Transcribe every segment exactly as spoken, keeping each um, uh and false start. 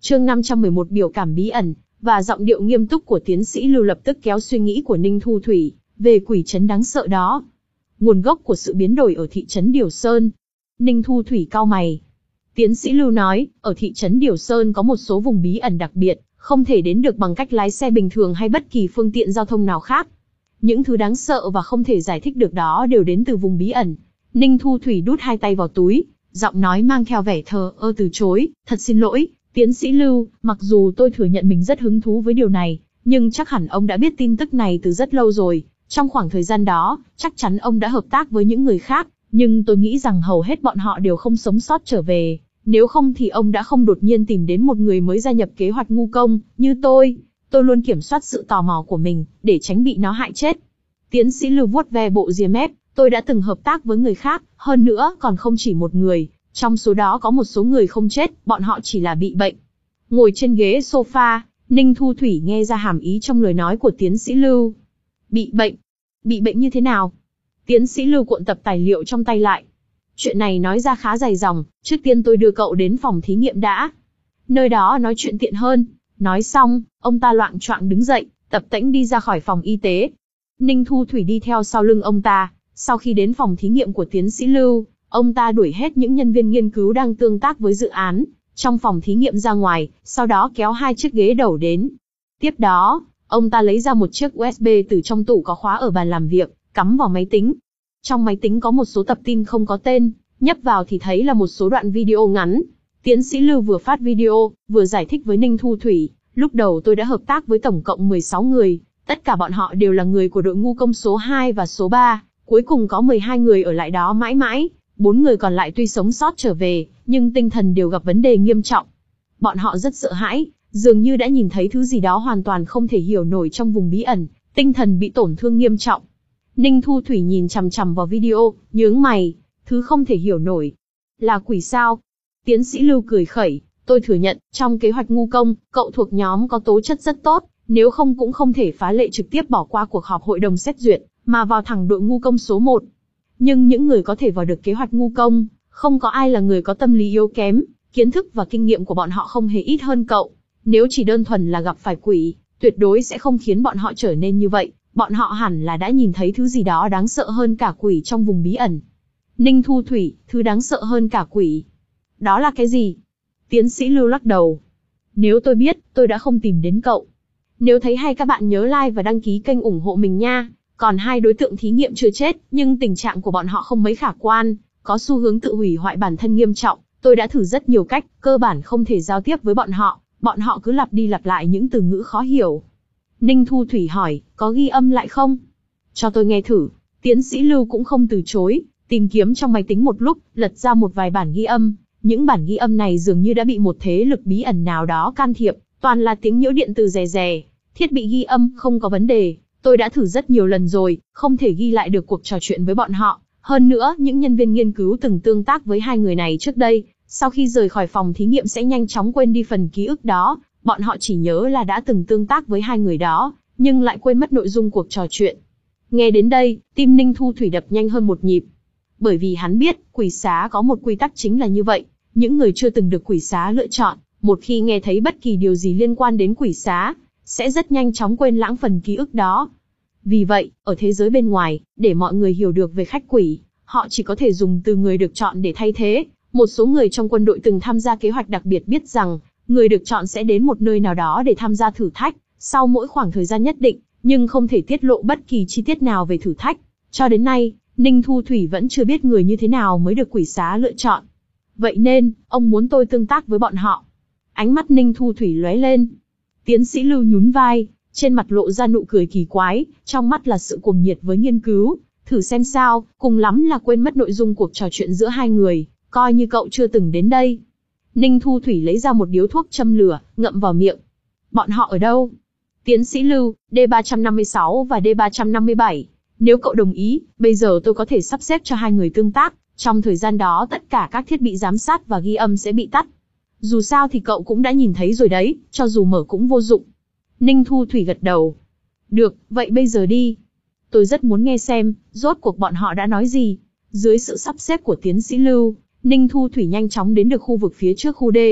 Chương năm trăm mười một biểu cảm bí ẩn, và giọng điệu nghiêm túc của tiến sĩ Lưu lập tức kéo suy nghĩ của Ninh Thu Thủy về quỷ trấn đáng sợ đó. Nguồn gốc của sự biến đổi ở thị trấn Điều Sơn. Ninh Thu Thủy cau mày. Tiến sĩ Lưu nói, ở thị trấn Điều Sơn có một số vùng bí ẩn đặc biệt, không thể đến được bằng cách lái xe bình thường hay bất kỳ phương tiện giao thông nào khác. Những thứ đáng sợ và không thể giải thích được đó đều đến từ vùng bí ẩn. Ninh Thu Thủy đút hai tay vào túi, giọng nói mang theo vẻ thờ ơ từ chối, thật xin lỗi, tiến sĩ Lưu, mặc dù tôi thừa nhận mình rất hứng thú với điều này, nhưng chắc hẳn ông đã biết tin tức này từ rất lâu rồi. Trong khoảng thời gian đó, chắc chắn ông đã hợp tác với những người khác, nhưng tôi nghĩ rằng hầu hết bọn họ đều không sống sót trở về. Nếu không thì ông đã không đột nhiên tìm đến một người mới gia nhập kế hoạch ngu công, như tôi. Tôi luôn kiểm soát sự tò mò của mình, để tránh bị nó hại chết. Tiến sĩ Lưu vuốt ve bộ ria mép, tôi đã từng hợp tác với người khác, hơn nữa còn không chỉ một người. Trong số đó có một số người không chết, bọn họ chỉ là bị bệnh. Ngồi trên ghế sofa, Ninh Thu Thủy nghe ra hàm ý trong lời nói của tiến sĩ Lưu. Bị bệnh? Bị bệnh như thế nào? Tiến sĩ Lưu cuộn tập tài liệu trong tay lại. Chuyện này nói ra khá dài dòng, trước tiên tôi đưa cậu đến phòng thí nghiệm đã. Nơi đó nói chuyện tiện hơn. Nói xong, ông ta loạng choạng đứng dậy, tập tễnh đi ra khỏi phòng y tế. Ninh Thu Thủy đi theo sau lưng ông ta. Sau khi đến phòng thí nghiệm của tiến sĩ Lưu, ông ta đuổi hết những nhân viên nghiên cứu đang tương tác với dự án trong phòng thí nghiệm ra ngoài, sau đó kéo hai chiếc ghế đầu đến. Tiếp đó, ông ta lấy ra một chiếc u ét bê từ trong tủ có khóa ở bàn làm việc, cắm vào máy tính. Trong máy tính có một số tập tin không có tên, nhấp vào thì thấy là một số đoạn video ngắn. Tiến sĩ Lưu vừa phát video, vừa giải thích với Ninh Thu Thủy, lúc đầu tôi đã hợp tác với tổng cộng mười sáu người, tất cả bọn họ đều là người của đội ngu công số hai và số ba, cuối cùng có mười hai người ở lại đó mãi mãi, bốn người còn lại tuy sống sót trở về, nhưng tinh thần đều gặp vấn đề nghiêm trọng. Bọn họ rất sợ hãi, dường như đã nhìn thấy thứ gì đó hoàn toàn không thể hiểu nổi trong vùng bí ẩn, tinh thần bị tổn thương nghiêm trọng. Ninh Thu Thủy nhìn chằm chằm vào video, nhướng mày, thứ không thể hiểu nổi. Là quỷ sao? Tiến sĩ Lưu cười khẩy, tôi thừa nhận, trong kế hoạch ngu công, cậu thuộc nhóm có tố chất rất tốt, nếu không cũng không thể phá lệ trực tiếp bỏ qua cuộc họp hội đồng xét duyệt, mà vào thẳng đội ngu công số một. Nhưng những người có thể vào được kế hoạch ngu công, không có ai là người có tâm lý yếu kém, kiến thức và kinh nghiệm của bọn họ không hề ít hơn cậu. Nếu chỉ đơn thuần là gặp phải quỷ, tuyệt đối sẽ không khiến bọn họ trở nên như vậy. Bọn họ hẳn là đã nhìn thấy thứ gì đó đáng sợ hơn cả quỷ trong vùng bí ẩn. Ninh Thu Thủy, thứ đáng sợ hơn cả quỷ. Đó là cái gì? Tiến sĩ Lưu lắc đầu. Nếu tôi biết, tôi đã không tìm đến cậu. Nếu thấy hay các bạn nhớ like và đăng ký kênh ủng hộ mình nha. Còn hai đối tượng thí nghiệm chưa chết, nhưng tình trạng của bọn họ không mấy khả quan, có xu hướng tự hủy hoại bản thân nghiêm trọng. Tôi đã thử rất nhiều cách, cơ bản không thể giao tiếp với bọn họ. Bọn họ cứ lặp đi lặp lại những từ ngữ khó hiểu. Ninh Thu Thủy hỏi, có ghi âm lại không? Cho tôi nghe thử. Tiến sĩ Lưu cũng không từ chối, tìm kiếm trong máy tính một lúc, lật ra một vài bản ghi âm. Những bản ghi âm này dường như đã bị một thế lực bí ẩn nào đó can thiệp, toàn là tiếng nhiễu điện từ rè rè. Thiết bị ghi âm không có vấn đề, tôi đã thử rất nhiều lần rồi, không thể ghi lại được cuộc trò chuyện với bọn họ. Hơn nữa, những nhân viên nghiên cứu từng tương tác với hai người này trước đây, sau khi rời khỏi phòng thí nghiệm sẽ nhanh chóng quên đi phần ký ức đó. Bọn họ chỉ nhớ là đã từng tương tác với hai người đó, nhưng lại quên mất nội dung cuộc trò chuyện. Nghe đến đây, tim Ninh Thu Thủy đập nhanh hơn một nhịp. Bởi vì hắn biết, quỷ xá có một quy tắc chính là như vậy. Những người chưa từng được quỷ xá lựa chọn, một khi nghe thấy bất kỳ điều gì liên quan đến quỷ xá, sẽ rất nhanh chóng quên lãng phần ký ức đó. Vì vậy, ở thế giới bên ngoài, để mọi người hiểu được về khách quỷ, họ chỉ có thể dùng từ người được chọn để thay thế. Một số người trong quân đội từng tham gia kế hoạch đặc biệt biết rằng, người được chọn sẽ đến một nơi nào đó để tham gia thử thách, sau mỗi khoảng thời gian nhất định, nhưng không thể tiết lộ bất kỳ chi tiết nào về thử thách. Cho đến nay, Ninh Thu Thủy vẫn chưa biết người như thế nào mới được quỷ xá lựa chọn. Vậy nên, ông muốn tôi tương tác với bọn họ. Ánh mắt Ninh Thu Thủy lóe lên. Tiến sĩ Lưu nhún vai, trên mặt lộ ra nụ cười kỳ quái, trong mắt là sự cuồng nhiệt với nghiên cứu. Thử xem sao, cùng lắm là quên mất nội dung cuộc trò chuyện giữa hai người, coi như cậu chưa từng đến đây. Ninh Thu Thủy lấy ra một điếu thuốc châm lửa, ngậm vào miệng. Bọn họ ở đâu? Tiến sĩ Lưu, D ba trăm năm mươi sáu và D ba trăm năm mươi bảy. Nếu cậu đồng ý, bây giờ tôi có thể sắp xếp cho hai người tương tác. Trong thời gian đó tất cả các thiết bị giám sát và ghi âm sẽ bị tắt. Dù sao thì cậu cũng đã nhìn thấy rồi đấy, cho dù mở cũng vô dụng. Ninh Thu Thủy gật đầu. Được, vậy bây giờ đi. Tôi rất muốn nghe xem, rốt cuộc bọn họ đã nói gì. Dưới sự sắp xếp của tiến sĩ Lưu, Ninh Thu Thủy nhanh chóng đến được khu vực phía trước khu D.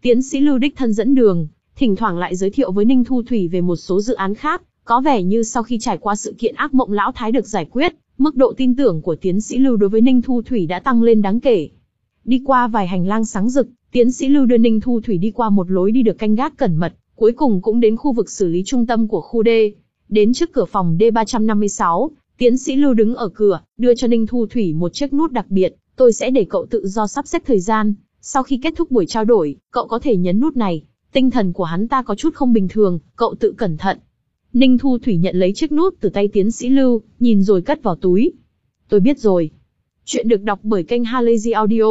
Tiến sĩ Lưu đích thân dẫn đường, thỉnh thoảng lại giới thiệu với Ninh Thu Thủy về một số dự án khác, có vẻ như sau khi trải qua sự kiện ác mộng lão thái được giải quyết, mức độ tin tưởng của tiến sĩ Lưu đối với Ninh Thu Thủy đã tăng lên đáng kể. Đi qua vài hành lang sáng rực, tiến sĩ Lưu đưa Ninh Thu Thủy đi qua một lối đi được canh gác cẩn mật, cuối cùng cũng đến khu vực xử lý trung tâm của khu D. Đến trước cửa phòng D ba trăm năm mươi sáu, tiến sĩ Lưu đứng ở cửa, đưa cho Ninh Thu Thủy một chiếc nút đặc biệt, tôi sẽ để cậu tự do sắp xếp thời gian. Sau khi kết thúc buổi trao đổi, cậu có thể nhấn nút này. Tinh thần của hắn ta có chút không bình thường, cậu tự cẩn thận. Ninh Thu Thủy nhận lấy chiếc nút từ tay tiến sĩ Lưu, nhìn rồi cất vào túi. Tôi biết rồi. Chuyện được đọc bởi kênh Halazy Audio.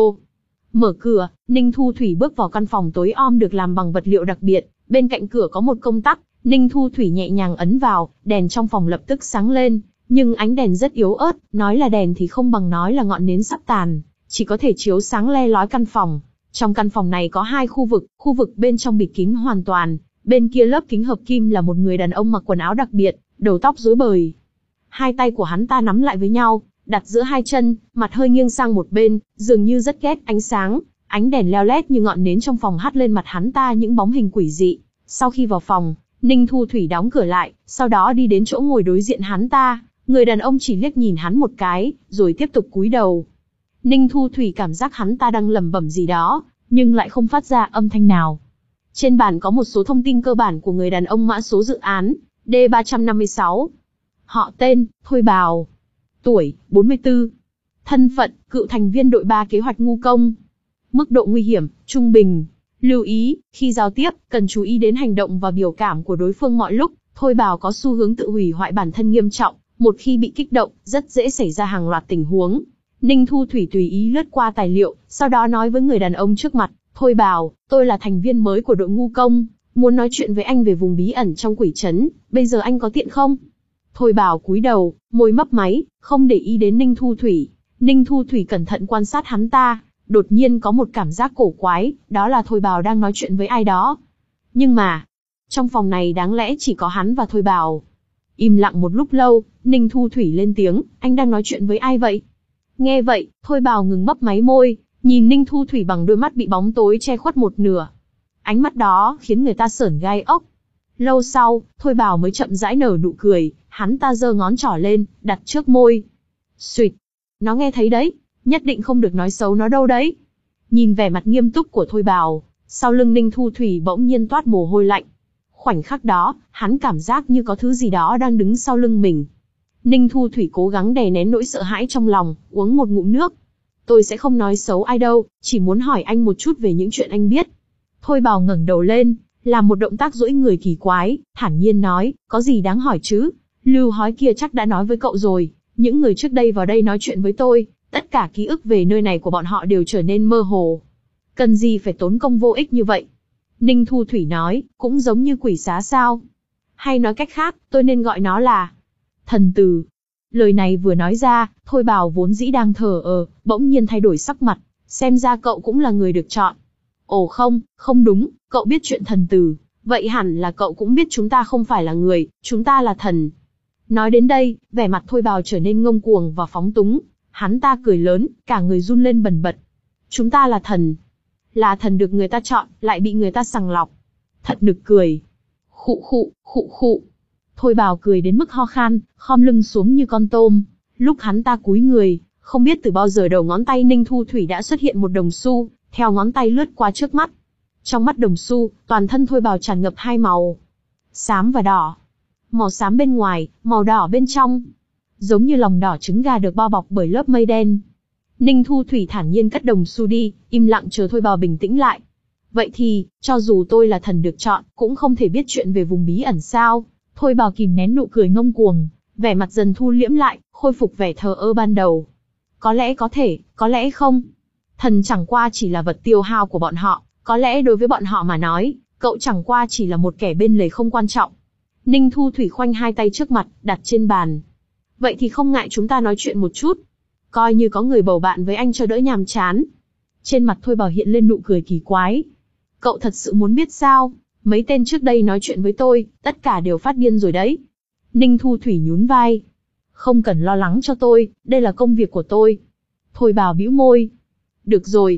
Mở cửa, Ninh Thu Thủy bước vào căn phòng tối om được làm bằng vật liệu đặc biệt. Bên cạnh cửa có một công tắc, Ninh Thu Thủy nhẹ nhàng ấn vào, đèn trong phòng lập tức sáng lên. Nhưng ánh đèn rất yếu ớt, nói là đèn thì không bằng nói là ngọn nến sắp tàn, chỉ có thể chiếu sáng le lói căn phòng. Trong căn phòng này có hai khu vực, khu vực bên trong bịt kín hoàn toàn, bên kia lớp kính hợp kim là một người đàn ông mặc quần áo đặc biệt, đầu tóc rối bời. Hai tay của hắn ta nắm lại với nhau, đặt giữa hai chân, mặt hơi nghiêng sang một bên, dường như rất ghét ánh sáng. Ánh đèn leo lét như ngọn nến trong phòng hắt lên mặt hắn ta những bóng hình quỷ dị. Sau khi vào phòng, Ninh Thu Thủy đóng cửa lại, sau đó đi đến chỗ ngồi đối diện hắn ta. Người đàn ông chỉ liếc nhìn hắn một cái, rồi tiếp tục cúi đầu. Ninh Thu Thủy cảm giác hắn ta đang lẩm bẩm gì đó, nhưng lại không phát ra âm thanh nào. Trên bàn có một số thông tin cơ bản của người đàn ông, mã số dự án, D ba trăm năm mươi sáu. Họ tên, Thôi Bào. Tuổi, bốn mươi tư. Thân phận, cựu thành viên đội ba kế hoạch ngu công. Mức độ nguy hiểm, trung bình. Lưu ý, khi giao tiếp, cần chú ý đến hành động và biểu cảm của đối phương mọi lúc. Thôi Bào có xu hướng tự hủy hoại bản thân nghiêm trọng, một khi bị kích động, rất dễ xảy ra hàng loạt tình huống. Ninh Thu Thủy tùy ý lướt qua tài liệu, sau đó nói với người đàn ông trước mặt, Thôi Bào, tôi là thành viên mới của đội ngu công, muốn nói chuyện với anh về vùng bí ẩn trong quỷ trấn, bây giờ anh có tiện không? Thôi Bào cúi đầu, môi mấp máy, không để ý đến Ninh Thu Thủy. Ninh Thu Thủy cẩn thận quan sát hắn ta, đột nhiên có một cảm giác cổ quái, đó là Thôi Bào đang nói chuyện với ai đó. Nhưng mà, trong phòng này đáng lẽ chỉ có hắn và Thôi Bào. Im lặng một lúc lâu, Ninh Thu Thủy lên tiếng, anh đang nói chuyện với ai vậy? Nghe vậy, Thôi Bào ngừng mấp máy môi, nhìn Ninh Thu Thủy bằng đôi mắt bị bóng tối che khuất một nửa. Ánh mắt đó khiến người ta sởn gai ốc. Lâu sau, Thôi Bào mới chậm rãi nở nụ cười, hắn ta giơ ngón trỏ lên, đặt trước môi. Xuỵt, nó nghe thấy đấy, nhất định không được nói xấu nó đâu đấy. Nhìn vẻ mặt nghiêm túc của Thôi Bào, sau lưng Ninh Thu Thủy bỗng nhiên toát mồ hôi lạnh. Khoảnh khắc đó, hắn cảm giác như có thứ gì đó đang đứng sau lưng mình. Ninh Thu Thủy cố gắng đè nén nỗi sợ hãi trong lòng, uống một ngụm nước. Tôi sẽ không nói xấu ai đâu, chỉ muốn hỏi anh một chút về những chuyện anh biết. Thôi Bào ngẩng đầu lên, làm một động tác duỗi người kỳ quái, thản nhiên nói, có gì đáng hỏi chứ? Lưu hói kia chắc đã nói với cậu rồi, những người trước đây vào đây nói chuyện với tôi, tất cả ký ức về nơi này của bọn họ đều trở nên mơ hồ. Cần gì phải tốn công vô ích như vậy? Ninh Thu Thủy nói, cũng giống như quỷ xá sao? Hay nói cách khác, tôi nên gọi nó là thần từ. Lời này vừa nói ra, Thôi Bào vốn dĩ đang thờ ơ, bỗng nhiên thay đổi sắc mặt, xem ra cậu cũng là người được chọn. Ồ không, không đúng, cậu biết chuyện thần từ, vậy hẳn là cậu cũng biết chúng ta không phải là người, chúng ta là thần. Nói đến đây, vẻ mặt Thôi Bào trở nên ngông cuồng và phóng túng, hắn ta cười lớn, cả người run lên bần bật. Chúng ta là thần. Là thần được người ta chọn, lại bị người ta sàng lọc. Thật nực cười. Khụ khụ, khụ khụ. Thôi Bào cười đến mức ho khan, khom lưng xuống như con tôm. Lúc hắn ta cúi người, không biết từ bao giờ đầu ngón tay Ninh Thu Thủy đã xuất hiện một đồng xu, theo ngón tay lướt qua trước mắt. Trong mắt đồng xu, toàn thân Thôi Bào tràn ngập hai màu. Xám và đỏ. Màu xám bên ngoài, màu đỏ bên trong. Giống như lòng đỏ trứng gà được bao bọc bởi lớp mây đen. Ninh Thu Thủy thản nhiên cất đồng xu đi, im lặng chờ Thôi Bào bình tĩnh lại. Vậy thì, cho dù tôi là thần được chọn, cũng không thể biết chuyện về vùng bí ẩn sao? Thôi Bào kìm nén nụ cười ngông cuồng, vẻ mặt dần thu liễm lại, khôi phục vẻ thờ ơ ban đầu. Có lẽ có thể, có lẽ không. Thần chẳng qua chỉ là vật tiêu hao của bọn họ, có lẽ đối với bọn họ mà nói, cậu chẳng qua chỉ là một kẻ bên lề không quan trọng. Ninh Thu Thủy khoanh hai tay trước mặt, đặt trên bàn. Vậy thì không ngại chúng ta nói chuyện một chút. Coi như có người bầu bạn với anh cho đỡ nhàm chán. Trên mặt Thôi Bào hiện lên nụ cười kỳ quái. Cậu thật sự muốn biết sao? Mấy tên trước đây nói chuyện với tôi, tất cả đều phát điên rồi đấy. Ninh Thu Thủy nhún vai. Không cần lo lắng cho tôi, đây là công việc của tôi. Thôi Bào bĩu môi. Được rồi.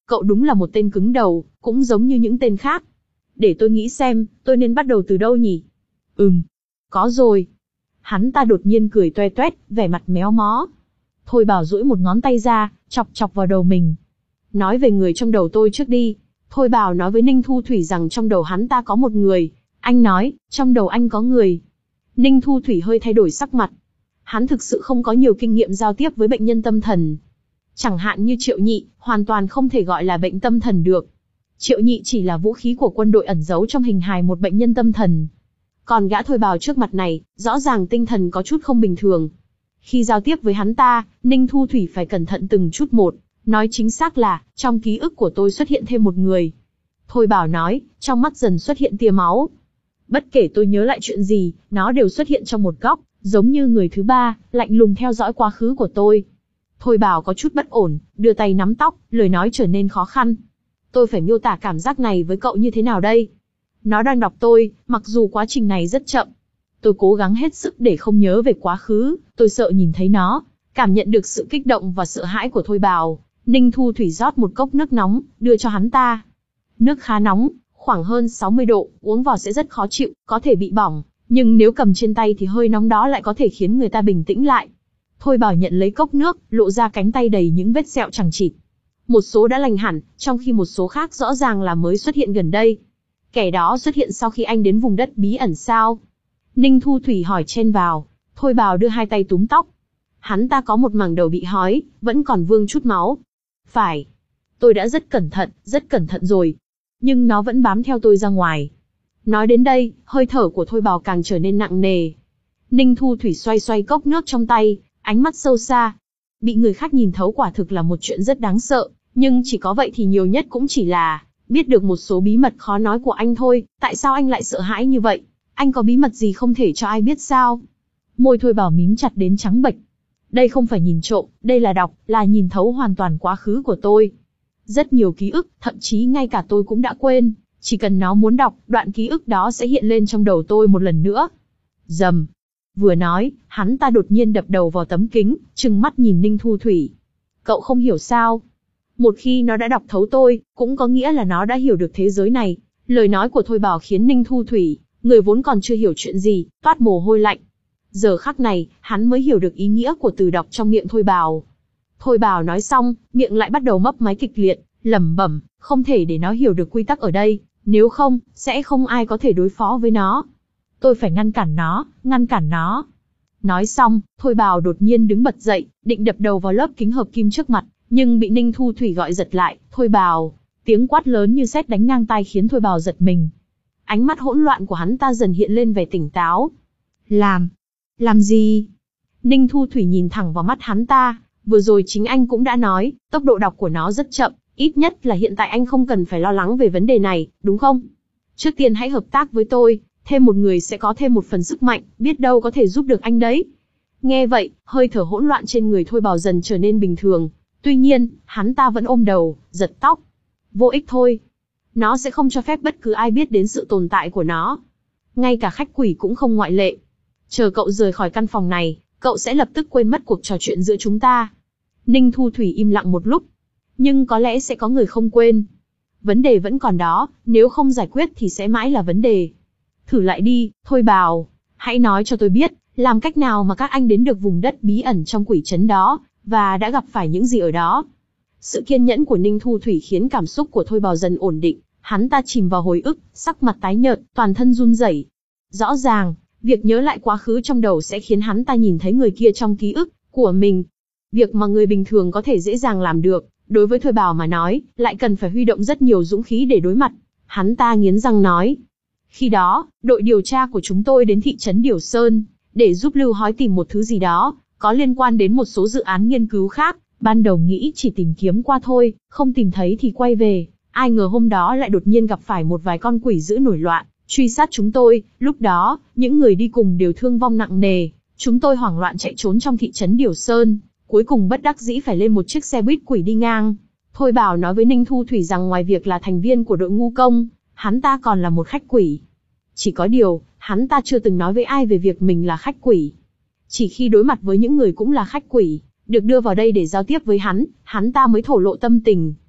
cậu đúng là một tên cứng đầu, cũng giống như những tên khác. Để tôi nghĩ xem, tôi nên bắt đầu từ đâu nhỉ? Ừm, có rồi. Hắn ta đột nhiên cười toe toét, vẻ mặt méo mó. Thôi Bảo duỗi một ngón tay ra, chọc chọc vào đầu mình. Nói về người trong đầu tôi trước đi. Thôi Bảo nói với Ninh Thu Thủy rằng trong đầu hắn ta có một người. Anh nói, trong đầu anh có người. Ninh Thu Thủy hơi thay đổi sắc mặt. Hắn thực sự không có nhiều kinh nghiệm giao tiếp với bệnh nhân tâm thần. Chẳng hạn như Triệu Nhị, hoàn toàn không thể gọi là bệnh tâm thần được. Triệu Nhị chỉ là vũ khí của quân đội ẩn giấu trong hình hài một bệnh nhân tâm thần. Còn gã Thôi Bảo trước mặt này, rõ ràng tinh thần có chút không bình thường. Khi giao tiếp với hắn ta, Ninh Thu Thủy phải cẩn thận từng chút một, nói chính xác là, trong ký ức của tôi xuất hiện thêm một người. Thôi Bảo nói, trong mắt dần xuất hiện tia máu. Bất kể tôi nhớ lại chuyện gì, nó đều xuất hiện trong một góc, giống như người thứ ba, lạnh lùng theo dõi quá khứ của tôi. Thôi Bảo có chút bất ổn, đưa tay nắm tóc, lời nói trở nên khó khăn. Tôi phải miêu tả cảm giác này với cậu như thế nào đây? Nó đang đọc tôi, mặc dù quá trình này rất chậm. Tôi cố gắng hết sức để không nhớ về quá khứ, tôi sợ nhìn thấy nó, cảm nhận được sự kích động và sợ hãi của Thôi Bảo. Ninh Thu Thủy rót một cốc nước nóng, đưa cho hắn ta. Nước khá nóng, khoảng hơn sáu mươi độ, uống vào sẽ rất khó chịu, có thể bị bỏng, nhưng nếu cầm trên tay thì hơi nóng đó lại có thể khiến người ta bình tĩnh lại. Thôi Bảo nhận lấy cốc nước, lộ ra cánh tay đầy những vết sẹo chằng chịt. Một số đã lành hẳn, trong khi một số khác rõ ràng là mới xuất hiện gần đây. Kẻ đó xuất hiện sau khi anh đến vùng đất bí ẩn sao? Ninh Thu Thủy hỏi chen vào. Thôi Bảo đưa hai tay túm tóc. Hắn ta có một mảng đầu bị hói, vẫn còn vương chút máu. Phải. Tôi đã rất cẩn thận, rất cẩn thận rồi. Nhưng nó vẫn bám theo tôi ra ngoài. Nói đến đây, hơi thở của Thôi Bảo càng trở nên nặng nề. Ninh Thu Thủy xoay xoay cốc nước trong tay, ánh mắt sâu xa. Bị người khác nhìn thấu quả thực là một chuyện rất đáng sợ, nhưng chỉ có vậy thì nhiều nhất cũng chỉ là biết được một số bí mật khó nói của anh thôi. Tại sao anh lại sợ hãi như vậy? Anh có bí mật gì không thể cho ai biết sao? Môi Thôi Bảo mím chặt đến trắng bệch. Đây không phải nhìn trộm, đây là đọc, là nhìn thấu hoàn toàn quá khứ của tôi. Rất nhiều ký ức, thậm chí ngay cả tôi cũng đã quên. Chỉ cần nó muốn đọc, đoạn ký ức đó sẽ hiện lên trong đầu tôi một lần nữa. Rầm. Vừa nói, hắn ta đột nhiên đập đầu vào tấm kính, trừng mắt nhìn Ninh Thu Thủy. Cậu không hiểu sao? Một khi nó đã đọc thấu tôi, cũng có nghĩa là nó đã hiểu được thế giới này. Lời nói của Thôi Bảo khiến Ninh Thu Thủy, người vốn còn chưa hiểu chuyện gì, toát mồ hôi lạnh. Giờ khắc này, hắn mới hiểu được ý nghĩa của từ đọc trong miệng Thôi Bảo. Thôi Bảo nói xong, miệng lại bắt đầu mấp máy kịch liệt, lẩm bẩm, không thể để nó hiểu được quy tắc ở đây, nếu không, sẽ không ai có thể đối phó với nó. Tôi phải ngăn cản nó, ngăn cản nó. Nói xong, Thôi Bảo đột nhiên đứng bật dậy, định đập đầu vào lớp kính hợp kim trước mặt, nhưng bị Ninh Thu Thủy gọi giật lại. Thôi Bảo, tiếng quát lớn như sét đánh ngang tai khiến Thôi Bảo giật mình. Ánh mắt hỗn loạn của hắn ta dần hiện lên vẻ tỉnh táo. Làm, làm gì? Ninh Thu Thủy nhìn thẳng vào mắt hắn ta, vừa rồi chính anh cũng đã nói, tốc độ đọc của nó rất chậm, ít nhất là hiện tại anh không cần phải lo lắng về vấn đề này, đúng không? Trước tiên hãy hợp tác với tôi, thêm một người sẽ có thêm một phần sức mạnh, biết đâu có thể giúp được anh đấy. Nghe vậy, hơi thở hỗn loạn trên người Thôi Bảo dần trở nên bình thường, tuy nhiên, hắn ta vẫn ôm đầu, giật tóc. Vô ích thôi. Nó sẽ không cho phép bất cứ ai biết đến sự tồn tại của nó. Ngay cả khách quỷ cũng không ngoại lệ. Chờ cậu rời khỏi căn phòng này, cậu sẽ lập tức quên mất cuộc trò chuyện giữa chúng ta. Ninh Thu Thủy im lặng một lúc. Nhưng có lẽ sẽ có người không quên. Vấn đề vẫn còn đó, nếu không giải quyết thì sẽ mãi là vấn đề. Thử lại đi, Thôi Bảo. Hãy nói cho tôi biết, làm cách nào mà các anh đến được vùng đất bí ẩn trong quỷ trấn đó, và đã gặp phải những gì ở đó. Sự kiên nhẫn của Ninh Thu Thủy khiến cảm xúc của Thôi Bảo dần ổn định. Hắn ta chìm vào hồi ức, sắc mặt tái nhợt, toàn thân run rẩy. Rõ ràng, việc nhớ lại quá khứ trong đầu sẽ khiến hắn ta nhìn thấy người kia trong ký ức của mình. Việc mà người bình thường có thể dễ dàng làm được, đối với Thôi Bảo mà nói, lại cần phải huy động rất nhiều dũng khí để đối mặt. Hắn ta nghiến răng nói. Khi đó, đội điều tra của chúng tôi đến thị trấn Điều Sơn, để giúp Lưu Hói tìm một thứ gì đó, có liên quan đến một số dự án nghiên cứu khác. Ban đầu nghĩ chỉ tìm kiếm qua thôi, không tìm thấy thì quay về. Ai ngờ hôm đó lại đột nhiên gặp phải một vài con quỷ dữ nổi loạn, truy sát chúng tôi. Lúc đó, những người đi cùng đều thương vong nặng nề. Chúng tôi hoảng loạn chạy trốn trong thị trấn Điều Sơn, cuối cùng bất đắc dĩ phải lên một chiếc xe buýt quỷ đi ngang. Thôi Bảo nói với Ninh Thu Thủy rằng ngoài việc là thành viên của đội ngu công, hắn ta còn là một khách quỷ. Chỉ có điều, hắn ta chưa từng nói với ai về việc mình là khách quỷ. Chỉ khi đối mặt với những người cũng là khách quỷ, được đưa vào đây để giao tiếp với hắn, hắn ta mới thổ lộ tâm tình.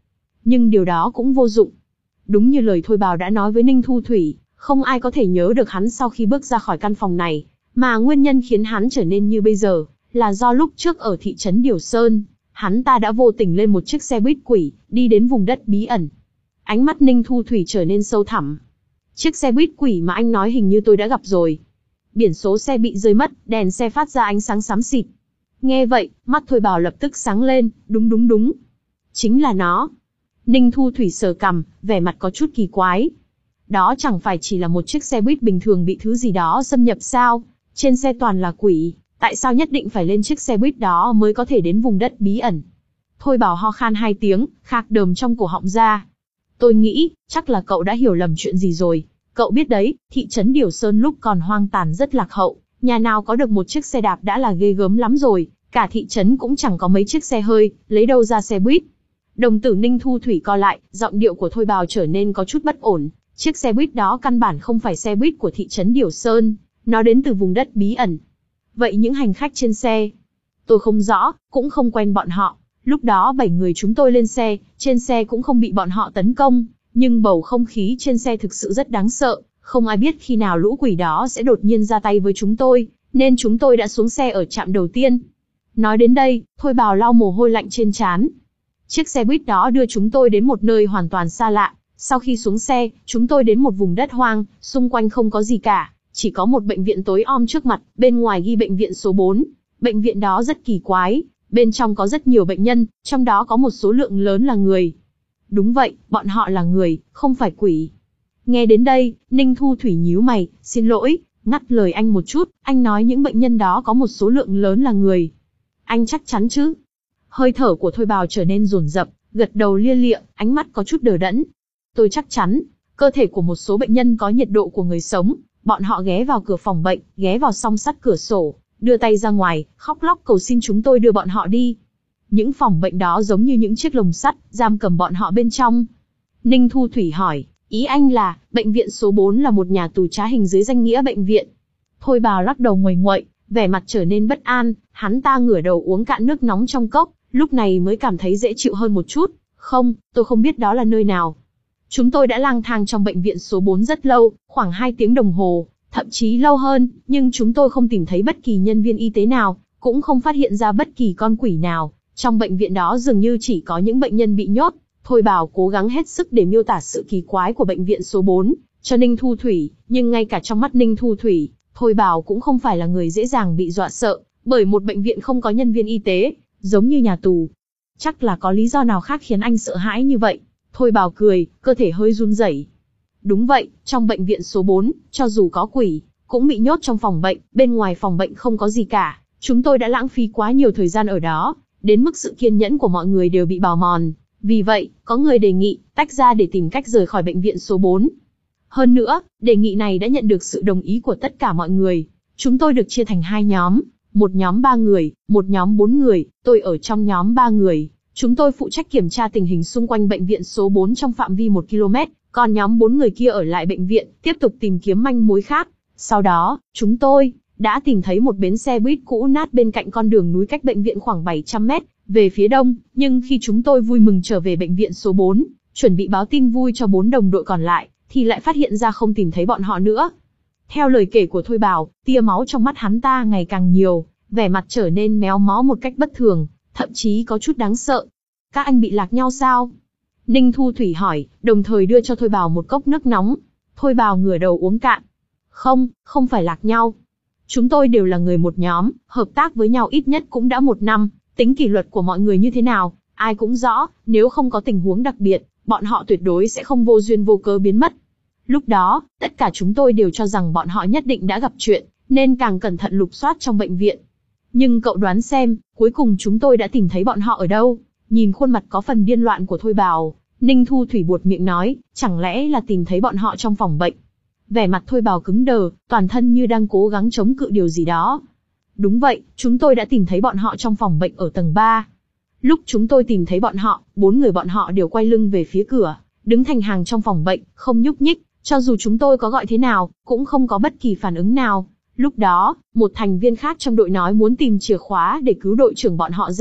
Nhưng điều đó cũng vô dụng. Đúng như lời Thôi Bào đã nói với Ninh Thu Thủy, không ai có thể nhớ được hắn sau khi bước ra khỏi căn phòng này, mà nguyên nhân khiến hắn trở nên như bây giờ, là do lúc trước ở thị trấn Điều Sơn, hắn ta đã vô tình lên một chiếc xe buýt quỷ, đi đến vùng đất bí ẩn. Ánh mắt Ninh Thu Thủy trở nên sâu thẳm. Chiếc xe buýt quỷ mà anh nói hình như tôi đã gặp rồi. Biển số xe bị rơi mất, đèn xe phát ra ánh sáng xám xịt. Nghe vậy, mắt Thôi Bào lập tức sáng lên, đúng đúng đúng. Chính là nó. Ninh Thu Thủy sờ cằm, vẻ mặt có chút kỳ quái. Đó chẳng phải chỉ là một chiếc xe buýt bình thường bị thứ gì đó xâm nhập sao? Trên xe toàn là quỷ, tại sao nhất định phải lên chiếc xe buýt đó mới có thể đến vùng đất bí ẩn? Thôi Bào ho khan hai tiếng, khạc đờm trong cổ họng ra. Tôi nghĩ, chắc là cậu đã hiểu lầm chuyện gì rồi. Cậu biết đấy, thị trấn Điều Sơn lúc còn hoang tàn rất lạc hậu, nhà nào có được một chiếc xe đạp đã là ghê gớm lắm rồi, cả thị trấn cũng chẳng có mấy chiếc xe hơi, lấy đâu ra xe buýt. Đồng tử Ninh Thu Thủy co lại, giọng điệu của Thôi Bào trở nên có chút bất ổn. Chiếc xe buýt đó căn bản không phải xe buýt của thị trấn Điều Sơn, nó đến từ vùng đất bí ẩn. Vậy những hành khách trên xe? Tôi không rõ, cũng không quen bọn họ. Lúc đó bảy người chúng tôi lên xe, trên xe cũng không bị bọn họ tấn công, nhưng bầu không khí trên xe thực sự rất đáng sợ, không ai biết khi nào lũ quỷ đó sẽ đột nhiên ra tay với chúng tôi, nên chúng tôi đã xuống xe ở trạm đầu tiên. Nói đến đây, Thôi Bào lau mồ hôi lạnh trên trán. Chiếc xe buýt đó đưa chúng tôi đến một nơi hoàn toàn xa lạ. Sau khi xuống xe, chúng tôi đến một vùng đất hoang, xung quanh không có gì cả, chỉ có một bệnh viện tối om trước mặt, bên ngoài ghi bệnh viện số bốn. Bệnh viện đó rất kỳ quái, bên trong có rất nhiều bệnh nhân, trong đó có một số lượng lớn là người. Đúng vậy, bọn họ là người, không phải quỷ. Nghe đến đây, Ninh Thu Thủy nhíu mày, xin lỗi, ngắt lời anh một chút, anh nói những bệnh nhân đó có một số lượng lớn là người. Anh chắc chắn chứ? Hơi thở của Thôi Bào trở nên dồn dập, gật đầu lia lịa, ánh mắt có chút đờ đẫn. Tôi chắc chắn, cơ thể của một số bệnh nhân có nhiệt độ của người sống, bọn họ ghé vào cửa phòng bệnh, ghé vào song sắt cửa sổ, đưa tay ra ngoài, khóc lóc cầu xin chúng tôi đưa bọn họ đi. Những phòng bệnh đó giống như những chiếc lồng sắt, giam cầm bọn họ bên trong. Ninh Thu Thủy hỏi, ý anh là, bệnh viện số bốn là một nhà tù trá hình dưới danh nghĩa bệnh viện. Thôi Bào lắc đầu nguầy nguậy, vẻ mặt trở nên bất an, hắn ta ngửa đầu uống cạn nước nóng trong cốc, lúc này mới cảm thấy dễ chịu hơn một chút. Không, tôi không biết đó là nơi nào. Chúng tôi đã lang thang trong bệnh viện số bốn rất lâu, khoảng hai tiếng đồng hồ, thậm chí lâu hơn, nhưng chúng tôi không tìm thấy bất kỳ nhân viên y tế nào, cũng không phát hiện ra bất kỳ con quỷ nào. Trong bệnh viện đó dường như chỉ có những bệnh nhân bị nhốt. Thôi Bào cố gắng hết sức để miêu tả sự kỳ quái của bệnh viện số bốn cho Ninh Thu Thủy, nhưng ngay cả trong mắt Ninh Thu Thủy, Thôi Bào cũng không phải là người dễ dàng bị dọa sợ, bởi một bệnh viện không có nhân viên y tế, giống như nhà tù. Chắc là có lý do nào khác khiến anh sợ hãi như vậy. Thôi Bào cười, cơ thể hơi run rẩy. Đúng vậy, trong bệnh viện số bốn, cho dù có quỷ, cũng bị nhốt trong phòng bệnh, bên ngoài phòng bệnh không có gì cả. Chúng tôi đã lãng phí quá nhiều thời gian ở đó, đến mức sự kiên nhẫn của mọi người đều bị bào mòn. Vì vậy, có người đề nghị, tách ra để tìm cách rời khỏi bệnh viện số bốn. Hơn nữa, đề nghị này đã nhận được sự đồng ý của tất cả mọi người. Chúng tôi được chia thành hai nhóm, một nhóm ba người, một nhóm bốn người, tôi ở trong nhóm ba người. Chúng tôi phụ trách kiểm tra tình hình xung quanh bệnh viện số bốn trong phạm vi một ki lô mét, còn nhóm bốn người kia ở lại bệnh viện, tiếp tục tìm kiếm manh mối khác. Sau đó, chúng tôi đã tìm thấy một bến xe buýt cũ nát bên cạnh con đường núi cách bệnh viện khoảng bảy trăm mét, về phía đông, nhưng khi chúng tôi vui mừng trở về bệnh viện số bốn, chuẩn bị báo tin vui cho bốn đồng đội còn lại, thì lại phát hiện ra không tìm thấy bọn họ nữa. Theo lời kể của Thôi Bào, tia máu trong mắt hắn ta ngày càng nhiều, vẻ mặt trở nên méo mó một cách bất thường, thậm chí có chút đáng sợ. Các anh bị lạc nhau sao? Ninh Thu Thủy hỏi, đồng thời đưa cho Thôi Bào một cốc nước nóng. Thôi Bào ngửa đầu uống cạn. Không, không phải lạc nhau. Chúng tôi đều là người một nhóm, hợp tác với nhau ít nhất cũng đã một năm. Tính kỷ luật của mọi người như thế nào, ai cũng rõ, nếu không có tình huống đặc biệt, bọn họ tuyệt đối sẽ không vô duyên vô cớ biến mất. Lúc đó, tất cả chúng tôi đều cho rằng bọn họ nhất định đã gặp chuyện, nên càng cẩn thận lục soát trong bệnh viện. Nhưng cậu đoán xem, cuối cùng chúng tôi đã tìm thấy bọn họ ở đâu? Nhìn khuôn mặt có phần điên loạn của Thôi Bào, Ninh Thu Thủy buột miệng nói, chẳng lẽ là tìm thấy bọn họ trong phòng bệnh? Vẻ mặt Thôi Bào cứng đờ, toàn thân như đang cố gắng chống cự điều gì đó. Đúng vậy, chúng tôi đã tìm thấy bọn họ trong phòng bệnh ở tầng ba. Lúc chúng tôi tìm thấy bọn họ, bốn người bọn họ đều quay lưng về phía cửa, đứng thành hàng trong phòng bệnh, không nhúc nhích, cho dù chúng tôi có gọi thế nào, cũng không có bất kỳ phản ứng nào. Lúc đó, một thành viên khác trong đội nói muốn tìm chìa khóa để cứu đội trưởng bọn họ ra,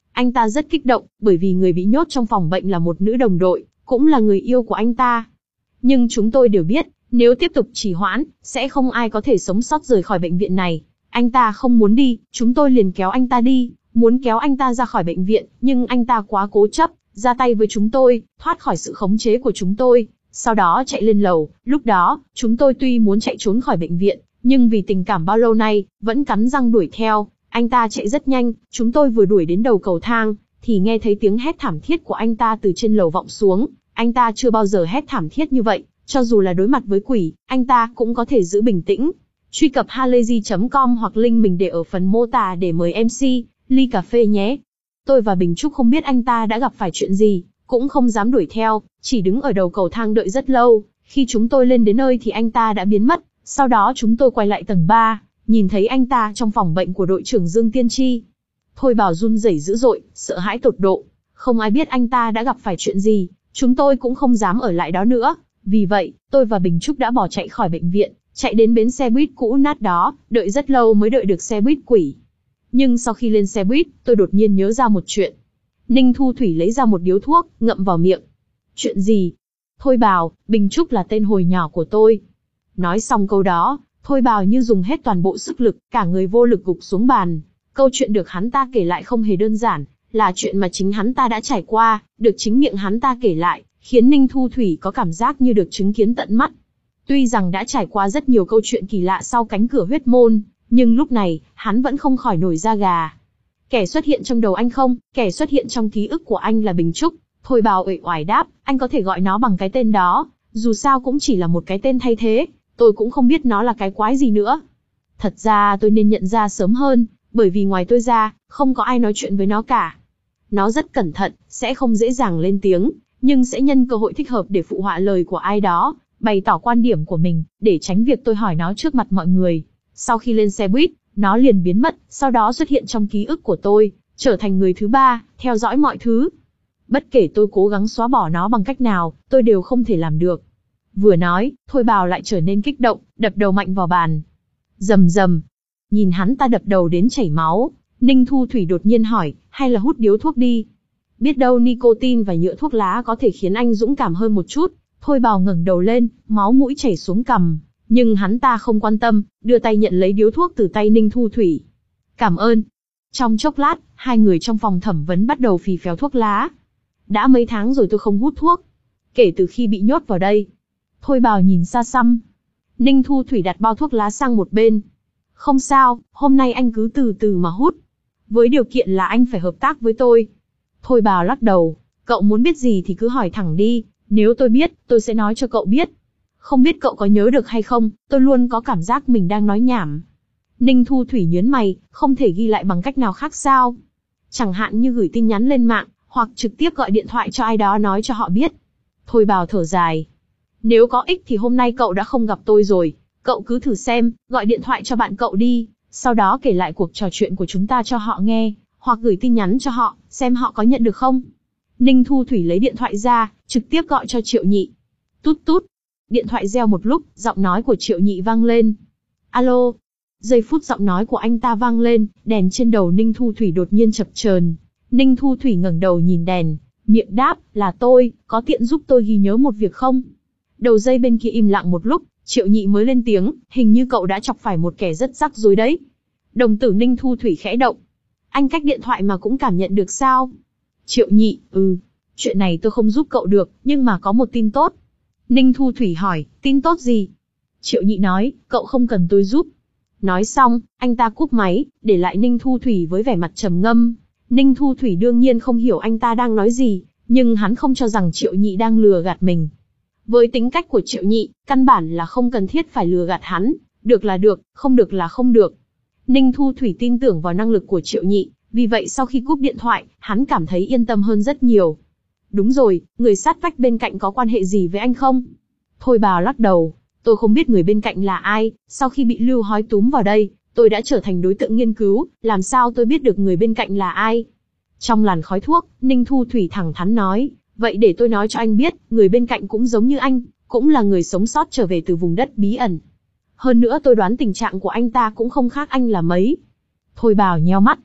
Anh ta rất kích động, bởi vì người bị nhốt trong phòng bệnh là một nữ đồng đội, cũng là người yêu của anh ta. Nhưng chúng tôi đều biết, nếu tiếp tục trì hoãn, sẽ không ai có thể sống sót rời khỏi bệnh viện này. Anh ta không muốn đi, chúng tôi liền kéo anh ta đi, muốn kéo anh ta ra khỏi bệnh viện, nhưng anh ta quá cố chấp, ra tay với chúng tôi, thoát khỏi sự khống chế của chúng tôi, sau đó chạy lên lầu. Lúc đó, chúng tôi tuy muốn chạy trốn khỏi bệnh viện, nhưng vì tình cảm bao lâu nay, vẫn cắn răng đuổi theo. Anh ta chạy rất nhanh, chúng tôi vừa đuổi đến đầu cầu thang, thì nghe thấy tiếng hét thảm thiết của anh ta từ trên lầu vọng xuống. Anh ta chưa bao giờ hét thảm thiết như vậy, cho dù là đối mặt với quỷ, anh ta cũng có thể giữ bình tĩnh. Truy cập halayzi chấm com hoặc link mình để ở phần mô tả để mời em xê, ly cà phê nhé. Tôi và Bình Trúc không biết anh ta đã gặp phải chuyện gì, cũng không dám đuổi theo, chỉ đứng ở đầu cầu thang đợi rất lâu. Khi chúng tôi lên đến nơi thì anh ta đã biến mất, sau đó chúng tôi quay lại tầng ba, nhìn thấy anh ta trong phòng bệnh của đội trưởng Dương Tiên Tri. Thôi Bảo run rẩy dữ dội, sợ hãi tột độ, không ai biết anh ta đã gặp phải chuyện gì, chúng tôi cũng không dám ở lại đó nữa. Vì vậy, tôi và Bình Trúc đã bỏ chạy khỏi bệnh viện, chạy đến bến xe buýt cũ nát đó, đợi rất lâu mới đợi được xe buýt quỷ. Nhưng sau khi lên xe buýt, tôi đột nhiên nhớ ra một chuyện. Ninh Thu Thủy lấy ra một điếu thuốc, ngậm vào miệng. Chuyện gì? Thôi Bảo, Bình Trúc là tên hồi nhỏ của tôi. Nói xong câu đó, Thôi Bảo như dùng hết toàn bộ sức lực, cả người vô lực gục xuống bàn. Câu chuyện được hắn ta kể lại không hề đơn giản, là chuyện mà chính hắn ta đã trải qua, được chính miệng hắn ta kể lại, khiến Ninh Thu Thủy có cảm giác như được chứng kiến tận mắt. Tuy rằng đã trải qua rất nhiều câu chuyện kỳ lạ sau cánh cửa huyết môn, nhưng lúc này, hắn vẫn không khỏi nổi da gà. Kẻ xuất hiện trong đầu anh không, kẻ xuất hiện trong ký ức của anh là Bình Trúc. Thôi Bảo uể oải đáp, anh có thể gọi nó bằng cái tên đó, dù sao cũng chỉ là một cái tên thay thế, tôi cũng không biết nó là cái quái gì nữa. Thật ra tôi nên nhận ra sớm hơn, bởi vì ngoài tôi ra, không có ai nói chuyện với nó cả. Nó rất cẩn thận, sẽ không dễ dàng lên tiếng, nhưng sẽ nhân cơ hội thích hợp để phụ họa lời của ai đó, bày tỏ quan điểm của mình, để tránh việc tôi hỏi nó trước mặt mọi người. Sau khi lên xe buýt, nó liền biến mất, sau đó xuất hiện trong ký ức của tôi, trở thành người thứ ba, theo dõi mọi thứ. Bất kể tôi cố gắng xóa bỏ nó bằng cách nào, tôi đều không thể làm được. Vừa nói, Thôi Bảo lại trở nên kích động, đập đầu mạnh vào bàn. Rầm rầm. Nhìn hắn ta đập đầu đến chảy máu, Ninh Thu Thủy đột nhiên hỏi, hay là hút điếu thuốc đi? Biết đâu nicotine và nhựa thuốc lá có thể khiến anh dũng cảm hơn một chút. Thôi Bảo ngẩng đầu lên, máu mũi chảy xuống cằm, nhưng hắn ta không quan tâm, đưa tay nhận lấy điếu thuốc từ tay Ninh Thu Thủy. Cảm ơn. Trong chốc lát, hai người trong phòng thẩm vấn bắt đầu phì phèo thuốc lá. Đã mấy tháng rồi tôi không hút thuốc. Kể từ khi bị nhốt vào đây. Thôi Bảo nhìn xa xăm. Ninh Thu Thủy đặt bao thuốc lá sang một bên. Không sao, hôm nay anh cứ từ từ mà hút. Với điều kiện là anh phải hợp tác với tôi. Thôi Bảo lắc đầu. Cậu muốn biết gì thì cứ hỏi thẳng đi. Nếu tôi biết, tôi sẽ nói cho cậu biết. Không biết cậu có nhớ được hay không, tôi luôn có cảm giác mình đang nói nhảm. Ninh Thu Thủy nhớn mày, không thể ghi lại bằng cách nào khác sao? Chẳng hạn như gửi tin nhắn lên mạng, hoặc trực tiếp gọi điện thoại cho ai đó nói cho họ biết. Thôi Bảo thở dài. Nếu có ích thì hôm nay cậu đã không gặp tôi rồi. Cậu cứ thử xem, gọi điện thoại cho bạn cậu đi, sau đó kể lại cuộc trò chuyện của chúng ta cho họ nghe, hoặc gửi tin nhắn cho họ, xem họ có nhận được không. Ninh Thu Thủy lấy điện thoại ra, trực tiếp gọi cho Triệu Nhị. Tút tút. Điện thoại reo một lúc, giọng nói của Triệu Nhị vang lên. Alo. Giây phút giọng nói của anh ta vang lên, đèn trên đầu Ninh Thu Thủy đột nhiên chập chờn. Ninh Thu Thủy ngẩng đầu nhìn đèn, miệng đáp, là tôi, có tiện giúp tôi ghi nhớ một việc không? Đầu dây bên kia im lặng một lúc, Triệu Nhị mới lên tiếng, hình như cậu đã chọc phải một kẻ rất rắc rối đấy. Đồng tử Ninh Thu Thủy khẽ động. Anh cách điện thoại mà cũng cảm nhận được sao? Triệu Nhị, ừ, chuyện này tôi không giúp cậu được, nhưng mà có một tin tốt. Ninh Thu Thủy hỏi, tin tốt gì? Triệu Nhị nói, cậu không cần tôi giúp. Nói xong, anh ta cúp máy, để lại Ninh Thu Thủy với vẻ mặt trầm ngâm. Ninh Thu Thủy đương nhiên không hiểu anh ta đang nói gì, nhưng hắn không cho rằng Triệu Nhị đang lừa gạt mình. Với tính cách của Triệu Nhị, căn bản là không cần thiết phải lừa gạt hắn, được là được, không được là không được. Ninh Thu Thủy tin tưởng vào năng lực của Triệu Nhị, vì vậy sau khi cúp điện thoại, hắn cảm thấy yên tâm hơn rất nhiều. Đúng rồi, người sát vách bên cạnh có quan hệ gì với anh không? Thôi Bảo lắc đầu, tôi không biết người bên cạnh là ai, sau khi bị Lưu Hói túm vào đây, tôi đã trở thành đối tượng nghiên cứu, làm sao tôi biết được người bên cạnh là ai? Trong làn khói thuốc, Ninh Thu Thủy thẳng thắn nói, vậy để tôi nói cho anh biết, người bên cạnh cũng giống như anh, cũng là người sống sót trở về từ vùng đất bí ẩn. Hơn nữa tôi đoán tình trạng của anh ta cũng không khác anh là mấy. Thôi Bảo nheo mắt.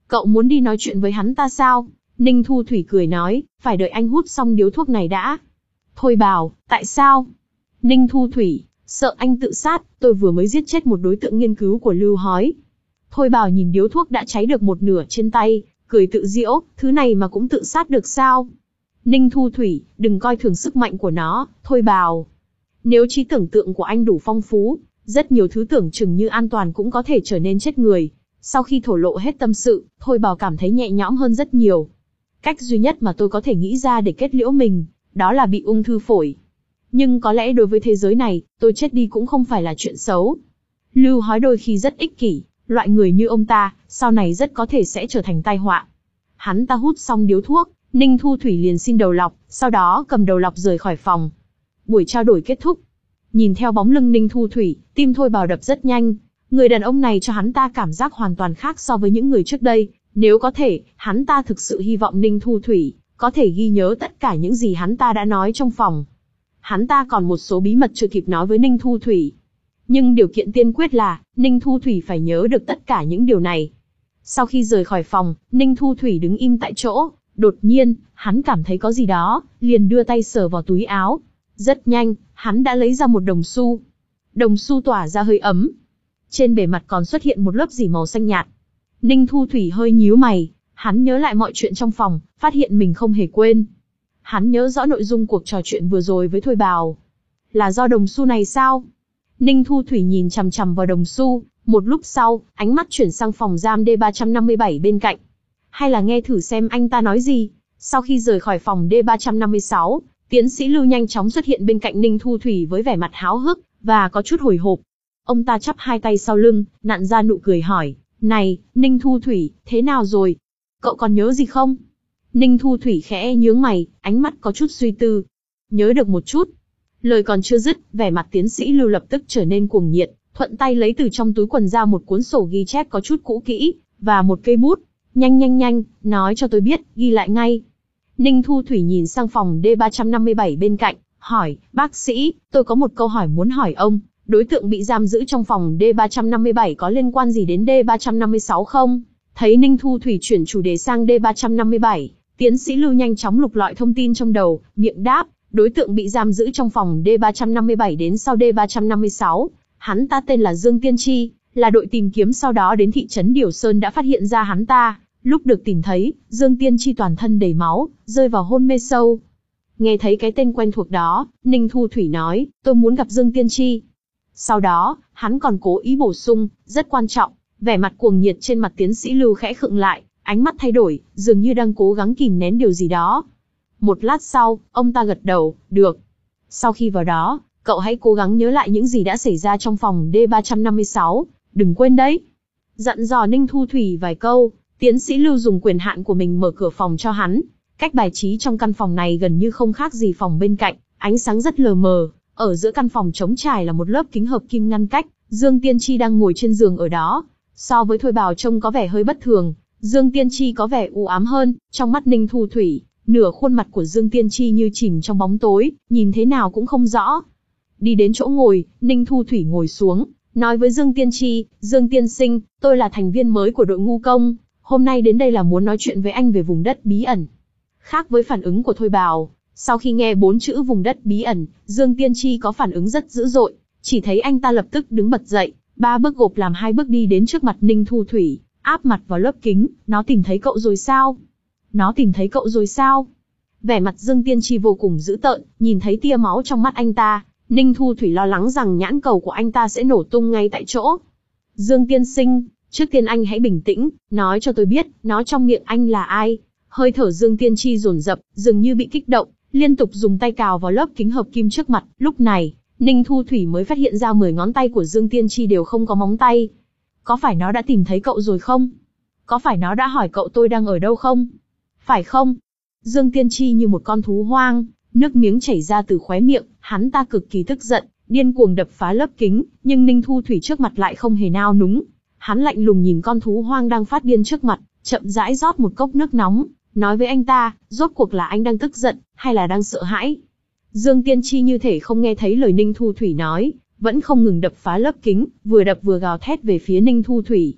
Cậu muốn đi nói chuyện với hắn ta sao? Ninh Thu Thủy cười nói, phải đợi anh hút xong điếu thuốc này đã. Thôi Bào, tại sao? Ninh Thu Thủy, sợ anh tự sát, tôi vừa mới giết chết một đối tượng nghiên cứu của Lưu Hói. Thôi Bào nhìn điếu thuốc đã cháy được một nửa trên tay, cười tự giễu, thứ này mà cũng tự sát được sao? Ninh Thu Thủy, đừng coi thường sức mạnh của nó, Thôi Bào. Nếu trí tưởng tượng của anh đủ phong phú, rất nhiều thứ tưởng chừng như an toàn cũng có thể trở nên chết người. Sau khi thổ lộ hết tâm sự, Thôi Bào cảm thấy nhẹ nhõm hơn rất nhiều. Cách duy nhất mà tôi có thể nghĩ ra để kết liễu mình, đó là bị ung thư phổi. Nhưng có lẽ đối với thế giới này, tôi chết đi cũng không phải là chuyện xấu. Lưu Hói đôi khi rất ích kỷ, loại người như ông ta, sau này rất có thể sẽ trở thành tai họa. Hắn ta hút xong điếu thuốc, Ninh Thu Thủy liền xin đầu lọc, sau đó cầm đầu lọc rời khỏi phòng. Buổi trao đổi kết thúc. Nhìn theo bóng lưng Ninh Thu Thủy, tim Thôi Bào đập rất nhanh. Người đàn ông này cho hắn ta cảm giác hoàn toàn khác so với những người trước đây. Nếu có thể, hắn ta thực sự hy vọng Ninh Thu Thủy có thể ghi nhớ tất cả những gì hắn ta đã nói trong phòng. Hắn ta còn một số bí mật chưa kịp nói với Ninh Thu Thủy. Nhưng điều kiện tiên quyết là, Ninh Thu Thủy phải nhớ được tất cả những điều này. Sau khi rời khỏi phòng, Ninh Thu Thủy đứng im tại chỗ. Đột nhiên, hắn cảm thấy có gì đó, liền đưa tay sờ vào túi áo. Rất nhanh, hắn đã lấy ra một đồng xu. Đồng xu tỏa ra hơi ấm. Trên bề mặt còn xuất hiện một lớp dỉ màu xanh nhạt. Ninh Thu Thủy hơi nhíu mày, hắn nhớ lại mọi chuyện trong phòng, phát hiện mình không hề quên. Hắn nhớ rõ nội dung cuộc trò chuyện vừa rồi với Thôi Bào. Là do đồng xu này sao? Ninh Thu Thủy nhìn chằm chằm vào đồng xu, một lúc sau, ánh mắt chuyển sang phòng giam D ba trăm năm mươi bảy bên cạnh. Hay là nghe thử xem anh ta nói gì? Sau khi rời khỏi phòng D ba trăm năm mươi sáu, tiến sĩ Lưu nhanh chóng xuất hiện bên cạnh Ninh Thu Thủy với vẻ mặt háo hức, và có chút hồi hộp. Ông ta chắp hai tay sau lưng, nặn ra nụ cười hỏi, này, Ninh Thu Thủy, thế nào rồi? Cậu còn nhớ gì không? Ninh Thu Thủy khẽ nhướng mày, ánh mắt có chút suy tư. Nhớ được một chút. Lời còn chưa dứt, vẻ mặt tiến sĩ Lưu lập tức trở nên cuồng nhiệt, thuận tay lấy từ trong túi quần ra một cuốn sổ ghi chép có chút cũ kỹ, và một cây bút. Nhanh nhanh nhanh, nói cho tôi biết, ghi lại ngay. Ninh Thu Thủy nhìn sang phòng D ba trăm năm mươi bảy bên cạnh, hỏi, bác sĩ, tôi có một câu hỏi muốn hỏi ông, đối tượng bị giam giữ trong phòng D ba trăm năm mươi bảy có liên quan gì đến D ba trăm năm mươi sáu không? Thấy Ninh Thu Thủy chuyển chủ đề sang D ba trăm năm mươi bảy, tiến sĩ Lưu nhanh chóng lục lọi thông tin trong đầu, miệng đáp, đối tượng bị giam giữ trong phòng D ba trăm năm mươi bảy đến sau D ba trăm năm mươi sáu, hắn ta tên là Dương Tiên Tri, là đội tìm kiếm sau đó đến thị trấn Điều Sơn đã phát hiện ra hắn ta. Lúc được tìm thấy, Dương Tiên Tri toàn thân đầy máu, rơi vào hôn mê sâu. Nghe thấy cái tên quen thuộc đó, Ninh Thu Thủy nói, tôi muốn gặp Dương Tiên Tri. Sau đó, hắn còn cố ý bổ sung, rất quan trọng, vẻ mặt cuồng nhiệt trên mặt tiến sĩ Lưu khẽ khựng lại, ánh mắt thay đổi, dường như đang cố gắng kìm nén điều gì đó. Một lát sau, ông ta gật đầu, được. Sau khi vào đó, cậu hãy cố gắng nhớ lại những gì đã xảy ra trong phòng D ba trăm năm mươi sáu, đừng quên đấy. Dặn dò Ninh Thu Thủy vài câu, tiến sĩ Lưu dùng quyền hạn của mình mở cửa phòng cho hắn. Cách bài trí trong căn phòng này gần như không khác gì phòng bên cạnh, ánh sáng rất lờ mờ. Ở giữa căn phòng trống trải là một lớp kính hợp kim ngăn cách, Dương Tiên Tri đang ngồi trên giường ở đó. So với Thôi Bào trông có vẻ hơi bất thường, Dương Tiên Tri có vẻ u ám hơn, trong mắt Ninh Thu Thủy, nửa khuôn mặt của Dương Tiên Tri như chìm trong bóng tối, nhìn thế nào cũng không rõ. Đi đến chỗ ngồi, Ninh Thu Thủy ngồi xuống, nói với Dương Tiên Tri, Dương Tiên Sinh, tôi là thành viên mới của đội ngu công, hôm nay đến đây là muốn nói chuyện với anh về vùng đất bí ẩn. Khác với phản ứng của Thôi Bào, sau khi nghe bốn chữ vùng đất bí ẩn, Dương Tiên Tri có phản ứng rất dữ dội, chỉ thấy anh ta lập tức đứng bật dậy, ba bước gộp làm hai bước đi đến trước mặt Ninh Thu Thủy, áp mặt vào lớp kính, nó tìm thấy cậu rồi sao? Nó tìm thấy cậu rồi sao? Vẻ mặt Dương Tiên Tri vô cùng dữ tợn, nhìn thấy tia máu trong mắt anh ta, Ninh Thu Thủy lo lắng rằng nhãn cầu của anh ta sẽ nổ tung ngay tại chỗ. Dương Tiên Sinh, trước tiên anh hãy bình tĩnh, nói cho tôi biết, nó trong miệng anh là ai? Hơi thở Dương Tiên Tri dồn dập, dường như bị kích động, liên tục dùng tay cào vào lớp kính hợp kim trước mặt. Lúc này, Ninh Thu Thủy mới phát hiện ra mười ngón tay của Dương Tiên Tri đều không có móng tay. Có phải nó đã tìm thấy cậu rồi không? Có phải nó đã hỏi cậu tôi đang ở đâu không? Phải không? Dương Tiên Tri như một con thú hoang, nước miếng chảy ra từ khóe miệng, hắn ta cực kỳ tức giận, điên cuồng đập phá lớp kính, nhưng Ninh Thu Thủy trước mặt lại không hề nao núng. Hắn lạnh lùng nhìn con thú hoang đang phát điên trước mặt, chậm rãi rót một cốc nước nóng, nói với anh ta, rốt cuộc là anh đang tức giận, hay là đang sợ hãi? Dương Tiên Tri như thể không nghe thấy lời Ninh Thu Thủy nói, vẫn không ngừng đập phá lớp kính, vừa đập vừa gào thét về phía Ninh Thu Thủy.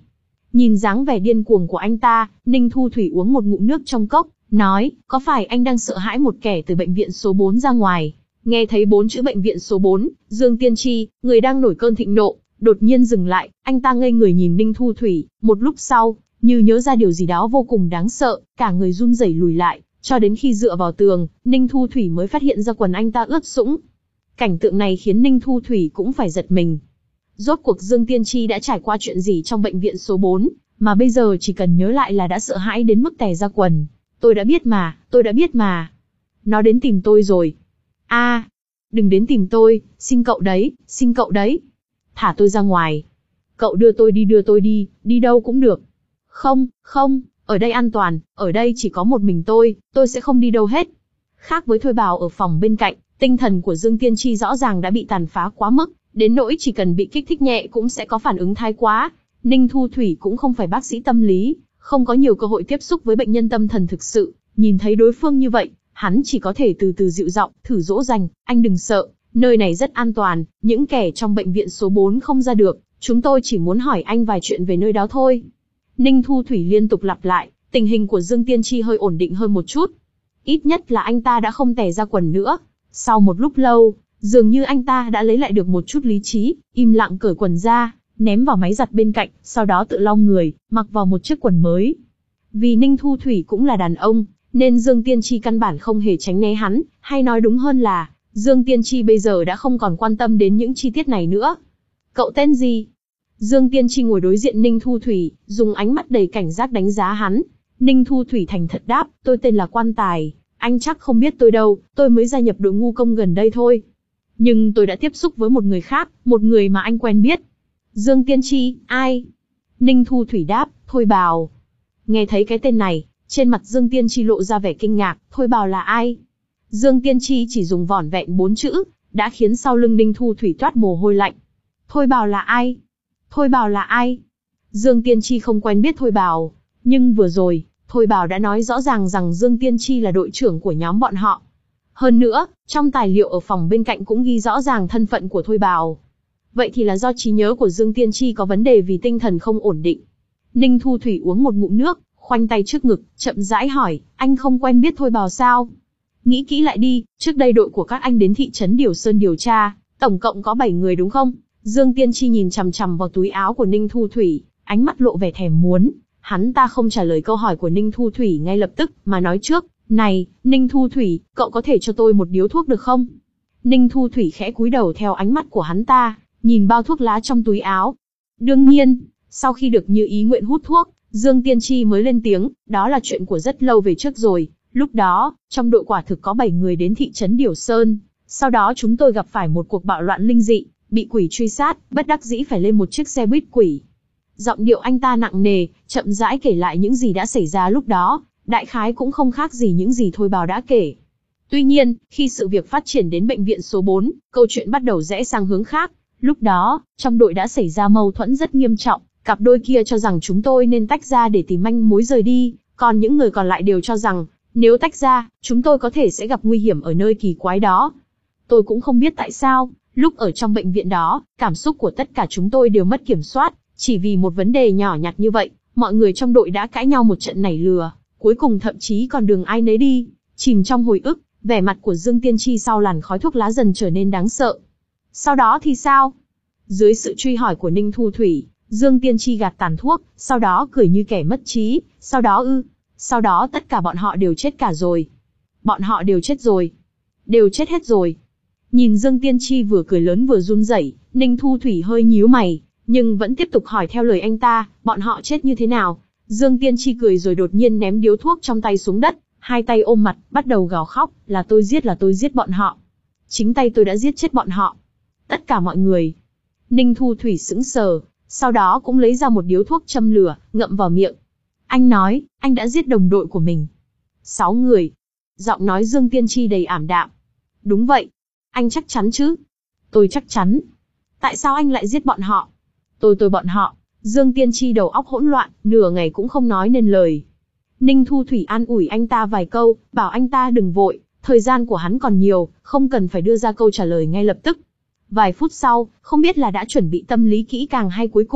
Nhìn dáng vẻ điên cuồng của anh ta, Ninh Thu Thủy uống một ngụm nước trong cốc, nói, có phải anh đang sợ hãi một kẻ từ bệnh viện số bốn ra ngoài? Nghe thấy bốn chữ bệnh viện số bốn, Dương Tiên Tri, người đang nổi cơn thịnh nộ, đột nhiên dừng lại, anh ta ngây người nhìn Ninh Thu Thủy, một lúc sau, như nhớ ra điều gì đó vô cùng đáng sợ, cả người run rẩy lùi lại, cho đến khi dựa vào tường, Ninh Thu Thủy mới phát hiện ra quần anh ta ướt sũng. Cảnh tượng này khiến Ninh Thu Thủy cũng phải giật mình. Rốt cuộc Dương Tiên Tri đã trải qua chuyện gì trong bệnh viện số bốn, mà bây giờ chỉ cần nhớ lại là đã sợ hãi đến mức tè ra quần. Tôi đã biết mà, tôi đã biết mà. Nó đến tìm tôi rồi. A, à, đừng đến tìm tôi, xin cậu đấy, xin cậu đấy. Thả tôi ra ngoài. Cậu đưa tôi đi đưa tôi đi, đi đâu cũng được. Không, không, ở đây an toàn, ở đây chỉ có một mình tôi, tôi sẽ không đi đâu hết. Khác với Thôi Bào ở phòng bên cạnh, tinh thần của Dương Tiên Tri rõ ràng đã bị tàn phá quá mức, đến nỗi chỉ cần bị kích thích nhẹ cũng sẽ có phản ứng thái quá. Ninh Thu Thủy cũng không phải bác sĩ tâm lý, không có nhiều cơ hội tiếp xúc với bệnh nhân tâm thần thực sự, nhìn thấy đối phương như vậy, hắn chỉ có thể từ từ dịu giọng, thử dỗ dành, anh đừng sợ, nơi này rất an toàn, những kẻ trong bệnh viện số bốn không ra được, chúng tôi chỉ muốn hỏi anh vài chuyện về nơi đó thôi. Ninh Thu Thủy liên tục lặp lại, tình hình của Dương Tiên Tri hơi ổn định hơn một chút. Ít nhất là anh ta đã không tè ra quần nữa. Sau một lúc lâu, dường như anh ta đã lấy lại được một chút lý trí, im lặng cởi quần ra, ném vào máy giặt bên cạnh, sau đó tự lau người, mặc vào một chiếc quần mới. Vì Ninh Thu Thủy cũng là đàn ông, nên Dương Tiên Tri căn bản không hề tránh né hắn, hay nói đúng hơn là, Dương Tiên Tri bây giờ đã không còn quan tâm đến những chi tiết này nữa. Cậu tên gì? Dương Tiên Tri ngồi đối diện Ninh Thu Thủy, dùng ánh mắt đầy cảnh giác đánh giá hắn. Ninh Thu Thủy thành thật đáp, tôi tên là Quan Tài, anh chắc không biết tôi đâu, tôi mới gia nhập đội ngu công gần đây thôi. Nhưng tôi đã tiếp xúc với một người khác, một người mà anh quen biết. Dương Tiên Tri, ai? Ninh Thu Thủy đáp, Thôi Bào. Nghe thấy cái tên này, trên mặt Dương Tiên Tri lộ ra vẻ kinh ngạc, Thôi Bào là ai? Dương Tiên Tri chỉ dùng vỏn vẹn bốn chữ, đã khiến sau lưng Ninh Thu Thủy toát mồ hôi lạnh. Thôi Bào là ai? Thôi Bào là ai? Dương Tiên Tri không quen biết Thôi Bào, nhưng vừa rồi, Thôi Bào đã nói rõ ràng rằng Dương Tiên Tri là đội trưởng của nhóm bọn họ. Hơn nữa, trong tài liệu ở phòng bên cạnh cũng ghi rõ ràng thân phận của Thôi Bào. Vậy thì là do trí nhớ của Dương Tiên Tri có vấn đề vì tinh thần không ổn định. Ninh Thu Thủy uống một ngụm nước, khoanh tay trước ngực, chậm rãi hỏi, anh không quen biết Thôi Bào sao? Nghĩ kỹ lại đi, trước đây đội của các anh đến thị trấn Điều Sơn điều tra, tổng cộng có bảy người đúng không? Dương Tiên Tri nhìn chằm chằm vào túi áo của Ninh Thu Thủy, ánh mắt lộ vẻ thèm muốn. Hắn ta không trả lời câu hỏi của Ninh Thu Thủy ngay lập tức, mà nói trước, này, Ninh Thu Thủy, cậu có thể cho tôi một điếu thuốc được không? Ninh Thu Thủy khẽ cúi đầu theo ánh mắt của hắn ta, nhìn bao thuốc lá trong túi áo. Đương nhiên, sau khi được như ý nguyện hút thuốc, Dương Tiên Tri mới lên tiếng, đó là chuyện của rất lâu về trước rồi. Lúc đó, trong đội quả thực có bảy người đến thị trấn Điều Sơn. Sau đó chúng tôi gặp phải một cuộc bạo loạn linh dị, bị quỷ truy sát, bất đắc dĩ phải lên một chiếc xe buýt quỷ. Giọng điệu anh ta nặng nề, chậm rãi kể lại những gì đã xảy ra lúc đó, đại khái cũng không khác gì những gì Thôi Bào đã kể. Tuy nhiên, khi sự việc phát triển đến bệnh viện số bốn, câu chuyện bắt đầu rẽ sang hướng khác. Lúc đó, trong đội đã xảy ra mâu thuẫn rất nghiêm trọng, cặp đôi kia cho rằng chúng tôi nên tách ra để tìm manh mối rời đi, còn những người còn lại đều cho rằng, nếu tách ra, chúng tôi có thể sẽ gặp nguy hiểm ở nơi kỳ quái đó. Tôi cũng không biết tại sao, lúc ở trong bệnh viện đó, cảm xúc của tất cả chúng tôi đều mất kiểm soát, chỉ vì một vấn đề nhỏ nhặt như vậy, mọi người trong đội đã cãi nhau một trận nảy lửa, cuối cùng thậm chí còn đường ai nấy đi. Chìm trong hồi ức, vẻ mặt của Dương Tiên Tri sau làn khói thuốc lá dần trở nên đáng sợ. Sau đó thì sao? Dưới sự truy hỏi của Ninh Thu Thủy, Dương Tiên Tri gạt tàn thuốc, sau đó cười như kẻ mất trí, sau đó ư, sau đó tất cả bọn họ đều chết cả rồi. Bọn họ đều chết rồi. Đều chết hết rồi. Nhìn Dương Tiên Tri vừa cười lớn vừa run rẩy, Ninh Thu Thủy hơi nhíu mày, nhưng vẫn tiếp tục hỏi theo lời anh ta, bọn họ chết như thế nào? Dương Tiên Tri cười rồi đột nhiên ném điếu thuốc trong tay xuống đất, hai tay ôm mặt, bắt đầu gào khóc, là tôi giết là tôi giết bọn họ. Chính tay tôi đã giết chết bọn họ. Tất cả mọi người. Ninh Thu Thủy sững sờ, sau đó cũng lấy ra một điếu thuốc châm lửa, ngậm vào miệng. Anh nói, anh đã giết đồng đội của mình. Sáu người. Giọng nói Dương Tiên Tri đầy ảm đạm. Đúng vậy. Anh chắc chắn chứ? Tôi chắc chắn. Tại sao anh lại giết bọn họ? Tôi tôi bọn họ. Dương Tiên Tri đầu óc hỗn loạn, nửa ngày cũng không nói nên lời. Ninh Thu Thủy an ủi anh ta vài câu, bảo anh ta đừng vội, thời gian của hắn còn nhiều, không cần phải đưa ra câu trả lời ngay lập tức. Vài phút sau, không biết là đã chuẩn bị tâm lý kỹ càng hay cuối cùng,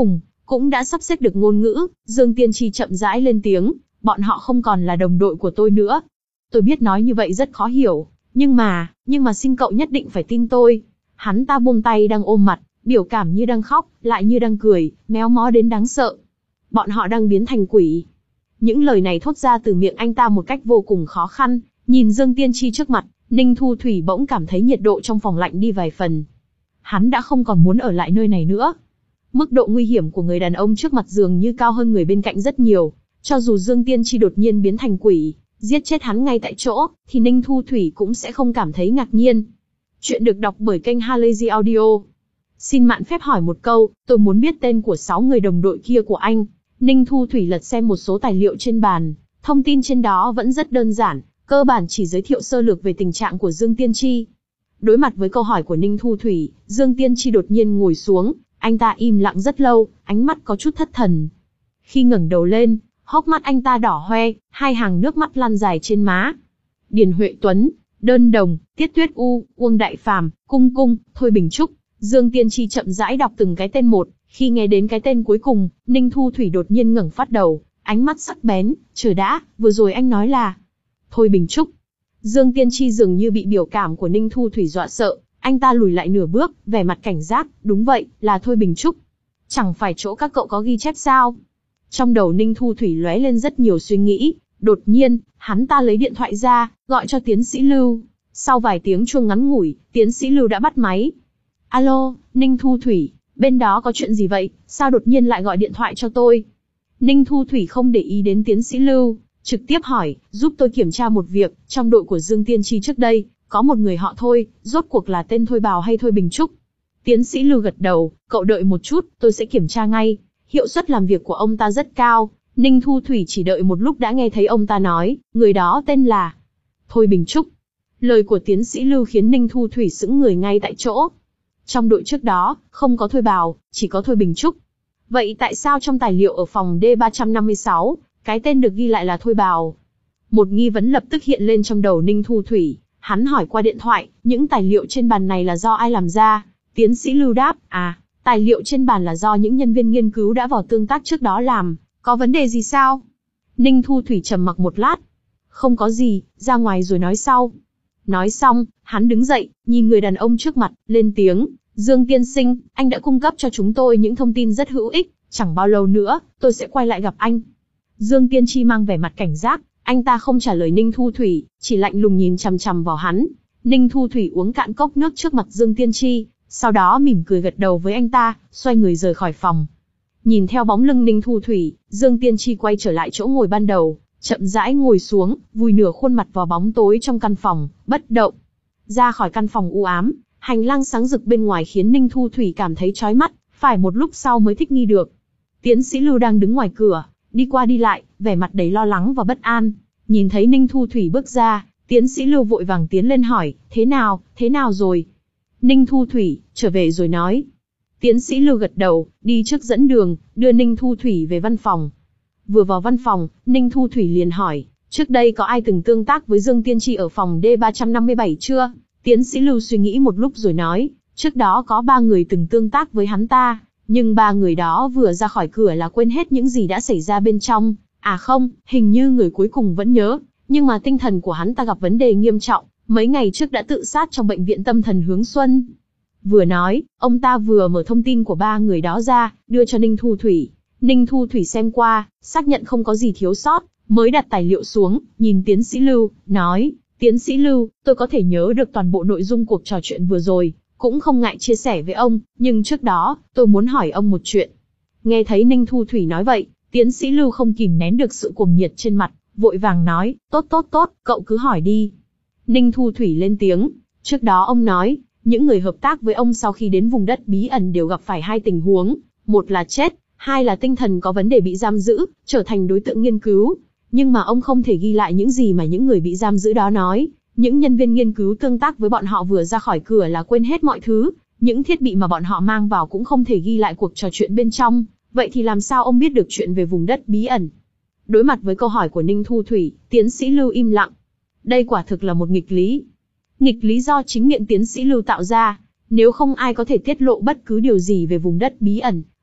cũng đã sắp xếp được ngôn ngữ, Dương Tiên Tri chậm rãi lên tiếng, bọn họ không còn là đồng đội của tôi nữa. Tôi biết nói như vậy rất khó hiểu, nhưng mà, nhưng mà xin cậu nhất định phải tin tôi. Hắn ta buông tay đang ôm mặt, biểu cảm như đang khóc, lại như đang cười, méo mó đến đáng sợ. Bọn họ đang biến thành quỷ. Những lời này thốt ra từ miệng anh ta một cách vô cùng khó khăn, nhìn Dương Tiên Tri trước mặt, Ninh Thu Thủy bỗng cảm thấy nhiệt độ trong phòng lạnh đi vài phần. Hắn đã không còn muốn ở lại nơi này nữa. Mức độ nguy hiểm của người đàn ông trước mặt dường như cao hơn người bên cạnh rất nhiều. Cho dù Dương Tiên Tri đột nhiên biến thành quỷ, giết chết hắn ngay tại chỗ, thì Ninh Thu Thủy cũng sẽ không cảm thấy ngạc nhiên. Chuyện được đọc bởi kênh Halazy Audio. Xin mạn phép hỏi một câu, tôi muốn biết tên của sáu người đồng đội kia của anh. Ninh Thu Thủy lật xem một số tài liệu trên bàn, thông tin trên đó vẫn rất đơn giản, cơ bản chỉ giới thiệu sơ lược về tình trạng của Dương Tiên Tri. Đối mặt với câu hỏi của Ninh Thu Thủy, Dương Tiên Tri đột nhiên ngồi xuống, anh ta im lặng rất lâu, ánh mắt có chút thất thần. Khi ngẩng đầu lên, hốc mắt anh ta đỏ hoe, hai hàng nước mắt lăn dài trên má. Điền Huệ Tuấn, Đơn Đồng, Tiết Tuyết U, Uông Đại Phàm, Cung Cung, Thôi Bình Trúc. Dương Tiên Tri chậm rãi đọc từng cái tên một, khi nghe đến cái tên cuối cùng, Ninh Thu Thủy đột nhiên ngẩng phát đầu, ánh mắt sắc bén, chờ đã, vừa rồi anh nói là Thôi Bình Trúc. Dương Tiên Tri dường như bị biểu cảm của Ninh Thu Thủy dọa sợ, anh ta lùi lại nửa bước, vẻ mặt cảnh giác, đúng vậy, là Thôi Bình Trúc. Chẳng phải chỗ các cậu có ghi chép sao? Trong đầu Ninh Thu Thủy lóe lên rất nhiều suy nghĩ, đột nhiên, hắn ta lấy điện thoại ra, gọi cho tiến sĩ Lưu. Sau vài tiếng chuông ngắn ngủi, tiến sĩ Lưu đã bắt máy. Alo, Ninh Thu Thủy, bên đó có chuyện gì vậy, sao đột nhiên lại gọi điện thoại cho tôi? Ninh Thu Thủy không để ý đến tiến sĩ Lưu, trực tiếp hỏi, giúp tôi kiểm tra một việc, trong đội của Dương Tiên Tri trước đây, có một người họ Thôi, rốt cuộc là tên Thôi Bào hay Thôi Bình Trúc? Tiến sĩ Lưu gật đầu, cậu đợi một chút, tôi sẽ kiểm tra ngay. Hiệu suất làm việc của ông ta rất cao. Ninh Thu Thủy chỉ đợi một lúc đã nghe thấy ông ta nói, người đó tên là Thôi Bình Trúc. Lời của tiến sĩ Lưu khiến Ninh Thu Thủy sững người ngay tại chỗ. Trong đội trước đó, không có Thôi Bào, chỉ có Thôi Bình Trúc. Vậy tại sao trong tài liệu ở phòng D ba trăm năm mươi sáu, cái tên được ghi lại là Thôi Bào? Một nghi vấn lập tức hiện lên trong đầu Ninh Thu Thủy. Hắn hỏi qua điện thoại, những tài liệu trên bàn này là do ai làm ra? Tiến sĩ Lưu đáp, à, tài liệu trên bàn là do những nhân viên nghiên cứu đã vào tương tác trước đó làm, có vấn đề gì sao? Ninh Thu Thủy trầm mặc một lát. Không có gì, ra ngoài rồi nói sau. Nói xong, hắn đứng dậy, nhìn người đàn ông trước mặt, lên tiếng, Dương tiên sinh, anh đã cung cấp cho chúng tôi những thông tin rất hữu ích, chẳng bao lâu nữa, tôi sẽ quay lại gặp anh. Dương Tiên Tri mang vẻ mặt cảnh giác, anh ta không trả lời Ninh Thu Thủy, chỉ lạnh lùng nhìn chằm chằm vào hắn. Ninh Thu Thủy uống cạn cốc nước trước mặt Dương Tiên Tri, sau đó mỉm cười gật đầu với anh ta, xoay người rời khỏi phòng. Nhìn theo bóng lưng Ninh Thu Thủy, Dương Tiên Tri quay trở lại chỗ ngồi ban đầu, chậm rãi ngồi xuống, vùi nửa khuôn mặt vào bóng tối trong căn phòng, bất động. Ra khỏi căn phòng u ám, hành lang sáng rực bên ngoài khiến Ninh Thu Thủy cảm thấy chói mắt, phải một lúc sau mới thích nghi được. Tiến sĩ Lưu đang đứng ngoài cửa, đi qua đi lại, vẻ mặt đầy lo lắng và bất an. Nhìn thấy Ninh Thu Thủy bước ra, tiến sĩ Lưu vội vàng tiến lên hỏi, thế nào, thế nào rồi? Ninh Thu Thủy, trở về rồi nói. Tiến sĩ Lưu gật đầu, đi trước dẫn đường, đưa Ninh Thu Thủy về văn phòng. Vừa vào văn phòng, Ninh Thu Thủy liền hỏi, trước đây có ai từng tương tác với Dương Tiên Tri ở phòng D ba trăm năm mươi bảy chưa? Tiến sĩ Lưu suy nghĩ một lúc rồi nói, trước đó có ba người từng tương tác với hắn ta, nhưng ba người đó vừa ra khỏi cửa là quên hết những gì đã xảy ra bên trong. À không, hình như người cuối cùng vẫn nhớ, nhưng mà tinh thần của hắn ta gặp vấn đề nghiêm trọng, mấy ngày trước đã tự sát trong bệnh viện tâm thần Hướng Xuân. Vừa nói, ông ta vừa mở thông tin của ba người đó ra, đưa cho Ninh Thu Thủy. Ninh Thu Thủy xem qua, xác nhận không có gì thiếu sót, mới đặt tài liệu xuống, nhìn tiến sĩ Lưu, nói, tiến sĩ Lưu, tôi có thể nhớ được toàn bộ nội dung cuộc trò chuyện vừa rồi, cũng không ngại chia sẻ với ông, nhưng trước đó, tôi muốn hỏi ông một chuyện. Nghe thấy Ninh Thu Thủy nói vậy, tiến sĩ Lưu không kìm nén được sự cuồng nhiệt trên mặt, vội vàng nói, tốt tốt tốt, cậu cứ hỏi đi. Ninh Thu Thủy lên tiếng, trước đó ông nói, những người hợp tác với ông sau khi đến vùng đất bí ẩn đều gặp phải hai tình huống, một là chết, hai là tinh thần có vấn đề bị giam giữ, trở thành đối tượng nghiên cứu. Nhưng mà ông không thể ghi lại những gì mà những người bị giam giữ đó nói. Những nhân viên nghiên cứu tương tác với bọn họ vừa ra khỏi cửa là quên hết mọi thứ. Những thiết bị mà bọn họ mang vào cũng không thể ghi lại cuộc trò chuyện bên trong. Vậy thì làm sao ông biết được chuyện về vùng đất bí ẩn? Đối mặt với câu hỏi của Ninh Thu Thủy, tiến sĩ Lưu im lặng. Đây quả thực là một nghịch lý. Nghịch lý do chính miệng tiến sĩ Lưu tạo ra. Nếu không ai có thể tiết lộ bất cứ điều gì về vùng đất bí ẩn,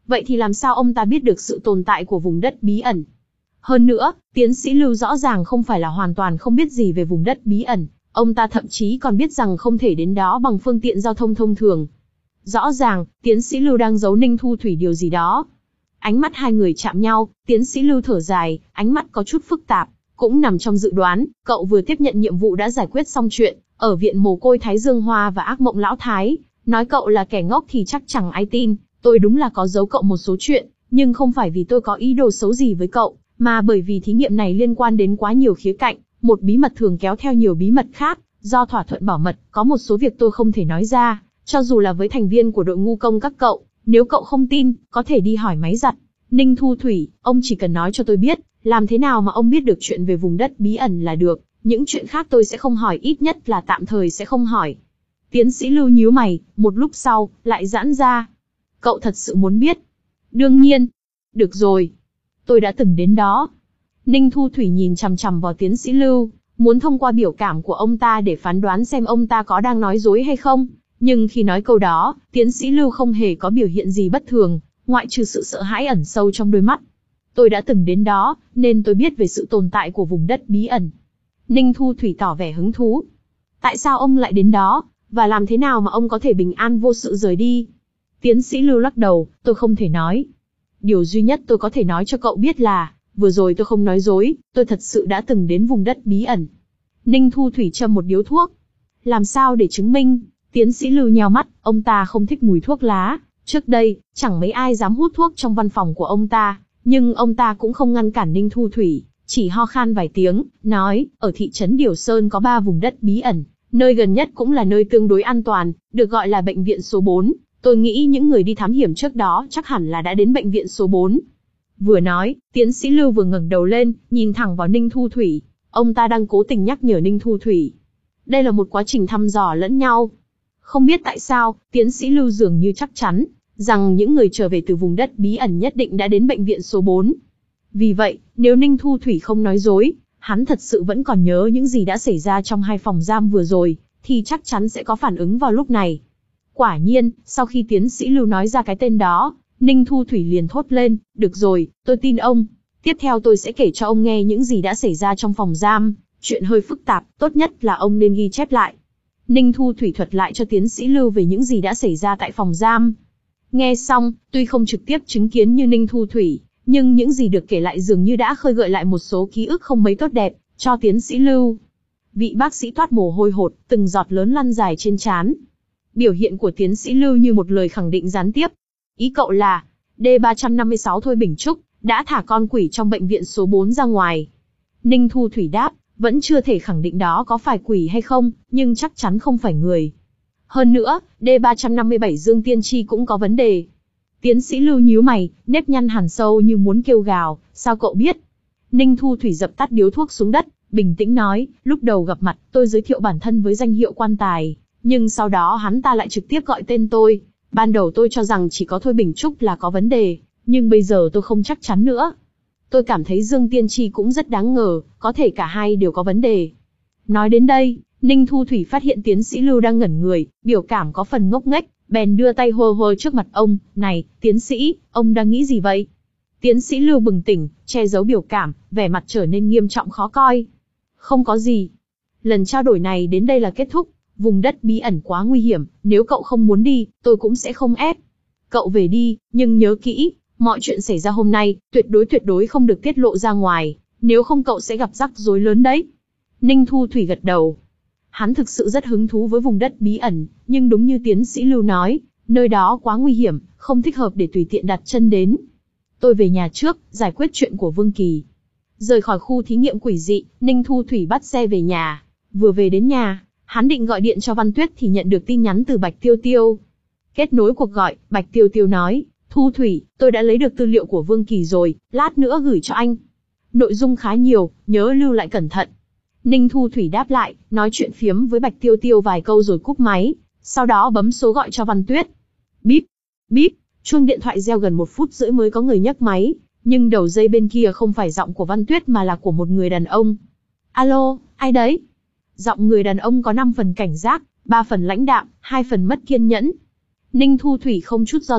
Vậy thì làm sao ông ta biết được sự tồn tại của vùng đất bí ẩn? Hơn nữa, tiến sĩ Lưu rõ ràng không phải là hoàn toàn không biết gì về vùng đất bí ẩn, ông ta thậm chí còn biết rằng không thể đến đó bằng phương tiện giao thông thông thường. Rõ ràng, tiến sĩ Lưu đang giấu Ninh Thu Thủy điều gì đó. Ánh mắt hai người chạm nhau, tiến sĩ Lưu thở dài, ánh mắt có chút phức tạp, cũng nằm trong dự đoán, cậu vừa tiếp nhận nhiệm vụ đã giải quyết xong chuyện, ở viện mồ côi Thái Dương Hoa và ác mộng Lão Thái, nói cậu là kẻ ngốc thì chắc chẳng ai tin, tôi đúng là có giấu cậu một số chuyện, nhưng không phải vì tôi có ý đồ xấu gì với cậu, mà bởi vì thí nghiệm này liên quan đến quá nhiều khía cạnh, một bí mật thường kéo theo nhiều bí mật khác, do thỏa thuận bảo mật, có một số việc tôi không thể nói ra, cho dù là với thành viên của đội ngu công các cậu, nếu cậu không tin, có thể đi hỏi máy giặt. Ninh Thu Thủy, ông chỉ cần nói cho tôi biết, làm thế nào mà ông biết được chuyện về vùng đất bí ẩn là được, những chuyện khác tôi sẽ không hỏi, ít nhất là tạm thời sẽ không hỏi. Tiến sĩ Lưu nhíu mày, một lúc sau, lại giãn ra. Cậu thật sự muốn biết? Đương nhiên. Được rồi. Tôi đã từng đến đó. Ninh Thu Thủy nhìn chằm chằm vào tiến sĩ Lưu, muốn thông qua biểu cảm của ông ta để phán đoán xem ông ta có đang nói dối hay không. Nhưng khi nói câu đó, tiến sĩ Lưu không hề có biểu hiện gì bất thường, ngoại trừ sự sợ hãi ẩn sâu trong đôi mắt. Tôi đã từng đến đó, nên tôi biết về sự tồn tại của vùng đất bí ẩn. Ninh Thu Thủy tỏ vẻ hứng thú. Tại sao ông lại đến đó, và làm thế nào mà ông có thể bình an vô sự rời đi? Tiến sĩ Lưu lắc đầu, tôi không thể nói. Điều duy nhất tôi có thể nói cho cậu biết là, vừa rồi tôi không nói dối, tôi thật sự đã từng đến vùng đất bí ẩn. Ninh Thu Thủy châm một điếu thuốc. Làm sao để chứng minh? Tiến sĩ Lưu nheo mắt, ông ta không thích mùi thuốc lá. Trước đây, chẳng mấy ai dám hút thuốc trong văn phòng của ông ta, nhưng ông ta cũng không ngăn cản Ninh Thu Thủy, chỉ ho khan vài tiếng, nói, ở thị trấn Điều Sơn có ba vùng đất bí ẩn, nơi gần nhất cũng là nơi tương đối an toàn, được gọi là bệnh viện số bốn. Tôi nghĩ những người đi thám hiểm trước đó chắc hẳn là đã đến bệnh viện số bốn. Vừa nói, tiến sĩ Lưu vừa ngẩng đầu lên, nhìn thẳng vào Ninh Thu Thủy. Ông ta đang cố tình nhắc nhở Ninh Thu Thủy. Đây là một quá trình thăm dò lẫn nhau. Không biết tại sao, tiến sĩ Lưu dường như chắc chắn rằng những người trở về từ vùng đất bí ẩn nhất định đã đến bệnh viện số bốn. Vì vậy, nếu Ninh Thu Thủy không nói dối, hắn thật sự vẫn còn nhớ những gì đã xảy ra trong hai phòng giam vừa rồi, thì chắc chắn sẽ có phản ứng vào lúc này. Quả nhiên, sau khi tiến sĩ Lưu nói ra cái tên đó, Ninh Thu Thủy liền thốt lên, được rồi, tôi tin ông. Tiếp theo tôi sẽ kể cho ông nghe những gì đã xảy ra trong phòng giam, chuyện hơi phức tạp, tốt nhất là ông nên ghi chép lại. Ninh Thu Thủy thuật lại cho tiến sĩ Lưu về những gì đã xảy ra tại phòng giam. Nghe xong, tuy không trực tiếp chứng kiến như Ninh Thu Thủy, nhưng những gì được kể lại dường như đã khơi gợi lại một số ký ức không mấy tốt đẹp cho tiến sĩ Lưu. Vị bác sĩ toát mồ hôi hột, từng giọt lớn lăn dài trên trán. Biểu hiện của tiến sĩ Lưu như một lời khẳng định gián tiếp. Ý cậu là, D ba trăm năm mươi sáu Thôi Bình Trúc đã thả con quỷ trong bệnh viện số bốn ra ngoài. Ninh Thu Thủy đáp, vẫn chưa thể khẳng định đó có phải quỷ hay không, nhưng chắc chắn không phải người. Hơn nữa, D ba trăm năm mươi bảy Dương Tiên Tri cũng có vấn đề. Tiến sĩ Lưu nhíu mày, nếp nhăn hằn sâu như muốn kêu gào, sao cậu biết? Ninh Thu Thủy dập tắt điếu thuốc xuống đất, bình tĩnh nói, lúc đầu gặp mặt, tôi giới thiệu bản thân với danh hiệu quan tài, nhưng sau đó hắn ta lại trực tiếp gọi tên tôi. Ban đầu tôi cho rằng chỉ có Thôi Bình Trúc là có vấn đề, nhưng bây giờ tôi không chắc chắn nữa. Tôi cảm thấy Dương Tiên Tri cũng rất đáng ngờ, có thể cả hai đều có vấn đề. Nói đến đây, Ninh Thu Thủy phát hiện tiến sĩ Lưu đang ngẩn người, biểu cảm có phần ngốc nghếch, bèn đưa tay hơ hơ trước mặt ông, này, tiến sĩ, ông đang nghĩ gì vậy? Tiến sĩ Lưu bừng tỉnh, che giấu biểu cảm, vẻ mặt trở nên nghiêm trọng khó coi. Không có gì. Lần trao đổi này đến đây là kết thúc, vùng đất bí ẩn quá nguy hiểm, nếu cậu không muốn đi, tôi cũng sẽ không ép. Cậu về đi, nhưng nhớ kỹ, mọi chuyện xảy ra hôm nay, tuyệt đối tuyệt đối không được tiết lộ ra ngoài, nếu không cậu sẽ gặp rắc rối lớn đấy. Ninh Thu Thủy gật đầu. Hắn thực sự rất hứng thú với vùng đất bí ẩn, nhưng đúng như tiến sĩ Lưu nói, nơi đó quá nguy hiểm, không thích hợp để tùy tiện đặt chân đến. Tôi về nhà trước, giải quyết chuyện của Vương Kỳ. Rời khỏi khu thí nghiệm quỷ dị, Ninh Thu Thủy bắt xe về nhà. Vừa về đến nhà, hắn định gọi điện cho Văn Tuyết thì nhận được tin nhắn từ Bạch Tiêu Tiêu. Kết nối cuộc gọi, Bạch Tiêu Tiêu nói, Thu Thủy, tôi đã lấy được tư liệu của Vương Kỳ rồi, lát nữa gửi cho anh. Nội dung khá nhiều, nhớ lưu lại cẩn thận. Ninh Thu Thủy đáp lại, nói chuyện phiếm với Bạch Tiêu Tiêu vài câu rồi cúp máy, sau đó bấm số gọi cho Văn Tuyết. Bíp, bíp, chuông điện thoại reo gần một phút rưỡi mới có người nhấc máy, nhưng đầu dây bên kia không phải giọng của Văn Tuyết mà là của một người đàn ông. Alo, ai đấy? Giọng người đàn ông có năm phần cảnh giác, ba phần lãnh đạm, hai phần mất kiên nhẫn. Ninh Thu Thủy không chút do dự,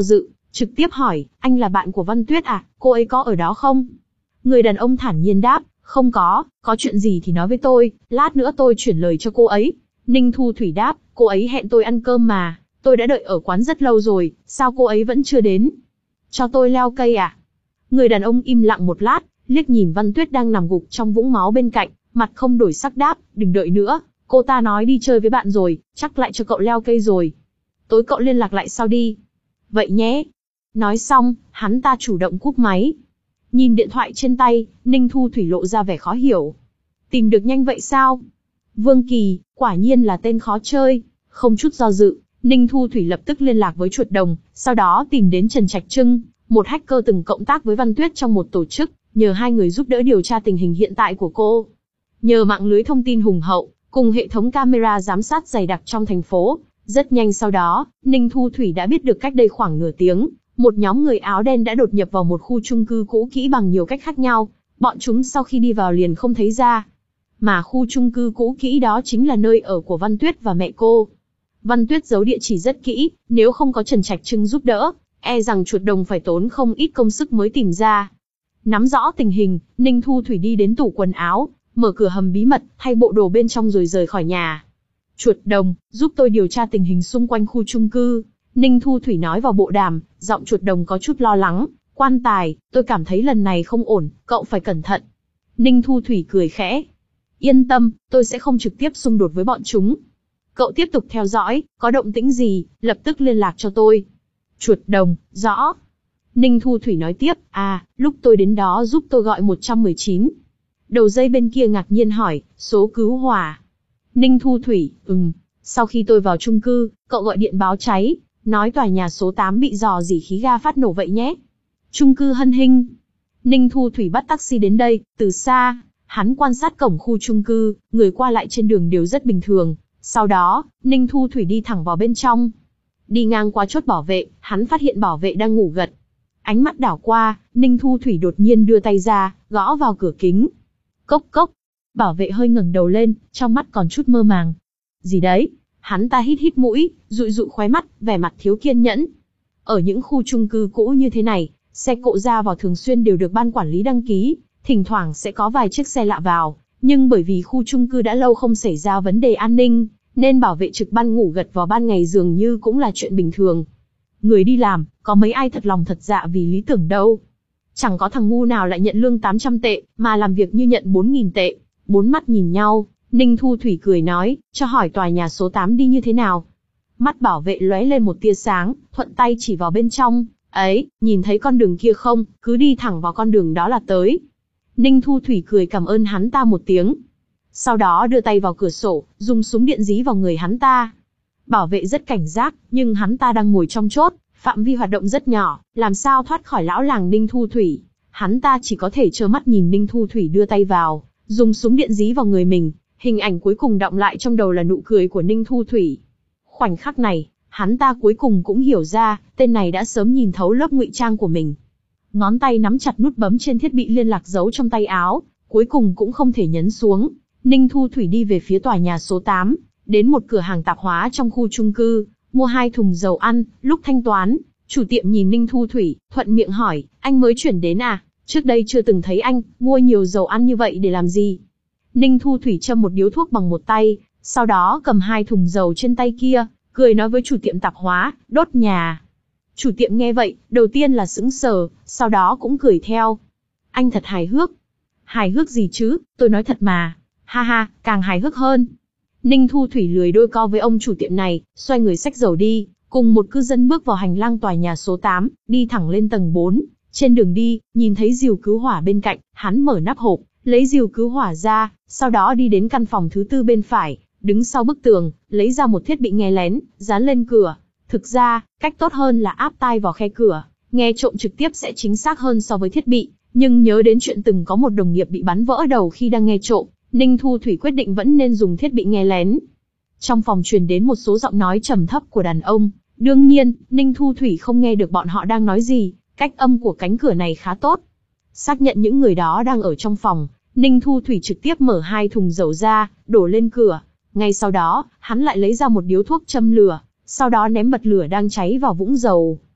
Trực tiếp hỏi, anh là bạn của Văn Tuyết à, cô ấy có ở đó không? Người đàn ông thản nhiên đáp, không có, có chuyện gì thì nói với tôi, lát nữa tôi chuyển lời cho cô ấy. Ninh Thu Thủy đáp, cô ấy hẹn tôi ăn cơm mà, tôi đã đợi ở quán rất lâu rồi, sao cô ấy vẫn chưa đến? Cho tôi leo cây à? Người đàn ông im lặng một lát, liếc nhìn Văn Tuyết đang nằm gục trong vũng máu bên cạnh, mặt không đổi sắc đáp, đừng đợi nữa, cô ta nói đi chơi với bạn rồi, chắc lại cho cậu leo cây rồi. Tối cậu liên lạc lại sau đi. Vậy nhé. Nói xong, hắn ta chủ động cúp máy. Nhìn điện thoại trên tay, Ninh Thu Thủy lộ ra vẻ khó hiểu. Tìm được nhanh vậy sao? Vương Kỳ, quả nhiên là tên khó chơi. Không chút do dự, Ninh Thu Thủy lập tức liên lạc với Chuột Đồng, sau đó tìm đến Trần Trạch Trưng, một hacker từng cộng tác với Văn Tuyết trong một tổ chức, nhờ hai người giúp đỡ điều tra tình hình hiện tại của cô. Nhờ mạng lưới thông tin hùng hậu, cùng hệ thống camera giám sát dày đặc trong thành phố, rất nhanh sau đó, Ninh Thu Thủy đã biết được cách đây khoảng nửa tiếng, một nhóm người áo đen đã đột nhập vào một khu chung cư cũ kỹ bằng nhiều cách khác nhau, bọn chúng sau khi đi vào liền không thấy ra. Mà khu chung cư cũ kỹ đó chính là nơi ở của Văn Tuyết và mẹ cô. Văn Tuyết giấu địa chỉ rất kỹ, nếu không có Trần Trạch Trưng giúp đỡ, e rằng Chuột Đồng phải tốn không ít công sức mới tìm ra. Nắm rõ tình hình, Ninh Thu Thủy đi đến tủ quần áo, mở cửa hầm bí mật, thay bộ đồ bên trong rồi rời khỏi nhà. Chuột Đồng, giúp tôi điều tra tình hình xung quanh khu chung cư. Ninh Thu Thủy nói vào bộ đàm, giọng Chuột Đồng có chút lo lắng. Quan tài, tôi cảm thấy lần này không ổn, cậu phải cẩn thận. Ninh Thu Thủy cười khẽ. Yên tâm, tôi sẽ không trực tiếp xung đột với bọn chúng. Cậu tiếp tục theo dõi, có động tĩnh gì, lập tức liên lạc cho tôi. Chuột Đồng, rõ. Ninh Thu Thủy nói tiếp, à, lúc tôi đến đó giúp tôi gọi một một chín. Đầu dây bên kia ngạc nhiên hỏi, số cứu hỏa. Ninh Thu Thủy, ừm, sau khi tôi vào chung cư, cậu gọi điện báo cháy, nói tòa nhà số tám bị rò rỉ khí ga phát nổ vậy nhé. Chung cư Hân Hinh. Ninh Thu Thủy bắt taxi đến đây, từ xa, hắn quan sát cổng khu chung cư, người qua lại trên đường đều rất bình thường. Sau đó, Ninh Thu Thủy đi thẳng vào bên trong. Đi ngang qua chốt bảo vệ, hắn phát hiện bảo vệ đang ngủ gật. Ánh mắt đảo qua, Ninh Thu Thủy đột nhiên đưa tay ra, gõ vào cửa kính. Cốc cốc. Bảo vệ hơi ngẩng đầu lên, trong mắt còn chút mơ màng. Gì đấy? Hắn ta hít hít mũi, dụi dụi khóe mắt, vẻ mặt thiếu kiên nhẫn. Ở những khu chung cư cũ như thế này, xe cộ ra vào thường xuyên đều được ban quản lý đăng ký, thỉnh thoảng sẽ có vài chiếc xe lạ vào, nhưng bởi vì khu chung cư đã lâu không xảy ra vấn đề an ninh, nên bảo vệ trực ban ngủ gật vào ban ngày dường như cũng là chuyện bình thường. Người đi làm, có mấy ai thật lòng thật dạ vì lý tưởng đâu. Chẳng có thằng ngu nào lại nhận lương tám trăm tệ, mà làm việc như nhận bốn nghìn tệ. Bốn mắt nhìn nhau, Ninh Thu Thủy cười nói, cho hỏi tòa nhà số tám đi như thế nào. Mắt bảo vệ lóe lên một tia sáng, thuận tay chỉ vào bên trong, ấy, nhìn thấy con đường kia không, cứ đi thẳng vào con đường đó là tới. Ninh Thu Thủy cười cảm ơn hắn ta một tiếng. Sau đó đưa tay vào cửa sổ, dùng súng điện dí vào người hắn ta. Bảo vệ rất cảnh giác, nhưng hắn ta đang ngồi trong chốt, phạm vi hoạt động rất nhỏ, làm sao thoát khỏi lão làng Ninh Thu Thủy. Hắn ta chỉ có thể trơ mắt nhìn Ninh Thu Thủy đưa tay vào, dùng súng điện dí vào người mình. Hình ảnh cuối cùng đọng lại trong đầu là nụ cười của Ninh Thu Thủy. Khoảnh khắc này, hắn ta cuối cùng cũng hiểu ra, tên này đã sớm nhìn thấu lớp ngụy trang của mình. Ngón tay nắm chặt nút bấm trên thiết bị liên lạc giấu trong tay áo, cuối cùng cũng không thể nhấn xuống. Ninh Thu Thủy đi về phía tòa nhà số tám, đến một cửa hàng tạp hóa trong khu chung cư, mua hai thùng dầu ăn. Lúc thanh toán, chủ tiệm nhìn Ninh Thu Thủy, thuận miệng hỏi, anh mới chuyển đến à? Trước đây chưa từng thấy anh, mua nhiều dầu ăn như vậy để làm gì? Ninh Thu Thủy châm một điếu thuốc bằng một tay, sau đó cầm hai thùng dầu trên tay kia, cười nói với chủ tiệm tạp hóa, đốt nhà. Chủ tiệm nghe vậy, đầu tiên là sững sờ, sau đó cũng cười theo. Anh thật hài hước. Hài hước gì chứ, tôi nói thật mà. Ha ha, càng hài hước hơn. Ninh Thu Thủy lười đôi co với ông chủ tiệm này, xoay người xách dầu đi, cùng một cư dân bước vào hành lang tòa nhà số tám, đi thẳng lên tầng bốn. Trên đường đi, nhìn thấy rìu cứu hỏa bên cạnh, hắn mở nắp hộp, lấy rìu cứu hỏa ra, sau đó đi đến căn phòng thứ tư bên phải, đứng sau bức tường, lấy ra một thiết bị nghe lén, dán lên cửa. Thực ra, cách tốt hơn là áp tai vào khe cửa, nghe trộm trực tiếp sẽ chính xác hơn so với thiết bị, nhưng nhớ đến chuyện từng có một đồng nghiệp bị bắn vỡ đầu khi đang nghe trộm, Ninh Thu Thủy quyết định vẫn nên dùng thiết bị nghe lén. Trong phòng truyền đến một số giọng nói trầm thấp của đàn ông, đương nhiên, Ninh Thu Thủy không nghe được bọn họ đang nói gì, cách âm của cánh cửa này khá tốt. Xác nhận những người đó đang ở trong phòng, Ninh Thu Thủy trực tiếp mở hai thùng dầu ra, đổ lên cửa. Ngay sau đó, hắn lại lấy ra một điếu thuốc châm lửa, sau đó ném bật lửa đang cháy vào vũng dầu.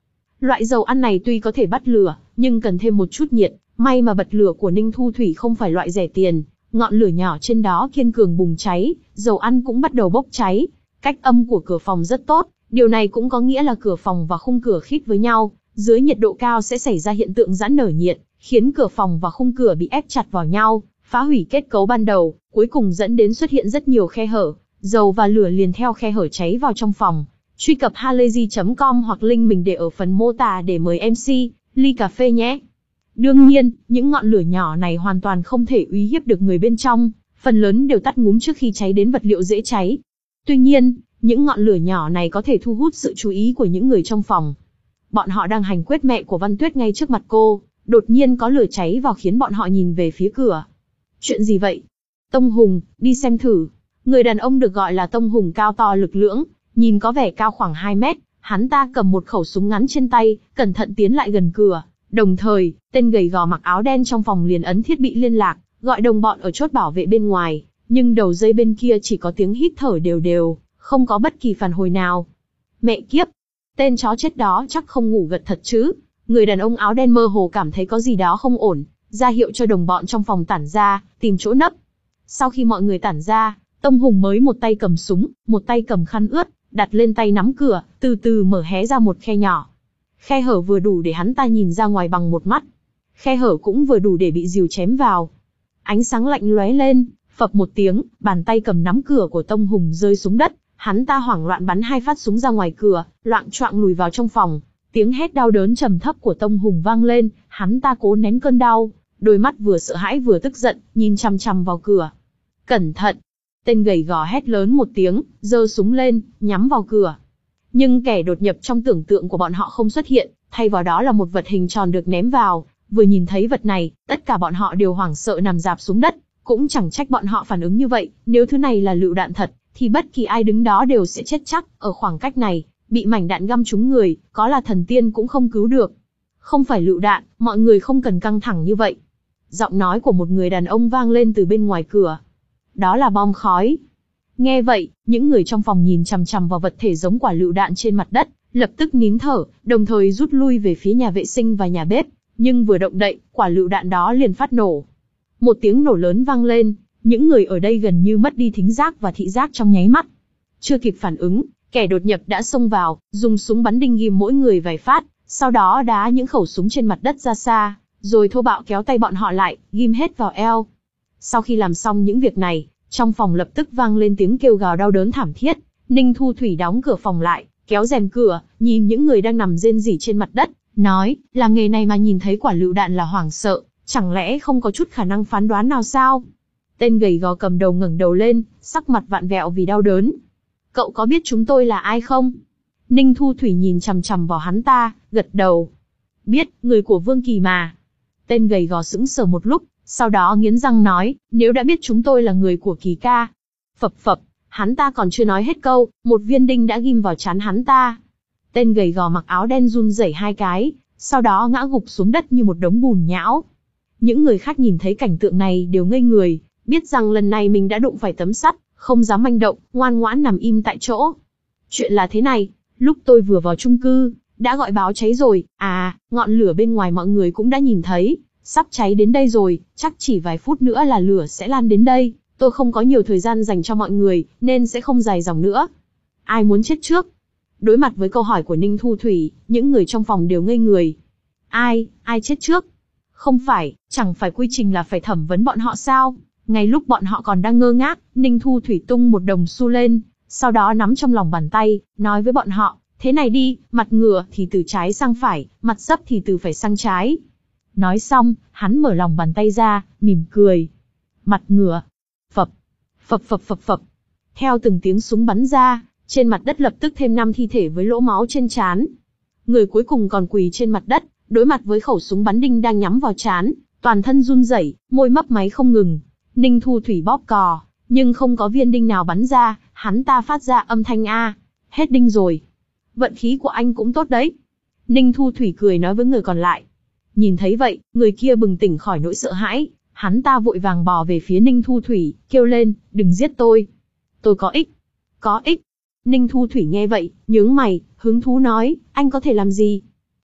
Loại dầu ăn này tuy có thể bắt lửa, nhưng cần thêm một chút nhiệt, may mà bật lửa của Ninh Thu Thủy không phải loại rẻ tiền, ngọn lửa nhỏ trên đó kiên cường bùng cháy, dầu ăn cũng bắt đầu bốc cháy. Cách âm của cửa phòng rất tốt, điều này cũng có nghĩa là cửa phòng và khung cửa khít với nhau, dưới nhiệt độ cao sẽ xảy ra hiện tượng giãn nở nhiệt, khiến cửa phòng và khung cửa bị ép chặt vào nhau, phá hủy kết cấu ban đầu, cuối cùng dẫn đến xuất hiện rất nhiều khe hở, dầu và lửa liền theo khe hở cháy vào trong phòng. Truy cập halayzi chấm com hoặc link mình để ở phần mô tả để mời em xê, ly cà phê nhé. Đương nhiên, những ngọn lửa nhỏ này hoàn toàn không thể uy hiếp được người bên trong, phần lớn đều tắt ngúm trước khi cháy đến vật liệu dễ cháy. Tuy nhiên, những ngọn lửa nhỏ này có thể thu hút sự chú ý của những người trong phòng. Bọn họ đang hành quyết mẹ của Văn Tuyết ngay trước mặt cô, đột nhiên có lửa cháy vào khiến bọn họ nhìn về phía cửa. Chuyện gì vậy? Tông Hùng, đi xem thử. Người đàn ông được gọi là Tông Hùng cao to lực lưỡng, nhìn có vẻ cao khoảng hai mét, hắn ta cầm một khẩu súng ngắn trên tay, cẩn thận tiến lại gần cửa. Đồng thời, tên gầy gò mặc áo đen trong phòng liền ấn thiết bị liên lạc, gọi đồng bọn ở chốt bảo vệ bên ngoài, nhưng đầu dây bên kia chỉ có tiếng hít thở đều đều, không có bất kỳ phản hồi nào. Mẹ kiếp! Tên chó chết đó chắc không ngủ gật thật chứ? Người đàn ông áo đen mơ hồ cảm thấy có gì đó không ổn, ra hiệu cho đồng bọn trong phòng tản ra, tìm chỗ nấp. Sau khi mọi người tản ra, Tông Hùng mới một tay cầm súng, một tay cầm khăn ướt, đặt lên tay nắm cửa, từ từ mở hé ra một khe nhỏ. Khe hở vừa đủ để hắn ta nhìn ra ngoài bằng một mắt. Khe hở cũng vừa đủ để bị rìu chém vào. Ánh sáng lạnh lóe lên, phập một tiếng, bàn tay cầm nắm cửa của Tông Hùng rơi xuống đất. Hắn ta hoảng loạn bắn hai phát súng ra ngoài cửa, loạng choạng lùi vào trong phòng. Tiếng hét đau đớn trầm thấp của Tông Hùng vang lên, hắn ta cố nén cơn đau, đôi mắt vừa sợ hãi vừa tức giận, nhìn chằm chằm vào cửa. Cẩn thận! Tên gầy gò hét lớn một tiếng, giơ súng lên, nhắm vào cửa. Nhưng kẻ đột nhập trong tưởng tượng của bọn họ không xuất hiện, thay vào đó là một vật hình tròn được ném vào. Vừa nhìn thấy vật này, tất cả bọn họ đều hoảng sợ nằm rạp xuống đất. Cũng chẳng trách bọn họ phản ứng như vậy, nếu thứ này là lựu đạn thật, thì bất kỳ ai đứng đó đều sẽ chết chắc. Ở khoảng cách này, bị mảnh đạn găm trúng người, có là thần tiên cũng không cứu được. Không phải lựu đạn, mọi người không cần căng thẳng như vậy. Giọng nói của một người đàn ông vang lên từ bên ngoài cửa. Đó là bom khói. Nghe vậy, những người trong phòng nhìn chằm chằm vào vật thể giống quả lựu đạn trên mặt đất, lập tức nín thở, đồng thời rút lui về phía nhà vệ sinh và nhà bếp. Nhưng vừa động đậy, quả lựu đạn đó liền phát nổ. Một tiếng nổ lớn vang lên, những người ở đây gần như mất đi thính giác và thị giác trong nháy mắt. Chưa kịp phản ứng, kẻ đột nhập đã xông vào, dùng súng bắn đinh ghim mỗi người vài phát, sau đó đá những khẩu súng trên mặt đất ra xa, rồi thô bạo kéo tay bọn họ lại, ghim hết vào eo. Sau khi làm xong những việc này, trong phòng lập tức vang lên tiếng kêu gào đau đớn thảm thiết. Ninh Thu Thủy đóng cửa phòng lại, kéo rèm cửa, nhìn những người đang nằm rên rỉ trên mặt đất, nói, làm nghề này mà nhìn thấy quả lựu đạn là hoảng sợ, chẳng lẽ không có chút khả năng phán đoán nào sao? Tên gầy gò cầm đầu ngẩng đầu lên, sắc mặt vặn vẹo vì đau đớn. Cậu có biết chúng tôi là ai không? Ninh Thu Thủy nhìn chằm chằm vào hắn ta, gật đầu. Biết, người của Vương Kỳ mà. Tên gầy gò sững sờ một lúc, sau đó nghiến răng nói, nếu đã biết chúng tôi là người của Kỳ ca. Phập phập, hắn ta còn chưa nói hết câu, một viên đinh đã ghim vào trán hắn ta. Tên gầy gò mặc áo đen run rẩy hai cái, sau đó ngã gục xuống đất như một đống bùn nhão. Những người khác nhìn thấy cảnh tượng này đều ngây người, biết rằng lần này mình đã đụng phải tấm sắt, không dám manh động, ngoan ngoãn nằm im tại chỗ. Chuyện là thế này, lúc tôi vừa vào chung cư, đã gọi báo cháy rồi, à, ngọn lửa bên ngoài mọi người cũng đã nhìn thấy, sắp cháy đến đây rồi, chắc chỉ vài phút nữa là lửa sẽ lan đến đây, tôi không có nhiều thời gian dành cho mọi người, nên sẽ không dài dòng nữa. Ai muốn chết trước? Đối mặt với câu hỏi của Ninh Thu Thủy, những người trong phòng đều ngây người. Ai, ai chết trước? Không phải, chẳng phải quy trình là phải thẩm vấn bọn họ sao? Ngay lúc bọn họ còn đang ngơ ngác, Ninh Thu Thủy tung một đồng xu lên, sau đó nắm trong lòng bàn tay, nói với bọn họ, thế này đi, mặt ngửa thì từ trái sang phải, mặt dấp thì từ phải sang trái. Nói xong, hắn mở lòng bàn tay ra, mỉm cười. Mặt ngửa. Phập. Phập phập phập phập. Theo từng tiếng súng bắn ra, trên mặt đất lập tức thêm năm thi thể với lỗ máu trên trán. Người cuối cùng còn quỳ trên mặt đất, đối mặt với khẩu súng bắn đinh đang nhắm vào trán, toàn thân run rẩy, môi mấp máy không ngừng. Ninh Thu Thủy bóp cò, nhưng không có viên đinh nào bắn ra, hắn ta phát ra âm thanh a, hết đinh rồi. Vận khí của anh cũng tốt đấy. Ninh Thu Thủy cười nói với người còn lại. Nhìn thấy vậy, người kia bừng tỉnh khỏi nỗi sợ hãi, hắn ta vội vàng bò về phía Ninh Thu Thủy, kêu lên, đừng giết tôi. Tôi có ích. Có ích. Ninh Thu Thủy nghe vậy, nhướng mày, hứng thú nói, anh có thể làm gì?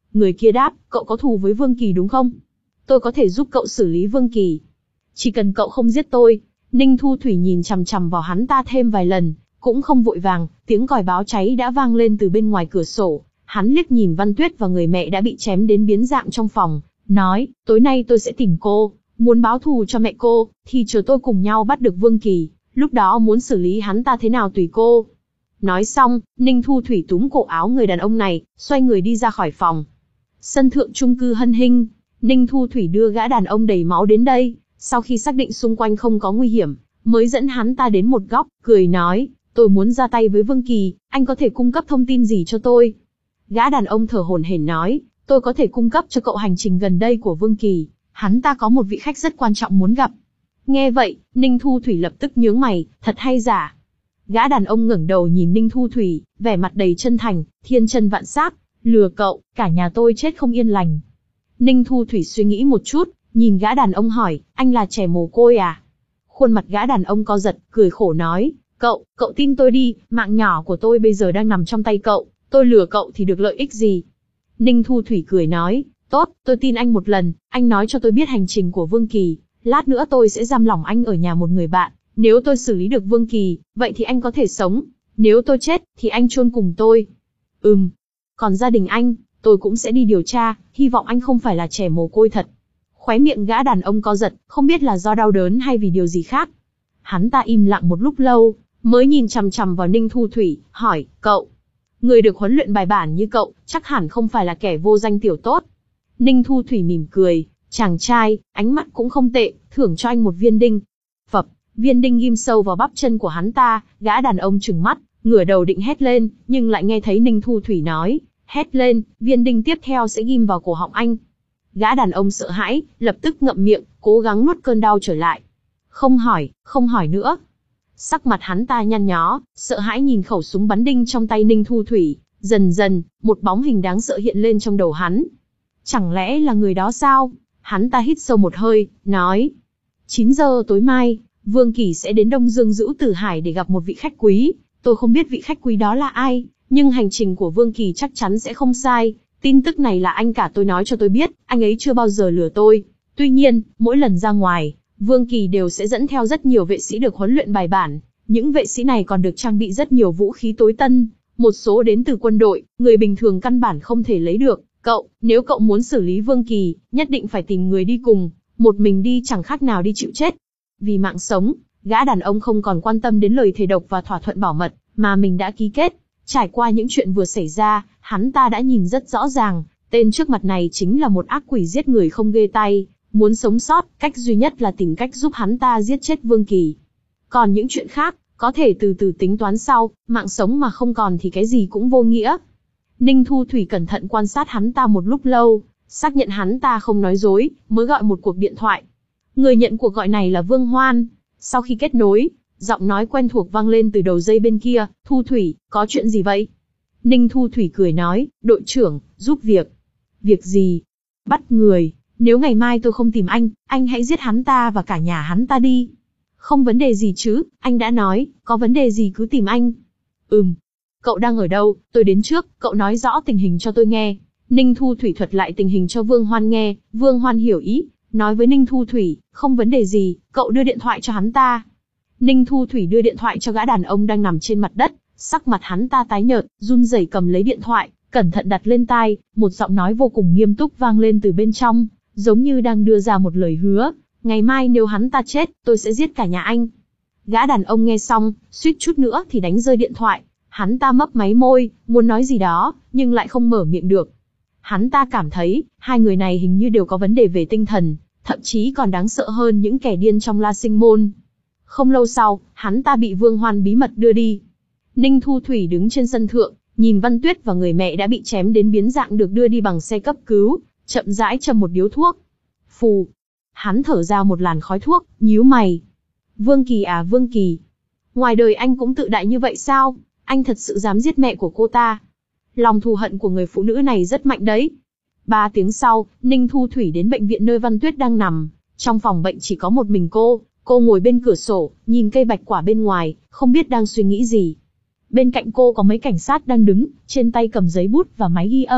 Người kia đáp, cậu có thù với Vương Kỳ đúng không? Tôi có thể giúp cậu xử lý Vương Kỳ. Chỉ cần cậu không giết tôi. Ninh Thu Thủy nhìn chằm chằm vào hắn ta thêm vài lần, cũng không vội vàng, tiếng còi báo cháy đã vang lên từ bên ngoài cửa sổ. Hắn liếc nhìn Văn Tuyết và người mẹ đã bị chém đến biến dạng trong phòng, nói, tối nay tôi sẽ tìm cô, muốn báo thù cho mẹ cô, thì chờ tôi cùng nhau bắt được Vương Kỳ, lúc đó muốn xử lý hắn ta thế nào tùy cô. Nói xong, Ninh Thu Thủy túm cổ áo người đàn ông này, xoay người đi ra khỏi phòng. Sân thượng chung cư Hân Hinh, Ninh Thu Thủy đưa gã đàn ông đầy máu đến đây, sau khi xác định xung quanh không có nguy hiểm, mới dẫn hắn ta đến một góc, cười nói, tôi muốn ra tay với Vương Kỳ, anh có thể cung cấp thông tin gì cho tôi? Gã đàn ông thở hổn hển nói, tôi có thể cung cấp cho cậu hành trình gần đây của Vương Kỳ, hắn ta có một vị khách rất quan trọng muốn gặp. Nghe vậy, Ninh Thu Thủy lập tức nhướng mày, thật hay giả? Gã đàn ông ngẩng đầu nhìn Ninh Thu Thủy, vẻ mặt đầy chân thành, thiên chân vạn sắc, lừa cậu, cả nhà tôi chết không yên lành. Ninh Thu Thủy suy nghĩ một chút, nhìn gã đàn ông hỏi, anh là trẻ mồ côi à? Khuôn mặt gã đàn ông co giật, cười khổ nói, cậu, cậu tin tôi đi, mạng nhỏ của tôi bây giờ đang nằm trong tay cậu, tôi lừa cậu thì được lợi ích gì? Ninh Thu Thủy cười nói, tốt, tôi tin anh một lần, anh nói cho tôi biết hành trình của Vương Kỳ, lát nữa tôi sẽ giam lỏng anh ở nhà một người bạn, nếu tôi xử lý được Vương Kỳ, vậy thì anh có thể sống, nếu tôi chết, thì anh chôn cùng tôi. Ừm, còn gia đình anh, tôi cũng sẽ đi điều tra, hy vọng anh không phải là trẻ mồ côi thật. Khóe miệng gã đàn ông co giật, không biết là do đau đớn hay vì điều gì khác. Hắn ta im lặng một lúc lâu, mới nhìn chằm chằm vào Ninh Thu Thủy, hỏi, cậu, người được huấn luyện bài bản như cậu, chắc hẳn không phải là kẻ vô danh tiểu tốt. Ninh Thu Thủy mỉm cười, chàng trai, ánh mắt cũng không tệ, thưởng cho anh một viên đinh. Phập, viên đinh ghim sâu vào bắp chân của hắn ta, gã đàn ông trừng mắt, ngửa đầu định hét lên, nhưng lại nghe thấy Ninh Thu Thủy nói, hét lên, viên đinh tiếp theo sẽ ghim vào cổ họng anh. Gã đàn ông sợ hãi, lập tức ngậm miệng, cố gắng nuốt cơn đau trở lại. Không hỏi, không hỏi nữa. Sắc mặt hắn ta nhăn nhó, sợ hãi nhìn khẩu súng bắn đinh trong tay Ninh Thu Thủy, dần dần, một bóng hình đáng sợ hiện lên trong đầu hắn. Chẳng lẽ là người đó sao? Hắn ta hít sâu một hơi, nói. chín giờ tối mai, Vương Kỳ sẽ đến Đông Dương Dữu Tử Hải để gặp một vị khách quý. Tôi không biết vị khách quý đó là ai, nhưng hành trình của Vương Kỳ chắc chắn sẽ không sai. Tin tức này là anh cả tôi nói cho tôi biết, anh ấy chưa bao giờ lừa tôi. Tuy nhiên, mỗi lần ra ngoài, Vương Kỳ đều sẽ dẫn theo rất nhiều vệ sĩ được huấn luyện bài bản. Những vệ sĩ này còn được trang bị rất nhiều vũ khí tối tân, một số đến từ quân đội, người bình thường căn bản không thể lấy được. Cậu, nếu cậu muốn xử lý Vương Kỳ, nhất định phải tìm người đi cùng, một mình đi chẳng khác nào đi chịu chết. Vì mạng sống, gã đàn ông không còn quan tâm đến lời thề độc và thỏa thuận bảo mật mà mình đã ký kết. Trải qua những chuyện vừa xảy ra, hắn ta đã nhìn rất rõ ràng, tên trước mặt này chính là một ác quỷ giết người không ghê tay, muốn sống sót, cách duy nhất là tìm cách giúp hắn ta giết chết Vương Kỳ. Còn những chuyện khác, có thể từ từ tính toán sau, mạng sống mà không còn thì cái gì cũng vô nghĩa. Ninh Thu Thủy cẩn thận quan sát hắn ta một lúc lâu, xác nhận hắn ta không nói dối, mới gọi một cuộc điện thoại. Người nhận cuộc gọi này là Vương Hoan. Sau khi kết nối, giọng nói quen thuộc vang lên từ đầu dây bên kia, Thu Thủy, có chuyện gì vậy? Ninh Thu Thủy cười nói, đội trưởng, giúp việc. Việc gì? Bắt người, nếu ngày mai tôi không tìm anh, anh hãy giết hắn ta và cả nhà hắn ta đi. Không vấn đề gì chứ, anh đã nói, có vấn đề gì cứ tìm anh. Ừm. Cậu đang ở đâu, tôi đến trước, cậu nói rõ tình hình cho tôi nghe. Ninh Thu Thủy thuật lại tình hình cho Vương Hoan nghe, Vương Hoan hiểu ý, nói với Ninh Thu Thủy, không vấn đề gì, cậu đưa điện thoại cho hắn ta. Ninh Thu Thủy đưa điện thoại cho gã đàn ông đang nằm trên mặt đất, sắc mặt hắn ta tái nhợt, run rẩy cầm lấy điện thoại, cẩn thận đặt lên tai, một giọng nói vô cùng nghiêm túc vang lên từ bên trong, giống như đang đưa ra một lời hứa, ngày mai nếu hắn ta chết, tôi sẽ giết cả nhà anh. Gã đàn ông nghe xong, suýt chút nữa thì đánh rơi điện thoại, hắn ta mấp máy môi, muốn nói gì đó, nhưng lại không mở miệng được. Hắn ta cảm thấy, hai người này hình như đều có vấn đề về tinh thần, thậm chí còn đáng sợ hơn những kẻ điên trong La Sinh Môn. Không lâu sau, hắn ta bị Vương Hoan bí mật đưa đi. Ninh Thu Thủy đứng trên sân thượng, nhìn Văn Tuyết và người mẹ đã bị chém đến biến dạng được đưa đi bằng xe cấp cứu, chậm rãi châm một điếu thuốc. Phù. Hắn thở ra một làn khói thuốc, nhíu mày. Vương Kỳ à Vương Kỳ. Ngoài đời anh cũng tự đại như vậy sao? Anh thật sự dám giết mẹ của cô ta. Lòng thù hận của người phụ nữ này rất mạnh đấy. Ba tiếng sau, Ninh Thu Thủy đến bệnh viện nơi Văn Tuyết đang nằm. Trong phòng bệnh chỉ có một mình cô. Cô ngồi bên cửa sổ, nhìn cây bạch quả bên ngoài, không biết đang suy nghĩ gì. Bên cạnh cô có mấy cảnh sát đang đứng, trên tay cầm giấy bút và máy ghi âm.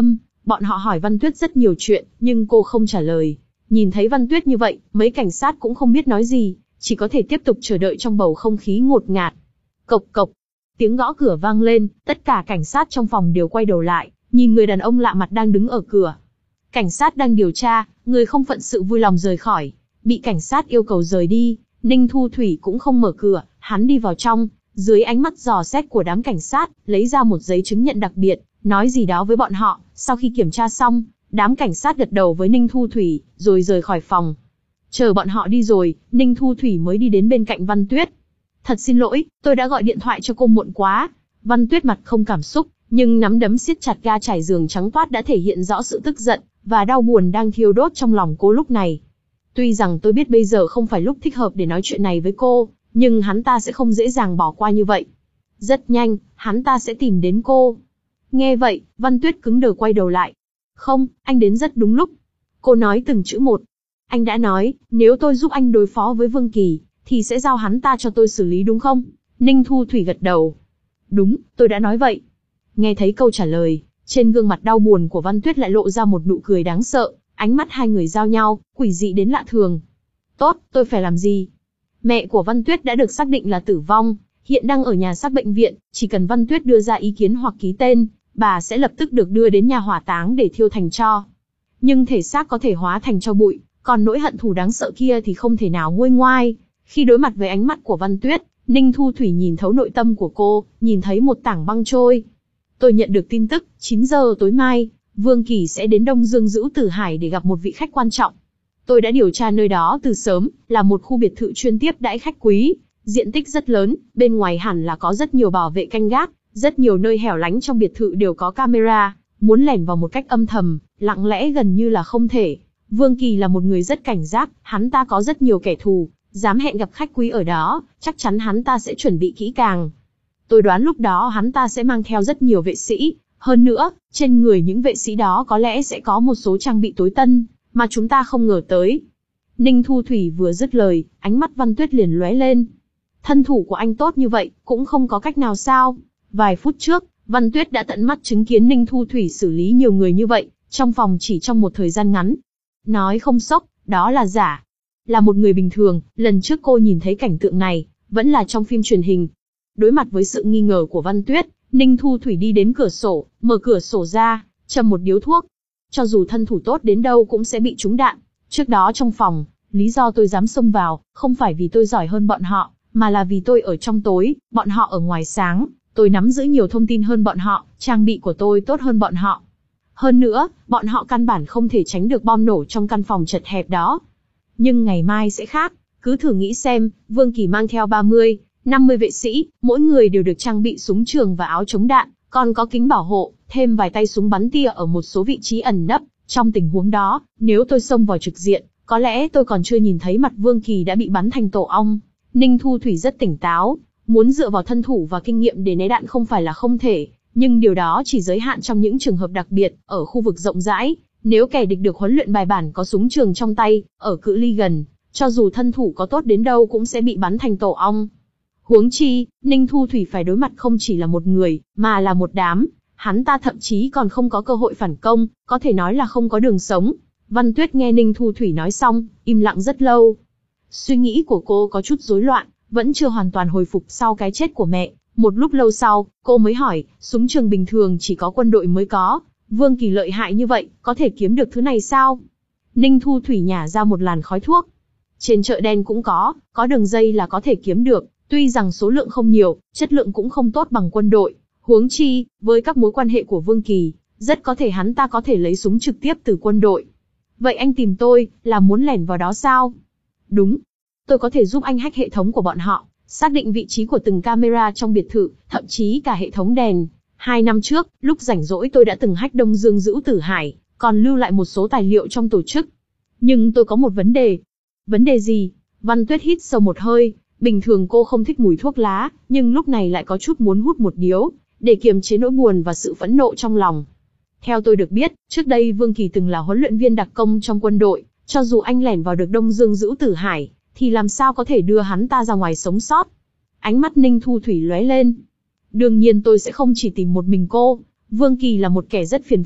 Bọn họ hỏi Văn Tuyết rất nhiều chuyện, nhưng cô không trả lời. Nhìn thấy Văn Tuyết như vậy, mấy cảnh sát cũng không biết nói gì, chỉ có thể tiếp tục chờ đợi trong bầu không khí ngột ngạt. Cộc cộc, tiếng gõ cửa vang lên, tất cả cảnh sát trong phòng đều quay đầu lại, nhìn người đàn ông lạ mặt đang đứng ở cửa. Cảnh sát đang điều tra, người không phận sự vui lòng rời khỏi. Bị cảnh sát yêu cầu rời đi, Ninh Thu Thủy cũng không mở cửa, hắn đi vào trong, dưới ánh mắt dò xét của đám cảnh sát, lấy ra một giấy chứng nhận đặc biệt, nói gì đó với bọn họ. Sau khi kiểm tra xong, đám cảnh sát gật đầu với Ninh Thu Thủy, rồi rời khỏi phòng. Chờ bọn họ đi rồi, Ninh Thu Thủy mới đi đến bên cạnh Văn Tuyết. Thật xin lỗi, tôi đã gọi điện thoại cho cô muộn quá. Văn Tuyết mặt không cảm xúc, nhưng nắm đấm siết chặt ga trải giường trắng toát đã thể hiện rõ sự tức giận và đau buồn đang thiêu đốt trong lòng cô lúc này. Tuy rằng tôi biết bây giờ không phải lúc thích hợp để nói chuyện này với cô, nhưng hắn ta sẽ không dễ dàng bỏ qua như vậy. Rất nhanh, hắn ta sẽ tìm đến cô. Nghe vậy, Văn Tuyết cứng đờ quay đầu lại. Không, anh đến rất đúng lúc. Cô nói từng chữ một. Anh đã nói, nếu tôi giúp anh đối phó với Vương Kỳ, thì sẽ giao hắn ta cho tôi xử lý đúng không? Ninh Thu Thủy gật đầu. Đúng, tôi đã nói vậy. Nghe thấy câu trả lời, trên gương mặt đau buồn của Văn Tuyết lại lộ ra một nụ cười đáng sợ, ánh mắt hai người giao nhau, quỷ dị đến lạ thường. Tốt, tôi phải làm gì? Mẹ của Văn Tuyết đã được xác định là tử vong, hiện đang ở nhà xác bệnh viện, chỉ cần Văn Tuyết đưa ra ý kiến hoặc ký tên, bà sẽ lập tức được đưa đến nhà hỏa táng để thiêu thành tro. Nhưng thể xác có thể hóa thành tro bụi, còn nỗi hận thù đáng sợ kia thì không thể nào nguôi ngoai. Khi đối mặt với ánh mắt của Văn Tuyết, Ninh Thu Thủy nhìn thấu nội tâm của cô, nhìn thấy một tảng băng trôi. Tôi nhận được tin tức, chín giờ tối mai, Vương Kỳ sẽ đến Đông Dương Dữu Tử Hải để gặp một vị khách quan trọng. Tôi đã điều tra nơi đó từ sớm, là một khu biệt thự chuyên tiếp đãi khách quý, diện tích rất lớn, bên ngoài hẳn là có rất nhiều bảo vệ canh gác, rất nhiều nơi hẻo lánh trong biệt thự đều có camera, muốn lẻn vào một cách âm thầm, lặng lẽ gần như là không thể. Vương Kỳ là một người rất cảnh giác, hắn ta có rất nhiều kẻ thù, dám hẹn gặp khách quý ở đó, chắc chắn hắn ta sẽ chuẩn bị kỹ càng. Tôi đoán lúc đó hắn ta sẽ mang theo rất nhiều vệ sĩ, hơn nữa, trên người những vệ sĩ đó có lẽ sẽ có một số trang bị tối tân, mà chúng ta không ngờ tới. Ninh Thu Thủy vừa dứt lời, ánh mắt Văn Tuyết liền lóe lên. Thân thủ của anh tốt như vậy, cũng không có cách nào sao? Vài phút trước, Văn Tuyết đã tận mắt chứng kiến Ninh Thu Thủy xử lý nhiều người như vậy, trong phòng chỉ trong một thời gian ngắn. Nói không sốc, đó là giả. Là một người bình thường, lần trước cô nhìn thấy cảnh tượng này, vẫn là trong phim truyền hình. Đối mặt với sự nghi ngờ của Văn Tuyết, Ninh Thu Thủy đi đến cửa sổ, mở cửa sổ ra, châm một điếu thuốc. Cho dù thân thủ tốt đến đâu cũng sẽ bị trúng đạn. Trước đó trong phòng, lý do tôi dám xông vào, không phải vì tôi giỏi hơn bọn họ, mà là vì tôi ở trong tối, bọn họ ở ngoài sáng. Tôi nắm giữ nhiều thông tin hơn bọn họ, trang bị của tôi tốt hơn bọn họ. Hơn nữa, bọn họ căn bản không thể tránh được bom nổ trong căn phòng chật hẹp đó. Nhưng ngày mai sẽ khác, cứ thử nghĩ xem, Vương Kỳ mang theo ba mươi, năm mươi vệ sĩ, mỗi người đều được trang bị súng trường và áo chống đạn, còn có kính bảo hộ, thêm vài tay súng bắn tia ở một số vị trí ẩn nấp. Trong tình huống đó, nếu tôi xông vào trực diện, có lẽ tôi còn chưa nhìn thấy mặt Vương Kỳ đã bị bắn thành tổ ong. Ninh Thu Thủy rất tỉnh táo, muốn dựa vào thân thủ và kinh nghiệm để né đạn không phải là không thể, nhưng điều đó chỉ giới hạn trong những trường hợp đặc biệt, ở khu vực rộng rãi. Nếu kẻ địch được huấn luyện bài bản có súng trường trong tay, ở cự ly gần, cho dù thân thủ có tốt đến đâu cũng sẽ bị bắn thành tổ ong. Huống chi, Ninh Thu Thủy phải đối mặt không chỉ là một người, mà là một đám. Hắn ta thậm chí còn không có cơ hội phản công, có thể nói là không có đường sống. Văn Tuyết nghe Ninh Thu Thủy nói xong, im lặng rất lâu. Suy nghĩ của cô có chút rối loạn, vẫn chưa hoàn toàn hồi phục sau cái chết của mẹ. Một lúc lâu sau, cô mới hỏi, súng trường bình thường chỉ có quân đội mới có, Vương Kỳ lợi hại như vậy, có thể kiếm được thứ này sao? Ninh Thu Thủy nhả ra một làn khói thuốc. Trên chợ đen cũng có, có đường dây là có thể kiếm được, tuy rằng số lượng không nhiều, chất lượng cũng không tốt bằng quân đội. Huống chi, với các mối quan hệ của Vương Kỳ, rất có thể hắn ta có thể lấy súng trực tiếp từ quân đội. Vậy anh tìm tôi, là muốn lẻn vào đó sao? Đúng. Tôi có thể giúp anh hack hệ thống của bọn họ, xác định vị trí của từng camera trong biệt thự, thậm chí cả hệ thống đèn. Hai năm trước, lúc rảnh rỗi tôi đã từng hack Đông Dương Dữu Tử Hải, còn lưu lại một số tài liệu trong tổ chức. Nhưng tôi có một vấn đề. Vấn đề gì? Văn Tuyết hít sâu một hơi, bình thường cô không thích mùi thuốc lá, nhưng lúc này lại có chút muốn hút một điếu, để kiềm chế nỗi buồn và sự phẫn nộ trong lòng. Theo tôi được biết, trước đây Vương Kỳ từng là huấn luyện viên đặc công trong quân đội, cho dù anh lẻn vào được Đông Dương Dữu Tử Hải, thì làm sao có thể đưa hắn ta ra ngoài sống sót? Ánh mắt Ninh Thu Thủy lóe lên. Đương nhiên tôi sẽ không chỉ tìm một mình cô, Vương Kỳ là một kẻ rất phiền phức,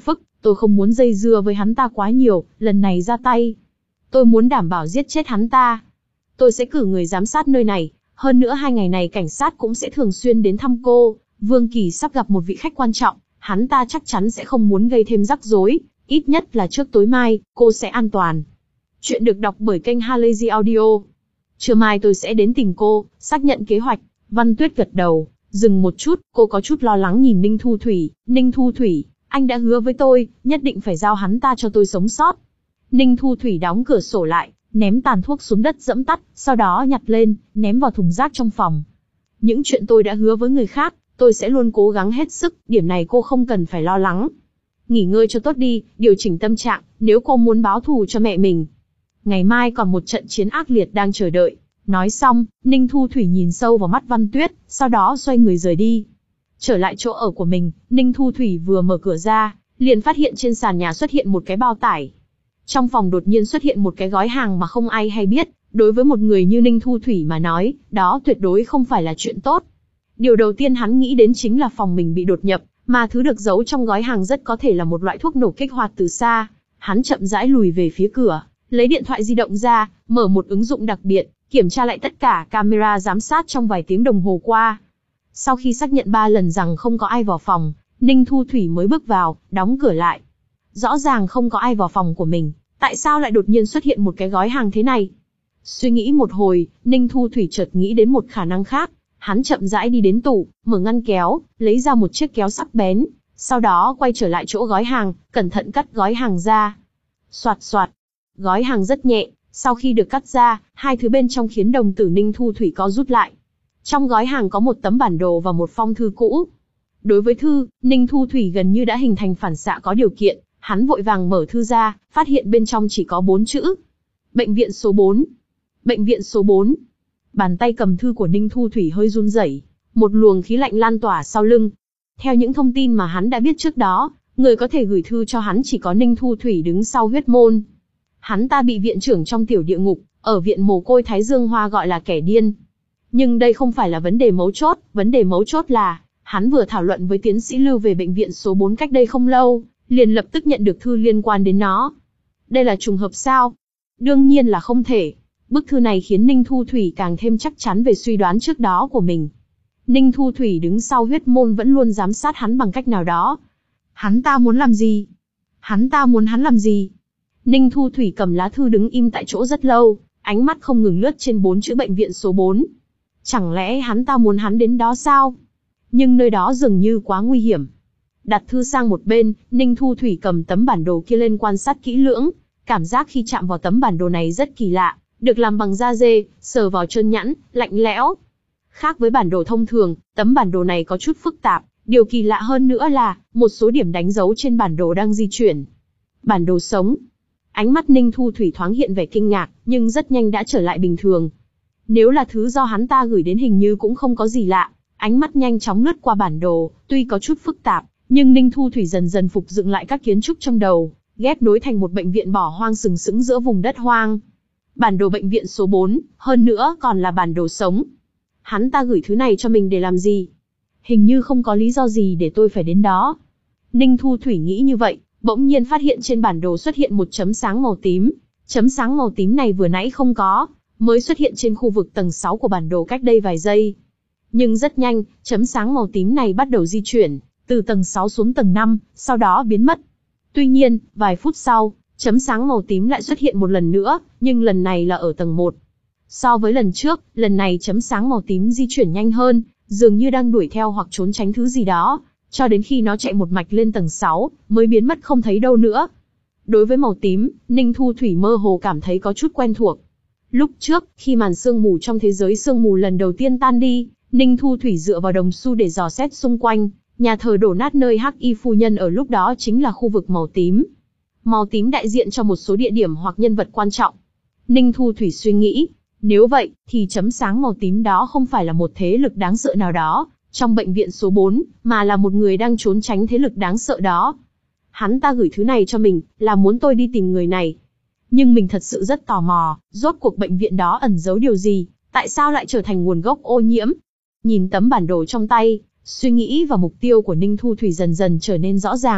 Tôi không muốn dây dưa với hắn ta quá nhiều, lần này ra tay. Tôi muốn đảm bảo giết chết hắn ta. Tôi sẽ cử người giám sát nơi này, hơn nữa hai ngày này cảnh sát cũng sẽ thường xuyên đến thăm cô. Vương Kỳ sắp gặp một vị khách quan trọng, hắn ta chắc chắn sẽ không muốn gây thêm rắc rối, ít nhất là trước tối mai, cô sẽ an toàn. Chuyện được đọc bởi kênh Halazy Audio. Trưa mai tôi sẽ đến tìm cô, xác nhận kế hoạch. Văn Tuyết gật đầu, dừng một chút, cô có chút lo lắng nhìn Ninh Thu Thủy. Ninh Thu Thủy, anh đã hứa với tôi, nhất định phải giao hắn ta cho tôi sống sót. Ninh Thu Thủy đóng cửa sổ lại, ném tàn thuốc xuống đất dẫm tắt, sau đó nhặt lên, ném vào thùng rác trong phòng. Những chuyện tôi đã hứa với người khác, tôi sẽ luôn cố gắng hết sức, điểm này cô không cần phải lo lắng. Nghỉ ngơi cho tốt đi, điều chỉnh tâm trạng, nếu cô muốn báo thù cho mẹ mình. Ngày mai còn một trận chiến ác liệt đang chờ đợi. Nói xong, Ninh Thu Thủy nhìn sâu vào mắt Văn Tuyết, sau đó xoay người rời đi. Trở lại chỗ ở của mình, Ninh Thu Thủy vừa mở cửa ra, liền phát hiện trên sàn nhà xuất hiện một cái bao tải. Trong phòng đột nhiên xuất hiện một cái gói hàng mà không ai hay biết, đối với một người như Ninh Thu Thủy mà nói, đó tuyệt đối không phải là chuyện tốt. Điều đầu tiên hắn nghĩ đến chính là phòng mình bị đột nhập, mà thứ được giấu trong gói hàng rất có thể là một loại thuốc nổ kích hoạt từ xa. Hắn chậm rãi lùi về phía cửa, lấy điện thoại di động ra, mở một ứng dụng đặc biệt, kiểm tra lại tất cả camera giám sát trong vài tiếng đồng hồ qua. Sau khi xác nhận ba lần rằng không có ai vào phòng, Ninh Thu Thủy mới bước vào, đóng cửa lại. Rõ ràng không có ai vào phòng của mình, tại sao lại đột nhiên xuất hiện một cái gói hàng thế này? Suy nghĩ một hồi, Ninh Thu Thủy chợt nghĩ đến một khả năng khác. Hắn chậm rãi đi đến tủ, mở ngăn kéo, lấy ra một chiếc kéo sắc bén, sau đó quay trở lại chỗ gói hàng, cẩn thận cắt gói hàng ra. Soạt soạt, gói hàng rất nhẹ, sau khi được cắt ra, hai thứ bên trong khiến đồng tử Ninh Thu Thủy co rút lại. Trong gói hàng có một tấm bản đồ và một phong thư cũ. Đối với thư, Ninh Thu Thủy gần như đã hình thành phản xạ có điều kiện, hắn vội vàng mở thư ra, phát hiện bên trong chỉ có bốn chữ. Bệnh viện số bốn. Bệnh viện số bốn. Bàn tay cầm thư của Ninh Thu Thủy hơi run rẩy, một luồng khí lạnh lan tỏa sau lưng. Theo những thông tin mà hắn đã biết trước đó, người có thể gửi thư cho hắn chỉ có Ninh Thu Thủy đứng sau huyết môn. Hắn ta bị viện trưởng trong tiểu địa ngục, ở viện mồ côi Thái Dương Hoa gọi là kẻ điên. Nhưng đây không phải là vấn đề mấu chốt, vấn đề mấu chốt là, hắn vừa thảo luận với tiến sĩ Lưu về bệnh viện số bốn cách đây không lâu, liền lập tức nhận được thư liên quan đến nó. Đây là trùng hợp sao? Đương nhiên là không thể. Bức thư này khiến Ninh Thu Thủy càng thêm chắc chắn về suy đoán trước đó của mình. Ninh Thu Thủy đứng sau huyết môn vẫn luôn giám sát hắn bằng cách nào đó. Hắn ta muốn làm gì? Hắn ta muốn hắn làm gì? Ninh Thu Thủy cầm lá thư đứng im tại chỗ rất lâu, ánh mắt không ngừng lướt trên bốn chữ bệnh viện số bốn. Chẳng lẽ hắn ta muốn hắn đến đó sao? Nhưng nơi đó dường như quá nguy hiểm. Đặt thư sang một bên, Ninh Thu Thủy cầm tấm bản đồ kia lên quan sát kỹ lưỡng. Cảm giác khi chạm vào tấm bản đồ này rất kỳ lạ, được làm bằng da dê, sờ vào trơn nhẵn, lạnh lẽo. Khác với bản đồ thông thường, tấm bản đồ này có chút phức tạp, điều kỳ lạ hơn nữa là, một số điểm đánh dấu trên bản đồ đang di chuyển. Bản đồ sống. Ánh mắt Ninh Thu Thủy thoáng hiện vẻ kinh ngạc, nhưng rất nhanh đã trở lại bình thường. Nếu là thứ do hắn ta gửi đến hình như cũng không có gì lạ. Ánh mắt nhanh chóng lướt qua bản đồ, tuy có chút phức tạp, nhưng Ninh Thu Thủy dần dần phục dựng lại các kiến trúc trong đầu, ghép nối thành một bệnh viện bỏ hoang sừng sững giữa vùng đất hoang. Bản đồ bệnh viện số bốn, hơn nữa còn là bản đồ sống. Hắn ta gửi thứ này cho mình để làm gì? Hình như không có lý do gì để tôi phải đến đó. Ninh Thu Thủy nghĩ như vậy, bỗng nhiên phát hiện trên bản đồ xuất hiện một chấm sáng màu tím. Chấm sáng màu tím này vừa nãy không có, mới xuất hiện trên khu vực tầng sáu của bản đồ cách đây vài giây. Nhưng rất nhanh, chấm sáng màu tím này bắt đầu di chuyển, từ tầng sáu xuống tầng năm, sau đó biến mất. Tuy nhiên, vài phút sau, chấm sáng màu tím lại xuất hiện một lần nữa, nhưng lần này là ở tầng một. So với lần trước, lần này chấm sáng màu tím di chuyển nhanh hơn, dường như đang đuổi theo hoặc trốn tránh thứ gì đó, cho đến khi nó chạy một mạch lên tầng sáu, mới biến mất không thấy đâu nữa. Đối với màu tím, Ninh Thu Thủy mơ hồ cảm thấy có chút quen thuộc. Lúc trước, khi màn sương mù trong thế giới sương mù lần đầu tiên tan đi, Ninh Thu Thủy dựa vào đồng xu để dò xét xung quanh, nhà thờ đổ nát nơi Hắc Y phu nhân ở lúc đó chính là khu vực màu tím. Màu tím đại diện cho một số địa điểm hoặc nhân vật quan trọng. Ninh Thu Thủy suy nghĩ, nếu vậy, thì chấm sáng màu tím đó không phải là một thế lực đáng sợ nào đó, trong bệnh viện số bốn, mà là một người đang trốn tránh thế lực đáng sợ đó. Hắn ta gửi thứ này cho mình, là muốn tôi đi tìm người này. Nhưng mình thật sự rất tò mò, rốt cuộc bệnh viện đó ẩn giấu điều gì, tại sao lại trở thành nguồn gốc ô nhiễm. Nhìn tấm bản đồ trong tay, suy nghĩ và mục tiêu của Ninh Thu Thủy dần dần trở nên rõ ràng.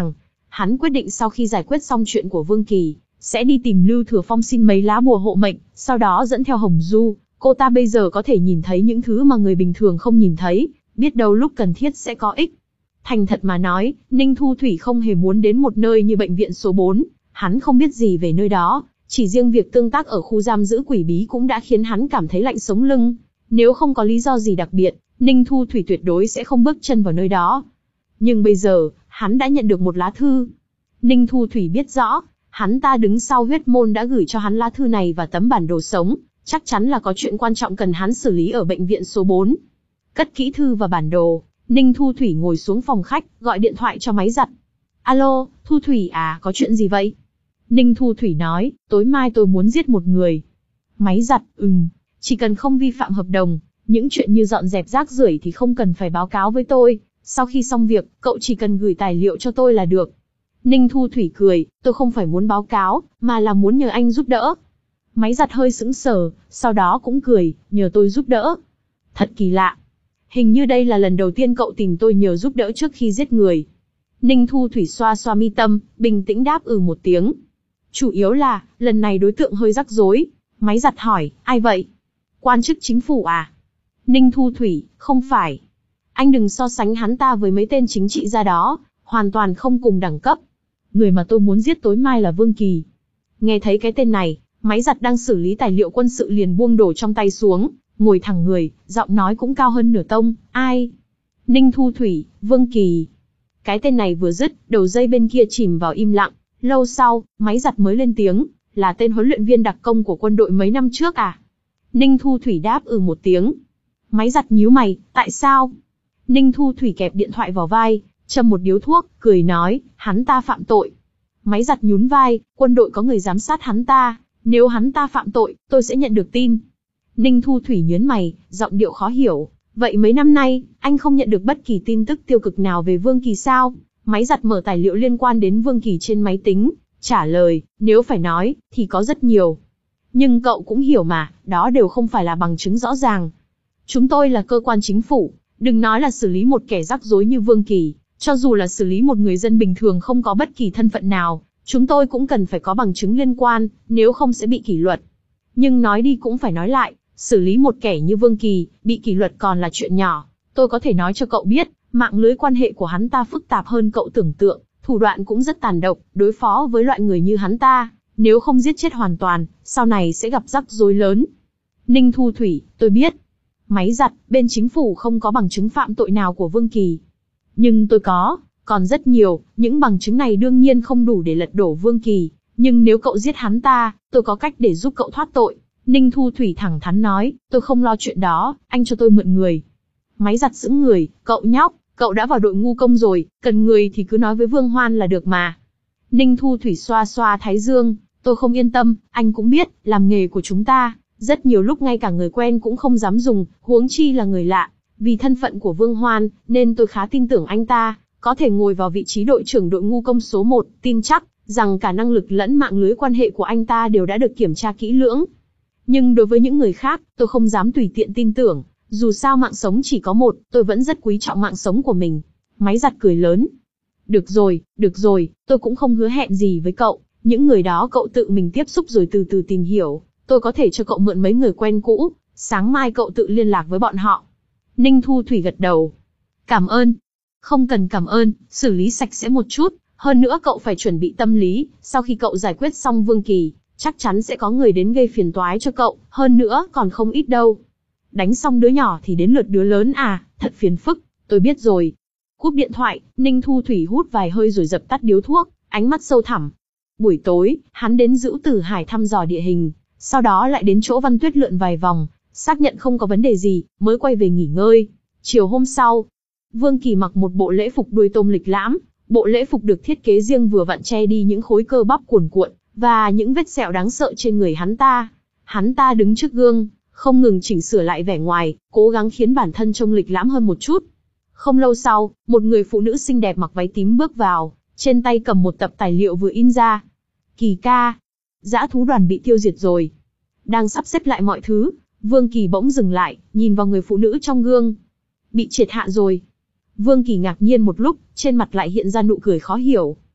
Hắn quyết định sau khi giải quyết xong chuyện của Vương Kỳ, sẽ đi tìm Lưu Thừa Phong xin mấy lá bùa hộ mệnh, sau đó dẫn theo Hồng Du. Cô ta bây giờ có thể nhìn thấy những thứ mà người bình thường không nhìn thấy, biết đâu lúc cần thiết sẽ có ích. Thành thật mà nói, Ninh Thu Thủy không hề muốn đến một nơi như bệnh viện số bốn, hắn không biết gì về nơi đó, chỉ riêng việc tương tác ở khu giam giữ quỷ bí cũng đã khiến hắn cảm thấy lạnh sống lưng. Nếu không có lý do gì đặc biệt, Ninh Thu Thủy tuyệt đối sẽ không bước chân vào nơi đó. Nhưng bây giờ, hắn đã nhận được một lá thư. Ninh Thu Thủy biết rõ, hắn ta đứng sau huyết môn đã gửi cho hắn lá thư này và tấm bản đồ sống, chắc chắn là có chuyện quan trọng cần hắn xử lý ở bệnh viện số bốn. Cất kỹ thư và bản đồ, Ninh Thu Thủy ngồi xuống phòng khách, gọi điện thoại cho máy giặt. Alo, Thu Thủy à, có chuyện gì vậy? Ninh Thu Thủy nói, tối mai tôi muốn giết một người. Máy giặt, ừm, chỉ cần không vi phạm hợp đồng, những chuyện như dọn dẹp rác rưởi thì không cần phải báo cáo với tôi. Sau khi xong việc, cậu chỉ cần gửi tài liệu cho tôi là được. Ninh Thu Thủy cười, tôi không phải muốn báo cáo, mà là muốn nhờ anh giúp đỡ. Máy giặt hơi sững sờ, sau đó cũng cười, nhờ tôi giúp đỡ. Thật kỳ lạ. Hình như đây là lần đầu tiên cậu tìm tôi nhờ giúp đỡ trước khi giết người. Ninh Thu Thủy xoa xoa mi tâm, bình tĩnh đáp ừ một tiếng. Chủ yếu là, lần này đối tượng hơi rắc rối. Máy giặt hỏi, ai vậy? Quan chức chính phủ à? Ninh Thu Thủy, không phải. Anh đừng so sánh hắn ta với mấy tên chính trị gia đó, hoàn toàn không cùng đẳng cấp. Người mà tôi muốn giết tối mai là Vương Kỳ. Nghe thấy cái tên này, máy giặt đang xử lý tài liệu quân sự liền buông đồ trong tay xuống, ngồi thẳng người, giọng nói cũng cao hơn nửa tông, ai? Ninh Thu Thủy, Vương Kỳ. Cái tên này vừa dứt, đầu dây bên kia chìm vào im lặng, lâu sau, máy giặt mới lên tiếng, là tên huấn luyện viên đặc công của quân đội mấy năm trước à? Ninh Thu Thủy đáp ừ một tiếng. Máy giặt nhíu mày, tại sao? Ninh Thu Thủy kẹp điện thoại vào vai, châm một điếu thuốc, cười nói, hắn ta phạm tội. Máy giặt nhún vai, quân đội có người giám sát hắn ta, nếu hắn ta phạm tội, tôi sẽ nhận được tin. Ninh Thu Thủy nhướng mày, giọng điệu khó hiểu, vậy mấy năm nay, anh không nhận được bất kỳ tin tức tiêu cực nào về Vương Kỳ sao? Máy giặt mở tài liệu liên quan đến Vương Kỳ trên máy tính, trả lời, nếu phải nói, thì có rất nhiều. Nhưng cậu cũng hiểu mà, đó đều không phải là bằng chứng rõ ràng. Chúng tôi là cơ quan chính phủ, đừng nói là xử lý một kẻ rắc rối như Vương Kỳ, cho dù là xử lý một người dân bình thường không có bất kỳ thân phận nào, chúng tôi cũng cần phải có bằng chứng liên quan, nếu không sẽ bị kỷ luật. Nhưng nói đi cũng phải nói lại, xử lý một kẻ như Vương Kỳ, bị kỷ luật còn là chuyện nhỏ. Tôi có thể nói cho cậu biết, mạng lưới quan hệ của hắn ta phức tạp hơn cậu tưởng tượng, thủ đoạn cũng rất tàn độc, đối phó với loại người như hắn ta, nếu không giết chết hoàn toàn, sau này sẽ gặp rắc rối lớn. Ninh Thu Thủy, tôi biết. Máy giặt, bên chính phủ không có bằng chứng phạm tội nào của Vương Kỳ. Nhưng tôi có, còn rất nhiều, những bằng chứng này đương nhiên không đủ để lật đổ Vương Kỳ, nhưng nếu cậu giết hắn ta, tôi có cách để giúp cậu thoát tội. Ninh Thu Thủy thẳng thắn nói, tôi không lo chuyện đó, anh cho tôi mượn người. Máy giặt sững người, cậu nhóc, cậu đã vào đội ngu công rồi, cần người thì cứ nói với Vương Hoan là được mà. Ninh Thu Thủy xoa xoa thái dương, tôi không yên tâm, anh cũng biết, làm nghề của chúng ta, rất nhiều lúc ngay cả người quen cũng không dám dùng, huống chi là người lạ. Vì thân phận của Vương Hoan, nên tôi khá tin tưởng anh ta, có thể ngồi vào vị trí đội trưởng đội ngu công số một, tin chắc rằng cả năng lực lẫn mạng lưới quan hệ của anh ta đều đã được kiểm tra kỹ lưỡng. Nhưng đối với những người khác, tôi không dám tùy tiện tin tưởng, dù sao mạng sống chỉ có một, tôi vẫn rất quý trọng mạng sống của mình. Máy giặt cười lớn. Được rồi, được rồi, tôi cũng không hứa hẹn gì với cậu, những người đó cậu tự mình tiếp xúc rồi từ từ tìm hiểu, tôi có thể cho cậu mượn mấy người quen cũ, sáng mai cậu tự liên lạc với bọn họ. Ninh Thu Thủy gật đầu. Cảm ơn. Không cần cảm ơn, xử lý sạch sẽ một chút, hơn nữa cậu phải chuẩn bị tâm lý, sau khi cậu giải quyết xong Vương Kỳ, chắc chắn sẽ có người đến gây phiền toái cho cậu, hơn nữa còn không ít đâu. Đánh xong đứa nhỏ thì đến lượt đứa lớn à, thật phiền phức, tôi biết rồi. Cúp điện thoại, Ninh Thu Thủy hút vài hơi rồi dập tắt điếu thuốc, ánh mắt sâu thẳm. Buổi tối, hắn đến Dữu Tử Hải thăm dò địa hình, sau đó lại đến chỗ Văn Tuyết lượn vài vòng, xác nhận không có vấn đề gì, mới quay về nghỉ ngơi. Chiều hôm sau, Vương Kỳ mặc một bộ lễ phục đuôi tôm lịch lãm, bộ lễ phục được thiết kế riêng vừa vặn che đi những khối cơ bắp cuồn cuộn, và những vết sẹo đáng sợ trên người hắn ta. Hắn ta đứng trước gương, không ngừng chỉnh sửa lại vẻ ngoài, cố gắng khiến bản thân trông lịch lãm hơn một chút. Không lâu sau, một người phụ nữ xinh đẹp mặc váy tím bước vào, trên tay cầm một tập tài liệu vừa in ra. Kỳ ca, dã thú đoàn bị tiêu diệt rồi. Đang sắp xếp lại mọi thứ, Vương Kỳ bỗng dừng lại, nhìn vào người phụ nữ trong gương. Bị triệt hạ rồi. Vương Kỳ ngạc nhiên một lúc, trên mặt lại hiện ra nụ cười khó hiểu.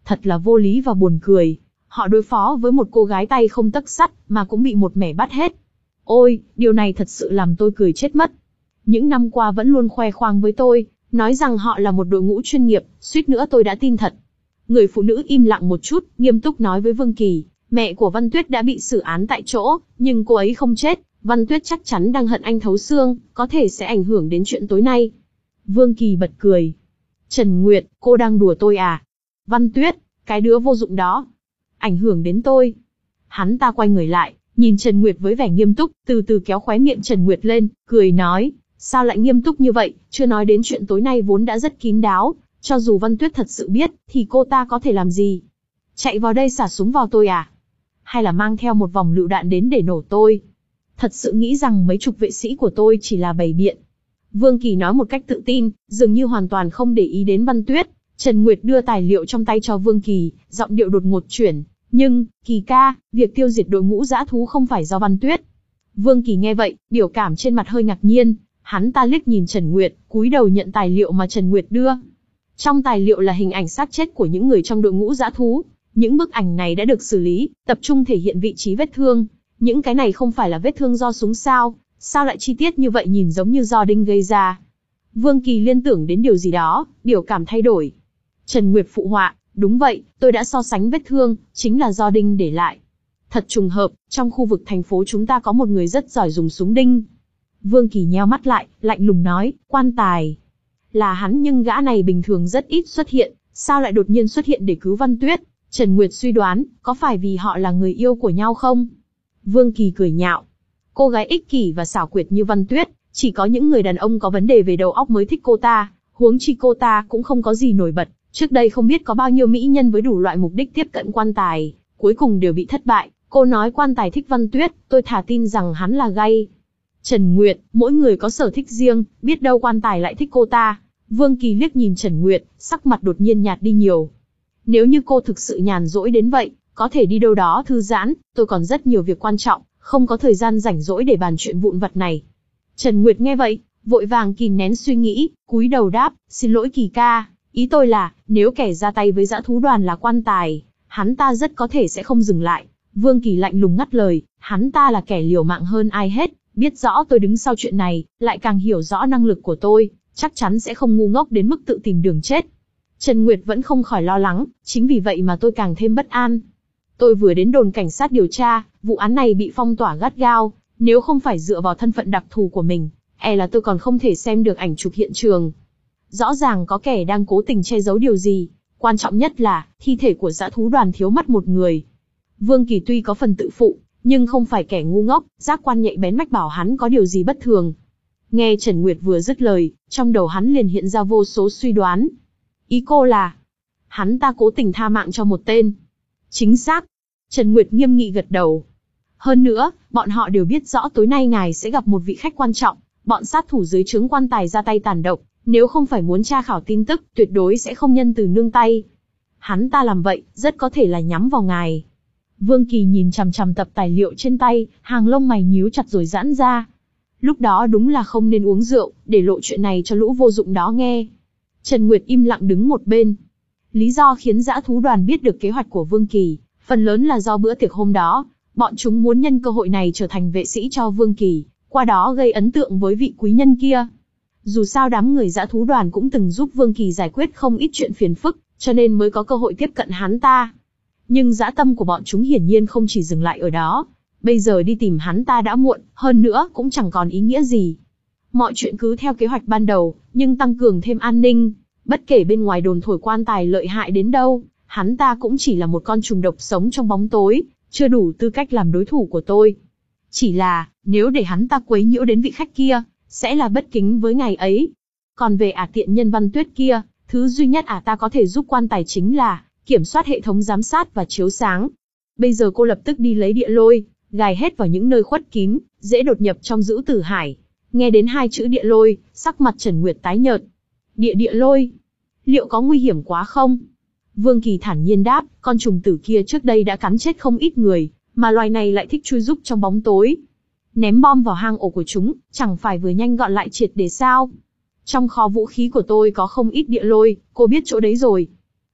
Thật là vô lý và buồn cười. Họ đối phó với một cô gái tay không tấc sắt mà cũng bị một mẻ bắt hết. Ôi, điều này thật sự làm tôi cười chết mất. Những năm qua vẫn luôn khoe khoang với tôi, nói rằng họ là một đội ngũ chuyên nghiệp, suýt nữa tôi đã tin thật. Người phụ nữ im lặng một chút, nghiêm túc nói với Vương Kỳ, mẹ của Văn Tuyết đã bị xử án tại chỗ, nhưng cô ấy không chết, Văn Tuyết chắc chắn đang hận anh thấu xương, có thể sẽ ảnh hưởng đến chuyện tối nay. Vương Kỳ bật cười. Trần Nguyệt, cô đang đùa tôi à? Văn Tuyết, cái đứa vô dụng đó. Ảnh hưởng đến tôi. Hắn ta quay người lại, nhìn Trần Nguyệt với vẻ nghiêm túc, từ từ kéo khóe miệng Trần Nguyệt lên, cười nói, sao lại nghiêm túc như vậy, chưa nói đến chuyện tối nay vốn đã rất kín đáo, cho dù Văn Tuyết thật sự biết, thì cô ta có thể làm gì? Chạy vào đây xả súng vào tôi à? Hay là mang theo một vòng lựu đạn đến để nổ tôi? Thật sự nghĩ rằng mấy chục vệ sĩ của tôi chỉ là bày biện. Vương Kỳ nói một cách tự tin, dường như hoàn toàn không để ý đến Văn Tuyết. Trần Nguyệt đưa tài liệu trong tay cho Vương Kỳ, giọng điệu đột ngột chuyển. Nhưng, Kỳ ca, việc tiêu diệt đội ngũ dã thú không phải do Văn Tuyết. Vương Kỳ nghe vậy, biểu cảm trên mặt hơi ngạc nhiên. Hắn ta liếc nhìn Trần Nguyệt, cúi đầu nhận tài liệu mà Trần Nguyệt đưa. Trong tài liệu là hình ảnh xác chết của những người trong đội ngũ dã thú. Những bức ảnh này đã được xử lý, tập trung thể hiện vị trí vết thương. Những cái này không phải là vết thương do súng sao, sao lại chi tiết như vậy, nhìn giống như do đinh gây ra. Vương Kỳ liên tưởng đến điều gì đó, biểu cảm thay đổi. Trần Nguyệt phụ họa, đúng vậy, tôi đã so sánh vết thương, chính là do đinh để lại. Thật trùng hợp, trong khu vực thành phố chúng ta có một người rất giỏi dùng súng đinh. Vương Kỳ nheo mắt lại, lạnh lùng nói, Quan Tài. Là hắn, nhưng gã này bình thường rất ít xuất hiện, sao lại đột nhiên xuất hiện để cứu Văn Tuyết? Trần Nguyệt suy đoán, có phải vì họ là người yêu của nhau không? Vương Kỳ cười nhạo. Cô gái ích kỷ và xảo quyệt như Văn Tuyết, chỉ có những người đàn ông có vấn đề về đầu óc mới thích cô ta, huống chi cô ta cũng không có gì nổi bật. Trước đây không biết có bao nhiêu mỹ nhân với đủ loại mục đích tiếp cận Quan Tài, cuối cùng đều bị thất bại. Cô nói Quan Tài thích Văn Tuyết, tôi thà tin rằng hắn là gay. Trần Nguyệt, mỗi người có sở thích riêng, biết đâu Quan Tài lại thích cô ta. Vương Kỳ liếc nhìn Trần Nguyệt, sắc mặt đột nhiên nhạt đi nhiều. Nếu như cô thực sự nhàn rỗi đến vậy, có thể đi đâu đó thư giãn, tôi còn rất nhiều việc quan trọng, không có thời gian rảnh rỗi để bàn chuyện vụn vặt này. Trần Nguyệt nghe vậy, vội vàng kìm nén suy nghĩ, cúi đầu đáp, xin lỗi Kỳ ca, ý tôi là, nếu kẻ ra tay với dã thú đoàn là Quan Tài, hắn ta rất có thể sẽ không dừng lại. Vương Kỳ lạnh lùng ngắt lời, hắn ta là kẻ liều mạng hơn ai hết, biết rõ tôi đứng sau chuyện này, lại càng hiểu rõ năng lực của tôi, chắc chắn sẽ không ngu ngốc đến mức tự tìm đường chết. Trần Nguyệt vẫn không khỏi lo lắng, chính vì vậy mà tôi càng thêm bất an. Tôi vừa đến đồn cảnh sát điều tra, vụ án này bị phong tỏa gắt gao, nếu không phải dựa vào thân phận đặc thù của mình, e là tôi còn không thể xem được ảnh chụp hiện trường. Rõ ràng có kẻ đang cố tình che giấu điều gì, quan trọng nhất là, thi thể của dã thú đoàn thiếu mất một người. Vương Kỳ tuy có phần tự phụ, nhưng không phải kẻ ngu ngốc, giác quan nhạy bén mách bảo hắn có điều gì bất thường. Nghe Trần Nguyệt vừa dứt lời, trong đầu hắn liền hiện ra vô số suy đoán. Ý cô là, hắn ta cố tình tha mạng cho một tên. Chính xác. Trần Nguyệt nghiêm nghị gật đầu. Hơn nữa, bọn họ đều biết rõ tối nay ngài sẽ gặp một vị khách quan trọng, bọn sát thủ dưới trướng Quan Tài ra tay tàn độc, nếu không phải muốn tra khảo tin tức, tuyệt đối sẽ không nhân từ nương tay. Hắn ta làm vậy, rất có thể là nhắm vào ngài. Vương Kỳ nhìn chằm chằm tập tài liệu trên tay, hàng lông mày nhíu chặt rồi giãn ra. Lúc đó đúng là không nên uống rượu, để lộ chuyện này cho lũ vô dụng đó nghe. Trần Nguyệt im lặng đứng một bên. Lý do khiến dã thú đoàn biết được kế hoạch của Vương Kỳ, phần lớn là do bữa tiệc hôm đó, bọn chúng muốn nhân cơ hội này trở thành vệ sĩ cho Vương Kỳ, qua đó gây ấn tượng với vị quý nhân kia. Dù sao đám người dã thú đoàn cũng từng giúp Vương Kỳ giải quyết không ít chuyện phiền phức, cho nên mới có cơ hội tiếp cận hắn ta. Nhưng dã tâm của bọn chúng hiển nhiên không chỉ dừng lại ở đó. Bây giờ đi tìm hắn ta đã muộn, hơn nữa cũng chẳng còn ý nghĩa gì. Mọi chuyện cứ theo kế hoạch ban đầu, nhưng tăng cường thêm an ninh. Bất kể bên ngoài đồn thổi Quan Tài lợi hại đến đâu, hắn ta cũng chỉ là một con trùng độc sống trong bóng tối, chưa đủ tư cách làm đối thủ của tôi. Chỉ là, nếu để hắn ta quấy nhiễu đến vị khách kia, sẽ là bất kính với ngài ấy. Còn về ả tiện nhân Văn Tuyết kia, thứ duy nhất ả ta có thể giúp Quan Tài chính là kiểm soát hệ thống giám sát và chiếu sáng. Bây giờ cô lập tức đi lấy địa lôi, gài hết vào những nơi khuất kín, dễ đột nhập trong Dữ Tử Hải. Nghe đến hai chữ địa lôi, sắc mặt Trần Nguyệt tái nhợt. Địa địa lôi, liệu có nguy hiểm quá không? Vương Kỳ thản nhiên đáp, con trùng tử kia trước đây đã cắn chết không ít người, mà loài này lại thích chui rúc trong bóng tối. Ném bom vào hang ổ của chúng, chẳng phải vừa nhanh gọn lại triệt để sao? Trong kho vũ khí của tôi có không ít địa lôi, cô biết chỗ đấy rồi.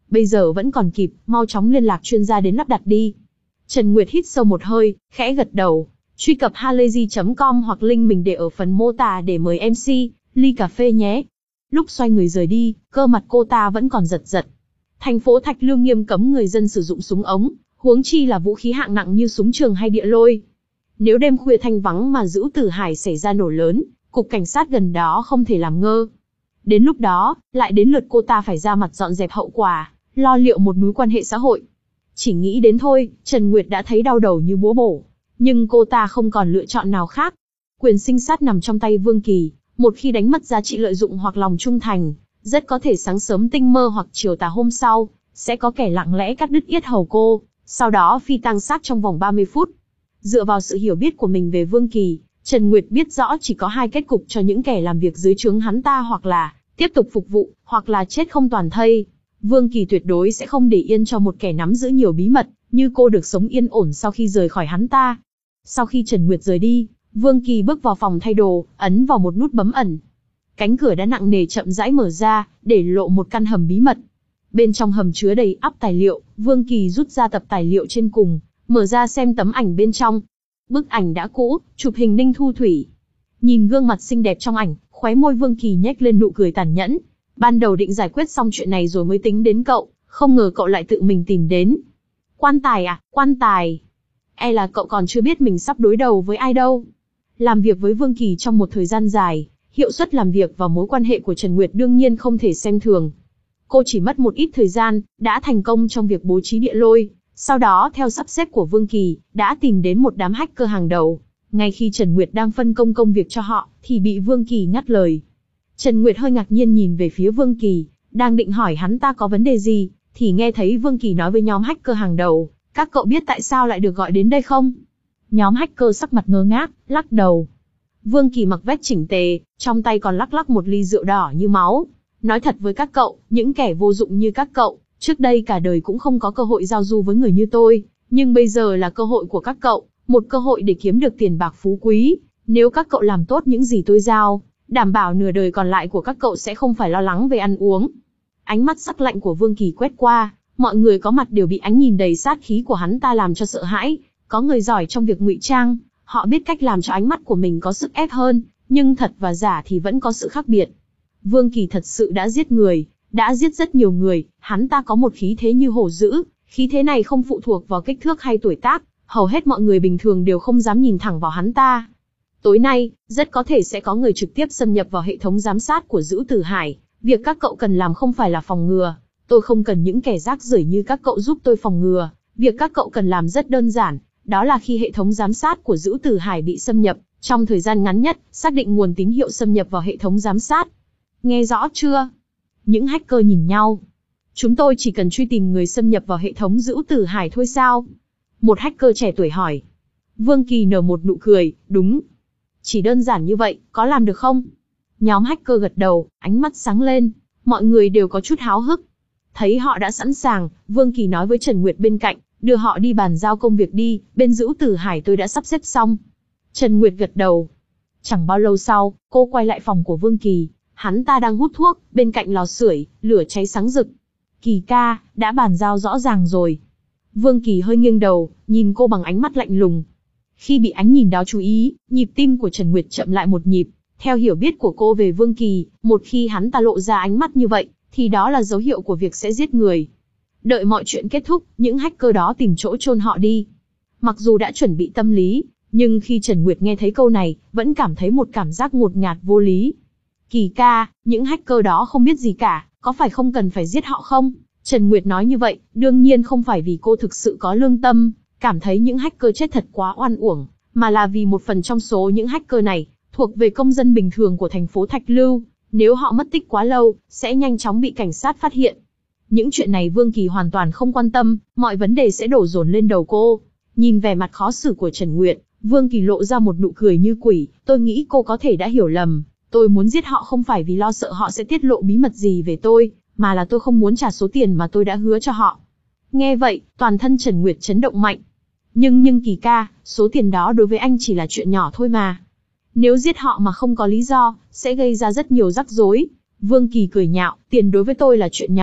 Bây giờ vẫn còn kịp, mau chóng liên lạc chuyên gia đến lắp đặt đi. Trần Nguyệt hít sâu một hơi, khẽ gật đầu. Truy cập halayzi chấm com hoặc link mình để ở phần mô tả để mời em xê, ly cà phê nhé. Lúc xoay người rời đi, cơ mặt cô ta vẫn còn giật giật. Thành phố Thạch Lưu nghiêm cấm người dân sử dụng súng ống, huống chi là vũ khí hạng nặng như súng trường hay địa lôi. Nếu đêm khuya thanh vắng mà Dữ Tử Hải xảy ra nổ lớn, cục cảnh sát gần đó không thể làm ngơ. Đến lúc đó, lại đến lượt cô ta phải ra mặt dọn dẹp hậu quả, lo liệu một núi quan hệ xã hội. Chỉ nghĩ đến thôi, Trần Nguyệt đã thấy đau đầu như búa bổ. Nhưng cô ta không còn lựa chọn nào khác. Quyền sinh sát nằm trong tay Vương Kỳ, một khi đánh mất giá trị lợi dụng hoặc lòng trung thành, rất có thể sáng sớm tinh mơ hoặc chiều tà hôm sau, sẽ có kẻ lặng lẽ cắt đứt yết hầu cô, sau đó phi tang xác trong vòng ba mươi phút. Dựa vào sự hiểu biết của mình về Vương Kỳ, Trần Nguyệt biết rõ chỉ có hai kết cục cho những kẻ làm việc dưới trướng hắn ta, hoặc là tiếp tục phục vụ, hoặc là chết không toàn thây. Vương Kỳ tuyệt đối sẽ không để yên cho một kẻ nắm giữ nhiều bí mật, như cô được sống yên ổn sau khi rời khỏi hắn ta. Sau khi Trần Nguyệt rời đi, Vương Kỳ bước vào phòng thay đồ, ấn vào một nút bấm ẩn. Cánh cửa đã nặng nề chậm rãi mở ra, để lộ một căn hầm bí mật. Bên trong hầm chứa đầy ắp tài liệu, Vương Kỳ rút ra tập tài liệu trên cùng, mở ra xem tấm ảnh bên trong. Bức ảnh đã cũ, chụp hình Ninh Thu Thủy. Nhìn gương mặt xinh đẹp trong ảnh, khóe môi Vương Kỳ nhếch lên nụ cười tàn nhẫn. Ban đầu định giải quyết xong chuyện này rồi mới tính đến cậu, không ngờ cậu lại tự mình tìm đến. Quan tài à, quan tài. E là cậu còn chưa biết mình sắp đối đầu với ai đâu. Làm việc với Vương Kỳ trong một thời gian dài, hiệu suất làm việc và mối quan hệ của Trần Nguyệt đương nhiên không thể xem thường. Cô chỉ mất một ít thời gian, đã thành công trong việc bố trí địa lôi, sau đó theo sắp xếp của Vương Kỳ, đã tìm đến một đám hacker hàng đầu. Ngay khi Trần Nguyệt đang phân công công việc cho họ, thì bị Vương Kỳ ngắt lời. Trần Nguyệt hơi ngạc nhiên nhìn về phía Vương Kỳ, đang định hỏi hắn ta có vấn đề gì, thì nghe thấy Vương Kỳ nói với nhóm hacker hàng đầu, các cậu biết tại sao lại được gọi đến đây không? Nhóm hacker sắc mặt ngơ ngác, lắc đầu. Vương Kỳ mặc vest chỉnh tề, trong tay còn lắc lắc một ly rượu đỏ như máu. Nói thật với các cậu, những kẻ vô dụng như các cậu, trước đây cả đời cũng không có cơ hội giao du với người như tôi, nhưng bây giờ là cơ hội của các cậu, một cơ hội để kiếm được tiền bạc phú quý. Nếu các cậu làm tốt những gì tôi giao, đảm bảo nửa đời còn lại của các cậu sẽ không phải lo lắng về ăn uống. Ánh mắt sắc lạnh của Vương Kỳ quét qua, mọi người có mặt đều bị ánh nhìn đầy sát khí của hắn ta làm cho sợ hãi. Có người giỏi trong việc ngụy trang, họ biết cách làm cho ánh mắt của mình có sức ép hơn, nhưng thật và giả thì vẫn có sự khác biệt. Vương Kỳ thật sự đã giết người, đã giết rất nhiều người, hắn ta có một khí thế như hổ dữ, khí thế này không phụ thuộc vào kích thước hay tuổi tác, hầu hết mọi người bình thường đều không dám nhìn thẳng vào hắn ta. Tối nay, rất có thể sẽ có người trực tiếp xâm nhập vào hệ thống giám sát của Dữ Tử Hải, việc các cậu cần làm không phải là phòng ngừa, tôi không cần những kẻ rác rưởi như các cậu giúp tôi phòng ngừa, việc các cậu cần làm rất đơn giản, đó là khi hệ thống giám sát của Dữ Tử Hải bị xâm nhập, trong thời gian ngắn nhất, xác định nguồn tín hiệu xâm nhập vào hệ thống giám sát. Nghe rõ chưa? Những hacker nhìn nhau. Chúng tôi chỉ cần truy tìm người xâm nhập vào hệ thống Dữ Tử Hải thôi sao? Một hacker trẻ tuổi hỏi. Vương Kỳ nở một nụ cười, đúng. Chỉ đơn giản như vậy, có làm được không? Nhóm hacker gật đầu, ánh mắt sáng lên, mọi người đều có chút háo hức. Thấy họ đã sẵn sàng, Vương Kỳ nói với Trần Nguyệt bên cạnh, đưa họ đi bàn giao công việc đi, bên Dữ Tử Hải tôi đã sắp xếp xong. Trần Nguyệt gật đầu. Chẳng bao lâu sau, cô quay lại phòng của Vương Kỳ, hắn ta đang hút thuốc, bên cạnh lò sưởi, lửa cháy sáng rực. Kỳ ca, đã bàn giao rõ ràng rồi. Vương Kỳ hơi nghiêng đầu, nhìn cô bằng ánh mắt lạnh lùng. Khi bị ánh nhìn đó chú ý, nhịp tim của Trần Nguyệt chậm lại một nhịp. Theo hiểu biết của cô về Vương Kỳ, một khi hắn ta lộ ra ánh mắt như vậy, thì đó là dấu hiệu của việc sẽ giết người. Đợi mọi chuyện kết thúc, những hacker đó tìm chỗ chôn họ đi. Mặc dù đã chuẩn bị tâm lý, nhưng khi Trần Nguyệt nghe thấy câu này, vẫn cảm thấy một cảm giác ngột ngạt vô lý. Kỳ ca, những hacker đó không biết gì cả, có phải không cần phải giết họ không? Trần Nguyệt nói như vậy, đương nhiên không phải vì cô thực sự có lương tâm, cảm thấy những hacker chết thật quá oan uổng, mà là vì một phần trong số những hacker này, thuộc về công dân bình thường của thành phố Thạch Lưu, nếu họ mất tích quá lâu, sẽ nhanh chóng bị cảnh sát phát hiện. Những chuyện này Vương Kỳ hoàn toàn không quan tâm, mọi vấn đề sẽ đổ dồn lên đầu cô. Nhìn vẻ mặt khó xử của Trần Nguyệt, Vương Kỳ lộ ra một nụ cười như quỷ, tôi nghĩ cô có thể đã hiểu lầm. Tôi muốn giết họ không phải vì lo sợ họ sẽ tiết lộ bí mật gì về tôi, mà là tôi không muốn trả số tiền mà tôi đã hứa cho họ. Nghe vậy, toàn thân Trần Nguyệt chấn động mạnh. Nhưng nhưng Kỳ ca, số tiền đó đối với anh chỉ là chuyện nhỏ thôi mà. Nếu giết họ mà không có lý do, sẽ gây ra rất nhiều rắc rối. Vương Kỳ cười nhạo, tiền đối với tôi là chuyện nhỏ,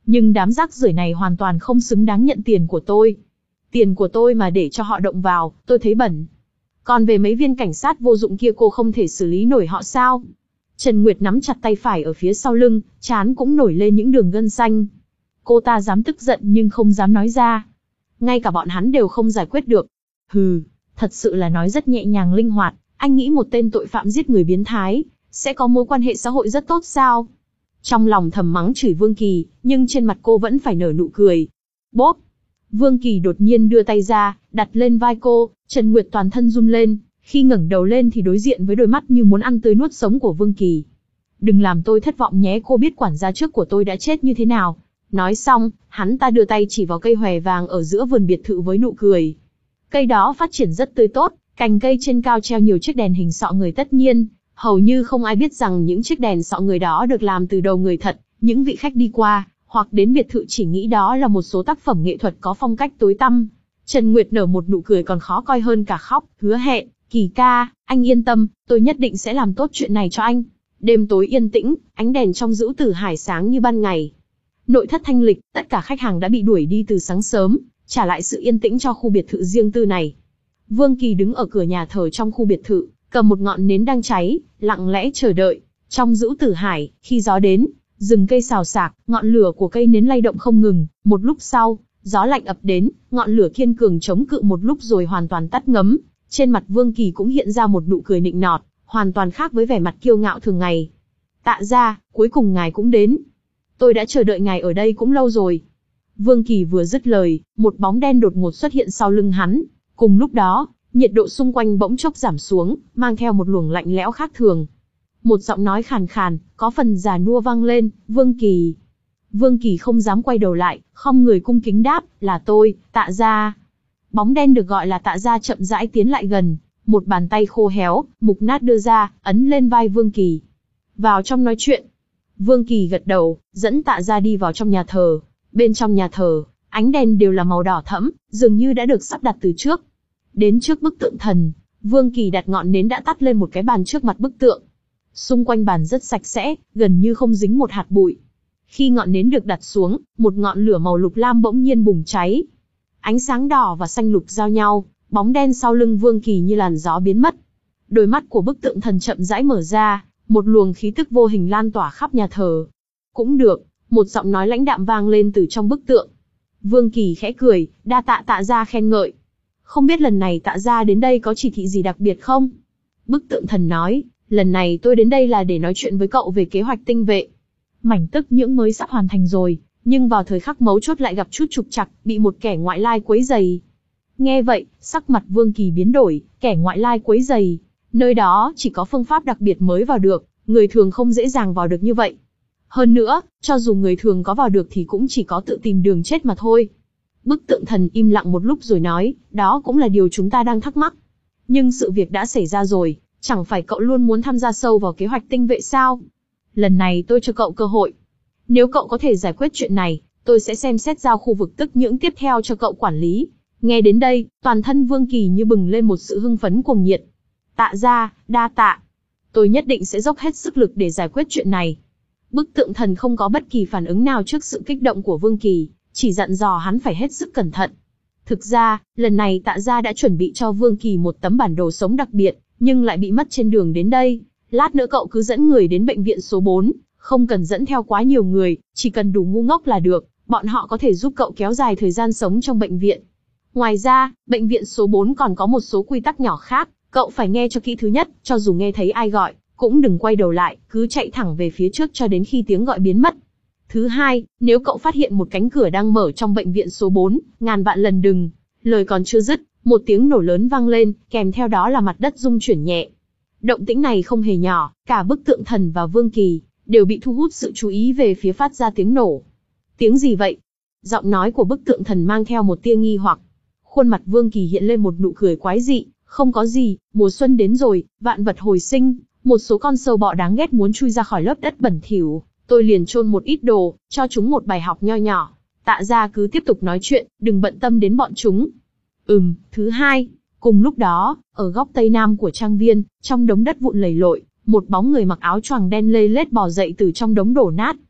Nhưng đám rác rưởi này hoàn toàn không xứng đáng nhận tiền của tôi. Tiền của tôi mà để cho họ động vào, tôi thấy bẩn. Còn về mấy viên cảnh sát vô dụng kia cô không thể xử lý nổi họ sao? Trần Nguyệt nắm chặt tay phải ở phía sau lưng, trán cũng nổi lên những đường gân xanh. Cô ta dám tức giận nhưng không dám nói ra. Ngay cả bọn hắn đều không giải quyết được. Hừ, thật sự là nói rất nhẹ nhàng linh hoạt, anh nghĩ một tên tội phạm giết người biến thái, sẽ có mối quan hệ xã hội rất tốt sao? Trong lòng thầm mắng chửi Vương Kỳ, nhưng trên mặt cô vẫn phải nở nụ cười. Bốp! Vương Kỳ đột nhiên đưa tay ra, đặt lên vai cô, Trần Nguyệt toàn thân run lên, khi ngẩng đầu lên thì đối diện với đôi mắt như muốn ăn tươi nuốt sống của Vương Kỳ. Đừng làm tôi thất vọng nhé, cô biết quản gia trước của tôi đã chết như thế nào. Nói xong, hắn ta đưa tay chỉ vào cây hòe vàng ở giữa vườn biệt thự với nụ cười. Cây đó phát triển rất tươi tốt, cành cây trên cao treo nhiều chiếc đèn hình sọ người, tất nhiên, hầu như không ai biết rằng những chiếc đèn sọ người đó được làm từ đầu người thật. Những vị khách đi qua, hoặc đến biệt thự chỉ nghĩ đó là một số tác phẩm nghệ thuật có phong cách tối tăm. Trần Nguyệt nở một nụ cười còn khó coi hơn cả khóc, hứa hẹn, Kỳ ca, anh yên tâm, tôi nhất định sẽ làm tốt chuyện này cho anh. Đêm tối yên tĩnh, ánh đèn trong Dữ Tử Hải sáng như ban ngày. Nội thất thanh lịch, tất cả khách hàng đã bị đuổi đi từ sáng sớm, trả lại sự yên tĩnh cho khu biệt thự riêng tư này. Vương Kỳ đứng ở cửa nhà thờ trong khu biệt thự, cầm một ngọn nến đang cháy, lặng lẽ chờ đợi. Trong Dữ Tử Hải, khi gió đến, rừng cây xào xạc, ngọn lửa của cây nến lay động không ngừng. Một lúc sau, gió lạnh ập đến, ngọn lửa kiên cường chống cự một lúc rồi hoàn toàn tắt ngấm. Trên mặt Vương Kỳ cũng hiện ra một nụ cười nịnh nọt, hoàn toàn khác với vẻ mặt kiêu ngạo thường ngày. Tạ gia, cuối cùng ngài cũng đến. Tôi đã chờ đợi ngài ở đây cũng lâu rồi. Vương Kỳ vừa dứt lời, một bóng đen đột ngột xuất hiện sau lưng hắn. Cùng lúc đó, nhiệt độ xung quanh bỗng chốc giảm xuống, mang theo một luồng lạnh lẽo khác thường. Một giọng nói khàn khàn, có phần già nua vang lên, Vương Kỳ. Vương Kỳ không dám quay đầu lại, khom người cung kính đáp, là tôi, Tạ gia. Bóng đen được gọi là Tạ gia chậm rãi tiến lại gần, một bàn tay khô héo, mục nát đưa ra, ấn lên vai Vương Kỳ. Vào trong nói chuyện. Vương Kỳ gật đầu, dẫn Tạ gia đi vào trong nhà thờ. Bên trong nhà thờ, ánh đèn đều là màu đỏ thẫm, dường như đã được sắp đặt từ trước. Đến trước bức tượng thần, Vương Kỳ đặt ngọn nến đã tắt lên một cái bàn trước mặt bức tượng. Xung quanh bàn rất sạch sẽ, gần như không dính một hạt bụi. Khi ngọn nến được đặt xuống, một ngọn lửa màu lục lam bỗng nhiên bùng cháy. Ánh sáng đỏ và xanh lục giao nhau, bóng đen sau lưng Vương Kỳ như làn gió biến mất. Đôi mắt của bức tượng thần chậm rãi mở ra, một luồng khí tức vô hình lan tỏa khắp nhà thờ. Cũng được, một giọng nói lãnh đạm vang lên từ trong bức tượng. Vương Kỳ khẽ cười, đa tạ Tạ gia khen ngợi. Không biết lần này Tạ gia đến đây có chỉ thị gì đặc biệt không? Bức tượng thần nói, lần này tôi đến đây là để nói chuyện với cậu về kế hoạch tinh vệ. Mảnh tức nhưỡng mới sắp hoàn thành rồi, nhưng vào thời khắc mấu chốt lại gặp chút trục trặc, bị một kẻ ngoại lai quấy rầy. Nghe vậy, sắc mặt Vương Kỳ biến đổi, kẻ ngoại lai quấy rầy. Nơi đó chỉ có phương pháp đặc biệt mới vào được, người thường không dễ dàng vào được như vậy. Hơn nữa, cho dù người thường có vào được thì cũng chỉ có tự tìm đường chết mà thôi. Bức tượng thần im lặng một lúc rồi nói, đó cũng là điều chúng ta đang thắc mắc. Nhưng sự việc đã xảy ra rồi, chẳng phải cậu luôn muốn tham gia sâu vào kế hoạch tinh vệ sao? Lần này tôi cho cậu cơ hội. Nếu cậu có thể giải quyết chuyện này, tôi sẽ xem xét giao khu vực tức nhưỡng tiếp theo cho cậu quản lý. Nghe đến đây, toàn thân Vương Kỳ như bừng lên một sự hưng phấn cuồng nhiệt. Tạ gia, đa tạ. Tôi nhất định sẽ dốc hết sức lực để giải quyết chuyện này. Bức tượng thần không có bất kỳ phản ứng nào trước sự kích động của Vương Kỳ, chỉ dặn dò hắn phải hết sức cẩn thận. Thực ra, lần này Tạ gia đã chuẩn bị cho Vương Kỳ một tấm bản đồ sống đặc biệt, nhưng lại bị mất trên đường đến đây. Lát nữa cậu cứ dẫn người đến bệnh viện số bốn, không cần dẫn theo quá nhiều người, chỉ cần đủ ngu ngốc là được, bọn họ có thể giúp cậu kéo dài thời gian sống trong bệnh viện. Ngoài ra, bệnh viện số bốn còn có một số quy tắc nhỏ khác, cậu phải nghe cho kỹ. Thứ nhất, cho dù nghe thấy ai gọi, cũng đừng quay đầu lại, cứ chạy thẳng về phía trước cho đến khi tiếng gọi biến mất. Thứ hai, nếu cậu phát hiện một cánh cửa đang mở trong bệnh viện số bốn, ngàn vạn lần đừng. Lời còn chưa dứt, một tiếng nổ lớn vang lên, kèm theo đó là mặt đất rung chuyển nhẹ. Động tĩnh này không hề nhỏ, cả bức tượng thần và Vương Kỳ đều bị thu hút sự chú ý về phía phát ra tiếng nổ. Tiếng gì vậy? Giọng nói của bức tượng thần mang theo một tia nghi hoặc. Khuôn mặt Vương Kỳ hiện lên một nụ cười quái dị, không có gì, mùa xuân đến rồi, vạn vật hồi sinh, một số con sâu bọ đáng ghét muốn chui ra khỏi lớp đất bẩn thỉu, tôi liền chôn một ít đồ, cho chúng một bài học nho nhỏ. Tạ gia cứ tiếp tục nói chuyện, đừng bận tâm đến bọn chúng. Ừm, thứ hai, cùng lúc đó, ở góc tây nam của trang viên, trong đống đất vụn lầy lội, một bóng người mặc áo choàng đen lê lết bò dậy từ trong đống đổ nát.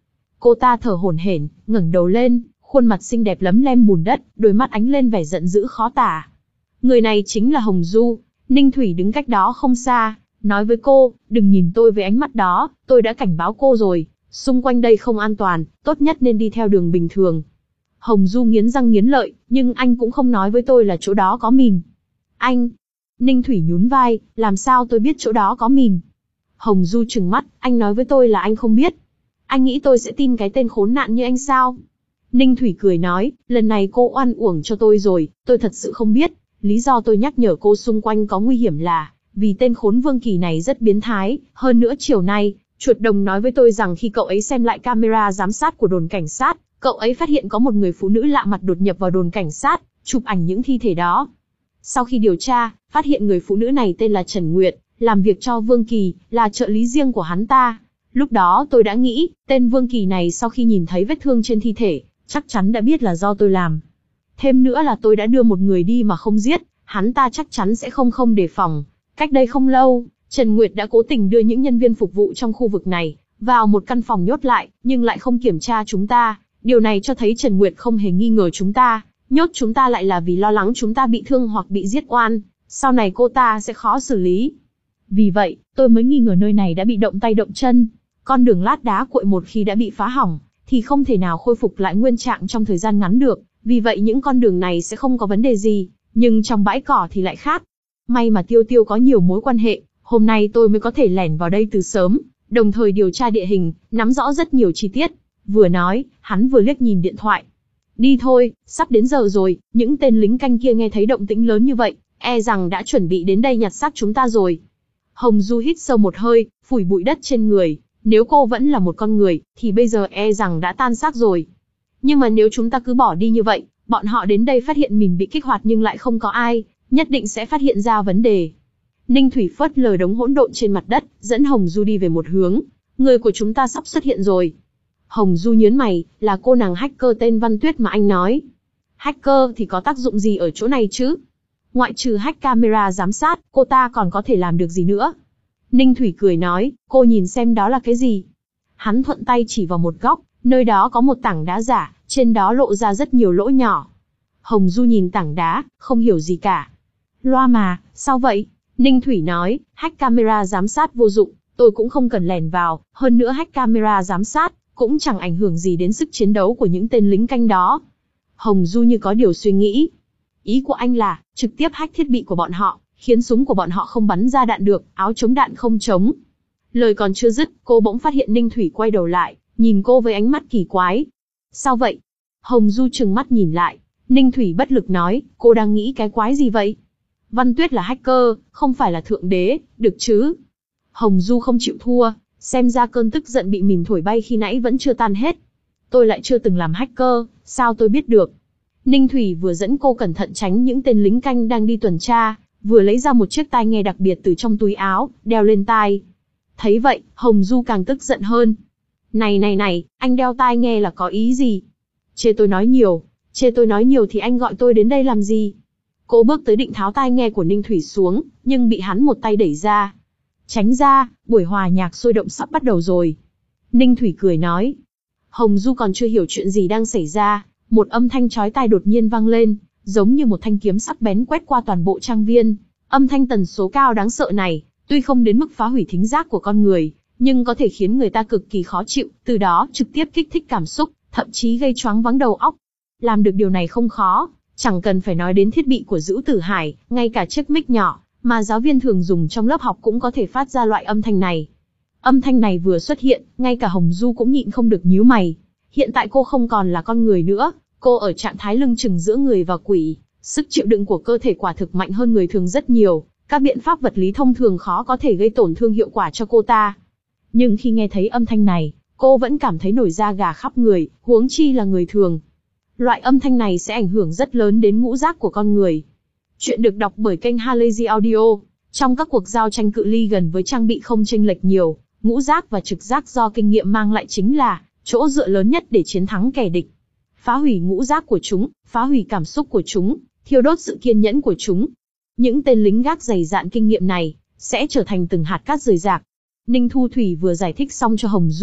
Cô ta thở hổn hển, ngẩng đầu lên, khuôn mặt xinh đẹp lấm lem bùn đất, đôi mắt ánh lên vẻ giận dữ khó tả. Người này chính là Hồng Du. Ninh Thủy đứng cách đó không xa, nói với cô, đừng nhìn tôi với ánh mắt đó, tôi đã cảnh báo cô rồi, xung quanh đây không an toàn, tốt nhất nên đi theo đường bình thường. Hồng Du nghiến răng nghiến lợi, nhưng anh cũng không nói với tôi là chỗ đó có mìn. Anh! Ninh Thủy nhún vai, làm sao tôi biết chỗ đó có mìn? Hồng Du trừng mắt, anh nói với tôi là anh không biết. Anh nghĩ tôi sẽ tin cái tên khốn nạn như anh sao? Ninh Thủy cười nói, lần này cô oan uổng cho tôi rồi, tôi thật sự không biết. Lý do tôi nhắc nhở cô xung quanh có nguy hiểm là, vì tên khốn Vương Kỳ này rất biến thái, hơn nữa chiều nay, Chuột Đồng nói với tôi rằng khi cậu ấy xem lại camera giám sát của đồn cảnh sát, cậu ấy phát hiện có một người phụ nữ lạ mặt đột nhập vào đồn cảnh sát, chụp ảnh những thi thể đó. Sau khi điều tra, phát hiện người phụ nữ này tên là Trần Nguyệt, làm việc cho Vương Kỳ, là trợ lý riêng của hắn ta. Lúc đó tôi đã nghĩ, tên Vương Kỳ này sau khi nhìn thấy vết thương trên thi thể, chắc chắn đã biết là do tôi làm. Thêm nữa là tôi đã đưa một người đi mà không giết, hắn ta chắc chắn sẽ không không đề phòng. Cách đây không lâu, Trần Nguyệt đã cố tình đưa những nhân viên phục vụ trong khu vực này vào một căn phòng nhốt lại, nhưng lại không kiểm tra chúng ta. Điều này cho thấy Trần Nguyệt không hề nghi ngờ chúng ta, nhốt chúng ta lại là vì lo lắng chúng ta bị thương hoặc bị giết oan, sau này cô ta sẽ khó xử lý. Vì vậy, tôi mới nghi ngờ nơi này đã bị động tay động chân. Con đường lát đá cuội một khi đã bị phá hỏng, thì không thể nào khôi phục lại nguyên trạng trong thời gian ngắn được. Vì vậy những con đường này sẽ không có vấn đề gì, nhưng trong bãi cỏ thì lại khác. May mà Tiêu Tiêu có nhiều mối quan hệ, hôm nay tôi mới có thể lẻn vào đây từ sớm, đồng thời điều tra địa hình, nắm rõ rất nhiều chi tiết. Vừa nói, hắn vừa liếc nhìn điện thoại. Đi thôi, sắp đến giờ rồi, những tên lính canh kia nghe thấy động tĩnh lớn như vậy, e rằng đã chuẩn bị đến đây nhặt xác chúng ta rồi. Hồng Du hít sâu một hơi, phủi bụi đất trên người. Nếu cô vẫn là một con người, thì bây giờ e rằng đã tan xác rồi. Nhưng mà nếu chúng ta cứ bỏ đi như vậy, bọn họ đến đây phát hiện mình bị kích hoạt nhưng lại không có ai, nhất định sẽ phát hiện ra vấn đề. Ninh Thủy phớt lờ đống hỗn độn trên mặt đất, dẫn Hồng Du đi về một hướng. Người của chúng ta sắp xuất hiện rồi. Hồng Du nhớn mày, là cô nàng hacker tên Văn Tuyết mà anh nói. Hacker thì có tác dụng gì ở chỗ này chứ? Ngoại trừ hack camera giám sát, cô ta còn có thể làm được gì nữa? Ninh Thủy cười nói, cô nhìn xem đó là cái gì? Hắn thuận tay chỉ vào một góc, nơi đó có một tảng đá giả, trên đó lộ ra rất nhiều lỗ nhỏ. Hồng Du nhìn tảng đá, không hiểu gì cả. Loa mà, sao vậy? Ninh Thủy nói, hack camera giám sát vô dụng, tôi cũng không cần lẻn vào, hơn nữa hack camera giám sát, cũng chẳng ảnh hưởng gì đến sức chiến đấu của những tên lính canh đó. Hồng Du như có điều suy nghĩ. Ý của anh là, trực tiếp hack thiết bị của bọn họ, khiến súng của bọn họ không bắn ra đạn được, áo chống đạn không chống. Lời còn chưa dứt, cô bỗng phát hiện Ninh Thủy quay đầu lại, nhìn cô với ánh mắt kỳ quái. Sao vậy? Hồng Du trừng mắt nhìn lại. Ninh Thủy bất lực nói, cô đang nghĩ cái quái gì vậy? Văn Tuyết là hacker, không phải là thượng đế, được chứ? Hồng Du không chịu thua, xem ra cơn tức giận bị mình thổi bay khi nãy vẫn chưa tan hết. Tôi lại chưa từng làm hacker, sao tôi biết được? Ninh Thủy vừa dẫn cô cẩn thận tránh những tên lính canh đang đi tuần tra, vừa lấy ra một chiếc tai nghe đặc biệt từ trong túi áo, đeo lên tai. Thấy vậy, Hồng Du càng tức giận hơn. Này này này, anh đeo tai nghe là có ý gì? Chê tôi nói nhiều, chê tôi nói nhiều thì anh gọi tôi đến đây làm gì? Cô bước tới định tháo tai nghe của Ninh Thủy xuống, nhưng bị hắn một tay đẩy ra. Tránh ra, buổi hòa nhạc sôi động sắp bắt đầu rồi. Ninh Thủy cười nói. Hồng Du còn chưa hiểu chuyện gì đang xảy ra, một âm thanh chói tai đột nhiên vang lên, giống như một thanh kiếm sắc bén quét qua toàn bộ trang viên. Âm thanh tần số cao đáng sợ này, tuy không đến mức phá hủy thính giác của con người, nhưng có thể khiến người ta cực kỳ khó chịu, từ đó trực tiếp kích thích cảm xúc, thậm chí gây choáng váng đầu óc. Làm được điều này không khó, chẳng cần phải nói đến thiết bị của Dữu Tử Hải, ngay cả chiếc mic nhỏ mà giáo viên thường dùng trong lớp học cũng có thể phát ra loại âm thanh này. Âm thanh này vừa xuất hiện, ngay cả Hồng Du cũng nhịn không được nhíu mày. Hiện tại cô không còn là con người nữa, cô ở trạng thái lưng chừng giữa người và quỷ, sức chịu đựng của cơ thể quả thực mạnh hơn người thường rất nhiều, các biện pháp vật lý thông thường khó có thể gây tổn thương hiệu quả cho cô ta. Nhưng khi nghe thấy âm thanh này, cô vẫn cảm thấy nổi da gà khắp người, huống chi là người thường. Loại âm thanh này sẽ ảnh hưởng rất lớn đến ngũ giác của con người. Chuyện được đọc bởi kênh Halazy Audio. Trong các cuộc giao tranh cự ly gần với trang bị không chênh lệch nhiều, ngũ giác và trực giác do kinh nghiệm mang lại chính là chỗ dựa lớn nhất để chiến thắng kẻ địch. Phá hủy ngũ giác của chúng, phá hủy cảm xúc của chúng, thiêu đốt sự kiên nhẫn của chúng. Những tên lính gác dày dạn kinh nghiệm này sẽ trở thành từng hạt cát rời rạc. Ninh Thu Thủy vừa giải thích xong cho Hồng Du,